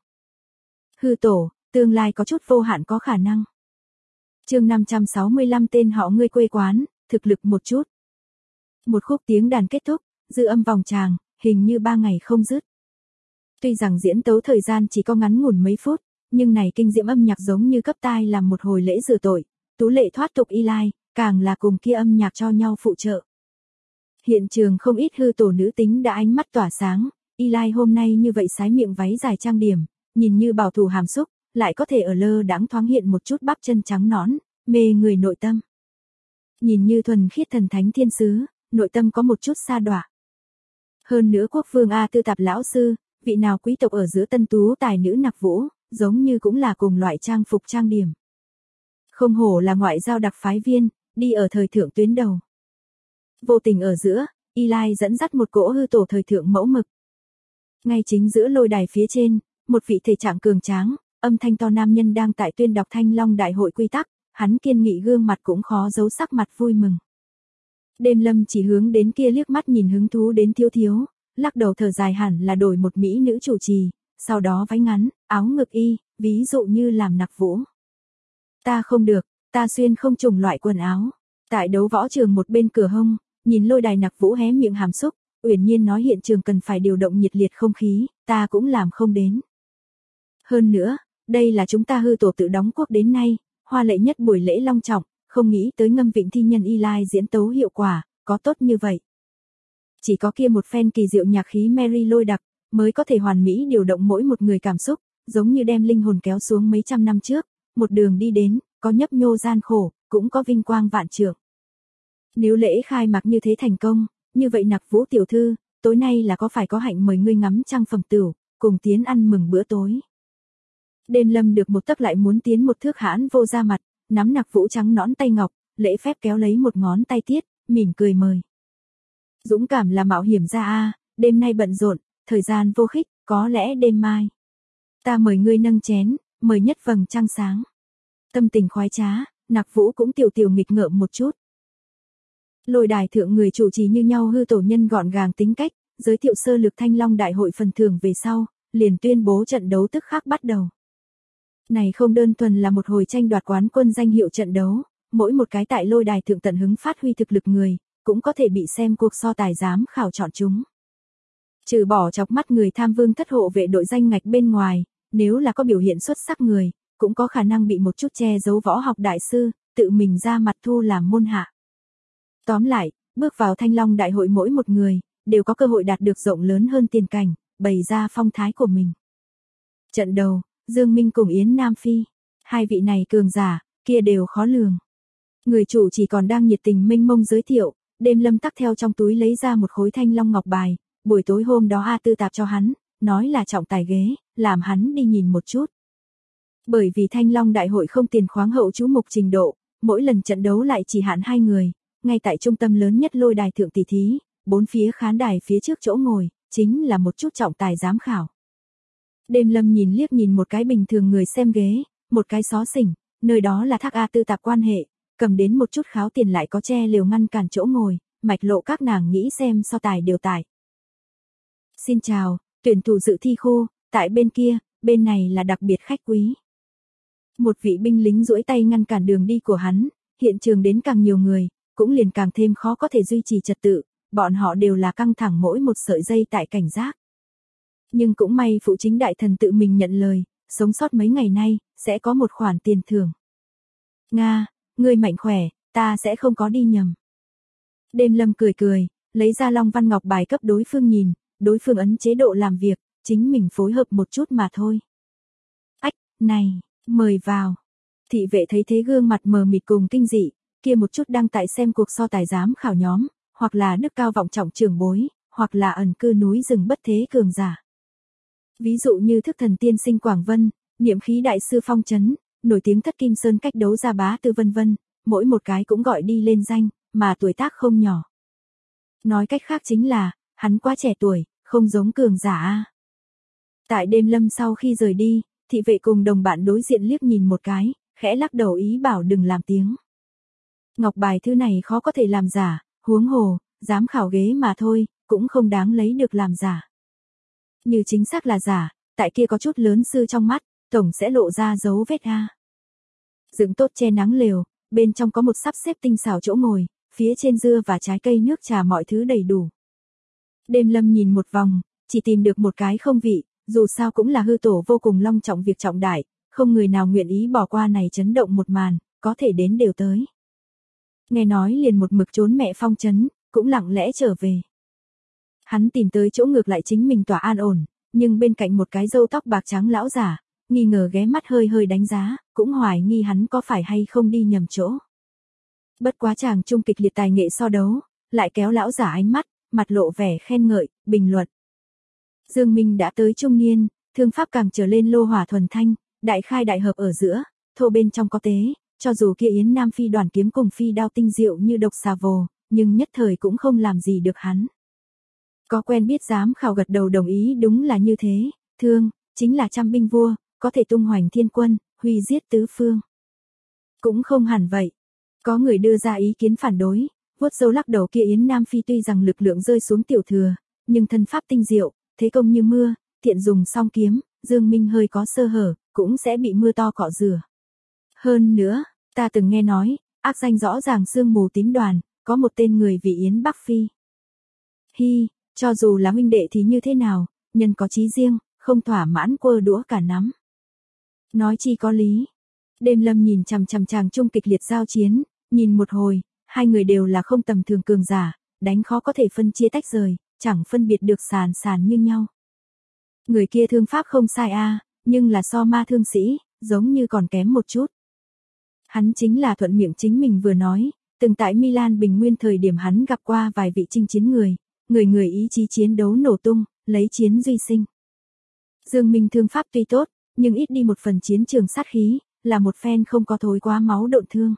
Hư tổ, tương lai có chút vô hạn có khả năng. Chương 565 tên họ ngươi quê quán, thực lực một chút. Một khúc tiếng đàn kết thúc, dư âm vòng tràng, hình như 3 ngày không dứt. Tuy rằng diễn tấu thời gian chỉ có ngắn ngủn mấy phút, nhưng này kinh diễm âm nhạc giống như cấp tai làm một hồi lễ rửa tội, tú lệ thoát tục Eli, càng là cùng kia âm nhạc cho nhau phụ trợ. Hiện trường không ít hư tổ nữ tính đã ánh mắt tỏa sáng, Eli hôm nay như vậy sái miệng váy dài trang điểm, nhìn như bảo thủ hàm xúc, lại có thể ở lơ đãng thoáng hiện một chút bắp chân trắng nõn, mê người nội tâm. Nhìn như thuần khiết thần thánh thiên sứ, nội tâm có một chút sa đọa. Hơn nữa quốc vương A Tư Tạp lão sư, vị nào quý tộc ở giữa tân tú tài nữ nặc vũ, giống như cũng là cùng loại trang phục trang điểm. Không hổ là ngoại giao đặc phái viên, đi ở thời thượng tuyến đầu. Vô tình ở giữa, Eli dẫn dắt một cỗ hư tổ thời thượng mẫu mực. Ngay chính giữa lôi đài phía trên, một vị thể trạng cường tráng, âm thanh to nam nhân đang tại tuyên đọc Thanh Long Đại hội quy tắc, hắn kiên nghị gương mặt cũng khó giấu sắc mặt vui mừng. Đêm lâm chỉ hướng đến kia liếc mắt nhìn hứng thú đến thiếu thiếu, lắc đầu thở dài hẳn là đổi một mỹ nữ chủ trì, sau đó váy ngắn, áo ngực y, ví dụ như làm nặc vũ. Ta không được, ta xuyên không trùng loại quần áo. Tại đấu võ trường một bên cửa hông, nhìn lôi đài Nặc Vũ hé miệng hàm xúc, uyển nhiên nói hiện trường cần phải điều động nhiệt liệt không khí, ta cũng làm không đến. Hơn nữa, đây là chúng ta hư tổ tự đóng quốc đến nay, hoa lệ nhất buổi lễ long trọng, không nghĩ tới Ngâm Vịnh thi nhân Eli diễn tấu hiệu quả, có tốt như vậy. Chỉ có kia một phen kỳ diệu nhạc khí Mary lôi đặc, mới có thể hoàn mỹ điều động mỗi một người cảm xúc, giống như đem linh hồn kéo xuống mấy trăm năm trước, một đường đi đến, có nhấp nhô gian khổ, cũng có vinh quang vạn trượng. Nếu lễ khai mạc như thế thành công, như vậy Nặc Vũ tiểu thư, tối nay là có phải có hạnh mời ngươi ngắm trăng phẩm tửu, cùng tiến ăn mừng bữa tối. Đêm Lâm được một tấc lại muốn tiến một thước hãn vô ra mặt, nắm Nặc Vũ trắng nõn tay ngọc, lễ phép kéo lấy một ngón tay tiết, mỉm cười mời. Dũng cảm là mạo hiểm ra a, đêm nay bận rộn, thời gian vô khích, có lẽ đêm mai. Ta mời ngươi nâng chén, mời nhất vầng trăng sáng. Tâm tình khoái trá, Nặc Vũ cũng tiểu tiểu nghịch ngợm một chút. Lôi đài thượng người chủ trì như nhau hư tổ nhân gọn gàng tính cách, giới thiệu sơ lược Thanh Long đại hội phần thưởng về sau, liền tuyên bố trận đấu tức khắc bắt đầu. Này không đơn thuần là một hồi tranh đoạt quán quân danh hiệu trận đấu, mỗi một cái tại lôi đài thượng tận hứng phát huy thực lực người, cũng có thể bị xem cuộc so tài giám khảo chọn chúng. Trừ bỏ chọc mắt người tham vương thất hộ vệ đội danh ngạch bên ngoài, nếu là có biểu hiện xuất sắc người, cũng có khả năng bị một chút che giấu võ học đại sư, tự mình ra mặt thu làm môn hạ. Tóm lại, bước vào Thanh Long đại hội mỗi một người, đều có cơ hội đạt được rộng lớn hơn tiền cảnh, bày ra phong thái của mình. Trận đầu, Dương Minh cùng Yến Nam Phi, hai vị này cường giả, kia đều khó lường. Người chủ chỉ còn đang nhiệt tình mênh mông giới thiệu, Đêm Lâm tắc theo trong túi lấy ra một khối thanh long ngọc bài, buổi tối hôm đó A Tư tạp cho hắn, nói là trọng tài ghế, làm hắn đi nhìn một chút. Bởi vì Thanh Long đại hội không tiền khoáng hậu chú mục trình độ, mỗi lần trận đấu lại chỉ hạn 2 người, ngay tại trung tâm lớn nhất lôi đài thượng tỷ thí, 4 phía khán đài phía trước chỗ ngồi, chính là một chút trọng tài giám khảo. Đêm Lâm nhìn liếc nhìn một cái bình thường người xem ghế, một cái xó xỉnh, nơi đó là thác A Tư tạp quan hệ, cầm đến một chút kháo tiền lại có che liều ngăn cản chỗ ngồi, mạch lộ các nàng nghĩ xem so tài đều tải. Xin chào, tuyển thủ dự thi khu, tại bên kia, bên này là đặc biệt khách quý. Một vị binh lính duỗi tay ngăn cản đường đi của hắn, hiện trường đến càng nhiều người, cũng liền càng thêm khó có thể duy trì trật tự, bọn họ đều là căng thẳng mỗi một sợi dây tại cảnh giác. Nhưng cũng may phụ chính đại thần tự mình nhận lời, sống sót mấy ngày nay, sẽ có một khoản tiền thưởng. Nga, ngươi mạnh khỏe, ta sẽ không có đi nhầm. Đêm Lâm cười cười, lấy ra Long Văn Ngọc bài cấp đối phương nhìn, đối phương ấn chế độ làm việc, chính mình phối hợp một chút mà thôi. Ách, này, mời vào. Thị vệ thấy thế gương mặt mờ mịt cùng kinh dị, kia một chút đang tại xem cuộc so tài giám khảo nhóm, hoặc là đức cao vọng trọng trưởng bối, hoặc là ẩn cư núi rừng bất thế cường giả. Ví dụ như thức thần tiên sinh Quảng Vân, niệm khí đại sư Phong Chấn, nổi tiếng thất kim sơn cách đấu gia bá tư vân vân, mỗi một cái cũng gọi đi lên danh, mà tuổi tác không nhỏ. Nói cách khác chính là, hắn quá trẻ tuổi, không giống cường giả a. Tại Đêm Lâm sau khi rời đi, thị vệ cùng đồng bạn đối diện liếc nhìn một cái, khẽ lắc đầu ý bảo đừng làm tiếng. Ngọc bài thứ này khó có thể làm giả, huống hồ, giám khảo ghế mà thôi, cũng không đáng lấy được làm giả. Như chính xác là giả, tại kia có chút lớn sư trong mắt, tổng sẽ lộ ra dấu vết a. Dựng tốt che nắng lều, bên trong có một sắp xếp tinh xảo chỗ ngồi, phía trên dưa và trái cây nước trà mọi thứ đầy đủ. Đêm Lâm nhìn một vòng, chỉ tìm được một cái không vị, dù sao cũng là hư tổ vô cùng long trọng việc trọng đại, không người nào nguyện ý bỏ qua này chấn động một màn, có thể đến đều tới. Nghe nói liền một mực trốn mẹ Phong Chấn, cũng lặng lẽ trở về. Hắn tìm tới chỗ ngược lại chính mình tỏa an ổn, nhưng bên cạnh một cái râu tóc bạc trắng lão giả, nghi ngờ ghé mắt hơi hơi đánh giá, cũng hoài nghi hắn có phải hay không đi nhầm chỗ. Bất quá chàng trung kịch liệt tài nghệ so đấu, lại kéo lão giả ánh mắt, mặt lộ vẻ khen ngợi, bình luận. Dương Minh đã tới trung niên, thương pháp càng trở lên lô hỏa thuần thanh, đại khai đại hợp ở giữa, thô bên trong có tế, cho dù kia Yến Nam Phi đoàn kiếm cùng phi đao tinh diệu như độc xà vồ, nhưng nhất thời cũng không làm gì được hắn. Có quen biết giám khảo gật đầu đồng ý đúng là như thế, thương, chính là trăm binh vua, có thể tung hoành thiên quân, huy giết tứ phương. Cũng không hẳn vậy. Có người đưa ra ý kiến phản đối, vuốt râu lắc đầu kia Yến Nam Phi tuy rằng lực lượng rơi xuống tiểu thừa, nhưng thân pháp tinh diệu, thế công như mưa, thiện dùng song kiếm, Dương Minh hơi có sơ hở, cũng sẽ bị mưa to cọ rửa. Hơn nữa, ta từng nghe nói, ác danh rõ ràng sương mù tín đoàn, có một tên người vị Yến Bắc Phi. Hi, cho dù là huynh đệ thì như thế nào, nhân có chí riêng, không thỏa mãn quơ đũa cả nắm. Nói chi có lý. Đêm Lâm nhìn chằm chằm chàng trung kịch liệt giao chiến, nhìn một hồi, hai người đều là không tầm thường cường giả, đánh khó có thể phân chia tách rời, chẳng phân biệt được sàn sàn như nhau. Người kia thương pháp không sai a, nhưng là so ma thương sĩ, giống như còn kém một chút. Hắn chính là thuận miệng chính mình vừa nói, từng tại Milan Bình Nguyên thời điểm hắn gặp qua vài vị chinh chiến người người ý chí chiến đấu nổ tung, lấy chiến duy sinh. Dương Minh thương pháp tuy tốt, nhưng ít đi một phần chiến trường sát khí, là một phen không có thối quá máu độn thương.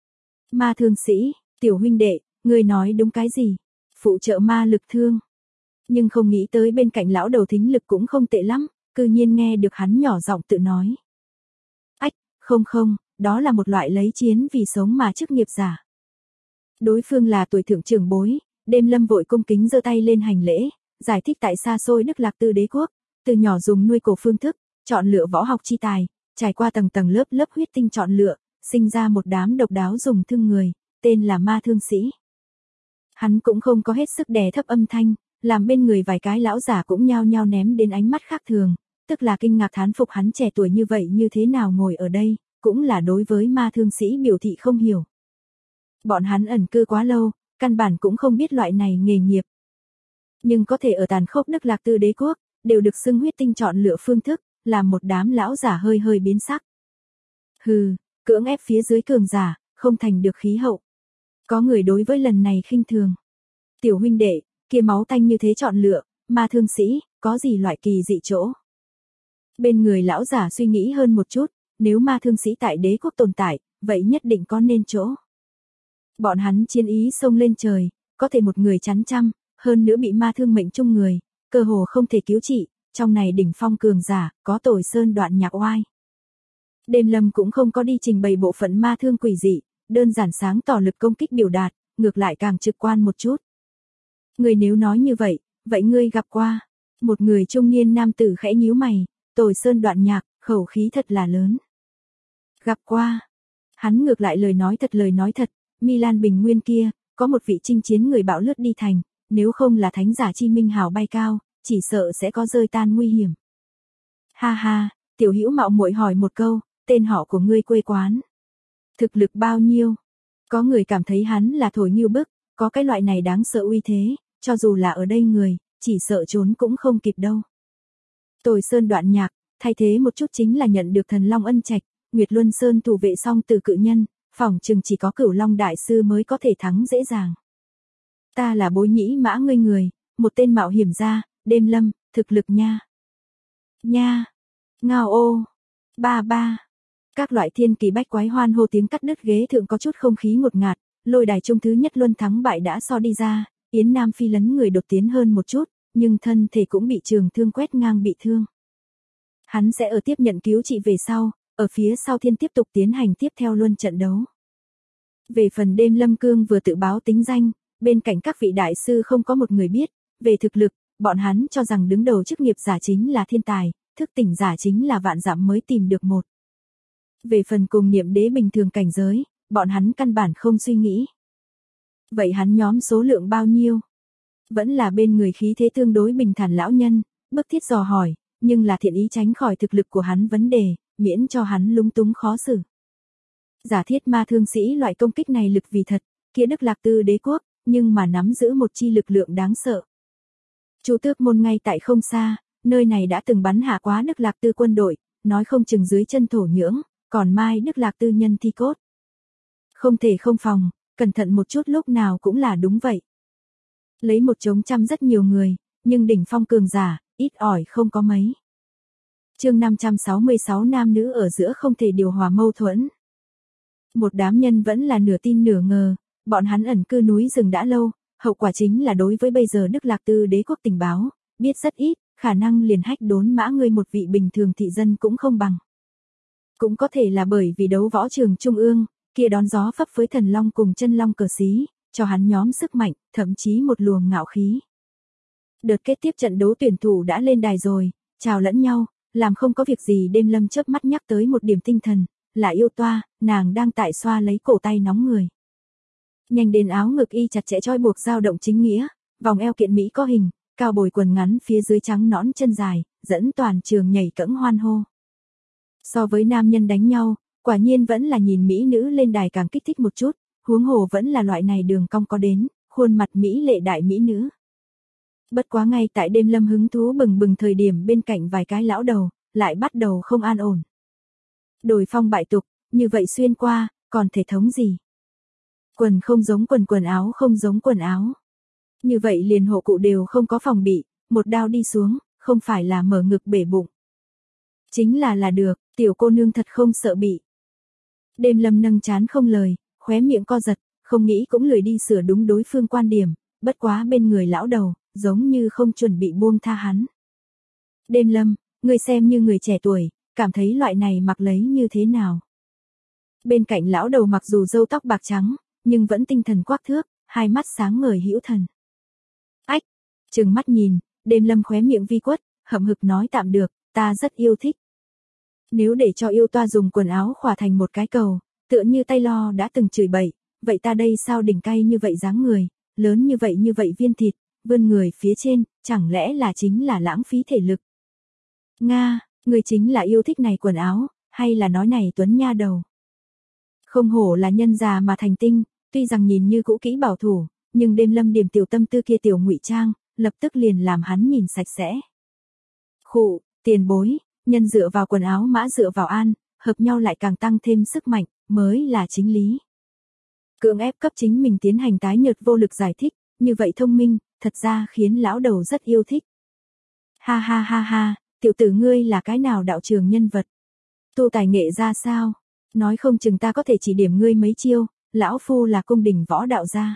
Ma thương sĩ, tiểu huynh đệ, ngươi nói đúng cái gì? Phụ trợ ma lực thương. Nhưng không nghĩ tới bên cạnh lão đầu thính lực cũng không tệ lắm, cư nhiên nghe được hắn nhỏ giọng tự nói. Ách, không, đó là một loại lấy chiến vì sống mà chức nghiệp giả. Đối phương là tuổi thượng trưởng bối, Đêm Lâm vội cung kính giơ tay lên hành lễ, giải thích tại xa xôi Đức Lạc Tư đế quốc, từ nhỏ dùng nuôi cổ phương thức, chọn lựa võ học chi tài, trải qua tầng tầng lớp lớp huyết tinh chọn lựa, sinh ra một đám độc đáo dùng thương người, tên là ma thương sĩ. Hắn cũng không có hết sức đè thấp âm thanh, làm bên người vài cái lão giả cũng nhao nhao ném đến ánh mắt khác thường, tức là kinh ngạc thán phục hắn trẻ tuổi như vậy như thế nào ngồi ở đây, cũng là đối với ma thương sĩ biểu thị không hiểu. Bọn hắn ẩn cư quá lâu, căn bản cũng không biết loại này nghề nghiệp. Nhưng có thể ở tàn khốc Đức Lạc Tư đế quốc, đều được xưng huyết tinh chọn lựa phương thức, làm một đám lão giả hơi hơi biến sắc. Hừ, cưỡng ép phía dưới cường giả, không thành được khí hậu. Có người đối với lần này khinh thường. Tiểu huynh đệ, kia máu tanh như thế chọn lựa, ma thương sĩ, có gì loại kỳ dị chỗ? Bên người lão giả suy nghĩ hơn một chút, nếu ma thương sĩ tại đế quốc tồn tại, vậy nhất định có nên chỗ. Bọn hắn chiến ý xông lên trời, có thể một người chắn trăm, hơn nữa bị ma thương mệnh chung người, cơ hồ không thể cứu trị, trong này đỉnh phong cường giả, có tồi sơn đoạn nhạc oai. Đêm Lâm cũng không có đi trình bày bộ phận ma thương quỷ dị, đơn giản sáng tỏ lực công kích biểu đạt, ngược lại càng trực quan một chút. Người nếu nói như vậy, vậy ngươi gặp qua. Một người trung niên nam tử khẽ nhíu mày, tồi sơn đoạn nhạc, khẩu khí thật là lớn. Gặp qua. Hắn ngược lại lời nói thật, Milan Bình Nguyên kia, có một vị chinh chiến người bão lướt đi thành, nếu không là thánh giả chi minh hào bay cao, chỉ sợ sẽ có rơi tan nguy hiểm. Ha ha, tiểu hữu mạo muội hỏi một câu, tên họ của ngươi quê quán. Thực lực bao nhiêu? Có người cảm thấy hắn là thổi nghiêu bức, có cái loại này đáng sợ uy thế, cho dù là ở đây người, chỉ sợ trốn cũng không kịp đâu. Tồi sơn đoạn nhạc, thay thế một chút chính là nhận được thần long ân trạch, Nguyệt Luân Sơn thủ vệ song từ cự nhân, phỏng chừng chỉ có Cửu Long đại sư mới có thể thắng dễ dàng. Ta là Bối Nhĩ Mã ngươi người, một tên mạo hiểm gia, Đêm Lâm, thực lực nha. Nha. Ngao ô. Ba ba. Các loại thiên kỳ bách quái hoan hô tiếng cắt đứt ghế thượng có chút không khí ngột ngạt, lôi đài chung thứ nhất luân thắng bại đã so đi ra, Yến Nam Phi lấn người đột tiến hơn một chút, nhưng thân thể cũng bị trường thương quét ngang bị thương. Hắn sẽ ở tiếp nhận cứu trị về sau, ở phía sau thiên tiếp tục tiến hành tiếp theo luân trận đấu. Về phần Đêm Lâm Cương vừa tự báo tính danh, bên cạnh các vị đại sư không có một người biết, về thực lực, bọn hắn cho rằng đứng đầu chức nghiệp giả chính là thiên tài, thức tỉnh giả chính là vạn dặm mới tìm được một. Về phần cùng niệm đế bình thường cảnh giới, bọn hắn căn bản không suy nghĩ. Vậy hắn nhóm số lượng bao nhiêu? Vẫn là bên người khí thế tương đối bình thản lão nhân, bức thiết dò hỏi, nhưng là thiện ý tránh khỏi thực lực của hắn vấn đề, miễn cho hắn lúng túng khó xử. Giả thiết ma thương sĩ loại công kích này lực vì thật, kia Đức Lạc Tư đế quốc, nhưng mà nắm giữ một chi lực lượng đáng sợ. Chu Tước môn ngay tại không xa, nơi này đã từng bắn hạ quá Đức Lạc Tư quân đội, nói không chừng dưới chân thổ nhưỡng, còn mai Đức Lạc Tư nhân thi cốt. Không thể không phòng, cẩn thận một chút lúc nào cũng là đúng vậy. Lấy một chống trăm rất nhiều người, nhưng đỉnh phong cường giả, ít ỏi không có mấy. Chương 566 nam nữ ở giữa không thể điều hòa mâu thuẫn. Một đám nhân vẫn là nửa tin nửa ngờ, bọn hắn ẩn cư núi rừng đã lâu, hậu quả chính là đối với bây giờ Đức Lạc Tư đế quốc tình báo, biết rất ít, khả năng liền hách đốn mã ngươi một vị bình thường thị dân cũng không bằng. Cũng có thể là bởi vì đấu võ trường trung ương, kia đón gió phấp với thần long cùng chân long cờ xí, cho hắn nhóm sức mạnh, thậm chí một luồng ngạo khí. Đợt kết tiếp trận đấu tuyển thủ đã lên đài rồi, chào lẫn nhau, làm không có việc gì. Đêm Lâm chớp mắt nhắc tới một điểm tinh thần, là yêu toa, nàng đang tại xoa lấy cổ tay nóng người. Nhanh đến áo ngực y chặt chẽ trói buộc dao động chính nghĩa, vòng eo kiện mỹ có hình, cao bồi quần ngắn phía dưới trắng nõn chân dài, dẫn toàn trường nhảy cẫng hoan hô. So với nam nhân đánh nhau, quả nhiên vẫn là nhìn mỹ nữ lên đài càng kích thích một chút, huống hồ vẫn là loại này đường cong có đến, khuôn mặt mỹ lệ đại mỹ nữ. Bất quá ngay tại đêm lâm hứng thú bừng bừng thời điểm bên cạnh vài cái lão đầu, lại bắt đầu không an ổn. Đổi phong bại tục, như vậy xuyên qua, còn thể thống gì? Quần không giống quần, quần áo không giống quần áo. Như vậy liền hộ cụ đều không có phòng bị, một đao đi xuống, không phải là mở ngực bể bụng. Chính là được, tiểu cô nương thật không sợ bị. Đêm lâm nâng chán không lời, khóe miệng co giật, không nghĩ cũng lười đi sửa đúng đối phương quan điểm, bất quá bên người lão đầu, giống như không chuẩn bị buông tha hắn. Đêm lâm, ngươi xem như người trẻ tuổi, cảm thấy loại này mặc lấy như thế nào? Bên cạnh lão đầu mặc dù râu tóc bạc trắng, nhưng vẫn tinh thần quắc thước, hai mắt sáng ngời hữu thần. Ách, trừng mắt nhìn, đêm lâm khóe miệng vi quất, hậm hực nói tạm được, ta rất yêu thích. Nếu để cho yêu toa dùng quần áo khỏa thành một cái cầu, tựa như tay lo đã từng chửi bậy, vậy ta đây sao đỉnh cay như vậy dáng người, lớn như vậy viên thịt, vươn người phía trên, chẳng lẽ là chính là lãng phí thể lực. Nga, người chính là yêu thích này quần áo, hay là nói này tuấn nha đầu. Không hổ là nhân già mà thành tinh, tuy rằng nhìn như cũ kỹ bảo thủ, nhưng đêm lâm điểm tiểu tâm tư kia tiểu ngụy trang, lập tức liền làm hắn nhìn sạch sẽ. Khụ, tiền bối, nhân dựa vào quần áo mã dựa vào an, hợp nhau lại càng tăng thêm sức mạnh, mới là chính lý. Cưỡng ép cấp chính mình tiến hành tái nhợt vô lực giải thích, như vậy thông minh, thật ra khiến lão đầu rất yêu thích. Ha ha ha ha, tiểu tử ngươi là cái nào đạo trường nhân vật? Tu tài nghệ ra sao? Nói không chừng ta có thể chỉ điểm ngươi mấy chiêu, lão phu là cung đình võ đạo gia.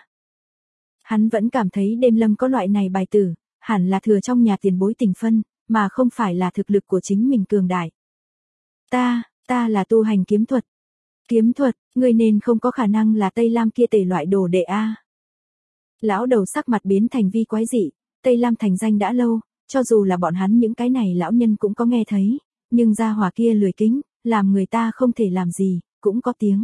Hắn vẫn cảm thấy đêm lâm có loại này bài tử, hẳn là thừa trong nhà tiền bối tình phân, mà không phải là thực lực của chính mình cường đại. Ta là tu hành kiếm thuật. Kiếm thuật, ngươi nên không có khả năng là Tây Lam kia tể loại đồ đệ a. Lão đầu sắc mặt biến thành vi quái dị, Tây Lam thành danh đã lâu, cho dù là bọn hắn những cái này lão nhân cũng có nghe thấy, nhưng gia hỏa kia lười kính, làm người ta không thể làm gì, cũng có tiếng.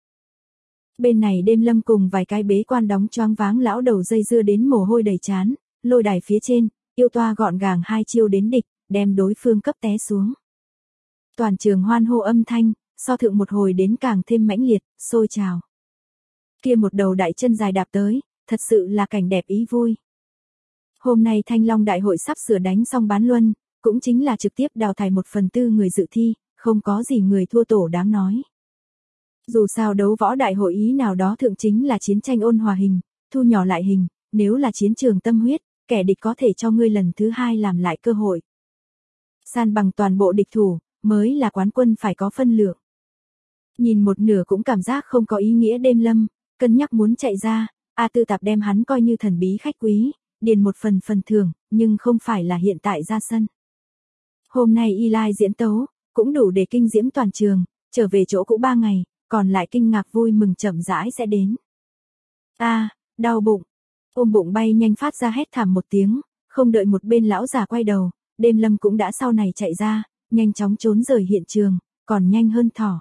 Bên này đêm lâm cùng vài cái bế quan đóng choáng váng lão đầu dây dưa đến mồ hôi đầy trán, lôi đài phía trên, yêu toa gọn gàng hai chiêu đến địch, đem đối phương cấp té xuống. Toàn trường hoan hô âm thanh, so thượng một hồi đến càng thêm mãnh liệt, sôi trào. Kia một đầu đại chân dài đạp tới, thật sự là cảnh đẹp ý vui. Hôm nay Thanh Long Đại hội sắp sửa đánh xong bán luân, cũng chính là trực tiếp đào thải 1/4 người dự thi, không có gì người thua tổ đáng nói. Dù sao đấu võ đại hội ý nào đó thượng chính là chiến tranh ôn hòa hình, thu nhỏ lại hình, nếu là chiến trường tâm huyết, kẻ địch có thể cho ngươi lần thứ hai làm lại cơ hội. San bằng toàn bộ địch thủ, mới là quán quân phải có phân lượng. Nhìn một nửa cũng cảm giác không có ý nghĩa đêm lâm, cân nhắc muốn chạy ra, A Tư Tạp đem hắn coi như thần bí khách quý, điền một phần thưởng, nhưng không phải là hiện tại ra sân. Hôm nay y lai diễn tấu, cũng đủ để kinh diễm toàn trường, trở về chỗ cũ 3 ngày, còn lại kinh ngạc vui mừng chậm rãi sẽ đến. Đau bụng. Ôm bụng bay nhanh phát ra hét thảm một tiếng, không đợi một bên lão già quay đầu, đêm lâm cũng đã sau này chạy ra, nhanh chóng trốn rời hiện trường, còn nhanh hơn thỏ.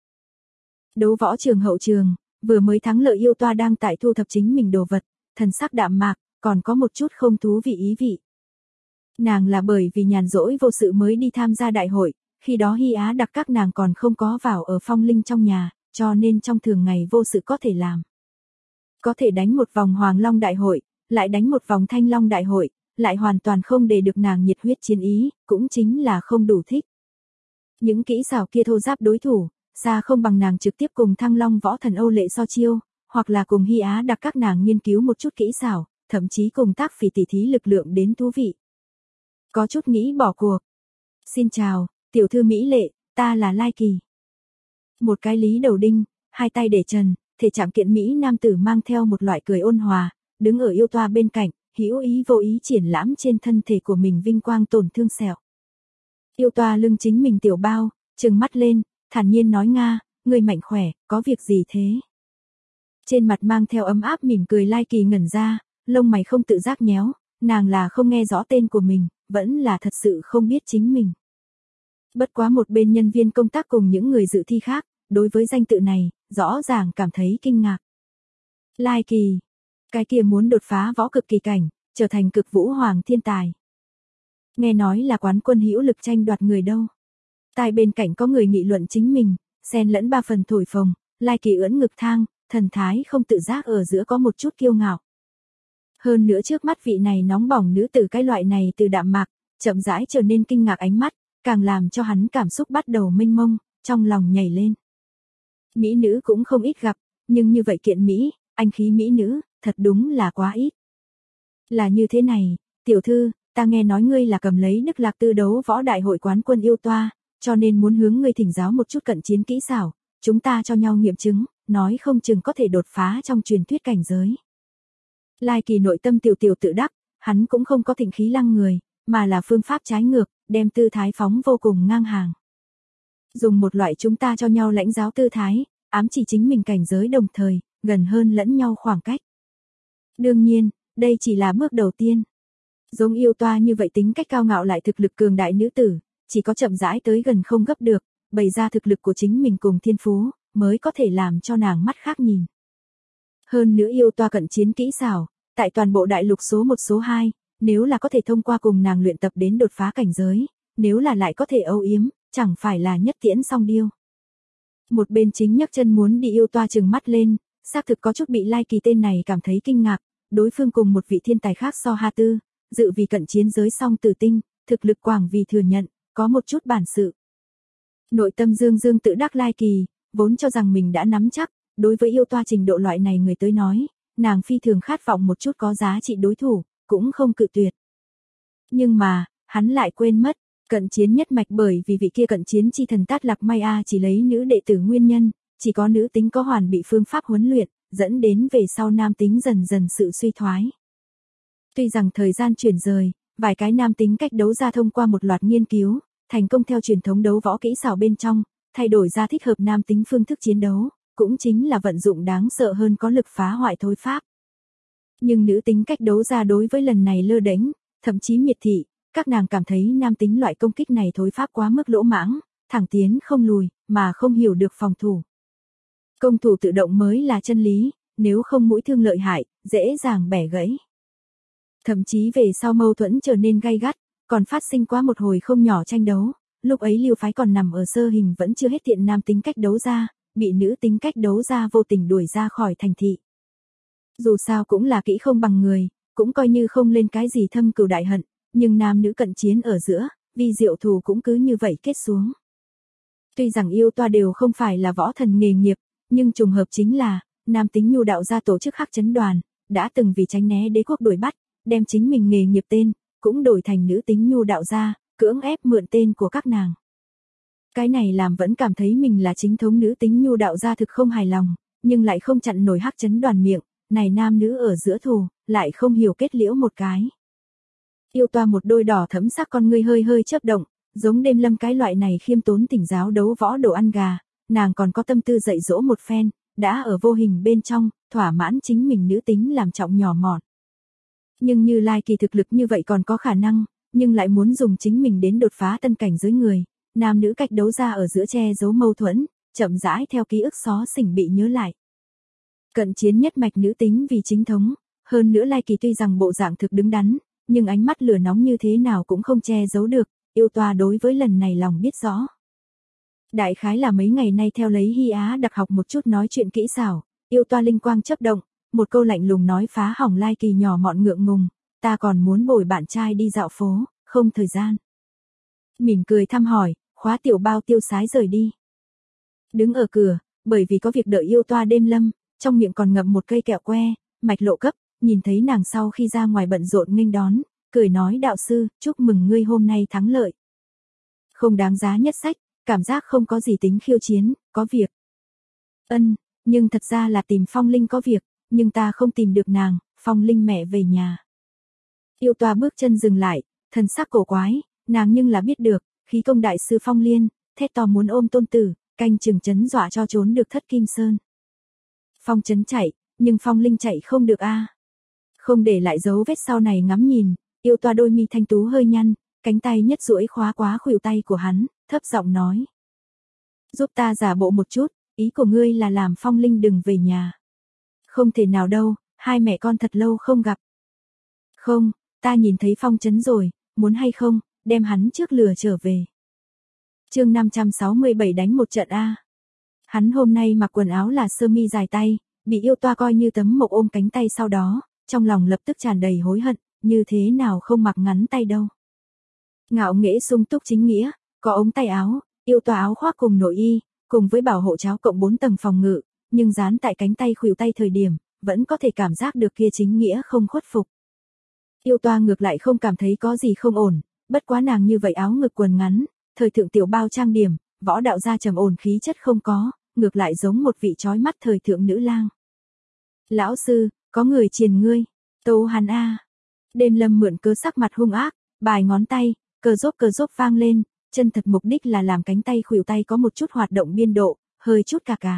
Đấu võ trường hậu trường, vừa mới thắng lợi yêu toa đang tại thu thập chính mình đồ vật, thần sắc đạm mạc, còn có một chút không thú vị ý vị. Nàng là bởi vì nhàn rỗi vô sự mới đi tham gia đại hội, khi đó Hy Á đặc các nàng còn không có vào ở phong linh trong nhà, cho nên trong thường ngày vô sự có thể làm. Có thể đánh một vòng Hoàng Long đại hội, lại đánh một vòng Thanh Long đại hội, lại hoàn toàn không để được nàng nhiệt huyết chiến ý, cũng chính là không đủ thích. Những kỹ xảo kia thô giáp đối thủ, xa không bằng nàng trực tiếp cùng Thăng Long võ thần Âu Lệ so chiêu, hoặc là cùng Hy Á đặc các nàng nghiên cứu một chút kỹ xảo, thậm chí cùng tác phỉ tỉ thí lực lượng đến thú vị. Có chút nghĩ bỏ cuộc. Xin chào, tiểu thư mỹ lệ, ta là Lai Kỳ. Một cái lý đầu đinh, hai tay để trần, thể trạng kiện mỹ nam tử mang theo một loại cười ôn hòa, đứng ở yêu toa bên cạnh, hữu ý vô ý triển lãm trên thân thể của mình vinh quang tổn thương sẹo. Yêu toa lưng chính mình tiểu bao, trừng mắt lên, thản nhiên nói Nga, người mạnh khỏe, có việc gì thế? Trên mặt mang theo ấm áp mỉm cười Lai Kỳ ngẩn ra, lông mày không tự giác nhéo, nàng là không nghe rõ tên của mình, vẫn là thật sự không biết chính mình. Bất quá một bên nhân viên công tác cùng những người dự thi khác, đối với danh tự này, rõ ràng cảm thấy kinh ngạc. Lai Kỳ, cái kia muốn đột phá võ cực kỳ cảnh, trở thành cực vũ hoàng thiên tài. Nghe nói là quán quân hữu lực tranh đoạt người đâu. Tai bên cạnh có người nghị luận chính mình, xen lẫn ba phần thổi phồng, Lai Kỳ ưỡn ngực thang, thần thái không tự giác ở giữa có một chút kiêu ngạo. Hơn nữa trước mắt vị này nóng bỏng nữ tử cái loại này từ đạm mạc, chậm rãi trở nên kinh ngạc ánh mắt, càng làm cho hắn cảm xúc bắt đầu mênh mông, trong lòng nhảy lên. Mỹ nữ cũng không ít gặp, nhưng như vậy kiện Mỹ, anh khí Mỹ nữ, thật đúng là quá ít. Là như thế này, tiểu thư, ta nghe nói ngươi là cầm lấy Đức Lạc Tư đấu võ đại hội quán quân yêu toa, cho nên muốn hướng ngươi thỉnh giáo một chút cận chiến kỹ xảo, chúng ta cho nhau nghiệm chứng, nói không chừng có thể đột phá trong truyền thuyết cảnh giới. Lai Kỳ nội tâm tiểu tiểu tự đắc, hắn cũng không có thịnh khí lăng người, mà là phương pháp trái ngược, đem tư thái phóng vô cùng ngang hàng. Dùng một loại chúng ta cho nhau lãnh giáo tư thái, ám chỉ chính mình cảnh giới đồng thời, gần hơn lẫn nhau khoảng cách. Đương nhiên, đây chỉ là bước đầu tiên. Giống yêu toa như vậy tính cách cao ngạo lại thực lực cường đại nữ tử, chỉ có chậm rãi tới gần không gấp được, bày ra thực lực của chính mình cùng thiên phú, mới có thể làm cho nàng mắt khác nhìn. Hơn nữa yêu toa cận chiến kỹ xảo, tại toàn bộ đại lục số 1 số 2, nếu là có thể thông qua cùng nàng luyện tập đến đột phá cảnh giới, nếu là lại có thể âu yếm, chẳng phải là nhất tiễn song điêu. Một bên chính nhấc chân muốn đi yêu toa trừng mắt lên, xác thực có chút bị Lai Kỳ tên này cảm thấy kinh ngạc, đối phương cùng một vị thiên tài khác so ha tư, dự vì cận chiến giới song tử tinh, thực lực quảng vì thừa nhận, có một chút bản sự. Nội tâm dương dương tự đắc Lai Kỳ, vốn cho rằng mình đã nắm chắc, đối với yêu toa trình độ loại này người tới nói, nàng phi thường khát vọng một chút có giá trị đối thủ, cũng không cự tuyệt. Nhưng mà, hắn lại quên mất, cận chiến nhất mạch bởi vì vị kia cận chiến chi thần Tát Lạc Mai A chỉ lấy nữ đệ tử nguyên nhân, chỉ có nữ tính có hoàn bị phương pháp huấn luyện, dẫn đến về sau nam tính dần dần sự suy thoái. Tuy rằng thời gian chuyển rời, vài cái nam tính cách đấu ra thông qua một loạt nghiên cứu, thành công theo truyền thống đấu võ kỹ xảo bên trong, thay đổi ra thích hợp nam tính phương thức chiến đấu, cũng chính là vận dụng đáng sợ hơn có lực phá hoại thối pháp. Nhưng nữ tính cách đấu ra đối với lần này lơ đễnh, thậm chí miệt thị, các nàng cảm thấy nam tính loại công kích này thối pháp quá mức lỗ mãng, thẳng tiến không lùi, mà không hiểu được phòng thủ. Công thủ tự động mới là chân lý, nếu không mũi thương lợi hại, dễ dàng bẻ gãy. Thậm chí về sau mâu thuẫn trở nên gay gắt, còn phát sinh quá một hồi không nhỏ tranh đấu, lúc ấy Lưu phái còn nằm ở sơ hình vẫn chưa hết thiện nam tính cách đấu ra, bị nữ tính cách đấu ra vô tình đuổi ra khỏi thành thị. Dù sao cũng là kỹ không bằng người, cũng coi như không lên cái gì thâm cừu đại hận, nhưng nam nữ cận chiến ở giữa, vì diệu thù cũng cứ như vậy kết xuống. Tuy rằng yêu toa đều không phải là võ thần nghề nghiệp, nhưng trùng hợp chính là, nam tính nhu đạo gia tổ chức Hắc Chấn Đoàn, đã từng vì tránh né đế quốc đuổi bắt, đem chính mình nghề nghiệp tên, cũng đổi thành nữ tính nhu đạo gia, cưỡng ép mượn tên của các nàng. Cái này làm vẫn cảm thấy mình là chính thống nữ tính nhu đạo gia thực không hài lòng, nhưng lại không chặn nổi Hắc Chấn Đoàn miệng, này nam nữ ở giữa thù, lại không hiểu kết liễu một cái. Yêu toa một đôi đỏ thẫm sắc con ngươi hơi hơi chớp động, giống Đêm Lâm cái loại này khiêm tốn tỉnh giáo đấu võ đồ ăn gà, nàng còn có tâm tư dạy dỗ một phen, đã ở vô hình bên trong, thỏa mãn chính mình nữ tính làm trọng nhỏ mọn. Nhưng như Lai Kỳ thực lực như vậy còn có khả năng, nhưng lại muốn dùng chính mình đến đột phá tân cảnh giới người, nam nữ cách đấu ra ở giữa che giấu mâu thuẫn, chậm rãi theo ký ức xó xỉnh bị nhớ lại. Cận chiến nhất mạch nữ tính vì chính thống, hơn nữa Lai Kỳ tuy rằng bộ dạng thực đứng đắn, nhưng ánh mắt lửa nóng như thế nào cũng không che giấu được, yêu toa đối với lần này lòng biết rõ. Đại khái là mấy ngày nay theo lấy Hy Á đặc học một chút nói chuyện kỹ xảo, yêu toa linh quang chớp động, một câu lạnh lùng nói phá hỏng Lai Kỳ nhỏ mọn ngượng ngùng, ta còn muốn bồi bạn trai đi dạo phố, không thời gian. Mỉm cười thăm hỏi, khóa tiểu bao tiêu sái rời đi. Đứng ở cửa, bởi vì có việc đợi yêu toa Đêm Lâm, trong miệng còn ngậm một cây kẹo que, mạch lộ cấp, nhìn thấy nàng sau khi ra ngoài bận rộn nghênh đón, cười nói đạo sư, chúc mừng ngươi hôm nay thắng lợi. Không đáng giá nhất sách, cảm giác không có gì tính khiêu chiến, có việc. Ân, nhưng thật ra là tìm Phong Linh có việc, nhưng ta không tìm được nàng, Phong Linh mẹ về nhà. Yêu toa bước chân dừng lại, thần sắc cổ quái, nàng nhưng là biết được, khí công đại sư Phong Liên, thét to muốn ôm tôn tử, canh chừng chấn dọa cho trốn được Thất Kim Sơn. Phong chấn chạy, nhưng Phong Linh chạy không được a. Không để lại dấu vết sau này ngắm nhìn, yêu toa đôi mi thanh tú hơi nhăn, cánh tay nhất duỗi khóa quá khuỷu tay của hắn, thấp giọng nói. Giúp ta giả bộ một chút, ý của ngươi là làm Phong Linh đừng về nhà. Không thể nào đâu, hai mẹ con thật lâu không gặp. Không, ta nhìn thấy Phong Chấn rồi, muốn hay không, đem hắn trước lừa trở về. Chương 567 đánh một trận a. Hắn hôm nay mặc quần áo là sơ mi dài tay, bị yêu toa coi như tấm mộc ôm cánh tay sau đó, trong lòng lập tức tràn đầy hối hận, như thế nào không mặc ngắn tay đâu. Ngạo nghễ sung túc chính nghĩa, có ống tay áo, yêu toa áo khoác cùng nội y, cùng với bảo hộ cháo cộng 4 tầng phòng ngự, nhưng dán tại cánh tay khuỷu tay thời điểm, vẫn có thể cảm giác được kia chính nghĩa không khuất phục. Yêu toa ngược lại không cảm thấy có gì không ổn, bất quá nàng như vậy áo ngực quần ngắn, thời thượng tiểu bao trang điểm, võ đạo gia trầm ổn khí chất không có, ngược lại giống một vị chói mắt thời thượng nữ lang. Lão sư, có người triền ngươi, tấu hắn a. Đêm Lâm mượn cớ sắc mặt hung ác, bài ngón tay, cờ rốp vang lên, chân thật mục đích là làm cánh tay khuỷu tay có một chút hoạt động biên độ, hơi chút cà.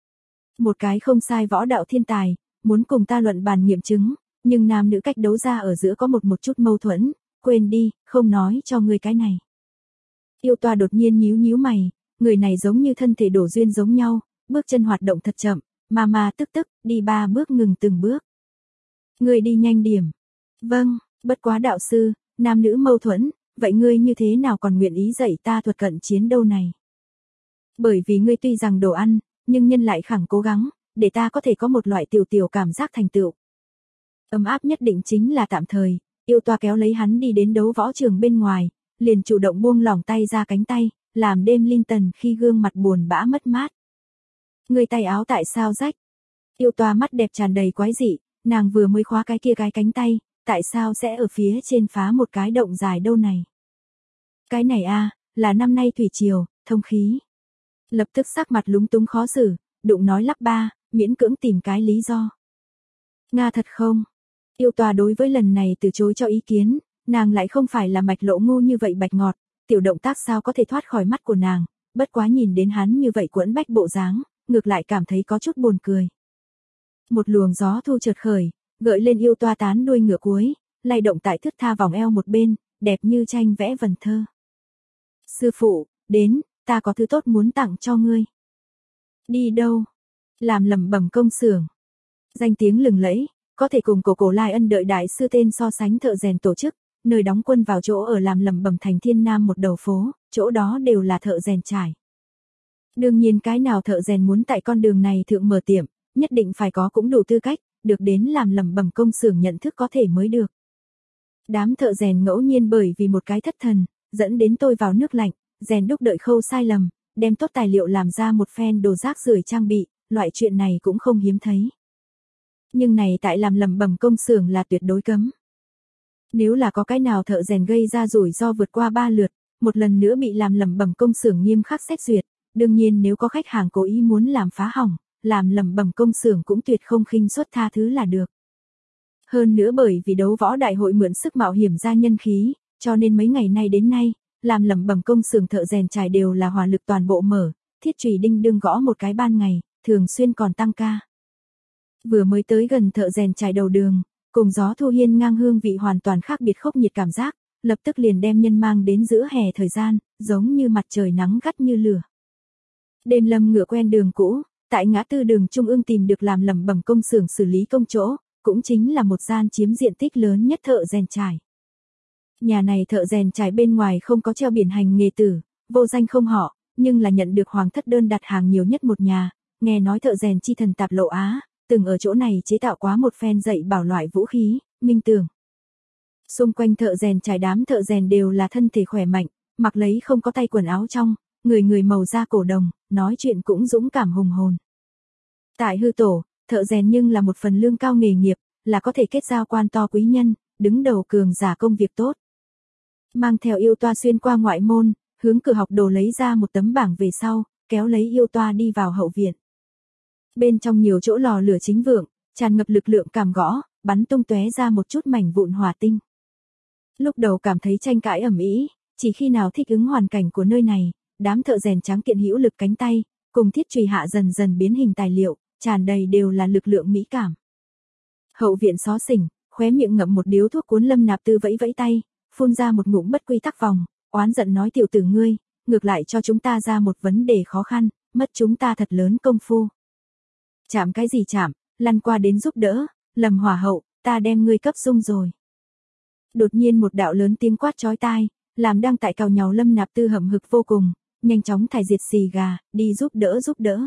Một cái không sai võ đạo thiên tài, muốn cùng ta luận bàn nghiệm chứng, nhưng nam nữ cách đấu ra ở giữa có một chút mâu thuẫn, quên đi, không nói cho ngươi cái này. Yêu toa đột nhiên nhíu mày, người này giống như thân thể đổ duyên giống nhau, bước chân hoạt động thật chậm, mà tức, đi 3 bước ngừng từng bước. Ngươi đi nhanh điểm. Vâng, bất quá đạo sư, nam nữ mâu thuẫn, vậy ngươi như thế nào còn nguyện ý dạy ta thuật cận chiến đâu này? Bởi vì ngươi tuy rằng đồ ăn, nhưng nhân lại khẳng cố gắng, để ta có thể có một loại tiểu cảm giác thành tựu. Ấm áp nhất định chính là tạm thời, yêu toa kéo lấy hắn đi đến đấu võ trường bên ngoài, liền chủ động buông lỏng tay ra cánh tay, làm đêm Linton khi gương mặt buồn bã mất mát. Người tay áo tại sao rách? Yêu toa mắt đẹp tràn đầy quái dị, nàng vừa mới khóa cái kia cái cánh tay, tại sao sẽ ở phía trên phá một cái động dài đâu này? Cái này a, là năm nay thủy triều, thông khí. Lập tức sắc mặt lúng túng khó xử, đụng nói lắp ba, miễn cưỡng tìm cái lý do. Nga thật không? Yêu toa đối với lần này từ chối cho ý kiến, nàng lại không phải là mạch lộ ngu như vậy bạch ngọt, tiểu động tác sao có thể thoát khỏi mắt của nàng, bất quá nhìn đến hắn như vậy quẫn bách bộ dáng, ngược lại cảm thấy có chút buồn cười. Một luồng gió thu chợt khởi, gợi lên yêu toa tán đuôi ngựa cuối, lay động tại thướt tha vòng eo một bên, đẹp như tranh vẽ vần thơ. Sư phụ, đến, ta có thứ tốt muốn tặng cho ngươi. Đi đâu? Làm lẩm bẩm công xưởng. Danh tiếng lừng lẫy, có thể cùng cổ Lai Ân đợi đại sư tên so sánh thợ rèn tổ chức, nơi đóng quân vào chỗ ở làm lẩm bẩm thành Thiên Nam một đầu phố, chỗ đó đều là thợ rèn trải. Đương nhiên cái nào thợ rèn muốn tại con đường này thượng mở tiệm, nhất định phải có cũng đủ tư cách, được đến làm lẩm bẩm công xưởng nhận thức có thể mới được. Đám thợ rèn ngẫu nhiên bởi vì một cái thất thần, dẫn đến tôi vào nước lạnh, rèn đúc đợi khâu sai lầm, đem tốt tài liệu làm ra một phen đồ rác rưởi trang bị, loại chuyện này cũng không hiếm thấy. Nhưng này tại làm lẩm bẩm công xưởng là tuyệt đối cấm. Nếu là có cái nào thợ rèn gây ra rủi ro vượt qua 3 lượt, một lần nữa bị làm lẩm bẩm công xưởng nghiêm khắc xét duyệt, đương nhiên nếu có khách hàng cố ý muốn làm phá hỏng, làm lẩm bẩm công xưởng cũng tuyệt không khinh suất tha thứ là được. Hơn nữa bởi vì đấu võ đại hội mượn sức mạo hiểm ra nhân khí, cho nên mấy ngày nay đến nay, làm lẩm bẩm công xưởng thợ rèn trải đều là hỏa lực toàn bộ mở, thiết chùy đinh đương gõ một cái ban ngày, thường xuyên còn tăng ca. Vừa mới tới gần thợ rèn trải đầu đường, cùng gió thu hiên ngang hương vị hoàn toàn khác biệt khốc nhiệt cảm giác, lập tức liền đem nhân mang đến giữa hè thời gian, giống như mặt trời nắng gắt như lửa. Đêm Lâm ngựa quen đường cũ, tại ngã tư đường trung ương tìm được làm lẩm bẩm công xưởng xử lý công chỗ, cũng chính là một gian chiếm diện tích lớn nhất thợ rèn trải. Nhà này thợ rèn trải bên ngoài không có treo biển hành nghề tử, vô danh không họ, nhưng là nhận được hoàng thất đơn đặt hàng nhiều nhất một nhà, nghe nói thợ rèn chi thần Tạp Lộ Á, từng ở chỗ này chế tạo quá một phen dạy bảo loại vũ khí, minh tường. Xung quanh thợ rèn trải đám thợ rèn đều là thân thể khỏe mạnh, mặc lấy không có tay quần áo trong, người màu da cổ đồng, nói chuyện cũng dũng cảm hùng hồn. Tại hư tổ, thợ rèn nhưng là một phần lương cao nghề nghiệp, là có thể kết giao quan to quý nhân, đứng đầu cường giả công việc tốt. Mang theo yêu toa xuyên qua ngoại môn, hướng cửa học đồ lấy ra một tấm bảng về sau, kéo lấy yêu toa đi vào hậu viện. Bên trong nhiều chỗ lò lửa chính vượng, tràn ngập lực lượng cảm gõ, bắn tung tóe ra một chút mảnh vụn hỏa tinh. Lúc đầu cảm thấy tranh cãi ầm ĩ, chỉ khi nào thích ứng hoàn cảnh của nơi này, đám thợ rèn tráng kiện hữu lực cánh tay, cùng thiết chùy hạ dần dần biến hình tài liệu, tràn đầy đều là lực lượng mỹ cảm. Hậu viện xó xỉnh, khóe miệng ngậm một điếu thuốc cuốn Lâm Nạp Tư vẫy vẫy tay, phun ra một ngụm bất quy tắc vòng, oán giận nói tiểu tử ngươi, ngược lại cho chúng ta ra một vấn đề khó khăn, mất chúng ta thật lớn công phu. Chạm cái gì chạm, lăn qua đến giúp đỡ, Lâm Hòa hậu, ta đem ngươi cấp dung rồi. Đột nhiên một đạo lớn tiếng quát chói tai, làm đang tại cào nhàu Lâm Nạp Tư hậm hực vô cùng, nhanh chóng thải diệt xì gà, đi giúp đỡ.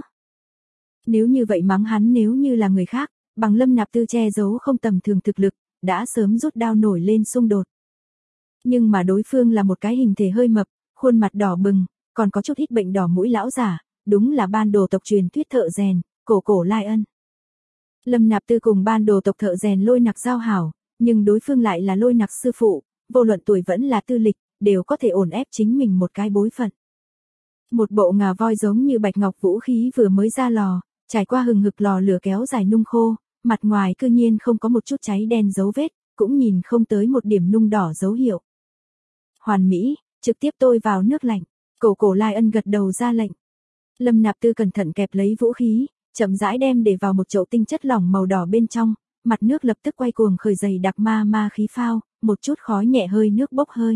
Nếu như vậy mắng hắn, nếu như là người khác, bằng Lâm Nạp Tư che giấu không tầm thường thực lực, đã sớm rút đao nổi lên xung đột. Nhưng mà đối phương là một cái hình thể hơi mập, khuôn mặt đỏ bừng, còn có chút ít bệnh đỏ mũi lão giả, đúng là ban đồ tộc truyền thuyết thợ rèn, Cổ Lai Ân. Lâm Nạp Tư cùng ban đồ tộc thợ rèn Lôi Nặc giao hảo, nhưng đối phương lại là Lôi Nặc sư phụ, vô luận tuổi vẫn là tư lịch, đều có thể ổn ép chính mình một cái bối phận. Một bộ ngà voi giống như bạch ngọc vũ khí vừa mới ra lò, trải qua hừng hực lò lửa kéo dài nung khô, mặt ngoài cư nhiên không có một chút cháy đen dấu vết, cũng nhìn không tới một điểm nung đỏ dấu hiệu. Hoàn mỹ, trực tiếp tôi vào nước lạnh, Cổ Lai Ân gật đầu ra lệnh. Lâm Nạp Tư cẩn thận kẹp lấy vũ khí, chậm rãi đem để vào một chậu tinh chất lỏng màu đỏ bên trong, mặt nước lập tức quay cuồng khởi dày đặc ma khí phao, một chút khói nhẹ hơi nước bốc hơi.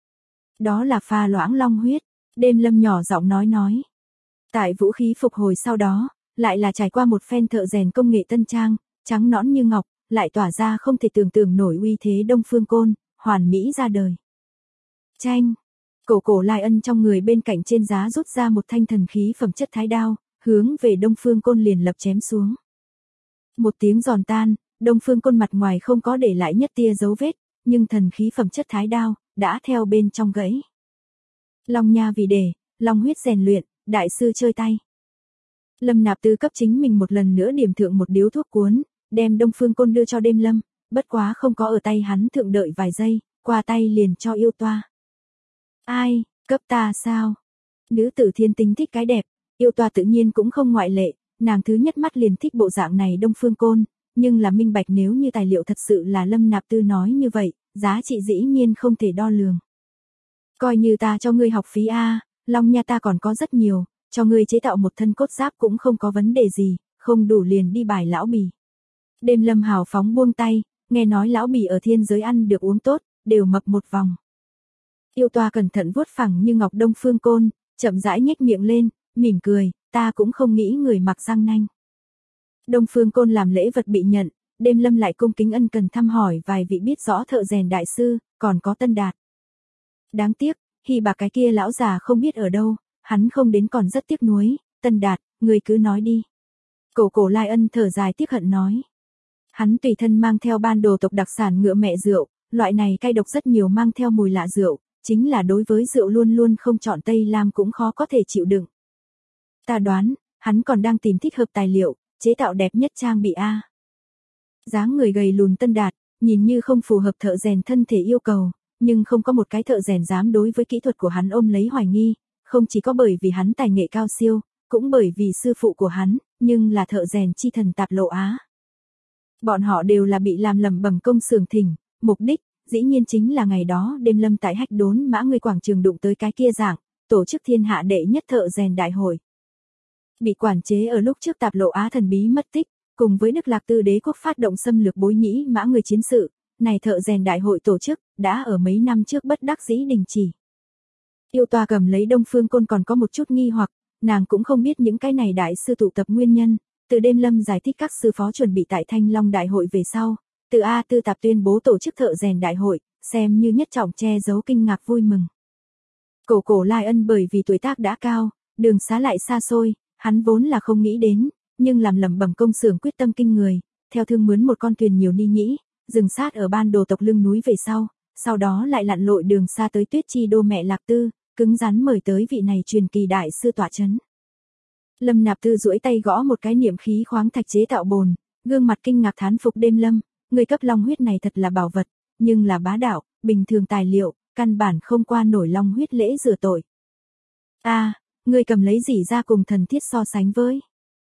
Đó là pha loãng long huyết, Đêm Lâm nhỏ giọng nói. Tại vũ khí phục hồi sau đó, lại là trải qua một phen thợ rèn công nghệ tân trang, trắng nõn như ngọc, lại tỏa ra không thể tưởng tượng nổi uy thế Đông Phương Côn, hoàn mỹ ra đời. Chanh, Cổ Lai Ân trong người bên cạnh trên giá rút ra một thanh thần khí phẩm chất thái đao, hướng về Đông Phương Côn liền lập chém xuống. Một tiếng giòn tan, Đông Phương Côn mặt ngoài không có để lại nhất tia dấu vết, nhưng thần khí phẩm chất thái đao đã theo bên trong gãy. Long nha vì để, long huyết rèn luyện, đại sư chơi tay. Lâm Nạp Tư cấp chính mình một lần nữa điểm thượng một điếu thuốc cuốn, đem Đông Phương Côn đưa cho Đêm Lâm, bất quá không có ở tay hắn thượng đợi vài giây, qua tay liền cho yêu toa. Ai, cấp ta sao? Nữ tử thiên tính thích cái đẹp, yêu toa tự nhiên cũng không ngoại lệ, nàng thứ nhất mắt liền thích bộ dạng này Đông Phương Côn, nhưng là minh bạch nếu như tài liệu thật sự là Lâm Nạp Tư nói như vậy, giá trị dĩ nhiên không thể đo lường. Coi như ta cho ngươi học phí a, long nha ta còn có rất nhiều, cho ngươi chế tạo một thân cốt giáp cũng không có vấn đề gì, không đủ liền đi bài lão bì. Đêm Lâm hào phóng buông tay, nghe nói lão bì ở thiên giới ăn được uống tốt, đều mập một vòng. Yêu toa cẩn thận vuốt phẳng như ngọc Đông Phương Côn, chậm rãi nhếch miệng lên, mỉm cười, ta cũng không nghĩ người mặc răng nanh. Đông Phương Côn làm lễ vật bị nhận, Đêm Lâm lại cung kính ân cần thăm hỏi vài vị biết rõ thợ rèn đại sư, còn có Tân Đạt. Đáng tiếc, Hy Bạc cái kia lão già không biết ở đâu, hắn không đến còn rất tiếc nuối, Tân Đạt, người cứ nói đi. Cổ Lai Ân thở dài tiếc hận nói. Hắn tùy thân mang theo ban đồ tộc đặc sản ngựa mẹ rượu, loại này cay độc rất nhiều mang theo mùi lạ rượu, chính là đối với rượu luôn luôn không chọn Tây Lam cũng khó có thể chịu đựng. Ta đoán, hắn còn đang tìm thích hợp tài liệu, chế tạo đẹp nhất trang bị A. Dáng người gầy lùn Tân Đạt, nhìn như không phù hợp thợ rèn thân thể yêu cầu, nhưng không có một cái thợ rèn dám đối với kỹ thuật của hắn ôm lấy hoài nghi, không chỉ có bởi vì hắn tài nghệ cao siêu, cũng bởi vì sư phụ của hắn, nhưng là thợ rèn chi thần Tạp Lộ Á. Bọn họ đều là bị làm lầm bầm công xưởng thỉnh, mục đích, dĩ nhiên chính là ngày đó Đêm Lâm tại Hách Đốn Mã Ngươi quảng trường đụng tới cái kia dạng, tổ chức thiên hạ đệ nhất thợ rèn đại hội. Bị quản chế ở lúc trước Tạp Lộ Á thần bí mất tích, cùng với Đức Lạc Tư đế quốc phát động xâm lược Bối Nhĩ Mã Ngươi chiến sự, này thợ rèn đại hội tổ chức, đã ở mấy năm trước bất đắc dĩ đình chỉ. Yêu toa cầm lấy Đông Phương Côn còn có một chút nghi hoặc, nàng cũng không biết những cái này đại sư tụ tập nguyên nhân, từ Đêm Lâm giải thích các sư phó chuẩn bị tại Thanh Long đại hội về sau, từ A Tư Tạp tuyên bố tổ chức thợ rèn đại hội, xem như nhất trọng che giấu kinh ngạc vui mừng. Cổ Lai Ân bởi vì tuổi tác đã cao, đường xá lại xa xôi, hắn vốn là không nghĩ đến, nhưng làm lẩm bẩm công xưởng quyết tâm kinh người, theo thương mướn một con thuyền nhiều ni nhĩ, dừng sát ở ban đồ tộc lưng núi về sau đó lại lặn lội đường xa tới Tuyết Chi đô mẹ Lạc Tư, cứng rắn mời tới vị này truyền kỳ đại sư tọa chấn. Lâm Nạp Tư duỗi tay gõ một cái niệm khí khoáng thạch chế tạo bồn, gương mặt kinh ngạc thán phục Đêm Lâm, người cấp long huyết này thật là bảo vật, nhưng là bá đạo, bình thường tài liệu, căn bản không qua nổi long huyết lễ rửa tội. A, người cầm lấy gì ra cùng thần thiết so sánh với?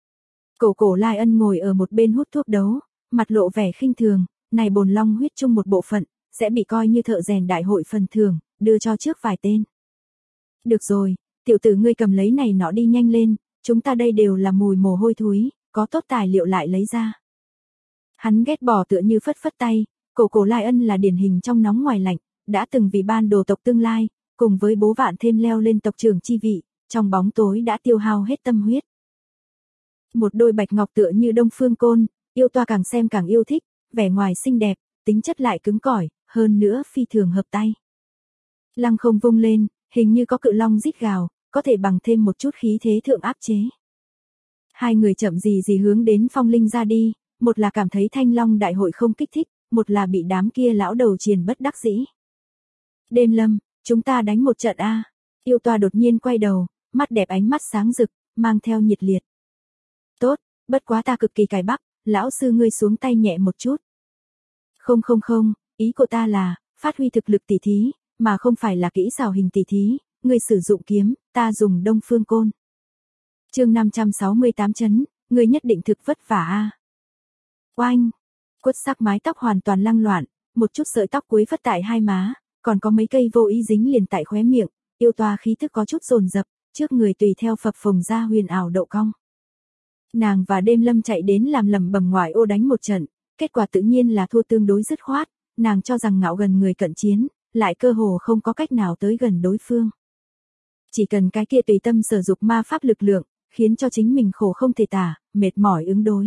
Cổ Lai Ân ngồi ở một bên hút thuốc đấu, mặt lộ vẻ khinh thường, này bồn long huyết chung một bộ phận, sẽ bị coi như thợ rèn đại hội phần thưởng, đưa cho trước vài tên. Được rồi, tiểu tử ngươi cầm lấy này nọ đi nhanh lên, chúng ta đây đều là mùi mồ hôi thúi, có tốt tài liệu lại lấy ra. Hắn ghét bỏ tựa như phất phất tay, Cổ Lai Ân là điển hình trong nóng ngoài lạnh, đã từng vì ban đồ tộc tương lai, cùng với bố vạn thêm leo lên tộc trưởng chi vị, trong bóng tối đã tiêu hao hết tâm huyết. Một đôi bạch ngọc tựa như đông phương côn, Yêu Toa càng xem càng yêu thích, vẻ ngoài xinh đẹp, tính chất lại cứng cỏi, hơn nữa phi thường hợp tay. Lăng không vung lên, hình như có cự long rít gào, có thể bằng thêm một chút khí thế thượng áp chế. Hai người chậm gì gì hướng đến Phong Linh ra đi, một là cảm thấy Thanh Long đại hội không kích thích, một là bị đám kia lão đầu triền bất đắc dĩ. Đêm Lâm, chúng ta đánh một trận a. Yêu Toa đột nhiên quay đầu, mắt đẹp ánh mắt sáng rực, mang theo nhiệt liệt. Tốt, bất quá ta cực kỳ cài bắp, lão sư ngươi xuống tay nhẹ một chút. Không, ý của ta là, phát huy thực lực tỉ thí, mà không phải là kỹ xảo hình tỉ thí, ngươi sử dụng kiếm, ta dùng đông phương côn. Chương 568 chấn, ngươi nhất định thực vất vả a. Oanh, quất sắc mái tóc hoàn toàn lăng loạn, một chút sợi tóc cuối phất tại hai má, còn có mấy cây vô ý dính liền tại khóe miệng, Yêu Toa khí thức có chút dồn dập, trước người tùy theo phập phồng ra huyền ảo đậu cong. Nàng và Đêm Lâm chạy đến làm lầm bầm ngoại ô đánh một trận, kết quả tự nhiên là thua tương đối dứt khoát, nàng cho rằng ngạo gần người cận chiến, lại cơ hồ không có cách nào tới gần đối phương. Chỉ cần cái kia tùy tâm sử dụng ma pháp lực lượng, khiến cho chính mình khổ không thể tả, mệt mỏi ứng đối.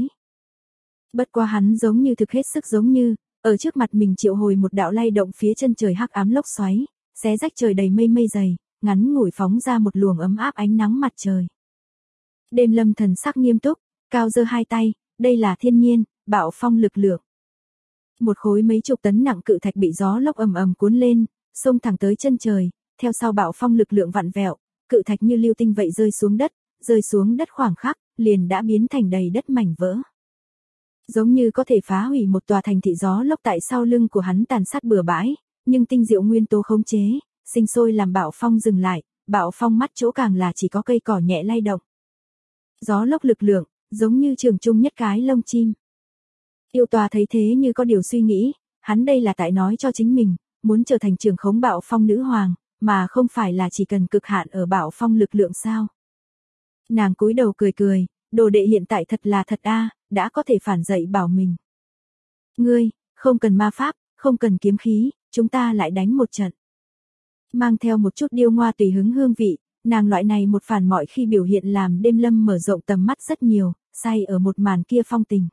Bất quá hắn giống như thực hết sức giống như, ở trước mặt mình triệu hồi một đạo lay động phía chân trời hắc ám lốc xoáy, xé rách trời đầy mây mây dày, ngắn ngủi phóng ra một luồng ấm áp ánh nắng mặt trời. Đêm Lâm thần sắc nghiêm túc, cao giơ hai tay, đây là thiên nhiên, bạo phong lực lượng. Một khối mấy chục tấn nặng cự thạch bị gió lốc ầm ầm cuốn lên, xông thẳng tới chân trời, theo sau bạo phong lực lượng vặn vẹo, cự thạch như lưu tinh vậy rơi xuống đất khoảng khắc, liền đã biến thành đầy đất mảnh vỡ. Giống như có thể phá hủy một tòa thành thị, gió lốc tại sau lưng của hắn tàn sát bừa bãi, nhưng tinh diệu nguyên tố khống chế, sinh sôi làm bạo phong dừng lại, bạo phong mắt chỗ càng là chỉ có cây cỏ nhẹ lay động. Gió lốc lực lượng, giống như trường trung nhất cái lông chim. Yêu Toa thấy thế như có điều suy nghĩ, hắn đây là tại nói cho chính mình, muốn trở thành trường khống bạo phong nữ hoàng, mà không phải là chỉ cần cực hạn ở bạo phong lực lượng sao. Nàng cúi đầu cười, đồ đệ hiện tại thật là thật a, đã có thể phản dậy bảo mình. Ngươi, không cần ma pháp, không cần kiếm khí, chúng ta lại đánh một trận. Mang theo một chút điêu ngoa tùy hứng hương vị, nàng loại này một phản mọi khi biểu hiện làm Đêm Lâm mở rộng tầm mắt rất nhiều, say ở một màn kia phong tình.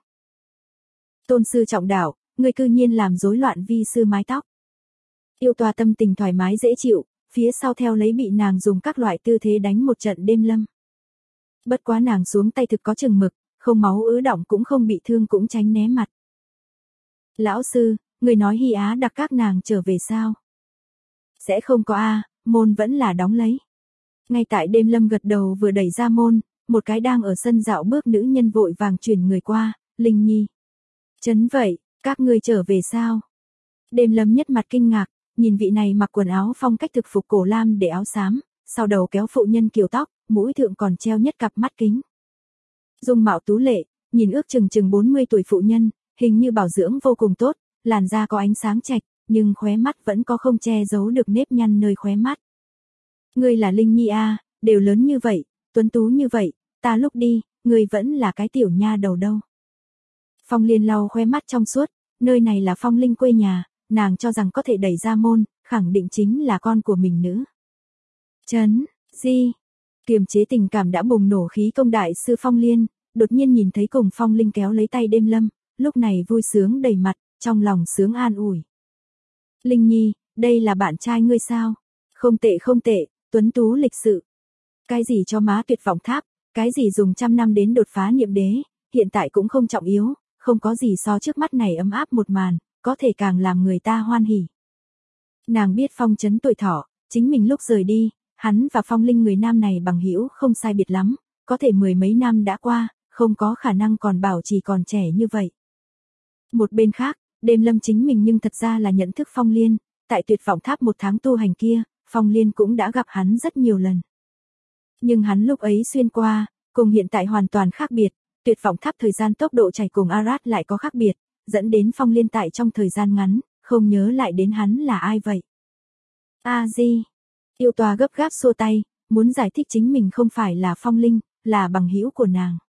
Tôn sư trọng đạo, ngươi cư nhiên làm rối loạn vi sư mái tóc. Yêu Toa tâm tình thoải mái dễ chịu, phía sau theo lấy bị nàng dùng các loại tư thế đánh một trận Đêm Lâm. Bất quá nàng xuống tay thực có chừng mực, không máu ứ đọng cũng không bị thương cũng tránh né mặt. Lão sư, người nói Hy Á đặc các nàng trở về sao? Sẽ không có a, môn vẫn là đóng lấy. Ngay tại Đêm Lâm gật đầu vừa đẩy ra môn, một cái đang ở sân dạo bước nữ nhân vội vàng chuyển người qua, Linh Nhi. Chấn vậy, các ngươi trở về sao? Đêm Lâm nhất mặt kinh ngạc, nhìn vị này mặc quần áo phong cách thực phục cổ lam để áo xám, sau đầu kéo phụ nhân kiều tóc, mũi thượng còn treo nhất cặp mắt kính. Dung mạo tú lệ, nhìn ước chừng 40 tuổi phụ nhân, hình như bảo dưỡng vô cùng tốt, làn da có ánh sáng chạch, nhưng khóe mắt vẫn có không che giấu được nếp nhăn nơi khóe mắt. Ngươi là Linh Nhi a, đều lớn như vậy, tuấn tú như vậy, ta lúc đi, ngươi vẫn là cái tiểu nha đầu đâu. Phong Liên lau khóe mắt trong suốt, nơi này là Phong Linh quê nhà, nàng cho rằng có thể đẩy ra môn, khẳng định chính là con của mình nữ. Chấn, di, kiềm chế tình cảm đã bùng nổ khí công đại sư Phong Liên, đột nhiên nhìn thấy cùng Phong Linh kéo lấy tay Đêm Lâm, lúc này vui sướng đầy mặt, trong lòng sướng an ủi. Linh Nhi, đây là bạn trai ngươi sao? Không tệ, tuấn tú lịch sự. Cái gì cho má tuyệt vọng tháp, cái gì dùng 100 năm đến đột phá niệm đế, hiện tại cũng không trọng yếu, không có gì so trước mắt này ấm áp một màn, có thể càng làm người ta hoan hỉ. Nàng biết Phong Chấn tuổi thọ, chính mình lúc rời đi, hắn và Phong Linh người nam này bằng hữu không sai biệt lắm, có thể mười mấy năm đã qua, không có khả năng còn bảo trì còn trẻ như vậy. Một bên khác, Đêm Lâm chính mình nhưng thật ra là nhận thức Phong Liên, tại tuyệt vọng tháp một tháng tu hành kia, Phong Liên cũng đã gặp hắn rất nhiều lần. Nhưng hắn lúc ấy xuyên qua, cùng hiện tại hoàn toàn khác biệt, tuyệt vọng tháp thời gian tốc độ chảy cùng Arad lại có khác biệt, dẫn đến Phong Liên tại trong thời gian ngắn, không nhớ lại đến hắn là ai vậy. A-di, Yêu Toa gấp gáp xua tay, muốn giải thích chính mình không phải là Phong Linh, là bằng hữu của nàng.